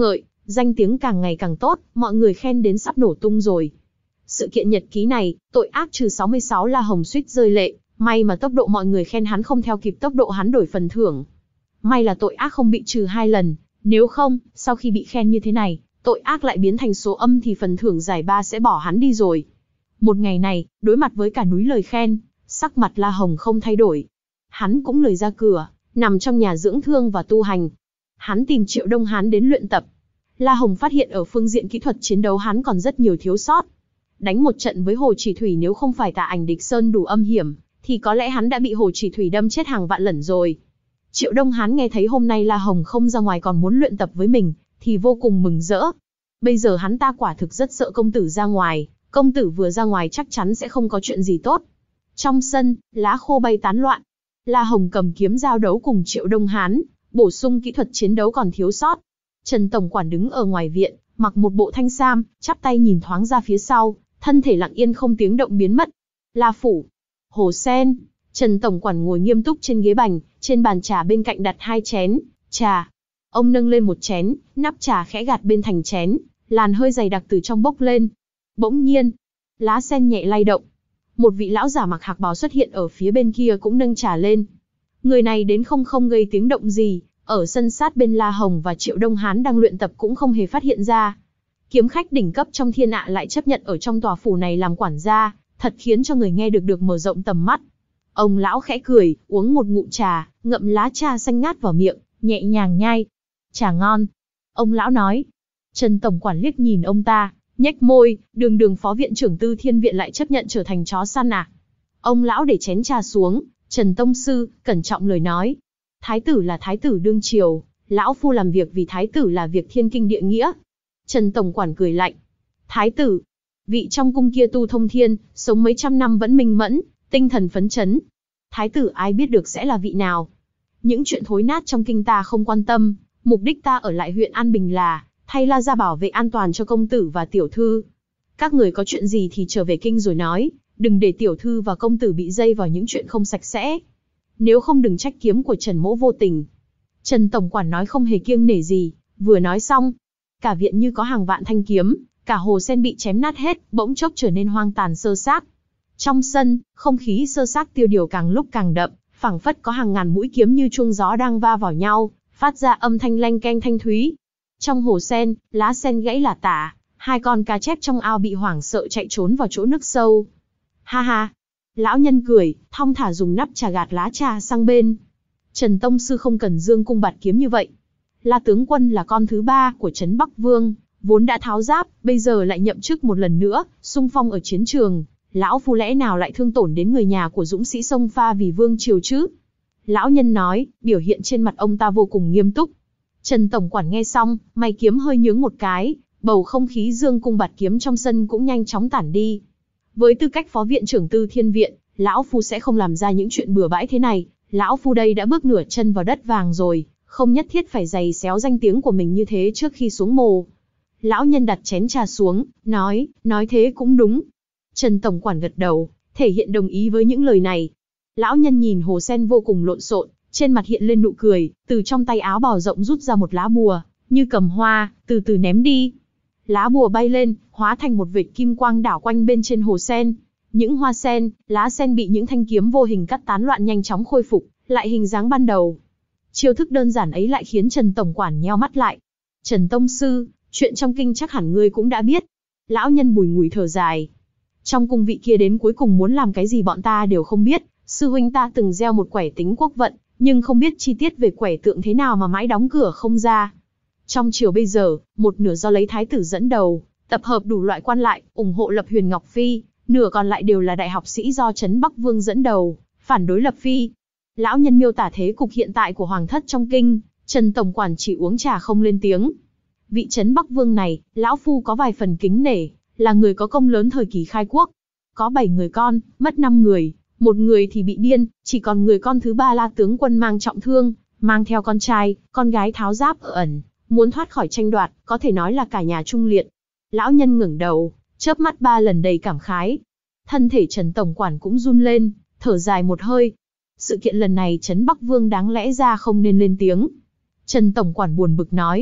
Danh tiếng càng ngày càng tốt, mọi người khen đến sắp nổ tung rồi. Sự kiện nhật ký này, tội ác trừ sáu mươi sáu La Hồng suýt rơi lệ, may mà tốc độ mọi người khen hắn không theo kịp tốc độ hắn đổi phần thưởng. May là tội ác không bị trừ hai lần, nếu không, sau khi bị khen như thế này, tội ác lại biến thành số âm thì phần thưởng giải ba sẽ bỏ hắn đi rồi. Một ngày này, đối mặt với cả núi lời khen, sắc mặt La Hồng không thay đổi. Hắn cũng lười ra cửa, nằm trong nhà dưỡng thương và tu hành. Hắn tìm Triệu Đông Hán đến luyện tập. La Hồng phát hiện ở phương diện kỹ thuật chiến đấu hắn còn rất nhiều thiếu sót. Đánh một trận với Hồ Chỉ Thủy nếu không phải Tà Ảnh Địch Sơn đủ âm hiểm, thì có lẽ hắn đã bị Hồ Chỉ Thủy đâm chết hàng vạn lần rồi. Triệu Đông Hán nghe thấy hôm nay La Hồng không ra ngoài còn muốn luyện tập với mình, thì vô cùng mừng rỡ. Bây giờ hắn ta quả thực rất sợ công tử ra ngoài, công tử vừa ra ngoài chắc chắn sẽ không có chuyện gì tốt. Trong sân, lá khô bay tán loạn. La Hồng cầm kiếm giao đấu cùng Triệu Đông Hán, bổ sung kỹ thuật chiến đấu còn thiếu sót. Trần tổng quản đứng ở ngoài viện, mặc một bộ thanh sam, chắp tay nhìn thoáng ra phía sau, thân thể lặng yên không tiếng động biến mất. La phủ, Hồ Sen, Trần tổng quản ngồi nghiêm túc trên ghế bành, trên bàn trà bên cạnh đặt hai chén trà. Ông nâng lên một chén, nắp trà khẽ gạt bên thành chén, làn hơi dày đặc từ trong bốc lên. Bỗng nhiên, lá sen nhẹ lay động. Một vị lão giả mặc hạc bào xuất hiện ở phía bên kia cũng nâng trà lên. Người này đến không không gây tiếng động gì, ở sân sát bên La Hồng và Triệu Đông Hán đang luyện tập cũng không hề phát hiện ra. Kiếm khách đỉnh cấp trong thiên hạ lại chấp nhận ở trong tòa phủ này làm quản gia, thật khiến cho người nghe được được mở rộng tầm mắt. Ông lão khẽ cười, uống một ngụm trà, ngậm lá trà xanh ngát vào miệng, nhẹ nhàng nhai. Trà ngon. Ông lão nói. Trần tổng quản liếc nhìn ông ta, nhếch môi, đường đường phó viện trưởng Tư Thiên Viện lại chấp nhận trở thành chó săn à. Ông lão để chén trà xuống, Trần tông sư, cẩn trọng lời nói. Thái tử là thái tử đương triều, lão phu làm việc vì thái tử là việc thiên kinh địa nghĩa. Trần tổng quản cười lạnh. Thái tử, vị trong cung kia tu thông thiên, sống mấy trăm năm vẫn minh mẫn, tinh thần phấn chấn. Thái tử ai biết được sẽ là vị nào. Những chuyện thối nát trong kinh ta không quan tâm, mục đích ta ở lại huyện An Bình là thay La gia bảo vệ an toàn cho công tử và tiểu thư. Các người có chuyện gì thì trở về kinh rồi nói, đừng để tiểu thư và công tử bị dây vào những chuyện không sạch sẽ. Nếu không đừng trách kiếm của Trần mỗ vô tình. Trần tổng quản nói không hề kiêng nể gì, vừa nói xong, cả viện như có hàng vạn thanh kiếm, cả hồ sen bị chém nát hết, bỗng chốc trở nên hoang tàn sơ xác. Trong sân, không khí sơ xác tiêu điều càng lúc càng đậm, phảng phất có hàng ngàn mũi kiếm như chuông gió đang va vào nhau, phát ra âm thanh leng keng thanh thúy. Trong hồ sen, lá sen gãy lả tả, hai con cá chép trong ao bị hoảng sợ chạy trốn vào chỗ nước sâu. Ha ha! Lão nhân cười, thong thả dùng nắp trà gạt lá trà sang bên. Trần tông sư không cần dương cung bạt kiếm như vậy. La tướng quân là con thứ ba của Trấn Bắc Vương, vốn đã tháo giáp, bây giờ lại nhậm chức một lần nữa, xung phong ở chiến trường. Lão phu lẽ nào lại thương tổn đến người nhà của dũng sĩ sông pha vì vương triều chứ? Lão nhân nói, biểu hiện trên mặt ông ta vô cùng nghiêm túc. Trần tổng quản nghe xong, mày kiếm hơi nhướng một cái, bầu không khí dương cung bạt kiếm trong sân cũng nhanh chóng tản đi. Với tư cách phó viện trưởng Tư Thiên Viện, lão phu sẽ không làm ra những chuyện bừa bãi thế này. Lão phu đây đã bước nửa chân vào đất vàng rồi, không nhất thiết phải giày xéo danh tiếng của mình như thế trước khi xuống mồ. Lão nhân đặt chén trà xuống, nói, nói thế cũng đúng. Trần tổng quản gật đầu, thể hiện đồng ý với những lời này. Lão nhân nhìn hồ sen vô cùng lộn xộn, trên mặt hiện lên nụ cười, từ trong tay áo bào rộng rút ra một lá bùa, như cầm hoa, từ từ ném đi. Lá bùa bay lên, hóa thành một vệt kim quang đảo quanh bên trên hồ sen. Những hoa sen, lá sen bị những thanh kiếm vô hình cắt tán loạn nhanh chóng khôi phục, lại hình dáng ban đầu. Chiêu thức đơn giản ấy lại khiến Trần tổng quản nheo mắt lại. Trần tông sư, chuyện trong kinh chắc hẳn ngươi cũng đã biết. Lão nhân bùi ngùi thở dài. Trong cung vị kia đến cuối cùng muốn làm cái gì bọn ta đều không biết. Sư huynh ta từng gieo một quẻ tính quốc vận, nhưng không biết chi tiết về quẻ tượng thế nào mà mãi đóng cửa không ra. Trong triều bây giờ, một nửa do lấy thái tử dẫn đầu, tập hợp đủ loại quan lại, ủng hộ lập Huyền Ngọc Phi, nửa còn lại đều là đại học sĩ do Trấn Bắc Vương dẫn đầu, phản đối lập Phi. Lão nhân miêu tả thế cục hiện tại của hoàng thất trong kinh, Trần tổng quản chỉ uống trà không lên tiếng. Vị Trấn Bắc Vương này, lão phu có vài phần kính nể, là người có công lớn thời kỳ khai quốc. Có bảy người con, mất năm người, một người thì bị điên, chỉ còn người con thứ ba La tướng quân mang trọng thương, mang theo con trai, con gái tháo giáp ở ẩn, muốn thoát khỏi tranh đoạt, có thể nói là cả nhà trung liệt. Lão nhân ngẩng đầu, chớp mắt ba lần đầy cảm khái. Thân thể Trần tổng quản cũng run lên, thở dài một hơi. Sự kiện lần này Trấn Bắc Vương đáng lẽ ra không nên lên tiếng. Trần tổng quản buồn bực nói.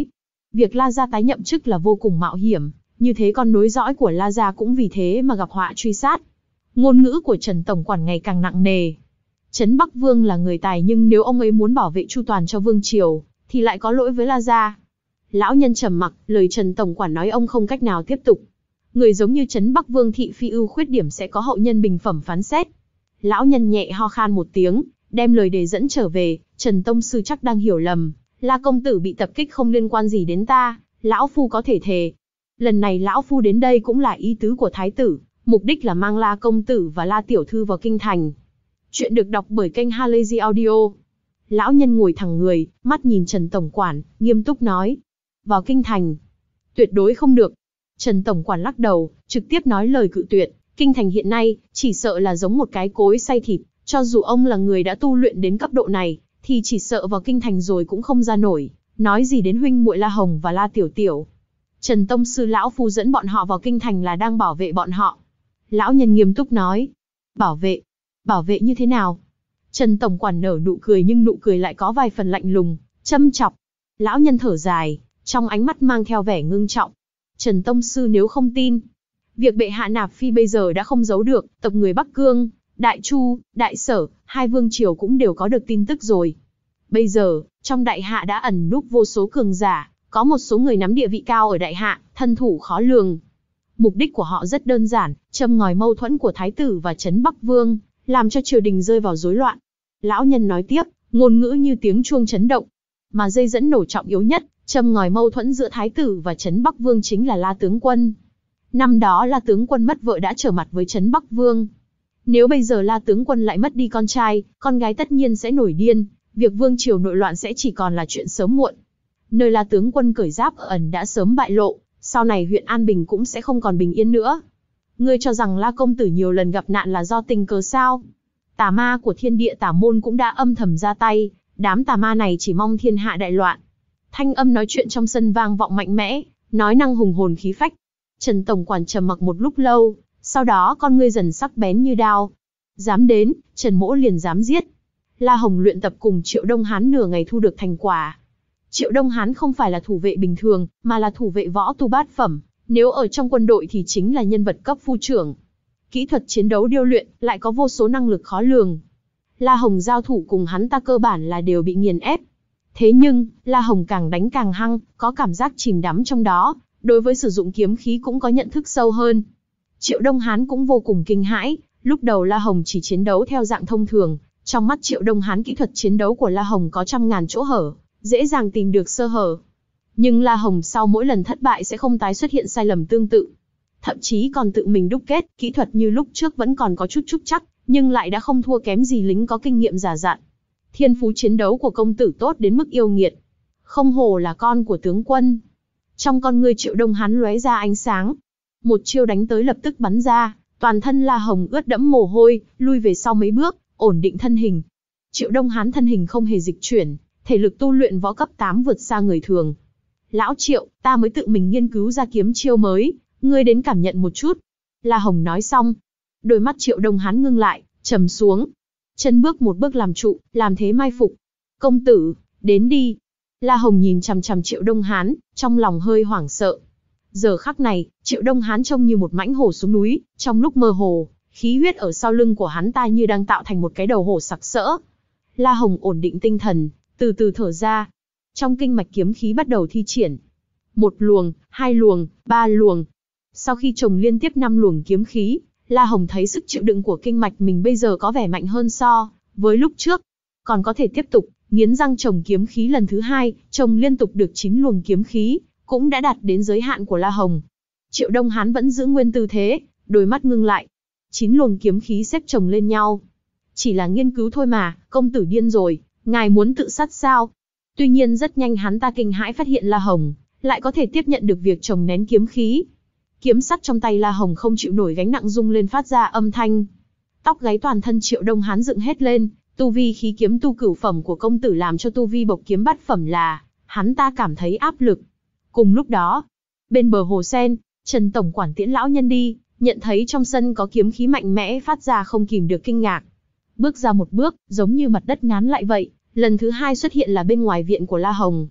Việc La Gia tái nhậm chức là vô cùng mạo hiểm, như thế con nối dõi của La Gia cũng vì thế mà gặp họa truy sát. Ngôn ngữ của Trần Tổng Quản ngày càng nặng nề. Trấn Bắc Vương là người tài nhưng nếu ông ấy muốn bảo vệ chu toàn cho Vương Triều, thì lại có lỗi với La Gia. Lão nhân trầm mặc, lời Trần Tổng Quản nói ông không cách nào tiếp tục. Người giống như Trấn Bắc Vương thị phi ưu khuyết điểm sẽ có hậu nhân bình phẩm phán xét. Lão nhân nhẹ ho khan một tiếng, đem lời đề dẫn trở về, Trần Tông Sư chắc đang hiểu lầm. La công tử bị tập kích không liên quan gì đến ta, lão phu có thể thề. Lần này lão phu đến đây cũng là ý tứ của thái tử, mục đích là mang La công tử và La tiểu thư vào kinh thành. Chuyện được đọc bởi kênh Halazy Audio. Lão nhân ngồi thẳng người, mắt nhìn Trần Tổng Quản, nghiêm túc nói. Vào kinh thành. Tuyệt đối không được. Trần Tổng Quản lắc đầu, trực tiếp nói lời cự tuyệt. Kinh thành hiện nay, chỉ sợ là giống một cái cối xay thịt. Cho dù ông là người đã tu luyện đến cấp độ này, thì chỉ sợ vào kinh thành rồi cũng không ra nổi. Nói gì đến huynh muội La Hồng và La Tiểu Tiểu. Trần Tông Sư lão phu dẫn bọn họ vào kinh thành là đang bảo vệ bọn họ. Lão nhân nghiêm túc nói. Bảo vệ? Bảo vệ như thế nào? Trần Tổng Quản nở nụ cười nhưng nụ cười lại có vài phần lạnh lùng, châm chọc. Lão nhân thở dài, trong ánh mắt mang theo vẻ ngưng trọng. Trần Tông Sư nếu không tin, việc bệ hạ nạp phi bây giờ đã không giấu được, tộc người Bắc Cương, Đại Chu, Đại Sở, hai vương triều cũng đều có được tin tức rồi. Bây giờ, trong đại hạ đã ẩn núp vô số cường giả, có một số người nắm địa vị cao ở đại hạ, thân thủ khó lường. Mục đích của họ rất đơn giản, châm ngòi mâu thuẫn của thái tử và Trấn Bắc Vương, làm cho triều đình rơi vào rối loạn. Lão nhân nói tiếp, ngôn ngữ như tiếng chuông chấn động. Mà dây dẫn nổ trọng yếu nhất, châm ngòi mâu thuẫn giữa thái tử và Trấn Bắc Vương chính là La tướng quân. Năm đó La tướng quân mất vợ đã trở mặt với Trấn Bắc Vương. Nếu bây giờ La tướng quân lại mất đi con trai, con gái tất nhiên sẽ nổi điên, việc vương triều nội loạn sẽ chỉ còn là chuyện sớm muộn. Nơi La tướng quân cởi giáp ở ẩn đã sớm bại lộ, sau này huyện An Bình cũng sẽ không còn bình yên nữa. Ngươi cho rằng La công tử nhiều lần gặp nạn là do tình cờ sao? Tà ma của thiên địa tà môn cũng đã âm thầm ra tay, đám tà ma này chỉ mong thiên hạ đại loạn. Thanh âm nói chuyện trong sân vang vọng mạnh mẽ, nói năng hùng hồn khí phách. Trần Tổng Quản trầm mặc một lúc lâu, sau đó con ngươi dần sắc bén như đao. Dám đến, Trần Mỗ liền dám giết. La Hồng luyện tập cùng Triệu Đông Hán nửa ngày thu được thành quả. Triệu Đông Hán không phải là thủ vệ bình thường, mà là thủ vệ võ tu bát phẩm. Nếu ở trong quân đội thì chính là nhân vật cấp phu trưởng. Kỹ thuật chiến đấu điêu luyện, lại có vô số năng lực khó lường. La Hồng giao thủ cùng hắn ta cơ bản là đều bị nghiền ép. Thế nhưng, La Hồng càng đánh càng hăng, có cảm giác chìm đắm trong đó, đối với sử dụng kiếm khí cũng có nhận thức sâu hơn. Triệu Đông Hán cũng vô cùng kinh hãi, lúc đầu La Hồng chỉ chiến đấu theo dạng thông thường, trong mắt Triệu Đông Hán kỹ thuật chiến đấu của La Hồng có trăm ngàn chỗ hở, dễ dàng tìm được sơ hở. Nhưng La Hồng sau mỗi lần thất bại sẽ không tái xuất hiện sai lầm tương tự. Thậm chí còn tự mình đúc kết, kỹ thuật như lúc trước vẫn còn có chút trúc chắc, nhưng lại đã không thua kém gì lính có kinh nghiệm già dặn. Thiên phú chiến đấu của công tử tốt đến mức yêu nghiệt. Không hổ là con của tướng quân. Trong con ngươi Triệu Đông Hán lóe ra ánh sáng. Một chiêu đánh tới lập tức bắn ra, toàn thân La Hồng ướt đẫm mồ hôi, lui về sau mấy bước, ổn định thân hình. Triệu Đông Hán thân hình không hề dịch chuyển, thể lực tu luyện võ cấp tám vượt xa người thường. Lão Triệu, ta mới tự mình nghiên cứu ra kiếm chiêu mới, ngươi đến cảm nhận một chút. La Hồng nói xong, đôi mắt Triệu Đông Hán ngưng lại, trầm xuống. Chân bước một bước làm trụ, làm thế mai phục. Công tử, đến đi. La Hồng nhìn chằm chằm Triệu Đông Hán, trong lòng hơi hoảng sợ. Giờ khắc này, Triệu Đông Hán trông như một mãnh hổ xuống núi, trong lúc mơ hồ, khí huyết ở sau lưng của hắn ta như đang tạo thành một cái đầu hổ sặc sỡ. La Hồng ổn định tinh thần, từ từ thở ra. Trong kinh mạch kiếm khí bắt đầu thi triển. Một luồng, hai luồng, ba luồng. Sau khi trồng liên tiếp năm luồng kiếm khí, La Hồng thấy sức chịu đựng của kinh mạch mình bây giờ có vẻ mạnh hơn so với lúc trước. Còn có thể tiếp tục, nghiến răng trồng kiếm khí lần thứ hai, trồng liên tục được chín luồng kiếm khí, cũng đã đạt đến giới hạn của La Hồng. Triệu Đông Hán vẫn giữ nguyên tư thế, đôi mắt ngưng lại. Chín luồng kiếm khí xếp chồng lên nhau. Chỉ là nghiên cứu thôi mà, công tử điên rồi, ngài muốn tự sát sao? Tuy nhiên rất nhanh hắn ta kinh hãi phát hiện La Hồng lại có thể tiếp nhận được việc chồng nén kiếm khí. Kiếm sắt trong tay La Hồng không chịu nổi gánh nặng rung lên phát ra âm thanh. Tóc gáy toàn thân Triệu Đông Hán dựng hết lên, tu vi khí kiếm tu cửu phẩm của công tử làm cho tu vi bộc kiếm bát phẩm là, hắn ta cảm thấy áp lực. Cùng lúc đó, bên bờ hồ sen, Trần Tổng Quản tiễn lão nhân đi, nhận thấy trong sân có kiếm khí mạnh mẽ phát ra không kìm được kinh ngạc. Bước ra một bước, giống như mặt đất ngán lại vậy, lần thứ hai xuất hiện là bên ngoài viện của La Hồng.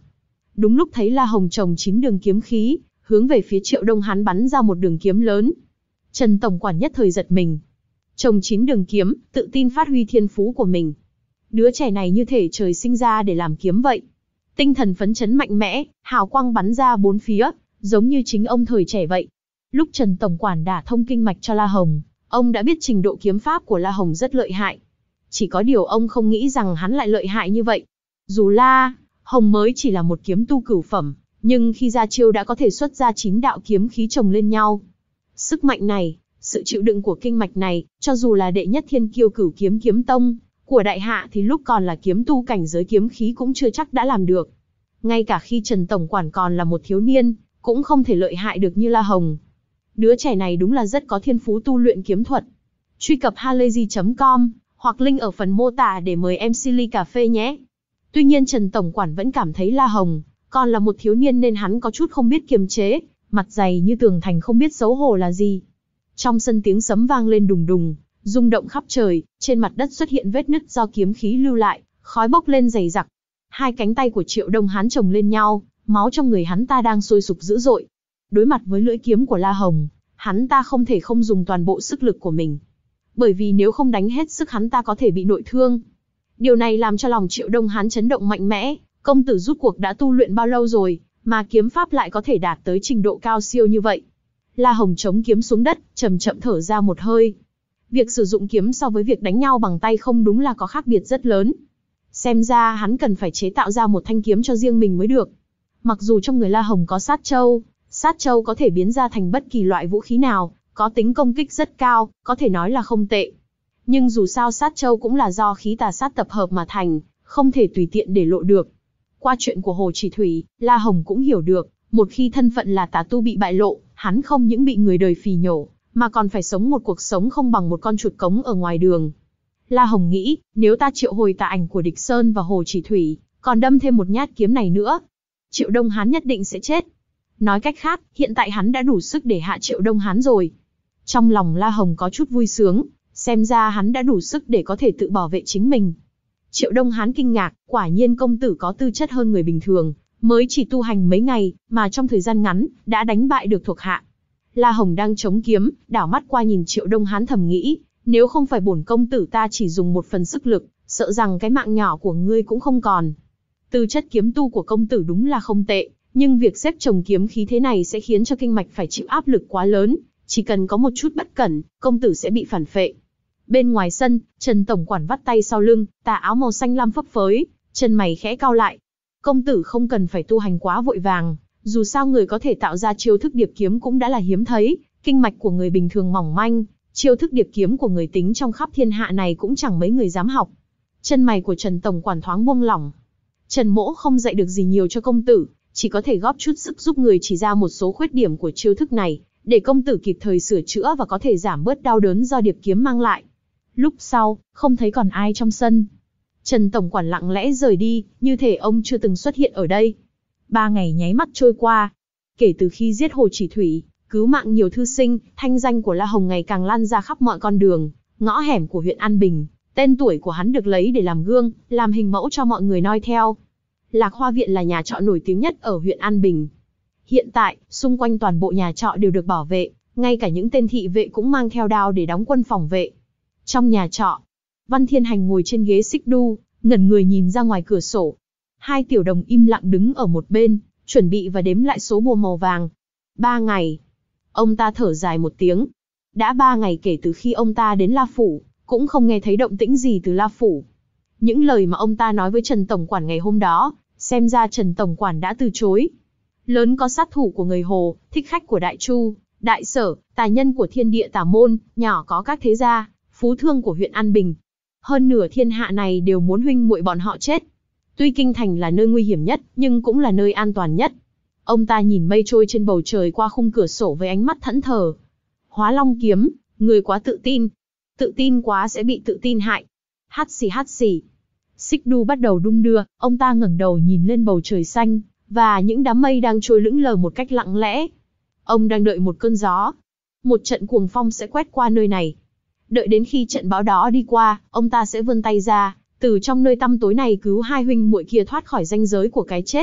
đúng lúc thấy La Hồng chồng chín đường kiếm khí, hướng về phía Triệu Đông Hán bắn ra một đường kiếm lớn. Trần tổng quản nhất thời giật mình. Chồng chín đường kiếm, tự tin phát huy thiên phú của mình. Đứa trẻ này như thể trời sinh ra để làm kiếm vậy. Tinh thần phấn chấn mạnh mẽ, hào quang bắn ra bốn phía, giống như chính ông thời trẻ vậy. Lúc Trần tổng quản đả thông kinh mạch cho La Hồng, ông đã biết trình độ kiếm pháp của La Hồng rất lợi hại. Chỉ có điều ông không nghĩ rằng hắn lại lợi hại như vậy. Dù La Hồng mới chỉ là một kiếm tu cửu phẩm, nhưng khi ra chiêu đã có thể xuất ra chín đạo kiếm khí chồng lên nhau. Sức mạnh này, sự chịu đựng của kinh mạch này, cho dù là đệ nhất thiên kiêu cửu kiếm kiếm tông của đại hạ thì lúc còn là kiếm tu cảnh giới kiếm khí cũng chưa chắc đã làm được. Ngay cả khi Trần tổng quản còn là một thiếu niên, cũng không thể lợi hại được như La Hồng. Đứa trẻ này đúng là rất có thiên phú tu luyện kiếm thuật. Truy cập halayzi chấm com hoặc link ở phần mô tả để mời em xê ly cà phê nhé. Tuy nhiên Trần tổng quản vẫn cảm thấy La Hồng còn là một thiếu niên nên hắn có chút không biết kiềm chế, mặt dày như tường thành không biết xấu hổ là gì. Trong sân tiếng sấm vang lên đùng đùng, rung động khắp trời, trên mặt đất xuất hiện vết nứt do kiếm khí lưu lại, khói bốc lên dày đặc. Hai cánh tay của Triệu Đông Hán chồng lên nhau, máu trong người hắn ta đang sôi sục dữ dội. Đối mặt với lưỡi kiếm của La Hồng, hắn ta không thể không dùng toàn bộ sức lực của mình. Bởi vì nếu không đánh hết sức hắn ta có thể bị nội thương. Điều này làm cho lòng Triệu Đông Hán chấn động mạnh mẽ, công tử rút cuộc đã tu luyện bao lâu rồi, mà kiếm pháp lại có thể đạt tới trình độ cao siêu như vậy. La Hồng chống kiếm xuống đất, chậm chậm thở ra một hơi. Việc sử dụng kiếm so với việc đánh nhau bằng tay không đúng là có khác biệt rất lớn. Xem ra hắn cần phải chế tạo ra một thanh kiếm cho riêng mình mới được. Mặc dù trong người La Hồng có sát châu, sát châu có thể biến ra thành bất kỳ loại vũ khí nào, có tính công kích rất cao, có thể nói là không tệ. Nhưng dù sao sát châu cũng là do khí tà sát tập hợp mà thành, không thể tùy tiện để lộ được. Qua chuyện của Hồ Chỉ Thủy, La Hồng cũng hiểu được, một khi thân phận là tà tu bị bại lộ, hắn không những bị người đời phỉ nhổ, mà còn phải sống một cuộc sống không bằng một con chuột cống ở ngoài đường. La Hồng nghĩ, nếu ta triệu hồi tà ảnh của Địch Sơn và Hồ Chỉ Thủy, còn đâm thêm một nhát kiếm này nữa, Triệu Đông Hán nhất định sẽ chết. Nói cách khác, hiện tại hắn đã đủ sức để hạ Triệu Đông Hán rồi. Trong lòng La Hồng có chút vui sướng, xem ra hắn đã đủ sức để có thể tự bảo vệ chính mình. Triệu Đông Hán kinh ngạc, quả nhiên công tử có tư chất hơn người bình thường, mới chỉ tu hành mấy ngày, mà trong thời gian ngắn, đã đánh bại được thuộc hạ. La Hồng đang chống kiếm, đảo mắt qua nhìn Triệu Đông Hán thầm nghĩ, nếu không phải bổn công tử ta chỉ dùng một phần sức lực, sợ rằng cái mạng nhỏ của ngươi cũng không còn. Tư chất kiếm tu của công tử đúng là không tệ, nhưng việc xếp chồng kiếm khí thế này sẽ khiến cho kinh mạch phải chịu áp lực quá lớn, chỉ cần có một chút bất cẩn, công tử sẽ bị phản phệ. Bên ngoài sân, Trần tổng quản vắt tay sau lưng, tà áo màu xanh lam phấp phới, chân mày khẽ cau lại. Công tử không cần phải tu hành quá vội vàng, dù sao người có thể tạo ra chiêu thức điệp kiếm cũng đã là hiếm thấy, kinh mạch của người bình thường mỏng manh, chiêu thức điệp kiếm của người tính trong khắp thiên hạ này cũng chẳng mấy người dám học. Chân mày của Trần tổng quản thoáng buông lỏng. Trần Mỗ không dạy được gì nhiều cho công tử, chỉ có thể góp chút sức giúp người chỉ ra một số khuyết điểm của chiêu thức này, để công tử kịp thời sửa chữa và có thể giảm bớt đau đớn do điệp kiếm mang lại. Lúc sau, không thấy còn ai trong sân. Trần tổng quản lặng lẽ rời đi, như thể ông chưa từng xuất hiện ở đây. Ba ngày nháy mắt trôi qua. Kể từ khi giết Hồ Chỉ Thủy, cứu mạng nhiều thư sinh, thanh danh của La Hồng ngày càng lan ra khắp mọi con đường, ngõ hẻm của huyện An Bình. Tên tuổi của hắn được lấy để làm gương, làm hình mẫu cho mọi người noi theo. Lạc Hoa Viện là nhà trọ nổi tiếng nhất ở huyện An Bình. Hiện tại, xung quanh toàn bộ nhà trọ đều được bảo vệ, ngay cả những tên thị vệ cũng mang theo đao để đóng quân phòng vệ. Trong nhà trọ, Văn Thiên Hành ngồi trên ghế xích đu, ngẩn người nhìn ra ngoài cửa sổ. Hai tiểu đồng im lặng đứng ở một bên, chuẩn bị và đếm lại số bùa màu vàng. Ba ngày. Ông ta thở dài một tiếng. Đã ba ngày kể từ khi ông ta đến La Phủ, cũng không nghe thấy động tĩnh gì từ La Phủ. Những lời mà ông ta nói với Trần tổng quản ngày hôm đó, xem ra Trần tổng quản đã từ chối. Lớn có sát thủ của người Hồ, thích khách của Đại Chu, Đại Sở, tài nhân của thiên địa tả môn, nhỏ có các thế gia, phú thương của huyện An Bình. Hơn nửa thiên hạ này đều muốn huynh muội bọn họ chết. Tuy kinh thành là nơi nguy hiểm nhất, nhưng cũng là nơi an toàn nhất. Ông ta nhìn mây trôi trên bầu trời qua khung cửa sổ với ánh mắt thẫn thờ. Hóa Long kiếm, người quá tự tin. Tự tin quá sẽ bị tự tin hại. Hát xì hát xì. Xích đu bắt đầu đung đưa, ông ta ngẩng đầu nhìn lên bầu trời xanh, và những đám mây đang trôi lững lờ một cách lặng lẽ. Ông đang đợi một cơn gió. Một trận cuồng phong sẽ quét qua nơi này. Đợi đến khi trận bão đó đi qua, ông ta sẽ vươn tay ra, từ trong nơi tăm tối này cứu hai huynh muội kia thoát khỏi ranh giới của cái chết.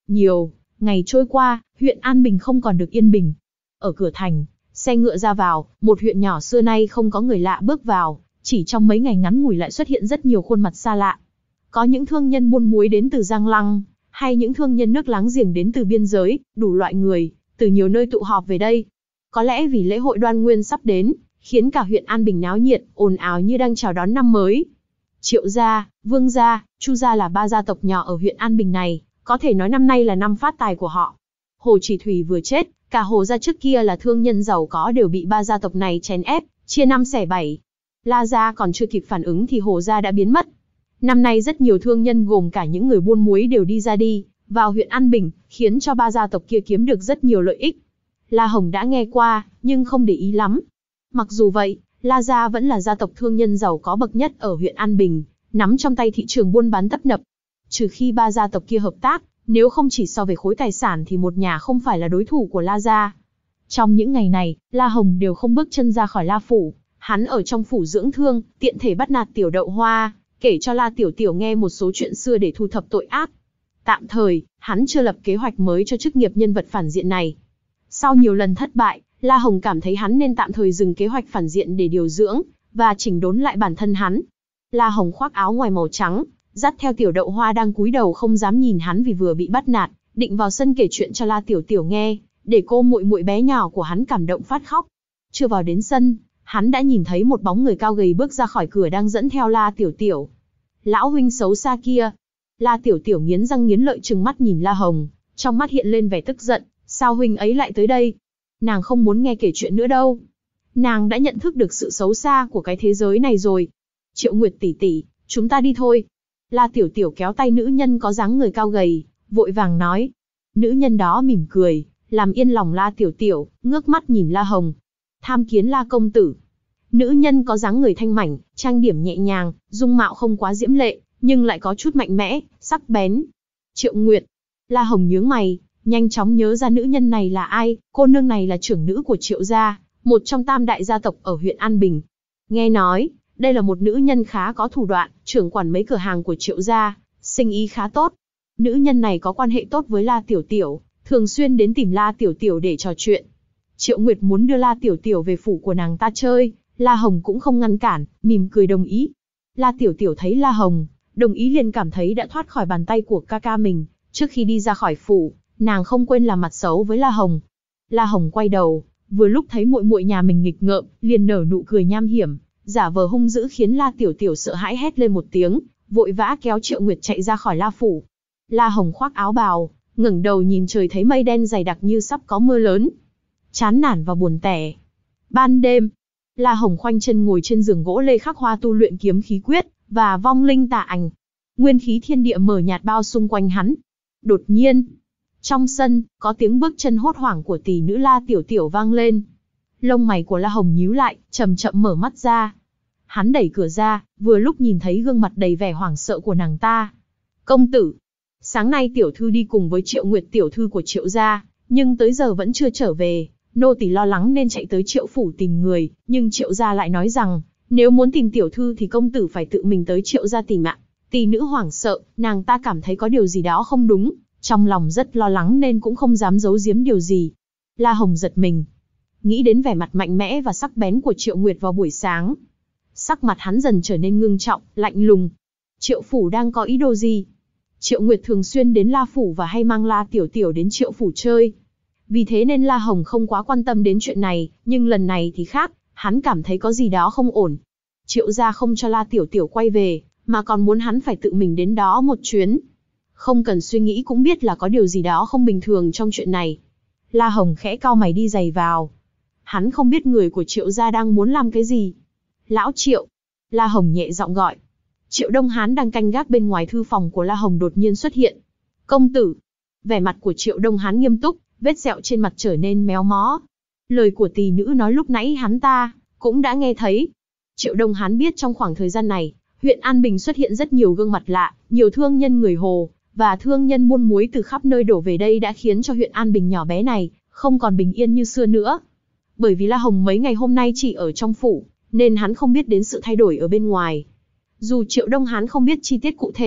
Nhiều ngày trôi qua, huyện An Bình không còn được yên bình. Ở cửa thành, xe ngựa ra vào, một huyện nhỏ xưa nay không có người lạ bước vào, chỉ trong mấy ngày ngắn ngủi lại xuất hiện rất nhiều khuôn mặt xa lạ. Có những thương nhân buôn muối đến từ Giang Lăng, hay những thương nhân nước láng giềng đến từ biên giới, đủ loại người, từ nhiều nơi tụ họp về đây. Có lẽ vì lễ hội Đoan Nguyên sắp đến, khiến cả huyện An Bình náo nhiệt, ồn ào như đang chào đón năm mới. Triệu gia, Vương gia, Chu gia là ba gia tộc nhỏ ở huyện An Bình này, có thể nói năm nay là năm phát tài của họ. Hồ Chỉ Thủy vừa chết, cả Hồ gia trước kia là thương nhân giàu có đều bị ba gia tộc này chèn ép, chia năm xẻ bảy. La gia còn chưa kịp phản ứng thì Hồ gia đã biến mất. Năm nay rất nhiều thương nhân gồm cả những người buôn muối đều đi ra đi, vào huyện An Bình, khiến cho ba gia tộc kia kiếm được rất nhiều lợi ích. La Hồng đã nghe qua, nhưng không để ý lắm. Mặc dù vậy, La gia vẫn là gia tộc thương nhân giàu có bậc nhất ở huyện An Bình, nắm trong tay thị trường buôn bán tấp nập. Trừ khi ba gia tộc kia hợp tác, nếu không chỉ so về khối tài sản thì một nhà không phải là đối thủ của La gia. Trong những ngày này, La Hồng đều không bước chân ra khỏi La phủ, hắn ở trong phủ dưỡng thương, tiện thể bắt nạt Tiểu Đậu Hoa, kể cho La Tiểu Tiểu nghe một số chuyện xưa để thu thập tội ác. Tạm thời, hắn chưa lập kế hoạch mới cho chức nghiệp nhân vật phản diện này. Sau nhiều lần thất bại, La Hồng cảm thấy hắn nên tạm thời dừng kế hoạch phản diện để điều dưỡng, và chỉnh đốn lại bản thân hắn. La Hồng khoác áo ngoài màu trắng, dắt theo Tiểu Đậu Hoa đang cúi đầu không dám nhìn hắn vì vừa bị bắt nạt, định vào sân kể chuyện cho La Tiểu Tiểu nghe, để cô muội muội bé nhỏ của hắn cảm động phát khóc. Chưa vào đến sân, hắn đã nhìn thấy một bóng người cao gầy bước ra khỏi cửa đang dẫn theo La Tiểu Tiểu. Lão huynh xấu xa kia. La Tiểu Tiểu nghiến răng nghiến lợi trừng mắt nhìn La Hồng, trong mắt hiện lên vẻ tức giận, sao huynh ấy lại tới đây? Nàng không muốn nghe kể chuyện nữa đâu. Nàng đã nhận thức được sự xấu xa của cái thế giới này rồi. Triệu Nguyệt tỷ tỷ, chúng ta đi thôi. La Tiểu Tiểu kéo tay nữ nhân có dáng người cao gầy, vội vàng nói. Nữ nhân đó mỉm cười, làm yên lòng La Tiểu Tiểu, ngước mắt nhìn La Hồng. Tham kiến La công tử. Nữ nhân có dáng người thanh mảnh, trang điểm nhẹ nhàng, dung mạo không quá diễm lệ, nhưng lại có chút mạnh mẽ, sắc bén. Triệu Nguyệt. La Hồng nhướng mày, nhanh chóng nhớ ra nữ nhân này là ai. Cô nương này là trưởng nữ của Triệu gia, một trong tam đại gia tộc ở huyện An Bình. Nghe nói, đây là một nữ nhân khá có thủ đoạn, trưởng quản mấy cửa hàng của Triệu gia, sinh ý khá tốt. Nữ nhân này có quan hệ tốt với La Tiểu Tiểu, thường xuyên đến tìm La Tiểu Tiểu để trò chuyện. Triệu Nguyệt muốn đưa La Tiểu Tiểu về phủ của nàng ta chơi, La Hồng cũng không ngăn cản, mỉm cười đồng ý. La Tiểu Tiểu thấy La Hồng đồng ý liền cảm thấy đã thoát khỏi bàn tay của ca ca mình. Trước khi đi ra khỏi phủ, nàng không quên làm mặt xấu với La Hồng. La Hồng quay đầu, vừa lúc thấy muội muội nhà mình nghịch ngợm, liền nở nụ cười nham hiểm, giả vờ hung dữ khiến La Tiểu Tiểu sợ hãi hét lên một tiếng, vội vã kéo Triệu Nguyệt chạy ra khỏi La phủ. La Hồng khoác áo bào, ngẩng đầu nhìn trời thấy mây đen dày đặc như sắp có mưa lớn. Chán nản và buồn tẻ. Ban đêm, La Hồng khoanh chân ngồi trên giường gỗ lê khắc hoa tu luyện kiếm khí quyết và vong linh tà ảnh. Nguyên khí thiên địa mờ nhạt bao xung quanh hắn. Đột nhiên, trong sân, có tiếng bước chân hốt hoảng của tỷ nữ La Tiểu Tiểu vang lên. Lông mày của La Hồng nhíu lại, chậm chậm mở mắt ra. Hắn đẩy cửa ra, vừa lúc nhìn thấy gương mặt đầy vẻ hoảng sợ của nàng ta. Công tử, sáng nay tiểu thư đi cùng với Triệu Nguyệt tiểu thư của Triệu gia, nhưng tới giờ vẫn chưa trở về. Nô tỳ lo lắng nên chạy tới Triệu phủ tìm người, nhưng Triệu gia lại nói rằng, nếu muốn tìm tiểu thư thì công tử phải tự mình tới Triệu gia tìm ạ. Tỷ nữ hoảng sợ, nàng ta cảm thấy có điều gì đó không đúng, trong lòng rất lo lắng nên cũng không dám giấu giếm điều gì. La Hồng giật mình, nghĩ đến vẻ mặt mạnh mẽ và sắc bén của Triệu Nguyệt vào buổi sáng. Sắc mặt hắn dần trở nên ngưng trọng, lạnh lùng. Triệu phủ đang có ý đồ gì? Triệu Nguyệt thường xuyên đến La phủ và hay mang La Tiểu Tiểu đến Triệu phủ chơi. Vì thế nên La Hồng không quá quan tâm đến chuyện này, nhưng lần này thì khác, hắn cảm thấy có gì đó không ổn. Triệu gia không cho La Tiểu Tiểu quay về, mà còn muốn hắn phải tự mình đến đó một chuyến. Không cần suy nghĩ cũng biết là có điều gì đó không bình thường trong chuyện này. La Hồng khẽ cau mày đi giày vào. Hắn không biết người của Triệu gia đang muốn làm cái gì. Lão Triệu. La Hồng nhẹ giọng gọi. Triệu Đông Hán đang canh gác bên ngoài thư phòng của La Hồng đột nhiên xuất hiện. Công tử. Vẻ mặt của Triệu Đông Hán nghiêm túc, vết sẹo trên mặt trở nên méo mó. Lời của tỷ nữ nói lúc nãy hắn ta cũng đã nghe thấy. Triệu Đông Hán biết trong khoảng thời gian này, huyện An Bình xuất hiện rất nhiều gương mặt lạ, nhiều thương nhân người Hồ và thương nhân buôn muối từ khắp nơi đổ về đây đã khiến cho huyện An Bình nhỏ bé này không còn bình yên như xưa nữa. Bởi vì La Hồng mấy ngày hôm nay chỉ ở trong phủ, nên hắn không biết đến sự thay đổi ở bên ngoài. Dù Triệu Đông Hán không biết chi tiết cụ thể,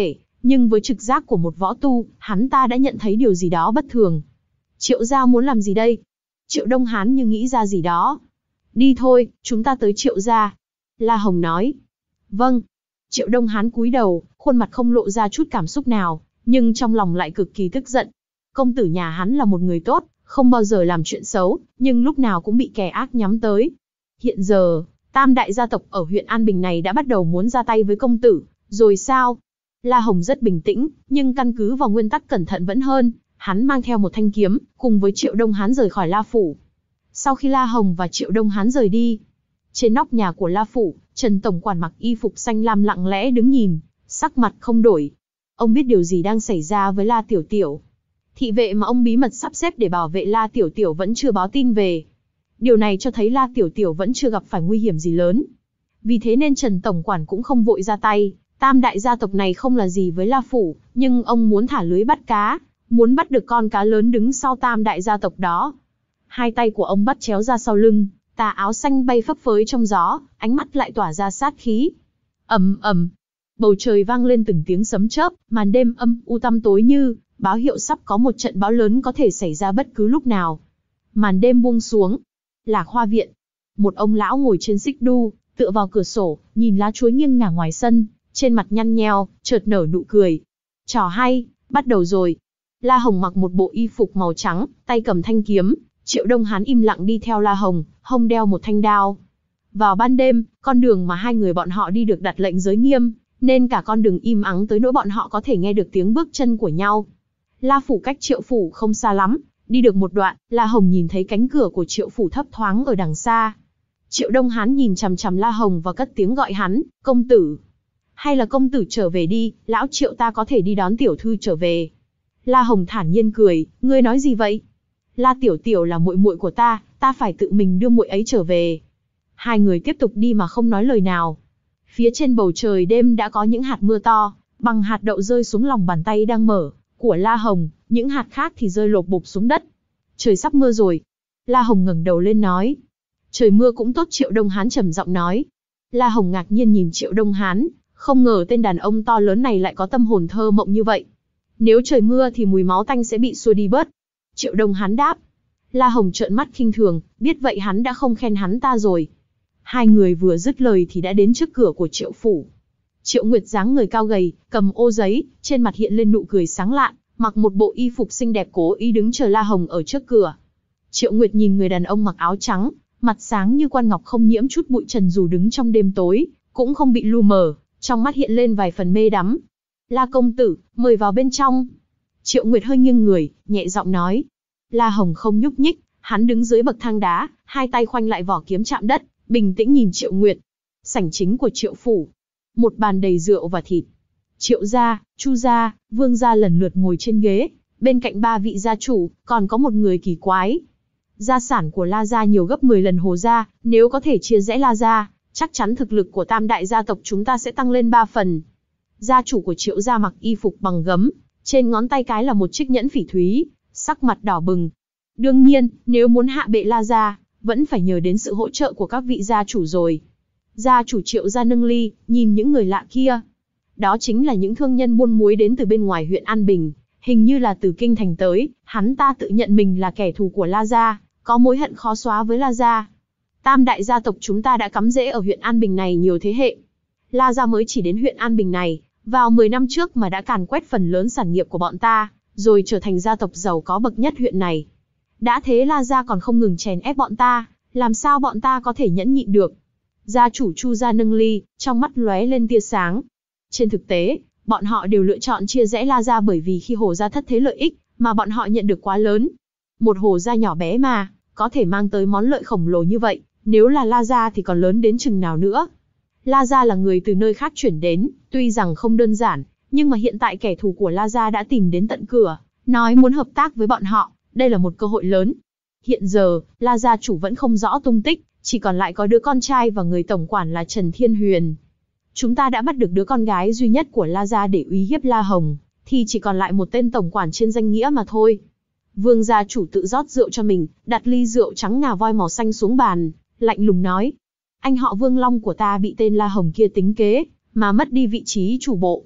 nhưng với trực giác của một võ tu, hắn ta đã nhận thấy điều gì đó bất thường. Triệu gia muốn làm gì đây? Triệu Đông Hán như nghĩ ra gì đó. Đi thôi, chúng ta tới Triệu gia. La Hồng nói. Vâng. Triệu Đông Hán cúi đầu, khuôn mặt không lộ ra chút cảm xúc nào, nhưng trong lòng lại cực kỳ tức giận. Công tử nhà hắn là một người tốt, không bao giờ làm chuyện xấu, nhưng lúc nào cũng bị kẻ ác nhắm tới. Hiện giờ, tam đại gia tộc ở huyện An Bình này đã bắt đầu muốn ra tay với công tử, rồi sao? La Hồng rất bình tĩnh, nhưng căn cứ vào nguyên tắc cẩn thận vẫn hơn. Hắn mang theo một thanh kiếm, cùng với Triệu Đông Hán rời khỏi La Phủ. Sau khi La Hồng và Triệu Đông Hán rời đi, trên nóc nhà của La Phủ, Trần Tổng quản mặc y phục xanh lam lặng lẽ đứng nhìn, sắc mặt không đổi. Ông biết điều gì đang xảy ra với La Tiểu Tiểu. Thị vệ mà ông bí mật sắp xếp để bảo vệ La Tiểu Tiểu vẫn chưa báo tin về. Điều này cho thấy La Tiểu Tiểu vẫn chưa gặp phải nguy hiểm gì lớn. Vì thế nên Trần Tổng quản cũng không vội ra tay. Tam đại gia tộc này không là gì với La Phủ, nhưng ông muốn thả lưới bắt cá, muốn bắt được con cá lớn đứng sau tam đại gia tộc đó. Hai tay của ông bắt chéo ra sau lưng, tà áo xanh bay phấp phới trong gió, ánh mắt lại tỏa ra sát khí. Ầm ầm, bầu trời vang lên từng tiếng sấm chớp, màn đêm âm u tăm tối như báo hiệu sắp có một trận bão lớn có thể xảy ra bất cứ lúc nào. Màn đêm buông xuống. Lạc Hoa viện. Một ông lão ngồi trên xích đu, tựa vào cửa sổ, nhìn lá chuối nghiêng ngả ngoài sân, trên mặt nhăn nheo, chợt nở nụ cười. Trò hay, bắt đầu rồi. La Hồng mặc một bộ y phục màu trắng, tay cầm thanh kiếm. Triệu Đông Hán im lặng đi theo La Hồng, hông đeo một thanh đao. Vào ban đêm, con đường mà hai người bọn họ đi được đặt lệnh giới nghiêm, nên cả con đường im ắng tới nỗi bọn họ có thể nghe được tiếng bước chân của nhau. La Phủ cách Triệu Phủ không xa lắm, đi được một đoạn, La Hồng nhìn thấy cánh cửa của Triệu Phủ thấp thoáng ở đằng xa. Triệu Đông Hán nhìn chằm chằm La Hồng và cất tiếng gọi hắn, công tử. Hay là công tử trở về đi, lão Triệu ta có thể đi đón tiểu thư trở về. La Hồng thản nhiên cười, ngươi nói gì vậy? La Tiểu Tiểu là muội muội của ta, ta phải tự mình đưa muội ấy trở về. Hai người tiếp tục đi mà không nói lời nào. Phía trên bầu trời đêm đã có những hạt mưa to, bằng hạt đậu rơi xuống lòng bàn tay đang mở của La Hồng, những hạt khác thì rơi lộp bộp xuống đất. Trời sắp mưa rồi. La Hồng ngẩng đầu lên nói. Trời mưa cũng tốt, Triệu Đông Hán trầm giọng nói. La Hồng ngạc nhiên nhìn Triệu Đông Hán, không ngờ tên đàn ông to lớn này lại có tâm hồn thơ mộng như vậy. Nếu trời mưa thì mùi máu tanh sẽ bị xua đi bớt. Triệu Đông Hán đáp. La Hồng trợn mắt khinh thường, biết vậy hắn đã không khen hắn ta rồi. Hai người vừa dứt lời thì đã đến trước cửa của Triệu Phủ. Triệu Nguyệt dáng người cao gầy, cầm ô giấy, trên mặt hiện lên nụ cười sáng lạn, mặc một bộ y phục xinh đẹp cố ý đứng chờ La Hồng ở trước cửa. Triệu Nguyệt nhìn người đàn ông mặc áo trắng, mặt sáng như quan ngọc không nhiễm chút bụi trần dù đứng trong đêm tối, cũng không bị lu mờ, trong mắt hiện lên vài phần mê đắm. La công tử, mời vào bên trong. Triệu Nguyệt hơi nghiêng người, nhẹ giọng nói. La Hồng không nhúc nhích, hắn đứng dưới bậc thang đá, hai tay khoanh lại vỏ kiếm chạm đất, bình tĩnh nhìn Triệu Nguyệt. Sảnh chính của Triệu Phủ. Một bàn đầy rượu và thịt. Triệu gia, Chu gia, Vương gia lần lượt ngồi trên ghế, bên cạnh ba vị gia chủ, còn có một người kỳ quái. Gia sản của La gia nhiều gấp mười lần Hồ gia, nếu có thể chia rẽ La gia, chắc chắn thực lực của tam đại gia tộc chúng ta sẽ tăng lên ba phần. Gia chủ của Triệu gia mặc y phục bằng gấm, trên ngón tay cái là một chiếc nhẫn phỉ thúy, sắc mặt đỏ bừng. Đương nhiên, nếu muốn hạ bệ La gia, vẫn phải nhờ đến sự hỗ trợ của các vị gia chủ rồi. Gia chủ Triệu gia nâng ly, nhìn những người lạ kia. Đó chính là những thương nhân buôn muối đến từ bên ngoài huyện An Bình, hình như là từ kinh thành tới, hắn ta tự nhận mình là kẻ thù của La gia, có mối hận khó xóa với La gia. Tam đại gia tộc chúng ta đã cắm rễ ở huyện An Bình này nhiều thế hệ. La gia mới chỉ đến huyện An Bình này, vào mười năm trước mà đã càn quét phần lớn sản nghiệp của bọn ta, rồi trở thành gia tộc giàu có bậc nhất huyện này. Đã thế La gia còn không ngừng chèn ép bọn ta, làm sao bọn ta có thể nhẫn nhịn được. Gia chủ Chu gia nâng ly, trong mắt lóe lên tia sáng. Trên thực tế, bọn họ đều lựa chọn chia rẽ La gia bởi vì khi Hồ gia thất thế lợi ích, mà bọn họ nhận được quá lớn. Một Hồ gia nhỏ bé mà, có thể mang tới món lợi khổng lồ như vậy, nếu là La gia thì còn lớn đến chừng nào nữa. La gia là người từ nơi khác chuyển đến, tuy rằng không đơn giản, nhưng mà hiện tại kẻ thù của La gia đã tìm đến tận cửa, nói muốn hợp tác với bọn họ, đây là một cơ hội lớn. Hiện giờ, La gia chủ vẫn không rõ tung tích, chỉ còn lại có đứa con trai và người tổng quản là Trần Thiên Huyền. Chúng ta đã bắt được đứa con gái duy nhất của La gia để uy hiếp La Hồng, thì chỉ còn lại một tên tổng quản trên danh nghĩa mà thôi. Vương gia chủ tự rót rượu cho mình, đặt ly rượu trắng ngà voi màu xanh xuống bàn, lạnh lùng nói. Anh họ Vương Long của ta bị tên La Hồng kia tính kế, mà mất đi vị trí chủ bộ.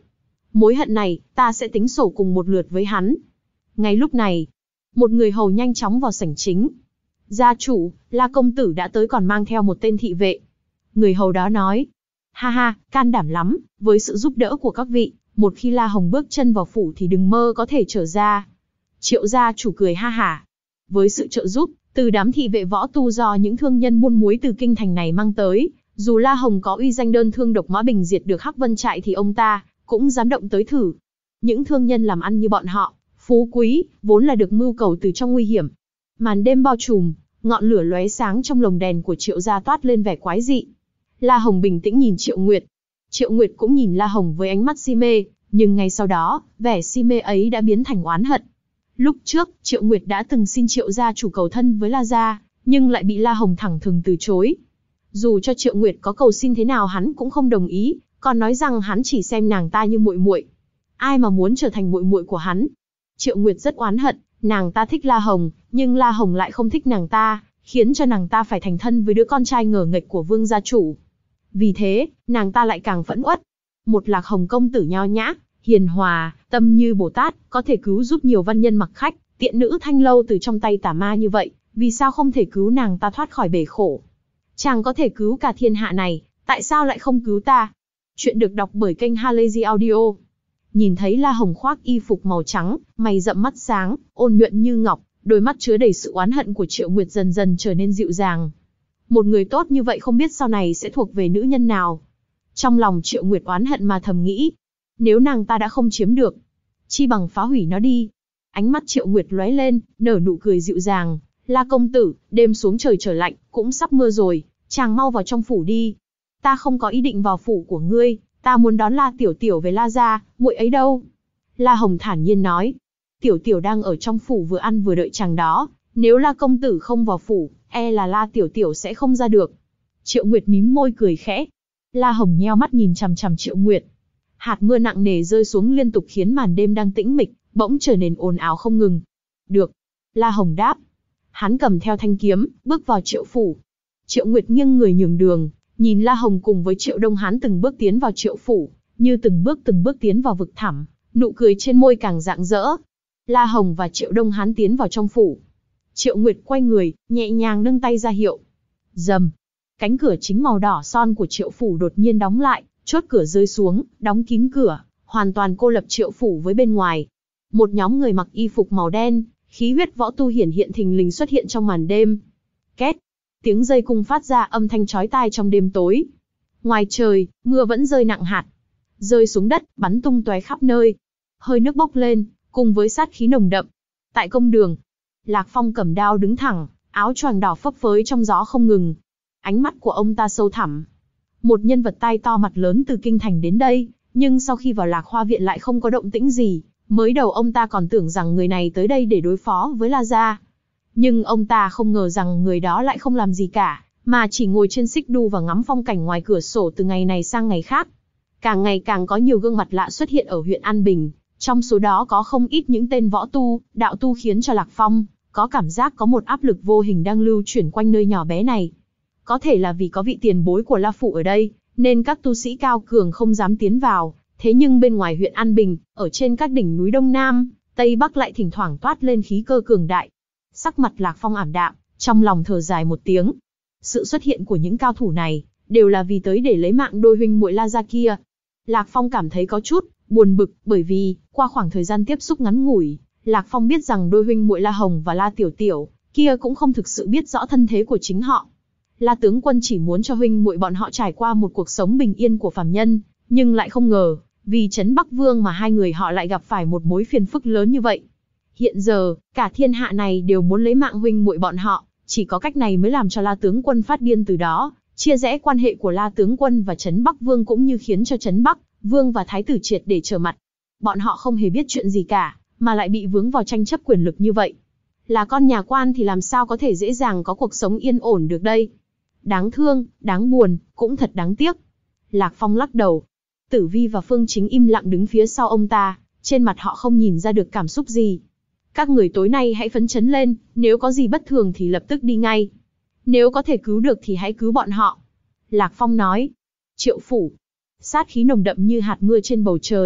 Mối hận này, ta sẽ tính sổ cùng một lượt với hắn. Ngay lúc này, một người hầu nhanh chóng vào sảnh chính. Gia chủ, La công tử đã tới còn mang theo một tên thị vệ. Người hầu đó nói. Ha ha, can đảm lắm, với sự giúp đỡ của các vị, một khi La Hồng bước chân vào phủ thì đừng mơ có thể trở ra. Triệu gia chủ cười ha hả. Với sự trợ giúp, từ đám thị vệ võ tu do những thương nhân buôn muối từ kinh thành này mang tới, dù La Hồng có uy danh đơn thương độc mã bình diệt được Hắc Vân trại thì ông ta cũng dám động tới thử. Những thương nhân làm ăn như bọn họ, phú quý, vốn là được mưu cầu từ trong nguy hiểm. Màn đêm bao trùm, ngọn lửa lóe sáng trong lồng đèn của Triệu gia toát lên vẻ quái dị. La Hồng bình tĩnh nhìn Triệu Nguyệt. Triệu Nguyệt cũng nhìn La Hồng với ánh mắt si mê, nhưng ngay sau đó, vẻ si mê ấy đã biến thành oán hận. Lúc trước, Triệu Nguyệt đã từng xin Triệu gia chủ cầu thân với La gia, nhưng lại bị La Hồng thẳng thừng từ chối. Dù cho Triệu Nguyệt có cầu xin thế nào hắn cũng không đồng ý, còn nói rằng hắn chỉ xem nàng ta như muội muội. Ai mà muốn trở thành muội muội của hắn? Triệu Nguyệt rất oán hận, nàng ta thích La Hồng, nhưng La Hồng lại không thích nàng ta, khiến cho nàng ta phải thành thân với đứa con trai ngờ nghệch của Vương gia chủ. Vì thế, nàng ta lại càng phẫn uất. Một Lạc Hồng công tử nho nhã, hiền hòa, tâm như Bồ Tát, có thể cứu giúp nhiều văn nhân mặc khách, tiện nữ thanh lâu từ trong tay tà ma như vậy, vì sao không thể cứu nàng ta thoát khỏi bể khổ? Chàng có thể cứu cả thiên hạ này, tại sao lại không cứu ta? Chuyện được đọc bởi kênh Halazy Audio. Nhìn thấy La Hồng khoác y phục màu trắng, mày rậm mắt sáng, ôn nhuận như ngọc, đôi mắt chứa đầy sự oán hận của Triệu Nguyệt dần dần trở nên dịu dàng. Một người tốt như vậy không biết sau này sẽ thuộc về nữ nhân nào. Trong lòng Triệu Nguyệt oán hận mà thầm nghĩ, nếu nàng ta đã không chiếm được, chi bằng phá hủy nó đi. Ánh mắt Triệu Nguyệt lóe lên, nở nụ cười dịu dàng. La công tử, đêm xuống trời trở lạnh, cũng sắp mưa rồi, chàng mau vào trong phủ đi. Ta không có ý định vào phủ của ngươi, ta muốn đón La Tiểu Tiểu về La gia, muội ấy đâu? La Hồng thản nhiên nói. Tiểu Tiểu đang ở trong phủ vừa ăn vừa đợi chàng đó, nếu La công tử không vào phủ, e là La Tiểu Tiểu sẽ không ra được. Triệu Nguyệt mím môi cười khẽ. La Hồng nheo mắt nhìn chằm chằm Triệu Nguyệt. Hạt mưa nặng nề rơi xuống liên tục khiến màn đêm đang tĩnh mịch, bỗng trở nên ồn ào không ngừng. Được. La Hồng đáp. Hắn cầm theo thanh kiếm, bước vào Triệu phủ. Triệu Nguyệt nghiêng người nhường đường, nhìn La Hồng cùng với Triệu Đông Hán từng bước tiến vào Triệu phủ, như từng bước từng bước tiến vào vực thẳm, nụ cười trên môi càng rạng rỡ. La Hồng và Triệu Đông Hán tiến vào trong phủ. Triệu Nguyệt quay người, nhẹ nhàng nâng tay ra hiệu. Rầm. Cánh cửa chính màu đỏ son của Triệu phủ đột nhiên đóng lại, chốt cửa rơi xuống, đóng kín cửa, hoàn toàn cô lập Triệu phủ với bên ngoài. Một nhóm người mặc y phục màu đen, khí huyết võ tu hiển hiện thình lình xuất hiện trong màn đêm. Két. Tiếng dây cung phát ra âm thanh chói tai trong đêm tối. Ngoài trời, mưa vẫn rơi nặng hạt, rơi xuống đất, bắn tung tóe khắp nơi. Hơi nước bốc lên, cùng với sát khí nồng đậm. Tại công đường, Lạc Phong cầm đao đứng thẳng, áo choàng đỏ phấp phới trong gió không ngừng. Ánh mắt của ông ta sâu thẳm. Một nhân vật tai to mặt lớn từ kinh thành đến đây, nhưng sau khi vào Lạc Hoa viện lại không có động tĩnh gì. Mới đầu ông ta còn tưởng rằng người này tới đây để đối phó với La gia. Nhưng ông ta không ngờ rằng người đó lại không làm gì cả, mà chỉ ngồi trên xích đu và ngắm phong cảnh ngoài cửa sổ từ ngày này sang ngày khác. Càng ngày càng có nhiều gương mặt lạ xuất hiện ở huyện An Bình, trong số đó có không ít những tên võ tu, đạo tu khiến cho Lạc Phong có cảm giác có một áp lực vô hình đang lưu chuyển quanh nơi nhỏ bé này. Có thể là vì có vị tiền bối của La Phủ ở đây, nên các tu sĩ cao cường không dám tiến vào. Thế nhưng bên ngoài huyện An Bình, ở trên các đỉnh núi Đông Nam, Tây Bắc lại thỉnh thoảng toát lên khí cơ cường đại. Sắc mặt Lạc Phong ảm đạm, trong lòng thở dài một tiếng. Sự xuất hiện của những cao thủ này, đều là vì tới để lấy mạng đôi huynh muội La gia kia. Lạc Phong cảm thấy có chút buồn bực, bởi vì, qua khoảng thời gian tiếp xúc ngắn ngủi, Lạc Phong biết rằng đôi huynh muội La Hồng và La Tiểu Tiểu, kia cũng không thực sự biết rõ thân thế của chính họ. La tướng quân chỉ muốn cho huynh muội bọn họ trải qua một cuộc sống bình yên của phàm nhân, nhưng lại không ngờ, vì Trấn Bắc Vương mà hai người họ lại gặp phải một mối phiền phức lớn như vậy. Hiện giờ, cả thiên hạ này đều muốn lấy mạng huynh muội bọn họ, chỉ có cách này mới làm cho La tướng quân phát điên, từ đó chia rẽ quan hệ của La tướng quân và Trấn Bắc Vương, cũng như khiến cho Trấn Bắc Vương và Thái tử triệt để trở mặt. Bọn họ không hề biết chuyện gì cả, mà lại bị vướng vào tranh chấp quyền lực như vậy. Là con nhà quan thì làm sao có thể dễ dàng có cuộc sống yên ổn được đây? Đáng thương, đáng buồn, cũng thật đáng tiếc. Lạc Phong lắc đầu. Tử Vi và Phương Chính im lặng đứng phía sau ông ta, trên mặt họ không nhìn ra được cảm xúc gì. Các người tối nay hãy phấn chấn lên, nếu có gì bất thường thì lập tức đi ngay. Nếu có thể cứu được thì hãy cứu bọn họ. Lạc Phong nói. Triệu phủ. Sát khí nồng đậm như hạt mưa trên bầu trời,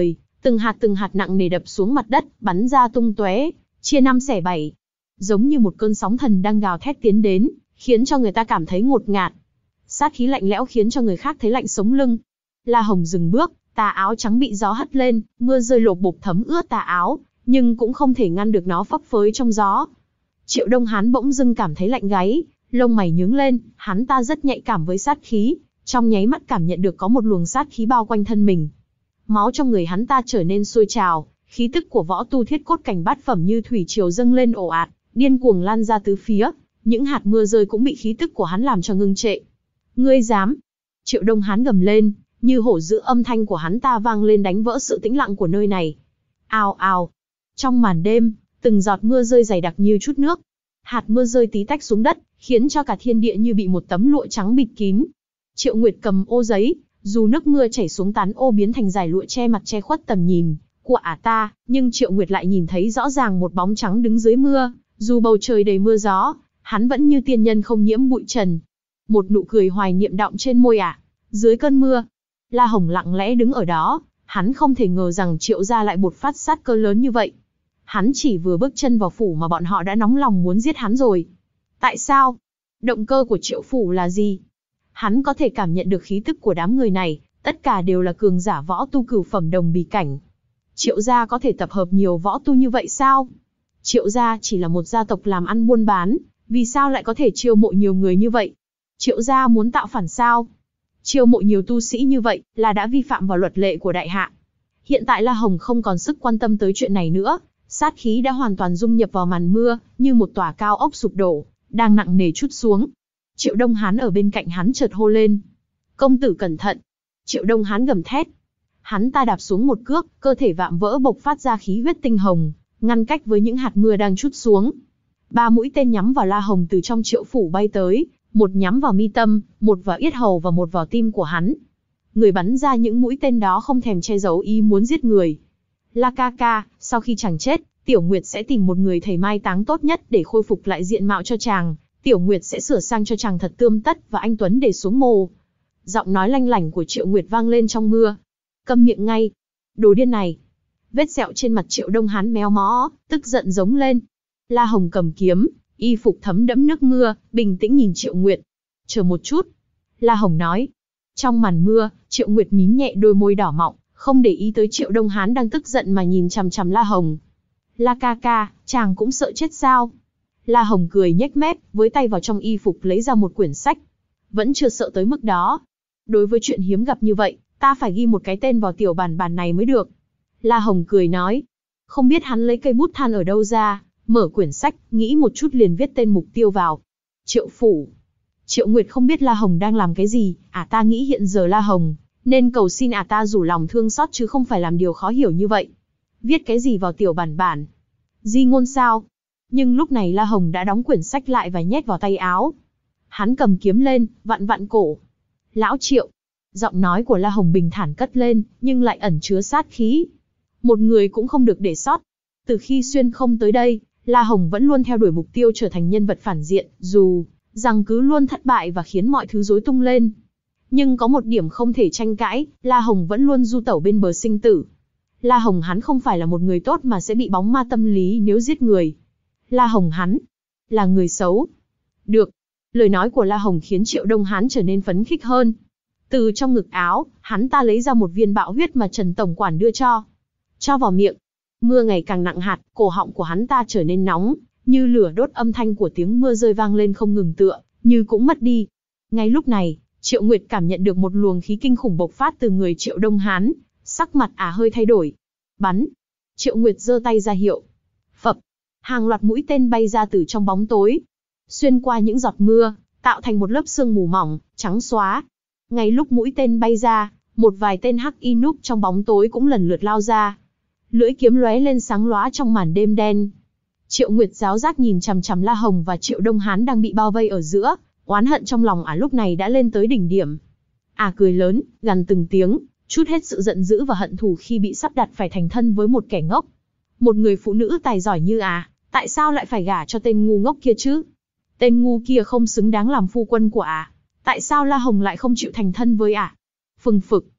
Từng hạt từng hạt nặng nề đập xuống mặt đất, bắn ra tung tóe, chia năm xẻ bảy. Giống như một cơn sóng thần đang gào thét tiến đến, khiến cho người ta cảm thấy ngột ngạt. Sát khí lạnh lẽo khiến cho người khác thấy lạnh sống lưng. La Hồng dừng bước, tà áo trắng bị gió hất lên, mưa rơi lộp bộp thấm ướt tà áo, nhưng cũng không thể ngăn được nó phấp phới trong gió. Triệu Đông Hán bỗng dưng cảm thấy lạnh gáy, lông mày nhướng lên, hắn ta rất nhạy cảm với sát khí, trong nháy mắt cảm nhận được có một luồng sát khí bao quanh thân mình. Máu trong người hắn ta trở nên sôi trào, khí tức của võ tu thiết cốt cảnh bát phẩm như thủy triều dâng lên ồ ạt, điên cuồng lan ra tứ phía, những hạt mưa rơi cũng bị khí tức của hắn làm cho ngưng trệ. Ngươi dám? Triệu Đông Hán gầm lên, như hổ dữ, âm thanh của hắn ta vang lên đánh vỡ sự tĩnh lặng của nơi này. Ào ào. Trong màn đêm, từng giọt mưa rơi dày đặc như chút nước. Hạt mưa rơi tí tách xuống đất, khiến cho cả thiên địa như bị một tấm lụa trắng bịt kín. Triệu Nguyệt cầm ô giấy, dù nước mưa chảy xuống tán ô biến thành dải lụa che mặt che khuất tầm nhìn của ả ta, nhưng Triệu Nguyệt lại nhìn thấy rõ ràng một bóng trắng đứng dưới mưa, dù bầu trời đầy mưa gió, hắn vẫn như tiên nhân không nhiễm bụi trần. Một nụ cười hoài niệm đọng trên môi ả. Dưới cơn mưa, La Hồng lặng lẽ đứng ở đó, hắn không thể ngờ rằng Triệu gia lại bộc phát sát cơ lớn như vậy. Hắn chỉ vừa bước chân vào phủ mà bọn họ đã nóng lòng muốn giết hắn rồi. Tại sao? Động cơ của Triệu phủ là gì? Hắn có thể cảm nhận được khí tức của đám người này, tất cả đều là cường giả võ tu cửu phẩm đồng bì cảnh. Triệu gia có thể tập hợp nhiều võ tu như vậy sao? Triệu gia chỉ là một gia tộc làm ăn buôn bán, vì sao lại có thể chiêu mộ nhiều người như vậy? Triệu gia muốn tạo phản sao? Chiêu mộ nhiều tu sĩ như vậy là đã vi phạm vào luật lệ của đại hạ. Hiện tại La Hồng không còn sức quan tâm tới chuyện này nữa, sát khí đã hoàn toàn dung nhập vào màn mưa, như một tòa cao ốc sụp đổ, đang nặng nề trút xuống. Triệu Đông Hán ở bên cạnh hắn chợt hô lên. Công tử cẩn thận. Triệu Đông Hán gầm thét. Hắn ta đạp xuống một cước, cơ thể vạm vỡ bộc phát ra khí huyết tinh hồng, ngăn cách với những hạt mưa đang trút xuống. Ba mũi tên nhắm vào La Hồng từ trong Triệu phủ bay tới, một nhắm vào mi tâm, một vào yết hầu và một vào tim của hắn. Người bắn ra những mũi tên đó không thèm che giấu ý muốn giết người. La ca ca, sau khi chàng chết, Tiểu Nguyệt sẽ tìm một người thầy mai táng tốt nhất để khôi phục lại diện mạo cho chàng. Tiểu Nguyệt sẽ sửa sang cho chàng thật tươm tất và anh tuấn để xuống mồ. Giọng nói lanh lảnh của Triệu Nguyệt vang lên trong mưa. Câm miệng ngay. Đồ điên này. Vết sẹo trên mặt Triệu Đông Hán méo mó, tức giận giống lên. La Hồng cầm kiếm, y phục thấm đẫm nước mưa, bình tĩnh nhìn Triệu Nguyệt. Chờ một chút. La Hồng nói. Trong màn mưa, Triệu Nguyệt mím nhẹ đôi môi đỏ mọng, không để ý tới Triệu Đông Hán đang tức giận mà nhìn chằm chằm La Hồng. La ca ca, chàng cũng sợ chết sao? La Hồng cười nhếch mép, với tay vào trong y phục lấy ra một quyển sách. Vẫn chưa sợ tới mức đó. Đối với chuyện hiếm gặp như vậy, ta phải ghi một cái tên vào tiểu bản bản này mới được. La Hồng cười nói. Không biết hắn lấy cây bút than ở đâu ra, mở quyển sách, nghĩ một chút liền viết tên mục tiêu vào. Triệu phủ. Triệu Nguyệt không biết La Hồng đang làm cái gì, ả ta nghĩ hiện giờ La Hồng nên cầu xin ả ta rủ lòng thương xót chứ không phải làm điều khó hiểu như vậy. Viết cái gì vào tiểu bản bản? Di ngôn sao? Nhưng lúc này La Hồng đã đóng quyển sách lại và nhét vào tay áo. Hắn cầm kiếm lên, vặn vặn cổ. Lão Triệu. Giọng nói của La Hồng bình thản cất lên, nhưng lại ẩn chứa sát khí. Một người cũng không được để sót. Từ khi xuyên không tới đây, La Hồng vẫn luôn theo đuổi mục tiêu trở thành nhân vật phản diện, dù rằng cứ luôn thất bại và khiến mọi thứ rối tung lên. Nhưng có một điểm không thể tranh cãi, La Hồng vẫn luôn du tẩu bên bờ sinh tử. La Hồng hắn không phải là một người tốt mà sẽ bị bóng ma tâm lý nếu giết người. La Hồng hắn là người xấu. Được. Lời nói của La Hồng khiến Triệu Đông Hán trở nên phấn khích hơn. Từ trong ngực áo, hắn ta lấy ra một viên bạo huyết mà Trần tổng quản đưa cho. Cho vào miệng. Mưa ngày càng nặng hạt, cổ họng của hắn ta trở nên nóng, như lửa đốt, âm thanh của tiếng mưa rơi vang lên không ngừng tựa, như cũng mất đi. Ngay lúc này, Triệu Nguyệt cảm nhận được một luồng khí kinh khủng bộc phát từ người Triệu Đông Hán, sắc mặt ả hơi thay đổi. Bắn. Triệu Nguyệt giơ tay ra hiệu. Phập. Hàng loạt mũi tên bay ra từ trong bóng tối, xuyên qua những giọt mưa, tạo thành một lớp sương mù mỏng, trắng xóa. Ngay lúc mũi tên bay ra, một vài tên hắc y núp trong bóng tối cũng lần lượt lao ra. Lưỡi kiếm lóe lên sáng lóa trong màn đêm đen. Triệu Nguyệt giáo giác nhìn chằm chằm La Hồng và Triệu Đông Hán đang bị bao vây ở giữa, oán hận trong lòng ả lúc này đã lên tới đỉnh điểm. Ả cười lớn, gằn từng tiếng, trút hết sự giận dữ và hận thù khi bị sắp đặt phải thành thân với một kẻ ngốc. Một người phụ nữ tài giỏi như ả, tại sao lại phải gả cho tên ngu ngốc kia chứ? Tên ngu kia không xứng đáng làm phu quân của ả. Tại sao La Hồng lại không chịu thành thân với ả? Phừng phực.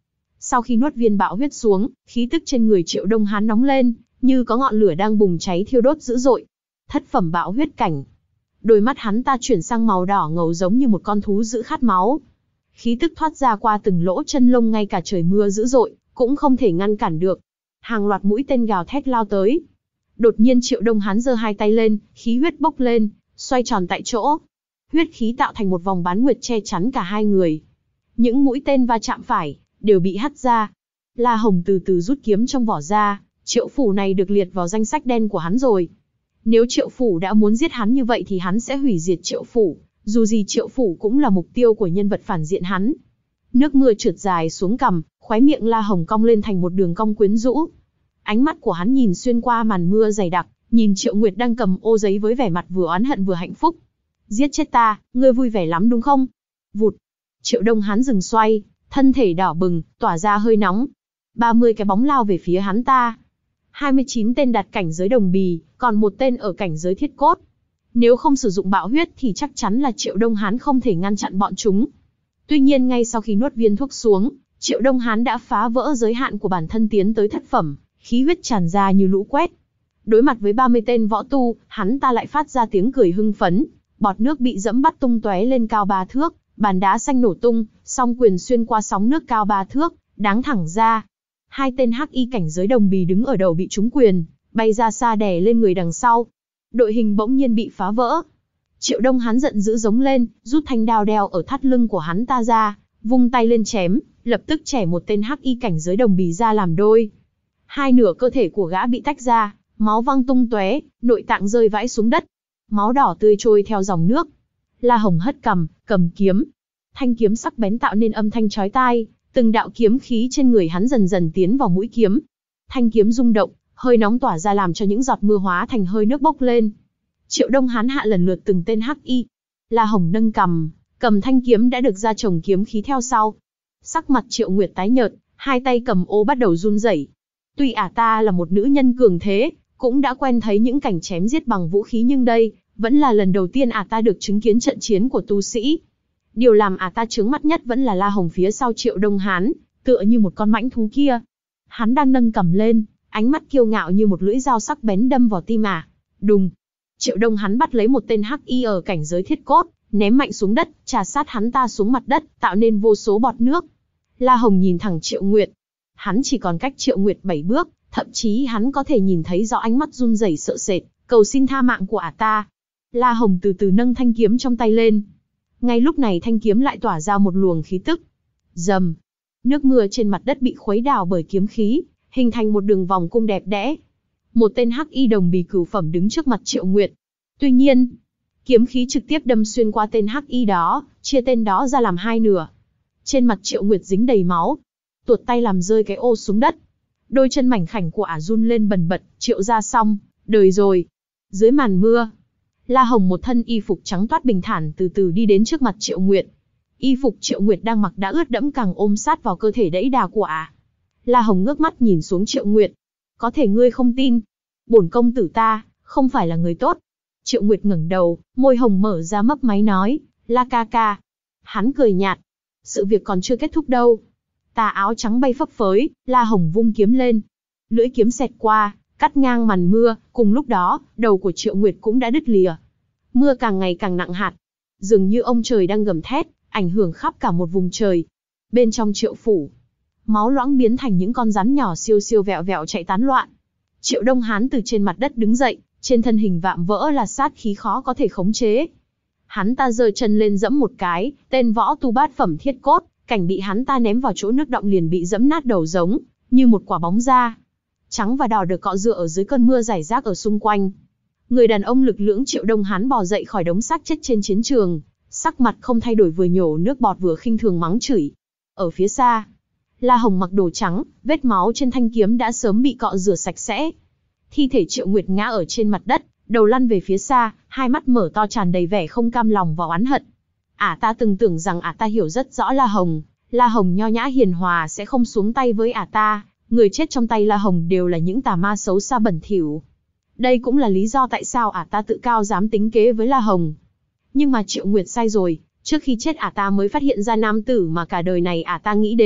Sau khi nuốt viên bạo huyết xuống, khí tức trên người Triệu Đông Hán nóng lên, như có ngọn lửa đang bùng cháy thiêu đốt dữ dội. Thất phẩm bạo huyết cảnh. Đôi mắt hắn ta chuyển sang màu đỏ ngầu giống như một con thú dữ khát máu. Khí tức thoát ra qua từng lỗ chân lông, ngay cả trời mưa dữ dội cũng không thể ngăn cản được. Hàng loạt mũi tên gào thét lao tới. Đột nhiên Triệu Đông Hán giơ hai tay lên, khí huyết bốc lên, xoay tròn tại chỗ. Huyết khí tạo thành một vòng bán nguyệt che chắn cả hai người. Những mũi tên va chạm phải, đều bị hất ra. La Hồng từ từ rút kiếm trong vỏ ra, Triệu Phủ này được liệt vào danh sách đen của hắn rồi. Nếu Triệu Phủ đã muốn giết hắn như vậy thì hắn sẽ hủy diệt Triệu Phủ, dù gì Triệu Phủ cũng là mục tiêu của nhân vật phản diện hắn. Nước mưa trượt dài xuống cằm, khóe miệng La Hồng cong lên thành một đường cong quyến rũ. Ánh mắt của hắn nhìn xuyên qua màn mưa dày đặc, nhìn Triệu Nguyệt đang cầm ô giấy với vẻ mặt vừa oán hận vừa hạnh phúc. Giết chết ta, ngươi vui vẻ lắm đúng không? Vụt. Triệu Đông Hán dừng xoay, thân thể đỏ bừng, tỏa ra hơi nóng. ba mươi cái bóng lao về phía hắn ta. hai mươi chín tên đạt cảnh giới đồng bì, còn một tên ở cảnh giới thiết cốt. Nếu không sử dụng bạo huyết thì chắc chắn là Triệu Đông Hán không thể ngăn chặn bọn chúng. Tuy nhiên ngay sau khi nuốt viên thuốc xuống, Triệu Đông Hán đã phá vỡ giới hạn của bản thân tiến tới thất phẩm, khí huyết tràn ra như lũ quét. Đối mặt với ba mươi tên võ tu, hắn ta lại phát ra tiếng cười hưng phấn, bọt nước bị dẫm bắt tung tóe lên cao ba thước, bàn đá xanh nổ tung, song quyền xuyên qua sóng nước cao ba thước, đáng thẳng ra. Hai tên hắc y cảnh giới đồng bì đứng ở đầu bị trúng quyền, bay ra xa đè lên người đằng sau. Đội hình bỗng nhiên bị phá vỡ. Triệu Đông Hán giận dữ giống lên, rút thanh đao đeo ở thắt lưng của hắn ta ra, vung tay lên chém, lập tức chẻ một tên hắc y cảnh giới đồng bì ra làm đôi. Hai nửa cơ thể của gã bị tách ra, máu văng tung tóe, nội tạng rơi vãi xuống đất. Máu đỏ tươi trôi theo dòng nước. La Hồng hất cằm, cầm kiếm. Thanh kiếm sắc bén tạo nên âm thanh chói tai, từng đạo kiếm khí trên người hắn dần dần tiến vào mũi kiếm. Thanh kiếm rung động, hơi nóng tỏa ra làm cho những giọt mưa hóa thành hơi nước bốc lên. Triệu Đông Hán hạ lần lượt từng tên hắc y. La Hồng nâng cằm, cầm thanh kiếm đã được ra chồng kiếm khí theo sau. Sắc mặt Triệu Nguyệt tái nhợt, hai tay cầm ô bắt đầu run rẩy. Tuy ả ta là một nữ nhân cường thế, cũng đã quen thấy những cảnh chém giết bằng vũ khí, nhưng đây vẫn là lần đầu tiên ả ta được chứng kiến trận chiến của tu sĩ. Điều làm ả ta chướng mắt nhất vẫn là La Hồng phía sau Triệu Đông Hán, tựa như một con mãnh thú kia. Hắn đang nâng cằm lên, ánh mắt kiêu ngạo như một lưỡi dao sắc bén đâm vào tim ả. Đùng. Triệu Đông Hán bắt lấy một tên hắc y ở cảnh giới thiết cốt, ném mạnh xuống đất, trà sát hắn ta xuống mặt đất, tạo nên vô số bọt nước. La Hồng nhìn thẳng Triệu Nguyệt. Hắn chỉ còn cách Triệu Nguyệt bảy bước, thậm chí hắn có thể nhìn thấy rõ ánh mắt run rẩy sợ sệt, cầu xin tha mạng của ả ta. La Hồng từ từ nâng thanh kiếm trong tay lên. Ngay lúc này thanh kiếm lại tỏa ra một luồng khí tức. Rầm. Nước mưa trên mặt đất bị khuấy đảo bởi kiếm khí, hình thành một đường vòng cung đẹp đẽ. Một tên hắc y đồng bì cửu phẩm đứng trước mặt Triệu Nguyệt. Tuy nhiên, kiếm khí trực tiếp đâm xuyên qua tên hắc y đó, chia tên đó ra làm hai nửa. Trên mặt Triệu Nguyệt dính đầy máu, tuột tay làm rơi cái ô xuống đất. Đôi chân mảnh khảnh của ả run lên bần bật. Triệu gia xong, đời rồi. Dưới màn mưa, La Hồng một thân y phục trắng toát bình thản từ từ đi đến trước mặt Triệu Nguyệt. Y phục Triệu Nguyệt đang mặc đã ướt đẫm, càng ôm sát vào cơ thể đẫy đà của ả. La Hồng ngước mắt nhìn xuống Triệu Nguyệt. Có thể ngươi không tin, bổn công tử ta không phải là người tốt. Triệu Nguyệt ngẩng đầu, môi hồng mở ra mấp máy nói, La ca ca. Hắn cười nhạt. Sự việc còn chưa kết thúc đâu. Tà áo trắng bay phấp phới, La Hồng vung kiếm lên. Lưỡi kiếm xẹt qua, cắt ngang màn mưa, cùng lúc đó, đầu của Triệu Nguyệt cũng đã đứt lìa. Mưa càng ngày càng nặng hạt, dường như ông trời đang gầm thét, ảnh hưởng khắp cả một vùng trời. Bên trong Triệu phủ, máu loãng biến thành những con rắn nhỏ siêu siêu vẹo vẹo chạy tán loạn. Triệu Đông Hán từ trên mặt đất đứng dậy, trên thân hình vạm vỡ là sát khí khó có thể khống chế. Hắn ta giơ chân lên giẫm một cái, tên võ tu bát phẩm thiết cốt, cảnh bị hắn ta ném vào chỗ nước động liền bị giẫm nát đầu giống như một quả bóng da. Trắng và đỏ được cọ rửa ở dưới cơn mưa rải rác ở xung quanh. Người đàn ông lực lưỡng Triệu Đông Hán bò dậy khỏi đống xác chết trên chiến trường, sắc mặt không thay đổi, vừa nhổ nước bọt vừa khinh thường mắng chửi. Ở phía xa, La Hồng mặc đồ trắng, vết máu trên thanh kiếm đã sớm bị cọ rửa sạch sẽ. Thi thể Triệu Nguyệt ngã ở trên mặt đất, đầu lăn về phía xa, hai mắt mở to tràn đầy vẻ không cam lòng và oán hận. Ả ta từng tưởng rằng ả ta hiểu rất rõ La Hồng, La Hồng nho nhã hiền hòa sẽ không xuống tay với ả ta, người chết trong tay La Hồng đều là những tà ma xấu xa bẩn thỉu. Đây cũng là lý do tại sao ả ta tự cao dám tính kế với La Hồng. Nhưng mà Triệu Nguyệt sai rồi, trước khi chết ả ta mới phát hiện ra nam tử mà cả đời này ả ta nghĩ đến,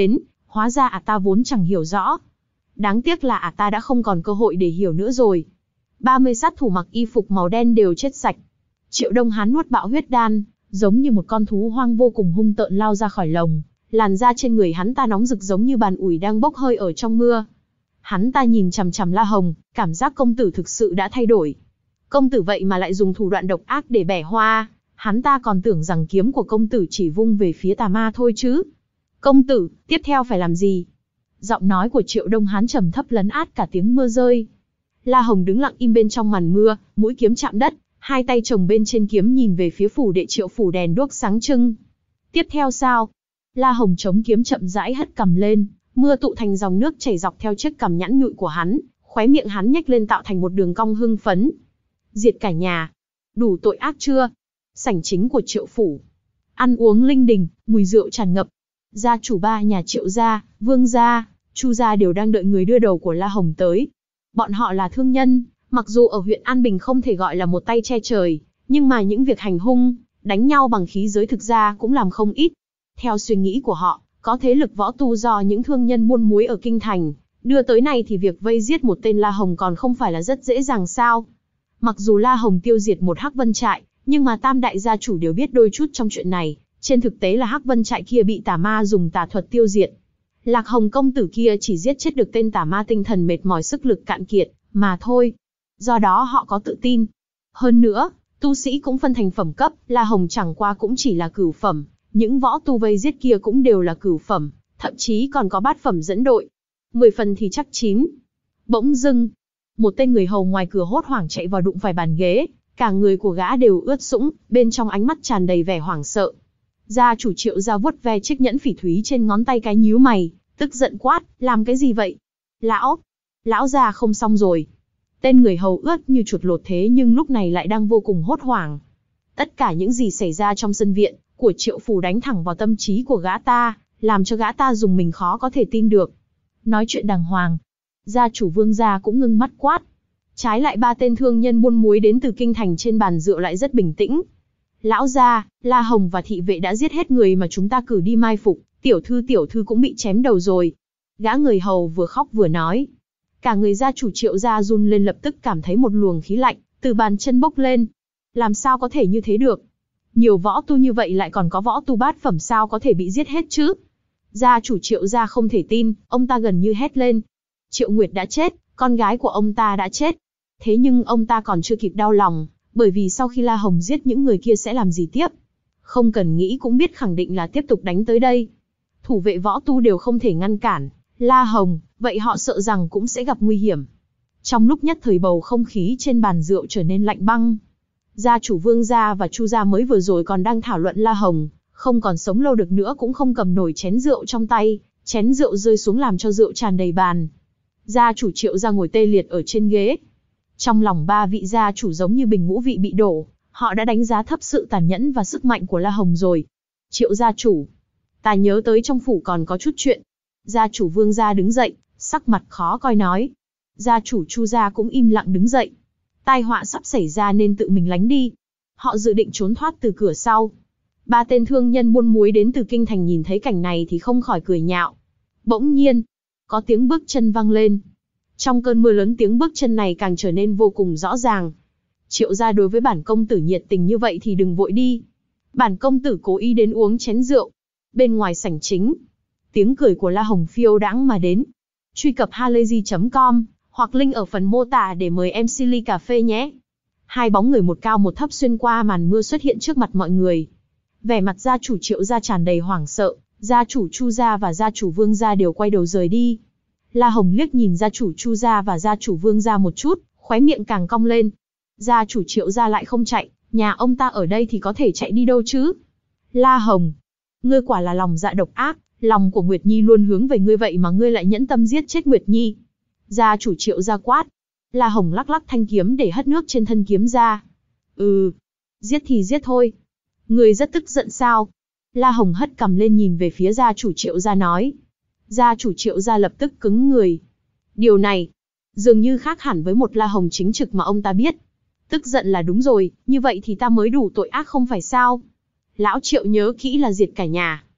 hóa ra ả ta vốn chẳng hiểu rõ. Đáng tiếc là ả ta đã không còn cơ hội để hiểu nữa rồi. ba mươi sát thủ mặc y phục màu đen đều chết sạch. Triệu Đông Hán nuốt bạo huyết đan, giống như một con thú hoang vô cùng hung tợn lao ra khỏi lồng. Làn da trên người hắn ta nóng rực giống như bàn ủi đang bốc hơi ở trong mưa. Hắn ta nhìn chằm chằm La Hồng, cảm giác công tử thực sự đã thay đổi. Công tử vậy mà lại dùng thủ đoạn độc ác để bẻ hoa, hắn ta còn tưởng rằng kiếm của công tử chỉ vung về phía tà ma thôi chứ. Công tử, tiếp theo phải làm gì? Giọng nói của Triệu Đông Hán trầm thấp lấn át cả tiếng mưa rơi. La Hồng đứng lặng im bên trong màn mưa, mũi kiếm chạm đất, hai tay chồng bên trên kiếm nhìn về phía phủ đệ Triệu phủ đèn đuốc sáng trưng. Tiếp theo sao? La Hồng chống kiếm chậm rãi hất cằm lên, mưa tụ thành dòng nước chảy dọc theo chiếc cằm nhẵn nhụi của hắn, khóe miệng hắn nhếch lên tạo thành một đường cong hưng phấn. Diệt cả nhà, đủ tội ác chưa? Sảnh chính của Triệu phủ, ăn uống linh đình, mùi rượu tràn ngập. Gia chủ ba nhà Triệu gia, Vương gia, Chu gia đều đang đợi người đưa đầu của La Hồng tới. Bọn họ là thương nhân, mặc dù ở huyện An Bình không thể gọi là một tay che trời, nhưng mà những việc hành hung, đánh nhau bằng khí giới thực ra cũng làm không ít. Theo suy nghĩ của họ, có thế lực võ tu do những thương nhân buôn muối ở kinh thành đưa tới này thì việc vây giết một tên La Hồng còn không phải là rất dễ dàng sao? Mặc dù La Hồng tiêu diệt một Hắc Vân trại, nhưng mà tam đại gia chủ đều biết đôi chút trong chuyện này. Trên thực tế là Hắc Vân trại kia bị tà ma dùng tà thuật tiêu diệt. Lạc Hồng công tử kia chỉ giết chết được tên tà ma tinh thần mệt mỏi sức lực cạn kiệt, mà thôi. Do đó họ có tự tin. Hơn nữa, tu sĩ cũng phân thành phẩm cấp, La Hồng chẳng qua cũng chỉ là cửu phẩm. Những võ tu vây giết kia cũng đều là cửu phẩm, thậm chí còn có bát phẩm dẫn đội. Mười phần thì chắc chín. Bỗng dưng, một tên người hầu ngoài cửa hốt hoảng chạy vào đụng phải bàn ghế, cả người của gã đều ướt sũng, bên trong ánh mắt tràn đầy vẻ hoảng sợ. Gia chủ Triệu gia vuốt ve chiếc nhẫn phỉ thúy trên ngón tay cái nhíu mày, tức giận quát, làm cái gì vậy? Lão, lão gia không xong rồi. Tên người hầu ướt như chuột lột thế nhưng lúc này lại đang vô cùng hốt hoảng. Tất cả những gì xảy ra trong sân viện của Triệu phủ đánh thẳng vào tâm trí của gã ta, làm cho gã ta dùng mình khó có thể tin được. Nói chuyện đàng hoàng. Gia chủ Vương gia cũng ngưng mắt quát. Trái lại ba tên thương nhân buôn muối đến từ kinh thành trên bàn rượu lại rất bình tĩnh. Lão gia, La Hồng và thị vệ đã giết hết người mà chúng ta cử đi mai phục, tiểu thư tiểu thư cũng bị chém đầu rồi. Gã người hầu vừa khóc vừa nói. Cả người gia chủ Triệu gia run lên, lập tức cảm thấy một luồng khí lạnh từ bàn chân bốc lên. Làm sao có thể như thế được? Nhiều võ tu như vậy lại còn có võ tu bát phẩm sao có thể bị giết hết chứ? Gia chủ Triệu gia không thể tin, ông ta gần như hét lên. Triệu Nguyệt đã chết, con gái của ông ta đã chết. Thế nhưng ông ta còn chưa kịp đau lòng, bởi vì sau khi La Hồng giết những người kia sẽ làm gì tiếp? Không cần nghĩ cũng biết khẳng định là tiếp tục đánh tới đây. Thủ vệ võ tu đều không thể ngăn cản La Hồng, vậy họ sợ rằng cũng sẽ gặp nguy hiểm. Trong lúc nhất thời bầu không khí trên bàn rượu trở nên lạnh băng. Gia chủ Vương gia và Chu gia mới vừa rồi còn đang thảo luận La Hồng, không còn sống lâu được nữa cũng không cầm nổi chén rượu trong tay, chén rượu rơi xuống làm cho rượu tràn đầy bàn. Gia chủ Triệu gia ngồi tê liệt ở trên ghế. Trong lòng ba vị gia chủ giống như bình ngũ vị bị đổ, họ đã đánh giá thấp sự tàn nhẫn và sức mạnh của La Hồng rồi. Triệu gia chủ, ta nhớ tới trong phủ còn có chút chuyện. Gia chủ Vương gia đứng dậy, sắc mặt khó coi nói. Gia chủ Chu gia cũng im lặng đứng dậy. Tai họa sắp xảy ra nên tự mình lánh đi. Họ dự định trốn thoát từ cửa sau. Ba tên thương nhân buôn muối đến từ kinh thành nhìn thấy cảnh này thì không khỏi cười nhạo. Bỗng nhiên, có tiếng bước chân vang lên. Trong cơn mưa lớn tiếng bước chân này càng trở nên vô cùng rõ ràng. Triệu gia đối với bản công tử nhiệt tình như vậy thì đừng vội đi. Bản công tử cố ý đến uống chén rượu. Bên ngoài sảnh chính, tiếng cười của La Hồng phiêu đãng mà đến. Truy cập halayzi chấm com hoặc link ở phần mô tả để mời em xê ly cà phê nhé. Hai bóng người một cao một thấp xuyên qua màn mưa xuất hiện trước mặt mọi người. Vẻ mặt gia chủ Triệu gia tràn đầy hoảng sợ, gia chủ Chu gia và gia chủ Vương gia đều quay đầu rời đi. La Hồng liếc nhìn gia chủ Chu gia và gia chủ Vương gia một chút, khóe miệng càng cong lên. Gia chủ Triệu gia lại không chạy, nhà ông ta ở đây thì có thể chạy đi đâu chứ? La Hồng, ngươi quả là lòng dạ độc ác, lòng của Nguyệt Nhi luôn hướng về ngươi vậy mà ngươi lại nhẫn tâm giết chết Nguyệt Nhi. Gia chủ Triệu gia quát. La Hồng lắc lắc thanh kiếm để hất nước trên thân kiếm ra. Ừ, giết thì giết thôi. Ngươi rất tức giận sao? La Hồng hất cằm lên nhìn về phía gia chủ Triệu gia nói. Gia chủ Triệu gia lập tức cứng người. Điều này, dường như khác hẳn với một La Hồng chính trực mà ông ta biết. Tức giận là đúng rồi, như vậy thì ta mới đủ tội ác không phải sao? Lão Triệu nhớ kỹ là diệt cả nhà.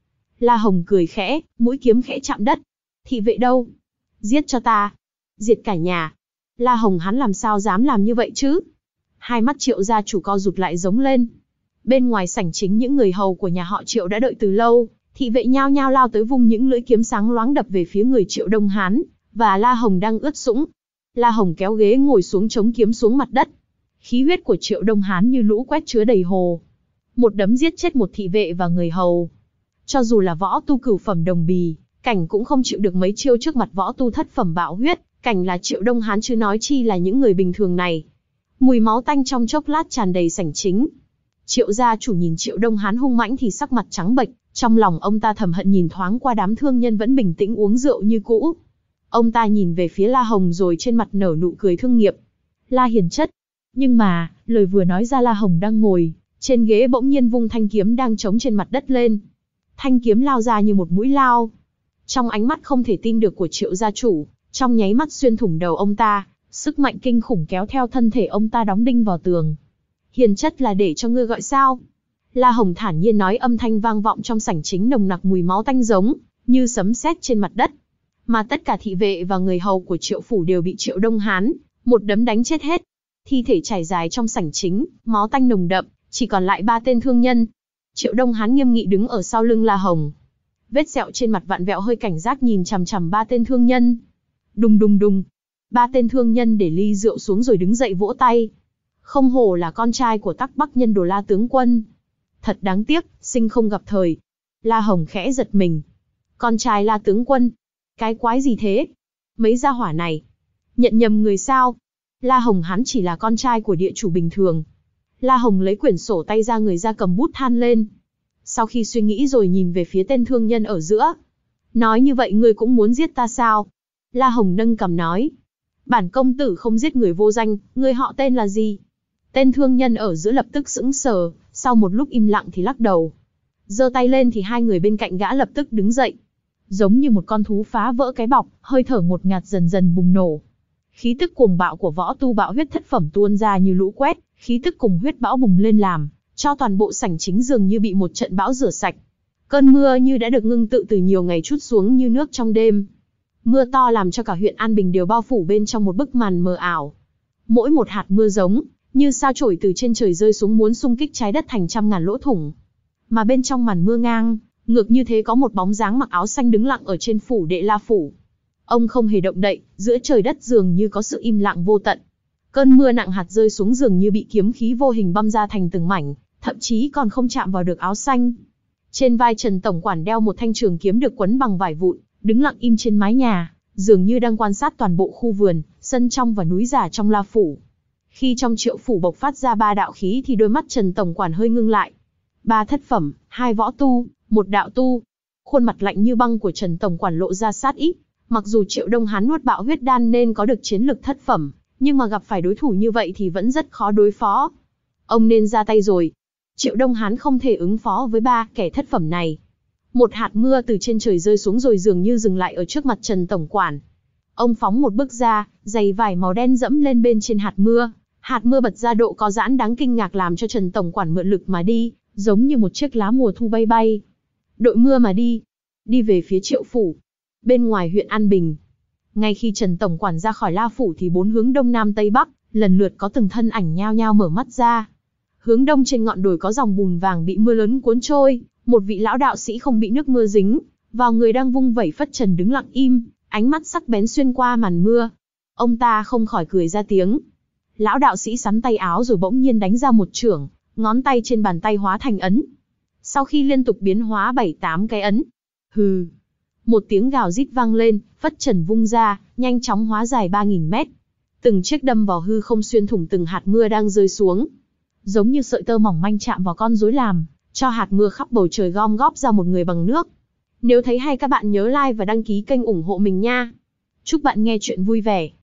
La Hồng cười khẽ, mũi kiếm khẽ chạm đất. Thị vệ đâu? Giết cho ta. Diệt cả nhà. La Hồng hắn làm sao dám làm như vậy chứ? Hai mắt Triệu gia chủ co rụt lại giống lên. Bên ngoài sảnh chính những người hầu của nhà họ Triệu đã đợi từ lâu, thị vệ nhao nhao lao tới vung những lưỡi kiếm sáng loáng đập về phía người Triệu Đông Hán, và La Hồng đang ướt sũng. La Hồng kéo ghế ngồi xuống chống kiếm xuống mặt đất. Khí huyết của Triệu Đông Hán như lũ quét chứa đầy hồ. Một đấm giết chết một thị vệ và người hầu. Cho dù là võ tu cửu phẩm đồng bì, Cảnh cũng không chịu được mấy chiêu trước mặt võ tu thất phẩm bạo huyết. Cảnh là Triệu Đông Hán chứ nói chi là những người bình thường này. Mùi máu tanh trong chốc lát tràn đầy sảnh chính. Triệu gia chủ nhìn Triệu Đông Hán hung mãnh thì sắc mặt trắng bệch, trong lòng ông ta thầm hận nhìn thoáng qua đám thương nhân vẫn bình tĩnh uống rượu như cũ. Ông ta nhìn về phía La Hồng rồi trên mặt nở nụ cười thương nghiệp. La hiền chất. Nhưng mà, lời vừa nói ra La Hồng đang ngồi trên ghế bỗng nhiên vung thanh kiếm đang trống trên mặt đất lên. Thanh kiếm lao ra như một mũi lao. Trong ánh mắt không thể tin được của Triệu gia chủ, trong nháy mắt xuyên thủng đầu ông ta, sức mạnh kinh khủng kéo theo thân thể ông ta đóng đinh vào tường. Hiền chất là để cho ngươi gọi sao? La Hồng thản nhiên nói, âm thanh vang vọng trong sảnh chính nồng nặc mùi máu tanh giống như sấm sét trên mặt đất. Mà tất cả thị vệ và người hầu của Triệu phủ đều bị Triệu Đông Hán một đấm đánh chết hết. Thi thể trải dài trong sảnh chính, máu tanh nồng đậm, chỉ còn lại ba tên thương nhân. Triệu Đông Hán nghiêm nghị đứng ở sau lưng La Hồng. Vết sẹo trên mặt vặn vẹo hơi cảnh giác nhìn chằm chằm ba tên thương nhân. Đùng đùng đùng. Ba tên thương nhân để ly rượu xuống rồi đứng dậy vỗ tay. Không hổ là con trai của Tắc Bắc nhân đồ La tướng quân. Thật đáng tiếc, sinh không gặp thời. La Hồng khẽ giật mình. Con trai La tướng quân? Cái quái gì thế? Mấy gia hỏa này nhận nhầm người sao? La Hồng hắn chỉ là con trai của địa chủ bình thường. La Hồng lấy quyển sổ tay ra người ra cầm bút than lên. Sau khi suy nghĩ rồi nhìn về phía tên thương nhân ở giữa. Nói như vậy ngươi cũng muốn giết ta sao? La Hồng nâng cằm nói. Bản công tử không giết người vô danh, ngươi họ tên là gì? Tên thương nhân ở giữa lập tức sững sờ, sau một lúc im lặng thì lắc đầu. Giơ tay lên thì hai người bên cạnh gã lập tức đứng dậy. Giống như một con thú phá vỡ cái bọc, hơi thở ngột ngạt dần dần bùng nổ. Khí tức cuồng bạo của võ tu bạo huyết thất phẩm tuôn ra như lũ quét, khí tức cùng huyết bão bùng lên làm cho toàn bộ sảnh chính dường như bị một trận bão rửa sạch. Cơn mưa như đã được ngưng tụ từ nhiều ngày trút xuống như nước trong đêm. Mưa to làm cho cả huyện An Bình đều bao phủ bên trong một bức màn mờ ảo. Mỗi một hạt mưa giống như sao chổi từ trên trời rơi xuống muốn xung kích trái đất thành trăm ngàn lỗ thủng. Mà bên trong màn mưa ngang, ngược như thế có một bóng dáng mặc áo xanh đứng lặng ở trên phủ Đệ La phủ. Ông không hề động đậy, giữa trời đất dường như có sự im lặng vô tận. Cơn mưa nặng hạt rơi xuống dường như bị kiếm khí vô hình băm ra thành từng mảnh, thậm chí còn không chạm vào được áo xanh. Trên vai Trần tổng quản đeo một thanh trường kiếm được quấn bằng vải vụn, đứng lặng im trên mái nhà, dường như đang quan sát toàn bộ khu vườn, sân trong và núi giả trong La phủ. Khi trong Triệu phủ bộc phát ra ba đạo khí thì đôi mắt Trần tổng quản hơi ngưng lại. Ba thất phẩm, hai võ tu, một đạo tu. Khuôn mặt lạnh như băng của Trần tổng quản lộ ra sát ý. Mặc dù Triệu Đông Hán nuốt bạo huyết đan nên có được chiến lực thất phẩm, nhưng mà gặp phải đối thủ như vậy thì vẫn rất khó đối phó. Ông nên ra tay rồi. Triệu Đông Hán không thể ứng phó với ba kẻ thất phẩm này. Một hạt mưa từ trên trời rơi xuống rồi dường như dừng lại ở trước mặt Trần tổng quản. Ông phóng một bước ra, giày vải màu đen dẫm lên bên trên hạt mưa. Hạt mưa bật ra độ có giãn đáng kinh ngạc làm cho Trần tổng quản mượn lực mà đi, giống như một chiếc lá mùa thu bay bay. Đội mưa mà đi, đi về phía Triệu phủ. Bên ngoài huyện An Bình, ngay khi Trần tổng quản ra khỏi La phủ thì bốn hướng đông nam tây bắc, lần lượt có từng thân ảnh nhao nhao mở mắt ra. Hướng đông trên ngọn đồi có dòng bùn vàng bị mưa lớn cuốn trôi, một vị lão đạo sĩ không bị nước mưa dính, vào người đang vung vẩy phất trần đứng lặng im, ánh mắt sắc bén xuyên qua màn mưa. Ông ta không khỏi cười ra tiếng. Lão đạo sĩ sắn tay áo rồi bỗng nhiên đánh ra một chưởng, ngón tay trên bàn tay hóa thành ấn. Sau khi liên tục biến hóa bảy tám cái ấn, hừ, một tiếng gào rít vang lên, phất trần vung ra, nhanh chóng hóa dài ba nghìn mét. Từng chiếc đâm vào hư không xuyên thủng từng hạt mưa đang rơi xuống. Giống như sợi tơ mỏng manh chạm vào con rối làm cho hạt mưa khắp bầu trời gom góp ra một người bằng nước. Nếu thấy hay các bạn nhớ like và đăng ký kênh ủng hộ mình nha. Chúc bạn nghe chuyện vui vẻ.